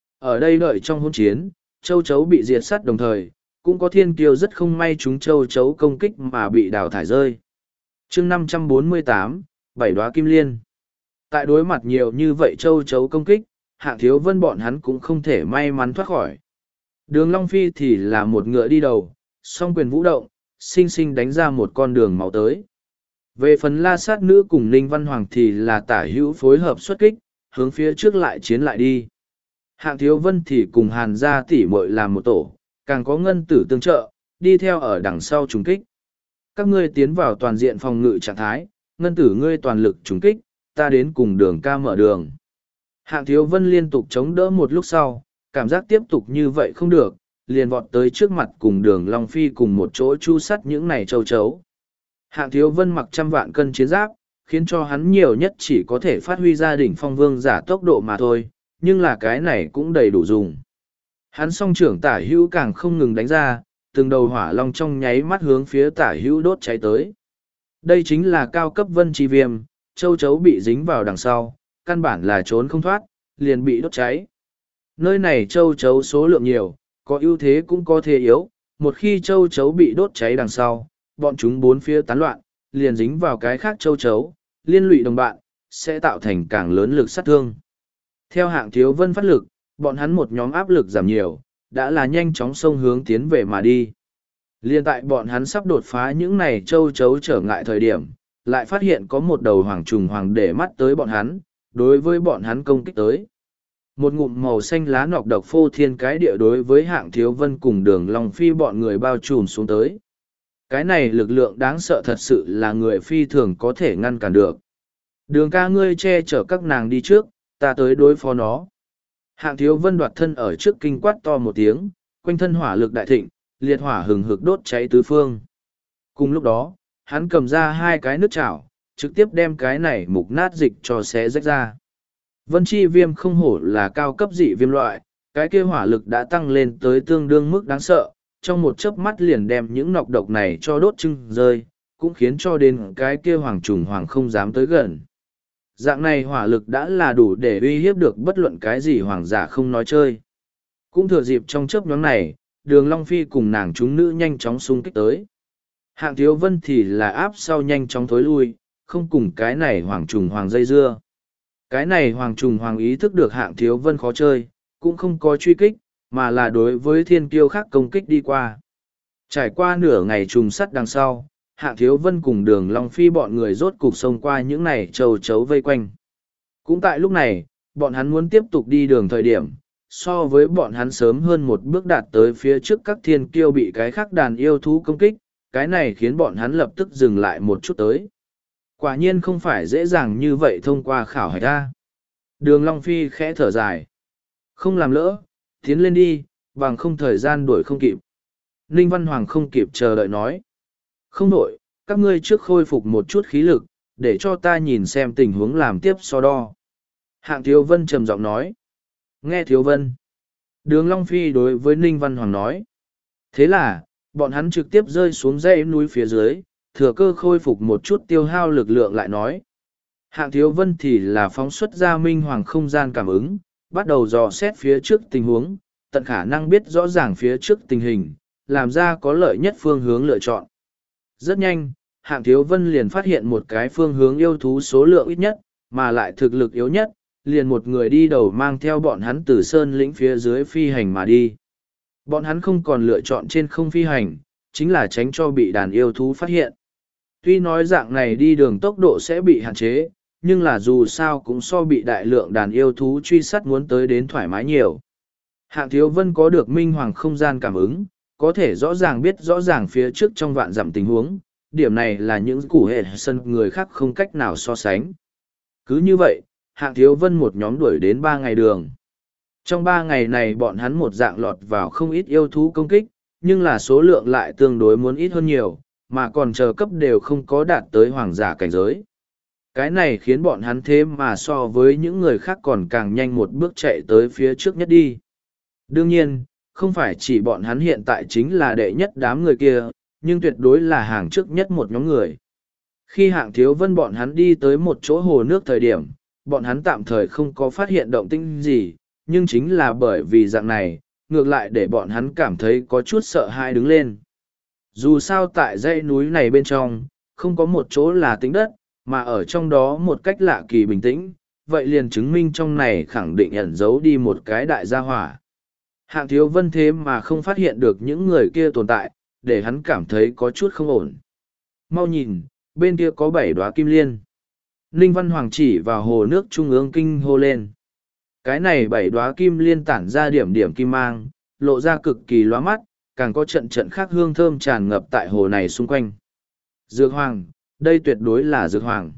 Ở đây đợi trong hôn chiến, châu chấu bị diệt sát đồng thời, cũng có thiên kiêu rất không may chúng châu chấu công kích mà bị đào thải rơi. chương 548, bảy đóa kim liên. Tại đối mặt nhiều như vậy châu chấu công kích, Hạng Thiếu Vân bọn hắn cũng không thể may mắn thoát khỏi. Đường Long Phi thì là một ngựa đi đầu, song quyền vũ động, xinh xinh đánh ra một con đường máu tới. Về phần La Sát Nữ cùng Ninh Văn Hoàng thì là tả hữu phối hợp xuất kích, hướng phía trước lại chiến lại đi. Hạng Thiếu Vân thì cùng Hàn gia tỷ muội làm một tổ, càng có ngân tử tương trợ, đi theo ở đằng sau trùng kích. Các ngươi tiến vào toàn diện phòng ngự trạng thái, ngân tử ngươi toàn lực trùng kích, ta đến cùng đường ca mở đường. Hạng Thiếu Vân liên tục chống đỡ một lúc sau, cảm giác tiếp tục như vậy không được, liền vọt tới trước mặt cùng đường Long Phi cùng một chỗ chu sắt những này châu chấu. Hạng Thiếu Vân mặc 100 vạn cân chiến giáp, khiến cho hắn nhiều nhất chỉ có thể phát huy ra đỉnh phong vương giả tốc độ mà thôi, nhưng là cái này cũng đầy đủ dùng. Hắn song trưởng tả hữu càng không ngừng đánh ra, từng đầu hỏa long trong nháy mắt hướng phía tả hữu đốt cháy tới. Đây chính là cao cấp vân chi viêm, châu chấu bị dính vào đằng sau, căn bản là trốn không thoát, liền bị đốt cháy. Nơi này châu chấu số lượng nhiều, có ưu thế cũng có thế yếu, một khi châu chấu bị đốt cháy đằng sau, bọn chúng bốn phía tán loạn, liền dính vào cái khác châu chấu, liên lụy đồng bạn, sẽ tạo thành càng lớn lực sát thương. Theo Hạng Thiếu Vân phát lực, bọn hắn một nhóm áp lực giảm nhiều, đã là nhanh chóng xông hướng tiến về mà đi. Liên tại bọn hắn sắp đột phá những này châu chấu trở ngại thời điểm, lại phát hiện có một đầu hoàng trùng hoàng để mắt tới bọn hắn, đối với bọn hắn công kích tới. Một ngụm màu xanh lá nọc độc phô thiên cái địa đối với Hạng Thiếu Vân cùng đường Long Phi bọn người bao trùm xuống tới. Cái này lực lượng đáng sợ thật sự là người phi thường có thể ngăn cản được. Đường ca ngươi che chở các nàng đi trước, ta tới đối phó nó. Hạng Thiếu Vân đoạt thân ở trước kinh quát to một tiếng, quanh thân hỏa lực đại thịnh, liệt hỏa hừng hực đốt cháy tứ phương. Cùng lúc đó, hắn cầm ra hai cái nước chảo, trực tiếp đem cái này mục nát dịch cho xé rách ra. Vân chi viêm không hổ là cao cấp dị viêm loại, cái kia hỏa lực đã tăng lên tới tương đương mức đáng sợ, trong một chớp mắt liền đem những nọc độc này cho đốt chưng rơi, cũng khiến cho đến cái kia hoàng trùng hoàng không dám tới gần. Dạng này hỏa lực đã là đủ để uy hiếp được bất luận cái gì hoàng giả không nói chơi. Cũng thừa dịp trong chớp nhoáng này, đường Long Phi cùng nàng chúng nữ nhanh chóng xung kích tới. Hạng Thiếu Vân thì là áp sau nhanh chóng thối lui, không cùng cái này hoàng trùng hoàng dây dưa. Cái này hoàng trùng hoàng ý thức được Hạng Thiếu Vân khó chơi, cũng không có truy kích, mà là đối với thiên kiêu khác công kích đi qua. Trải qua nửa ngày trùng sắt đằng sau, Hạng Thiếu Vân cùng đường Long Phi bọn người rốt cục xông qua những này châu chấu vây quanh. Cũng tại lúc này, bọn hắn muốn tiếp tục đi đường thời điểm, so với bọn hắn sớm hơn một bước đạt tới phía trước các thiên kiêu bị cái khác đàn yêu thú công kích, cái này khiến bọn hắn lập tức dừng lại một chút tới. Quả nhiên không phải dễ dàng như vậy thông qua khảo hạch ra. Đường Long Phi khẽ thở dài. Không làm lỡ, tiến lên đi, bằng không thời gian đuổi không kịp. Ninh Văn Hoàng không kịp chờ đợi nói. Không đổi, các ngươi trước khôi phục một chút khí lực, để cho ta nhìn xem tình huống làm tiếp so đo. Hạng Thiếu Vân trầm giọng nói. Nghe Thiếu Vân. Đường Long Phi đối với Ninh Văn Hoàng nói. Thế là, bọn hắn trực tiếp rơi xuống dãy núi phía dưới, thừa cơ khôi phục một chút tiêu hao lực lượng lại nói. Hạng Thiếu Vân thì là phóng xuất ra minh hoàng không gian cảm ứng, bắt đầu dò xét phía trước tình huống, tận khả năng biết rõ ràng phía trước tình hình, làm ra có lợi nhất phương hướng lựa chọn. Rất nhanh, Hạng Thiếu Vân liền phát hiện một cái phương hướng yêu thú số lượng ít nhất, mà lại thực lực yếu nhất, liền một người đi đầu mang theo bọn hắn từ sơn lĩnh phía dưới phi hành mà đi. Bọn hắn không còn lựa chọn trên không phi hành, chính là tránh cho bị đàn yêu thú phát hiện. Tuy nói dạng này đi đường tốc độ sẽ bị hạn chế, nhưng là dù sao cũng so bị đại lượng đàn yêu thú truy sát muốn tới đến thoải mái nhiều. Hạng Thiếu Vân có được minh hoàng không gian cảm ứng, có thể rõ ràng biết rõ ràng phía trước trong vạn dặm tình huống, điểm này là những củ hệ sân người khác không cách nào so sánh. Cứ như vậy, Hạng Thiếu Vân một nhóm đuổi đến 3 ngày đường. Trong 3 ngày này bọn hắn một dạng lọt vào không ít yêu thú công kích, nhưng là số lượng lại tương đối muốn ít hơn nhiều, mà còn chờ cấp đều không có đạt tới hoàng giả cảnh giới. Cái này khiến bọn hắn thế mà so với những người khác còn càng nhanh một bước chạy tới phía trước nhất đi. Đương nhiên, không phải chỉ bọn hắn hiện tại chính là đệ nhất đám người kia, nhưng tuyệt đối là hàng trước nhất một nhóm người. Khi Hạng Thiếu Vân bọn hắn đi tới một chỗ hồ nước thời điểm, bọn hắn tạm thời không có phát hiện động tĩnh gì, nhưng chính là bởi vì dạng này, ngược lại để bọn hắn cảm thấy có chút sợ hãi đứng lên. Dù sao tại dãy núi này bên trong, không có một chỗ là tính đất, mà ở trong đó một cách lạ kỳ bình tĩnh, vậy liền chứng minh trong này khẳng định ẩn giấu đi một cái đại gia hỏa. Hạng Thiếu Vân thế mà không phát hiện được những người kia tồn tại, để hắn cảm thấy có chút không ổn. Mau nhìn, bên kia có 7 đóa kim liên. Ninh Văn Hoàng chỉ vào hồ nước trung ương kinh hô lên. Cái này 7 đóa kim liên tản ra điểm điểm kim mang, lộ ra cực kỳ lóa mắt, càng có trận trận khác hương thơm tràn ngập tại hồ này xung quanh. Dược Hoàng, đây tuyệt đối là Dược Hoàng.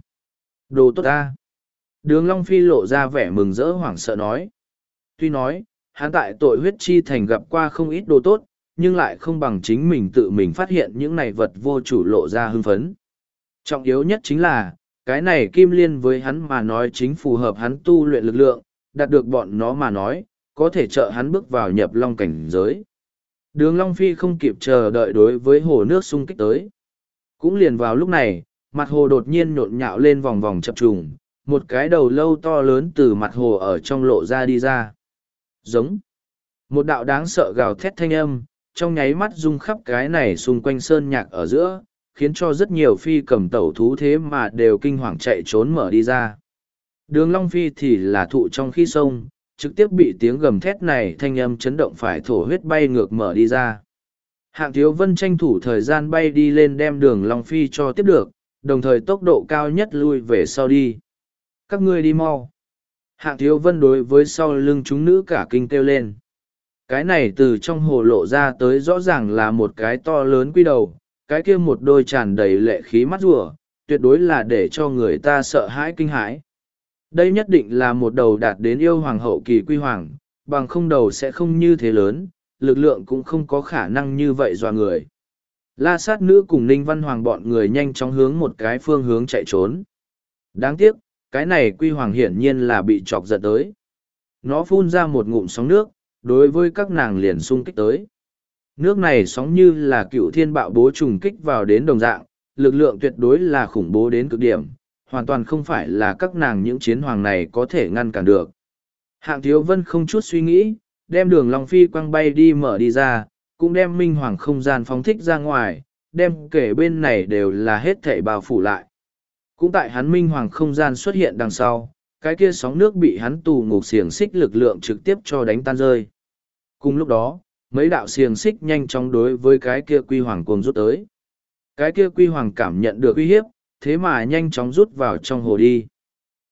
Đồ tốt ta. Đường Long Phi lộ ra vẻ mừng rỡ hoảng sợ nói. Tuy nói, hắn tại tội huyết chi thành gặp qua không ít đồ tốt, nhưng lại không bằng chính mình tự mình phát hiện những này vật vô chủ lộ ra hưng phấn. Trọng yếu nhất chính là, cái này kim liên với hắn mà nói chính phù hợp hắn tu luyện lực lượng, đạt được bọn nó mà nói, có thể trợ hắn bước vào nhập long cảnh giới. Đường Long Phi không kịp chờ đợi đối với hồ nước xung kích tới. Cũng liền vào lúc này, mặt hồ đột nhiên nhộn nhạo lên vòng vòng chập trùng, một cái đầu lâu to lớn từ mặt hồ ở trong lộ ra đi ra. Giống. Một đạo đáng sợ gào thét thanh âm, trong nháy mắt rung khắp cái này xung quanh sơn nhạc ở giữa, khiến cho rất nhiều phi cầm tẩu thú thế mà đều kinh hoàng chạy trốn mở đi ra. Đường Long Phi thì là thụ trong khi sông, trực tiếp bị tiếng gầm thét này thanh âm chấn động phải thổ huyết bay ngược mở đi ra. Hạng Thiếu Vân tranh thủ thời gian bay đi lên đem đường Long Phi cho tiếp được, đồng thời tốc độ cao nhất lui về sau đi. Các ngươi đi mau. Hạng Thiếu Vân đối với sau lưng chúng nữ cả kinh kêu lên. Cái này từ trong hồ lộ ra tới rõ ràng là một cái to lớn quy đầu, cái kia một đôi tràn đầy lệ khí mắt rùa, tuyệt đối là để cho người ta sợ hãi kinh hãi. Đây nhất định là một đầu đạt đến yêu hoàng hậu kỳ quy hoàng, bằng không đầu sẽ không như thế lớn, lực lượng cũng không có khả năng như vậy dọa người. La sát nữ cùng Ninh Văn Hoàng bọn người nhanh chóng hướng một cái phương hướng chạy trốn. Đáng tiếc, cái này quy hoàng hiển nhiên là bị chọc giận tới. Nó phun ra một ngụm sóng nước, đối với các nàng liền xung kích tới. Nước này sóng như là cựu thiên bạo bố trùng kích vào đến đồng dạng, lực lượng tuyệt đối là khủng bố đến cực điểm, hoàn toàn không phải là các nàng những chiến hoàng này có thể ngăn cản được. Hạng Thiếu Vân không chút suy nghĩ, đem đường Long Phi quăng bay đi mở đi ra, cũng đem minh hoàng không gian phóng thích ra ngoài, đem kể bên này đều là hết thảy bao phủ lại. Cũng tại hắn minh hoàng không gian xuất hiện đằng sau, cái kia sóng nước bị hắn tù ngục xiềng xích lực lượng trực tiếp cho đánh tan rơi. Cùng lúc đó, mấy đạo xiềng xích nhanh chóng đối với cái kia quy hoàng cuồng rút tới. Cái kia quy hoàng cảm nhận được uy hiếp, thế mà nhanh chóng rút vào trong hồ đi.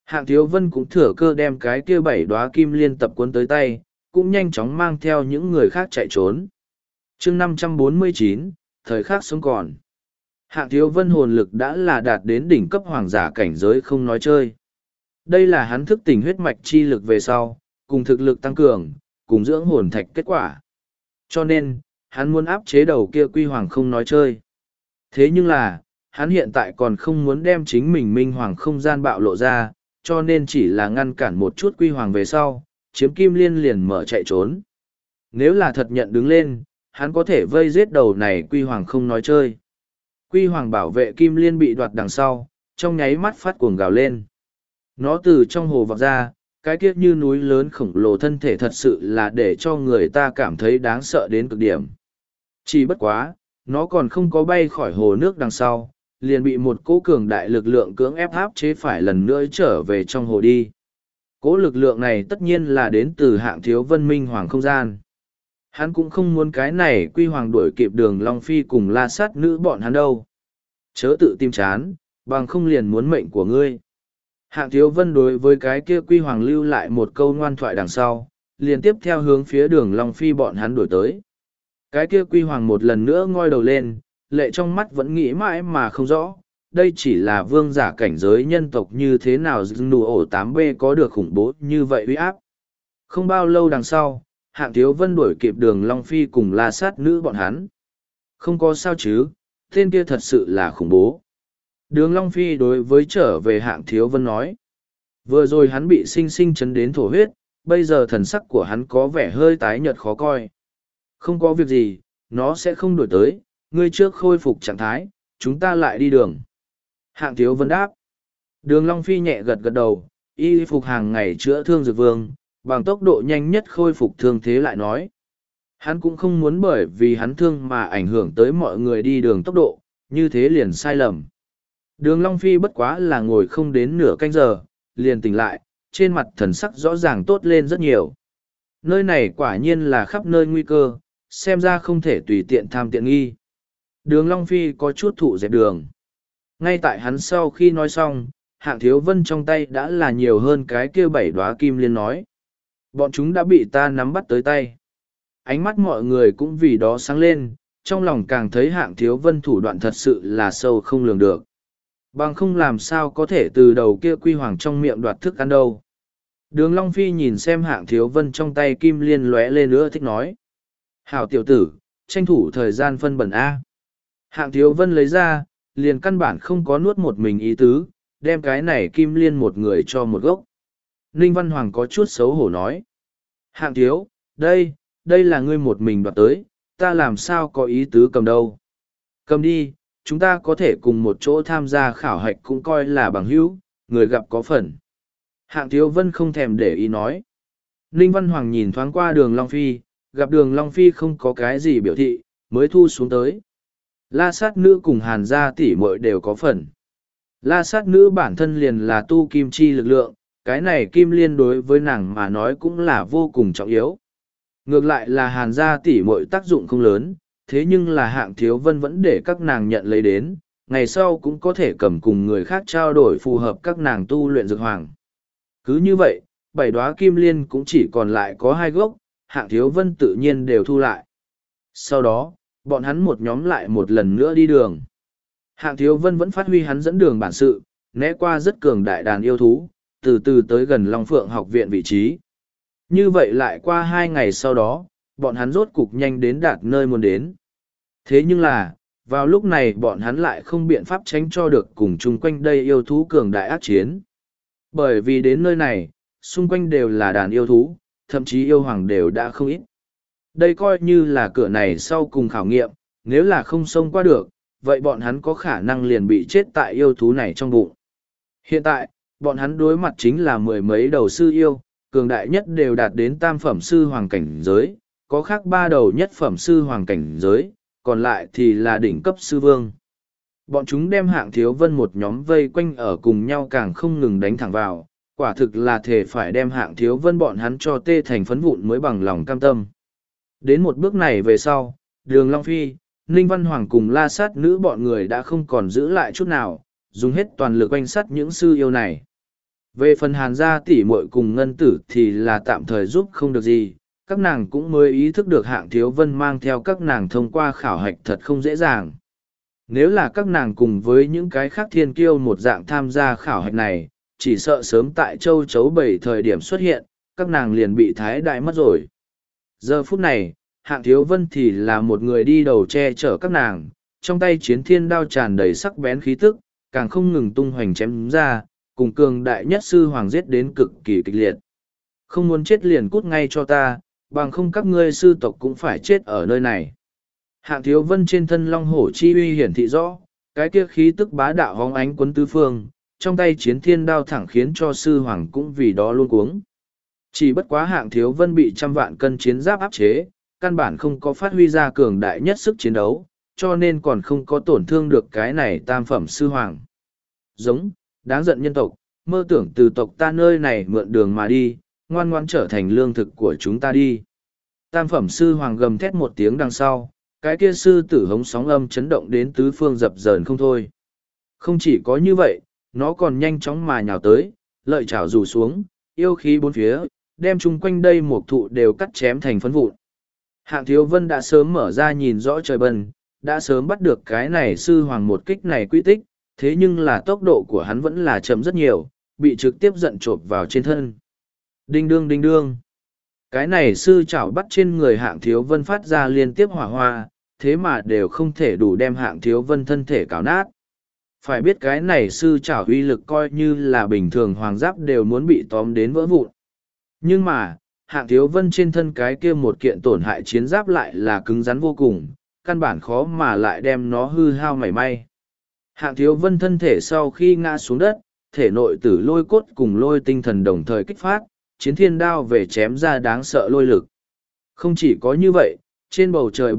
Hạng Thiếu Vân cũng thừa cơ đem cái kia 7 đóa kim liên tập cuốn tới tay, cũng nhanh chóng mang theo những người khác chạy trốn. chương 549, thời khắc sống còn. Hạng Thiếu Vân hồn lực đã là đạt đến đỉnh cấp hoàng giả cảnh giới không nói chơi. Đây là hắn thức tỉnh huyết mạch chi lực về sau, cùng thực lực tăng cường, cùng dưỡng hồn thạch kết quả. Cho nên, hắn muốn áp chế đầu kia quy hoàng không nói chơi. Thế nhưng là, hắn hiện tại còn không muốn đem chính mình minh hoàng không gian bạo lộ ra, cho nên chỉ là ngăn cản một chút quy hoàng về sau, chiếm kim liên liền mở chạy trốn. Nếu là thật nhận đứng lên, hắn có thể vây giết đầu này quy hoàng không nói chơi. Quy hoàng bảo vệ kim liên bị đoạt đằng sau, trong nháy mắt phát cuồng gào lên. Nó từ trong hồ vọt ra, cái kiết như núi lớn khổng lồ thân thể thật sự là để cho người ta cảm thấy đáng sợ đến cực điểm. Chỉ bất quá, nó còn không có bay khỏi hồ nước đằng sau, liền bị một cỗ cường đại lực lượng cưỡng ép áp chế phải lần nữa trở về trong hồ đi. Cỗ lực lượng này tất nhiên là đến từ Hạng Thiếu Vân minh hoàng không gian. Hắn cũng không muốn cái này quy hoàng đuổi kịp Đường Long Phi cùng La Sát nữ bọn hắn đâu. Chớ tự tim chán, bằng không liền muốn mệnh của ngươi. Hạng Thiếu Vân đối với cái kia quy hoàng lưu lại một câu ngoan thoại đằng sau, liền tiếp theo hướng phía Đường Long Phi bọn hắn đuổi tới. Cái kia quy hoàng một lần nữa ngoi đầu lên, lệ trong mắt vẫn nghĩ mãi mà không rõ, đây chỉ là vương giả cảnh giới nhân tộc như thế nào nụ ổ 8B có được khủng bố như vậy uy áp. Không bao lâu đằng sau, Hạng Thiếu Vân đuổi kịp Đường Long Phi cùng La Sát nữ bọn hắn. Không có sao chứ, tên kia thật sự là khủng bố. Đường Long Phi đối với trở về Hạng Thiếu Vân nói. Vừa rồi hắn bị sinh sinh chấn đến thổ huyết, bây giờ thần sắc của hắn có vẻ hơi tái nhợt khó coi. Không có việc gì, nó sẽ không đuổi tới, ngươi trước khôi phục trạng thái, chúng ta lại đi đường. Hạng Thiếu Vân đáp. Đường Long Phi nhẹ gật gật đầu, y phục hàng ngày chữa thương dược vương, bằng tốc độ nhanh nhất khôi phục thương thế lại nói. Hắn cũng không muốn bởi vì hắn thương mà ảnh hưởng tới mọi người đi đường tốc độ, như thế liền sai lầm. Đường Long Phi bất quá là ngồi không đến nửa canh giờ, liền tỉnh lại, trên mặt thần sắc rõ ràng tốt lên rất nhiều. Nơi này quả nhiên là khắp nơi nguy cơ, xem ra không thể tùy tiện tham tiện nghi. Đường Long Phi có chút thụ dẹp đường. Ngay tại hắn sau khi nói xong, Hạng Thiếu Vân trong tay đã là nhiều hơn cái kia 7 đóa kim liên nói. Bọn chúng đã bị ta nắm bắt tới tay. Ánh mắt mọi người cũng vì đó sáng lên, trong lòng càng thấy Hạng Thiếu Vân thủ đoạn thật sự là sâu không lường được. Bằng không làm sao có thể từ đầu kia quy hoàng trong miệng đoạt thức ăn đâu. Đường Long Phi nhìn xem Hạng Thiếu Vân trong tay kim liên lóe lên nữa thích nói. Hảo tiểu tử, tranh thủ thời gian phân bẩn A. Hạng Thiếu Vân lấy ra, liền căn bản không có nuốt một mình ý tứ, đem cái này kim liên một người cho một gốc. Ninh Văn Hoàng có chút xấu hổ nói. Hạng Thiếu, đây là ngươi một mình đoạt tới, ta làm sao có ý tứ cầm đâu. Cầm đi, chúng ta có thể cùng một chỗ tham gia khảo hạch cũng coi là bằng hữu, người gặp có phần. Hạng Thiếu Vân không thèm để ý nói. Ninh Văn Hoàng nhìn thoáng qua Đường Long Phi, gặp Đường Long Phi không có cái gì biểu thị, mới thu xuống tới. La Sát nữ cùng Hàn gia tỷ muội đều có phần. La Sát nữ bản thân liền là tu kim chi lực lượng, cái này kim liên đối với nàng mà nói cũng là vô cùng trọng yếu. Ngược lại là Hàn gia tỷ muội tác dụng không lớn, thế nhưng là Hạng Thiếu Vân vẫn để các nàng nhận lấy đến, ngày sau cũng có thể cầm cùng người khác trao đổi phù hợp các nàng tu luyện dược hoàng. Cứ như vậy, 7 đóa kim liên cũng chỉ còn lại có 2 gốc, Hạng Thiếu Vân tự nhiên đều thu lại. Sau đó, bọn hắn một nhóm lại một lần nữa đi đường. Hạng Thiếu Vân vẫn phát huy hắn dẫn đường bản sự, né qua rất cường đại đàn yêu thú, từ từ tới gần Long Phượng học viện vị trí. Như vậy lại qua 2 ngày sau đó, bọn hắn rốt cục nhanh đến đạt nơi muốn đến. Thế nhưng là, vào lúc này bọn hắn lại không biện pháp tránh cho được cùng chung quanh đây yêu thú cường đại ác chiến. Bởi vì đến nơi này, xung quanh đều là đàn yêu thú, thậm chí yêu hoàng đều đã không ít. Đây coi như là cửa này sau cùng khảo nghiệm, nếu là không xông qua được, vậy bọn hắn có khả năng liền bị chết tại yêu thú này trong bụng. Hiện tại, bọn hắn đối mặt chính là 10 mấy đầu sư yêu, cường đại nhất đều đạt đến tam phẩm sư hoàng cảnh giới, có khác 3 đầu nhất phẩm sư hoàng cảnh giới, còn lại thì là đỉnh cấp sư vương. Bọn chúng đem Hạng Thiếu Vân một nhóm vây quanh ở cùng nhau càng không ngừng đánh thẳng vào, quả thực là thể phải đem Hạng Thiếu Vân bọn hắn cho tê thành phấn vụn mới bằng lòng cam tâm. Đến một bước này về sau, Đường Long Phi, Ninh Văn Hoàng cùng La Sát nữ bọn người đã không còn giữ lại chút nào, dùng hết toàn lực quanh sát những sư yêu này. Về phần Hàn gia tỷ muội cùng ngân tử thì là tạm thời giúp không được gì, các nàng cũng mới ý thức được Hạng Thiếu Vân mang theo các nàng thông qua khảo hạch thật không dễ dàng. Nếu là các nàng cùng với những cái khác thiên kiêu một dạng tham gia khảo hạch này, chỉ sợ sớm tại châu chấu bảy thời điểm xuất hiện, các nàng liền bị thái đại mất rồi. Giờ phút này, Hạng Thiếu Vân thì là một người đi đầu che chở các nàng, trong tay chiến thiên đao tràn đầy sắc bén khí tức, càng không ngừng tung hoành chém ra, cùng cường đại nhất sư hoàng giết đến cực kỳ kịch liệt. Không muốn chết liền cút ngay cho ta, bằng không các ngươi sư tộc cũng phải chết ở nơi này. Hạng Thiếu Vân trên thân long hổ chi uy hiển thị rõ, cái kia khí tức bá đạo hóng ánh quấn tứ phương, trong tay chiến thiên đao thẳng khiến cho sư hoàng cũng vì đó luôn cuống. Chỉ bất quá Hạng Thiếu Vân bị trăm vạn cân chiến giáp áp chế, căn bản không có phát huy ra cường đại nhất sức chiến đấu, cho nên còn không có tổn thương được cái này tam phẩm sư hoàng. Giống, đáng giận nhân tộc, mơ tưởng từ tộc ta nơi này mượn đường mà đi, ngoan ngoan trở thành lương thực của chúng ta đi. Tam phẩm sư hoàng gầm thét một tiếng đằng sau, cái kia sư tử hống sóng âm chấn động đến tứ phương dập dờn không thôi. Không chỉ có như vậy, nó còn nhanh chóng mà nhào tới, lợi chảo rủ xuống, yêu khí bốn phía, đem chung quanh đây một thụ đều cắt chém thành phấn vụn. Hạng Thiếu Vân đã sớm mở ra nhìn rõ trời bần, đã sớm bắt được cái này sư hoàng một kích này quy tích, thế nhưng là tốc độ của hắn vẫn là chậm rất nhiều, bị trực tiếp giận chộp vào trên thân. Đinh đương đinh đương. Cái này sư chảo bắt trên người Hạng Thiếu Vân phát ra liên tiếp hỏa hoa, thế mà đều không thể đủ đem Hạng Thiếu Vân thân thể cào nát. Phải biết cái này sư chảo uy lực coi như là bình thường hoàng giáp đều muốn bị tóm đến vỡ vụn. Nhưng mà, Hạng Thiếu Vân trên thân cái kia một kiện tổn hại chiến giáp lại là cứng rắn vô cùng, căn bản khó mà lại đem nó hư hao mảy may. Hạng Thiếu Vân thân thể sau khi ngã xuống đất, thể nội tử lôi cốt cùng lôi tinh thần đồng thời kích phát, chiến thiên đao về chém ra đáng sợ lôi lực. Không chỉ có như vậy, trên bầu trời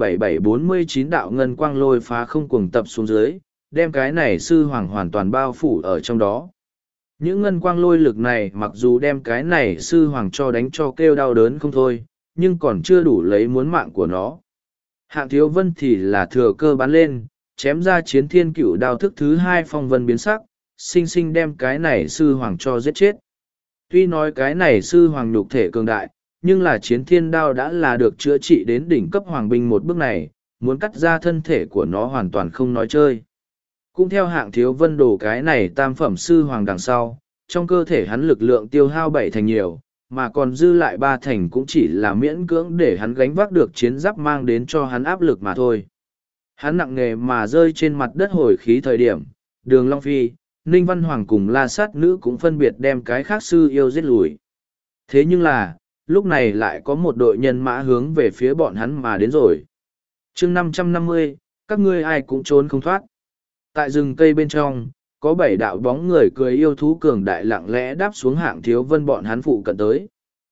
7749 đạo ngân quang lôi phá không cuồng tập xuống dưới, đem cái này sư hoàng hoàn toàn bao phủ ở trong đó. Những ngân quang lôi lực này mặc dù đem cái này sư hoàng cho đánh cho kêu đau đớn không thôi, nhưng còn chưa đủ lấy muốn mạng của nó. Hạng Thiếu Vân thì là thừa cơ bắn lên, chém ra chiến thiên cửu đao thức thứ hai phong vân biến sắc, sinh sinh đem cái này sư hoàng cho giết chết. Tuy nói cái này sư hoàng nhục thể cường đại, nhưng là chiến thiên đao đã là được chữa trị đến đỉnh cấp hoàng binh một bước này, muốn cắt ra thân thể của nó hoàn toàn không nói chơi. Cũng theo Hạng Thiếu Vân đổ cái này tam phẩm sư hoàng đằng sau, trong cơ thể hắn lực lượng tiêu hao 7 thành nhiều, mà còn dư lại 3 thành cũng chỉ là miễn cưỡng để hắn gánh vác được chiến giáp mang đến cho hắn áp lực mà thôi. Hắn nặng nề mà rơi trên mặt đất hồi khí thời điểm, Đường Long Phi, Ninh Văn Hoàng cùng La Sát Nữ cũng phân biệt đem cái khác sư yêu giết lùi. Thế nhưng là, lúc này lại có một đội nhân mã hướng về phía bọn hắn mà đến rồi. chương 550, các ngươi ai cũng trốn không thoát. Tại rừng cây bên trong, có 7 đạo bóng người cười yêu thú cường đại lặng lẽ đáp xuống Hạng Thiếu Vân bọn hắn phụ cận tới.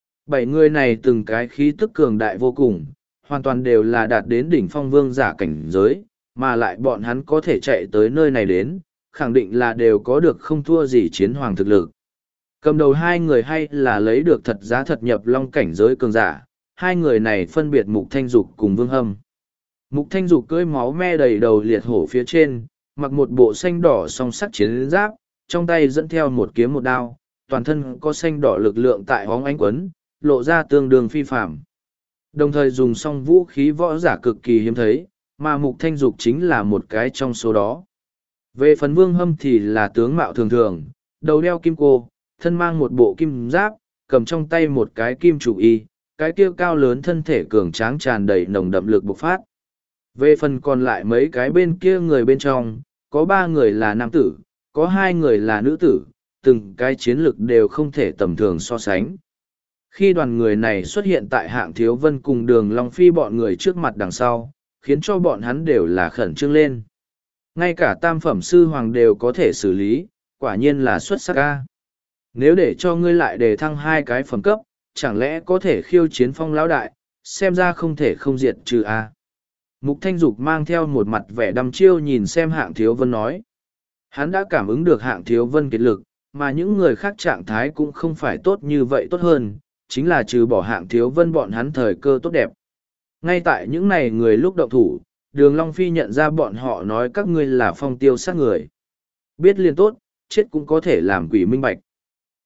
7 người này từng cái khí tức cường đại vô cùng, hoàn toàn đều là đạt đến đỉnh phong vương giả cảnh giới, mà lại bọn hắn có thể chạy tới nơi này đến, khẳng định là đều có được không thua gì chiến hoàng thực lực. Cầm đầu 2 người hay là lấy được thật giá thật nhập long cảnh giới cường giả, 2 người này phân biệt Mục Thanh Dục cùng Vương Hâm. Mục Thanh Dục cưỡi máu me đầy đầu liệt hổ phía trên, mặc một bộ xanh đỏ song sắt chiến giáp, trong tay dẫn theo một kiếm một đao, toàn thân có xanh đỏ lực lượng tại hóng ánh quấn, lộ ra tương đương phi phạm. Đồng thời dùng song vũ khí võ giả cực kỳ hiếm thấy, mà Mục Thanh Dục chính là một cái trong số đó. Về phần Vương Hâm thì là tướng mạo thường thường, đầu đeo kim cô, thân mang một bộ kim giáp, cầm trong tay một cái kim chủ y, cái kia cao lớn thân thể cường tráng tràn đầy nồng đậm lực bộc phát. Về phần còn lại mấy cái bên kia người bên trong, có 3 người là nam tử, có 2 người là nữ tử, từng cái chiến lực đều không thể tầm thường so sánh. Khi đoàn người này xuất hiện tại Hạng Thiếu Vân cùng Đường Long Phi bọn người trước mặt đằng sau, khiến cho bọn hắn đều là khẩn trương lên. Ngay cả tam phẩm sư hoàng đều có thể xử lý, quả nhiên là xuất sắc ca. Nếu để cho ngươi lại đề thăng 2 cái phẩm cấp, chẳng lẽ có thể khiêu chiến Phong lão đại, xem ra không thể không diệt trừ a. Mục Thanh Dục mang theo một mặt vẻ đăm chiêu nhìn xem Hạng Thiếu Vân nói. Hắn đã cảm ứng được Hạng Thiếu Vân kiệt lực, mà những người khác trạng thái cũng không phải tốt như vậy tốt hơn, chính là trừ bỏ Hạng Thiếu Vân bọn hắn thời cơ tốt đẹp. Ngay tại những này người lúc động thủ, Đường Long Phi nhận ra bọn họ nói các ngươi là phong tiêu sát người. Biết liền tốt, chết cũng có thể làm quỷ minh bạch.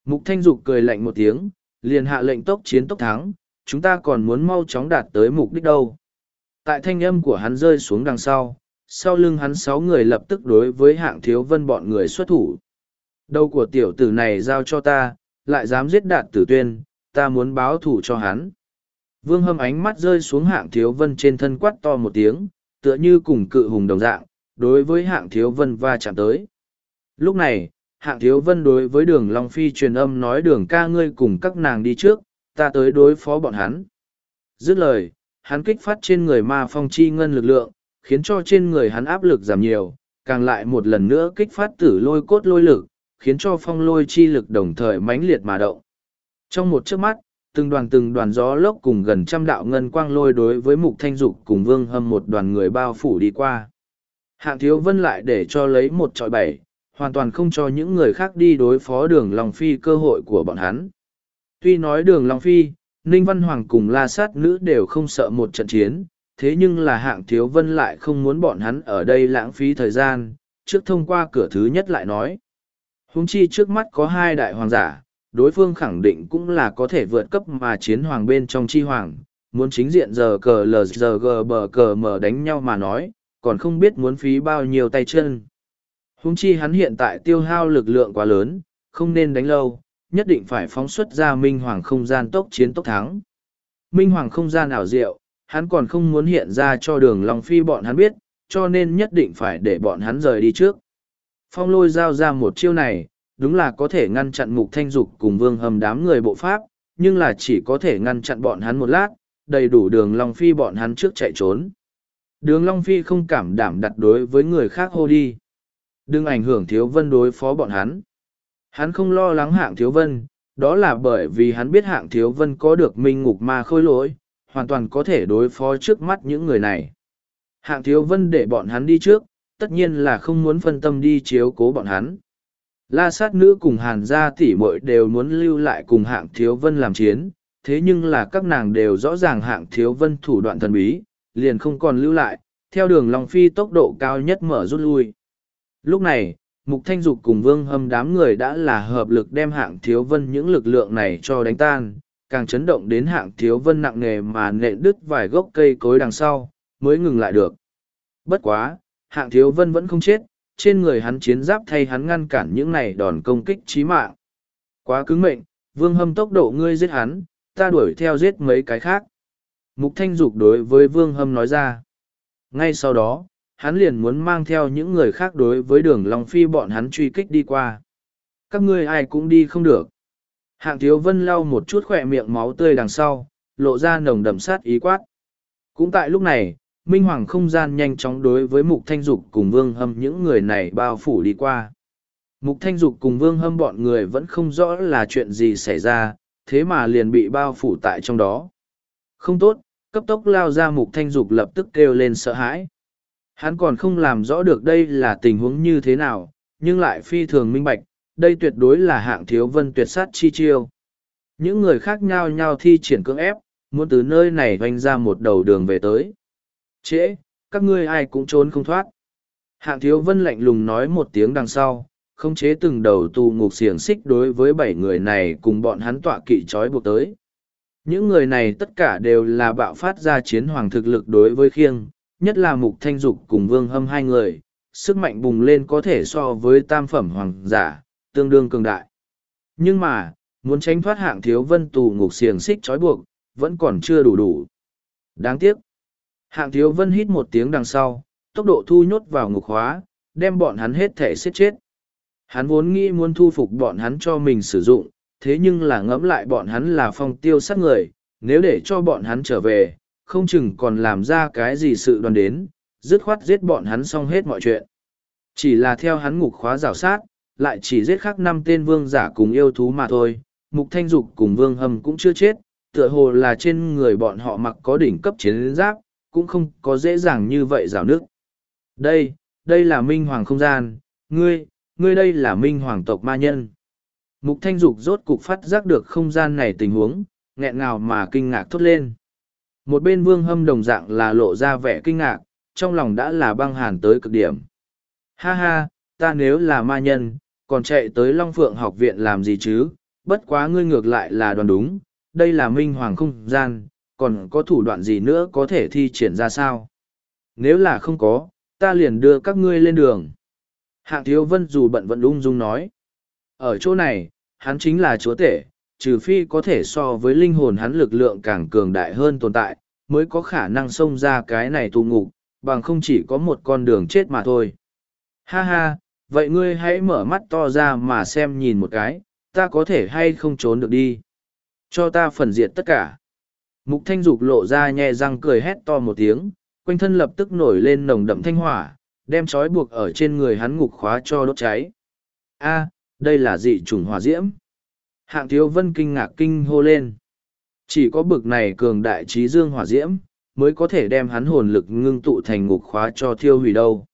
Mục Thanh Dục cười lạnh một tiếng, liền hạ lệnh tốc chiến tốc thắng, chúng ta còn muốn mau chóng đạt tới mục đích đâu. Tại thanh âm của hắn rơi xuống đằng sau lưng hắn 6 người lập tức đối với Hạng Thiếu Vân bọn người xuất thủ. Đầu của tiểu tử này giao cho ta, lại dám giết Đạt Tử Tuyên, ta muốn báo thù cho hắn. Vương Hâm ánh mắt rơi xuống Hạng Thiếu Vân trên thân quát to một tiếng, tựa như cùng cự hùng đồng dạng, đối với Hạng Thiếu Vân va chạm tới. Lúc này, Hạng Thiếu Vân đối với Đường Long Phi truyền âm nói Đường ca ngươi cùng các nàng đi trước, ta tới đối phó bọn hắn. Dứt lời, hắn kích phát trên người ma phong chi ngân lực lượng, khiến cho trên người hắn áp lực giảm nhiều, càng lại một lần nữa kích phát tử lôi cốt lôi lực, khiến cho phong lôi chi lực đồng thời mãnh liệt mà động. Trong một chớp mắt, từng đoàn gió lốc cùng gần 100 đạo ngân quang lôi đối với Mục Thanh Dục cùng Vương Hâm một đoàn người bao phủ đi qua. Hạng Thiếu Vân lại để cho lấy 1-7, hoàn toàn không cho những người khác đi đối phó Đường Long Phi cơ hội của bọn hắn. Tuy nói Đường Long Phi, Ninh Văn Hoàng cùng La Sát Nữ đều không sợ một trận chiến, thế nhưng là Hạng Thiếu Vân lại không muốn bọn hắn ở đây lãng phí thời gian, trước thông qua cửa thứ nhất lại nói. Huống chi trước mắt có 2 đại hoàng giả, đối phương khẳng định cũng là có thể vượt cấp mà chiến hoàng bên trong chi hoàng, muốn chính diện giờ cờ lờ giờ gờ bờ cờ mở đánh nhau mà nói, còn không biết muốn phí bao nhiêu tay chân. Huống chi hắn hiện tại tiêu hao lực lượng quá lớn, không nên đánh lâu, nhất định phải phóng xuất ra minh hoàng không gian tốc chiến tốc thắng. Minh hoàng không gian ảo diệu, hắn còn không muốn hiện ra cho Đường Long Phi bọn hắn biết, cho nên nhất định phải để bọn hắn rời đi trước. Phong lôi giao ra một chiêu này, đúng là có thể ngăn chặn Mục Thanh Dục cùng Vương Hâm đám người bộ pháp, nhưng là chỉ có thể ngăn chặn bọn hắn một lát, đầy đủ Đường Long Phi bọn hắn trước chạy trốn. Đường Long Phi không cảm đảm đặt đối với người khác hô đi. Đừng ảnh hưởng Thiếu Vân đối phó bọn hắn. Hắn không lo lắng Hạng Thiếu Vân, đó là bởi vì hắn biết Hạng Thiếu Vân có được minh ngục ma khôi lỗi, hoàn toàn có thể đối phó trước mắt những người này. Hạng Thiếu Vân để bọn hắn đi trước, tất nhiên là không muốn phân tâm đi chiếu cố bọn hắn. La Sát Nữ cùng Hàn gia tỷ muội đều muốn lưu lại cùng Hạng Thiếu Vân làm chiến, thế nhưng là các nàng đều rõ ràng Hạng Thiếu Vân thủ đoạn thần bí, liền không còn lưu lại, theo Đường Long Phi tốc độ cao nhất mở rút lui. Lúc này, Mục Thanh Dục cùng Vương Hâm đám người đã là hợp lực đem Hạng Thiếu Vân những lực lượng này cho đánh tan, càng chấn động đến Hạng Thiếu Vân nặng nề mà nện đứt vài gốc cây cối đằng sau, mới ngừng lại được. Bất quá, Hạng Thiếu Vân vẫn không chết, trên người hắn chiến giáp thay hắn ngăn cản những này đòn công kích chí mạng. Quá cứng mệnh, Vương Hâm tốc độ ngươi giết hắn, ta đuổi theo giết mấy cái khác. Mục Thanh Dục đối với Vương Hâm nói ra. Ngay sau đó, hắn liền muốn mang theo những người khác đối với Đường Long Phi bọn hắn truy kích đi qua. Các ngươi ai cũng đi không được. Hạng Thiếu Vân lau một chút khỏe miệng máu tươi đằng sau, lộ ra nồng đậm sát ý quát. Cũng tại lúc này, Minh Hoàng không gian nhanh chóng đối với Mục Thanh Dục cùng Vương Hâm những người này bao phủ đi qua. Mục Thanh Dục cùng Vương Hâm bọn người vẫn không rõ là chuyện gì xảy ra, thế mà liền bị bao phủ tại trong đó. Không tốt, cấp tốc lao ra Mục Thanh Dục lập tức kêu lên sợ hãi. Hắn còn không làm rõ được đây là tình huống như thế nào, nhưng lại phi thường minh bạch, đây tuyệt đối là Hạng Thiếu Vân tuyệt sát chi chiêu. Những người khác nhao nhao thi triển cưỡng ép, muốn từ nơi này vành ra một đầu đường về tới. Trễ, các ngươi ai cũng trốn không thoát. Hạng Thiếu Vân lạnh lùng nói một tiếng đằng sau, khống chế từng đầu tù ngục xiềng xích đối với 7 người này cùng bọn hắn tọa kỵ trói buộc tới. Những người này tất cả đều là bạo phát ra chiến hoàng thực lực đối với khiêng, nhất là Mục Thanh Dục cùng Vương Hâm 2 người, sức mạnh bùng lên có thể so với tam phẩm hoàng giả, tương đương cường đại. Nhưng mà, muốn tránh thoát Hạng Thiếu Vân tù ngục xiềng xích trói buộc, vẫn còn chưa đủ. Đáng tiếc. Hạng Thiếu Vân hít một tiếng đằng sau, tốc độ thu nhốt vào ngục hóa, đem bọn hắn hết thể giết chết. Hắn vốn nghĩ muốn thu phục bọn hắn cho mình sử dụng, thế nhưng là ngẫm lại bọn hắn là phong tiêu sát người, nếu để cho bọn hắn trở về, không chừng còn làm ra cái gì sự đoán đến, dứt khoát giết bọn hắn xong hết mọi chuyện. Chỉ là theo hắn ngục khóa rào sát, lại chỉ giết khác 5 tên vương giả cùng yêu thú mà thôi, Mục Thanh Dục cùng Vương Hâm cũng chưa chết, tựa hồ là trên người bọn họ mặc có đỉnh cấp chiến giáp, cũng không có dễ dàng như vậy rào nước. Đây là Minh Hoàng không gian, ngươi đây là Minh Hoàng tộc ma nhân. Mục Thanh Dục rốt cục phát giác được không gian này tình huống, nghẹn ngào mà kinh ngạc thốt lên. Một bên Vương Hâm đồng dạng là lộ ra vẻ kinh ngạc, trong lòng đã là băng hàn tới cực điểm. Ha ha, ta nếu là ma nhân, còn chạy tới Long Phượng học viện làm gì chứ, bất quá ngươi ngược lại là đoán đúng, đây là minh hoàng không gian, còn có thủ đoạn gì nữa có thể thi triển ra sao? Nếu là không có, ta liền đưa các ngươi lên đường. Hạng Thiếu Vân dù bận vẫn ung dung nói. Ở chỗ này, hắn chính là chúa tể, trừ phi có thể so với linh hồn hắn lực lượng càng cường đại hơn tồn tại, mới có khả năng xông ra cái này tù ngục, bằng không chỉ có một con đường chết mà thôi. Ha ha, vậy ngươi hãy mở mắt to ra mà xem nhìn một cái, ta có thể hay không trốn được đi. Cho ta phần diệt tất cả. Mục Thanh Dục lộ ra nhe răng cười hét to một tiếng, quanh thân lập tức nổi lên nồng đậm thanh hỏa, đem trói buộc ở trên người hắn ngục khóa cho đốt cháy. A, đây là dị chủng hỏa diễm. Hạng Thiếu Vân kinh ngạc kinh hô lên. Chỉ có bực này cường đại trí dương hỏa diễm, mới có thể đem hắn hồn lực ngưng tụ thành ngục khóa cho thiêu hủy đâu.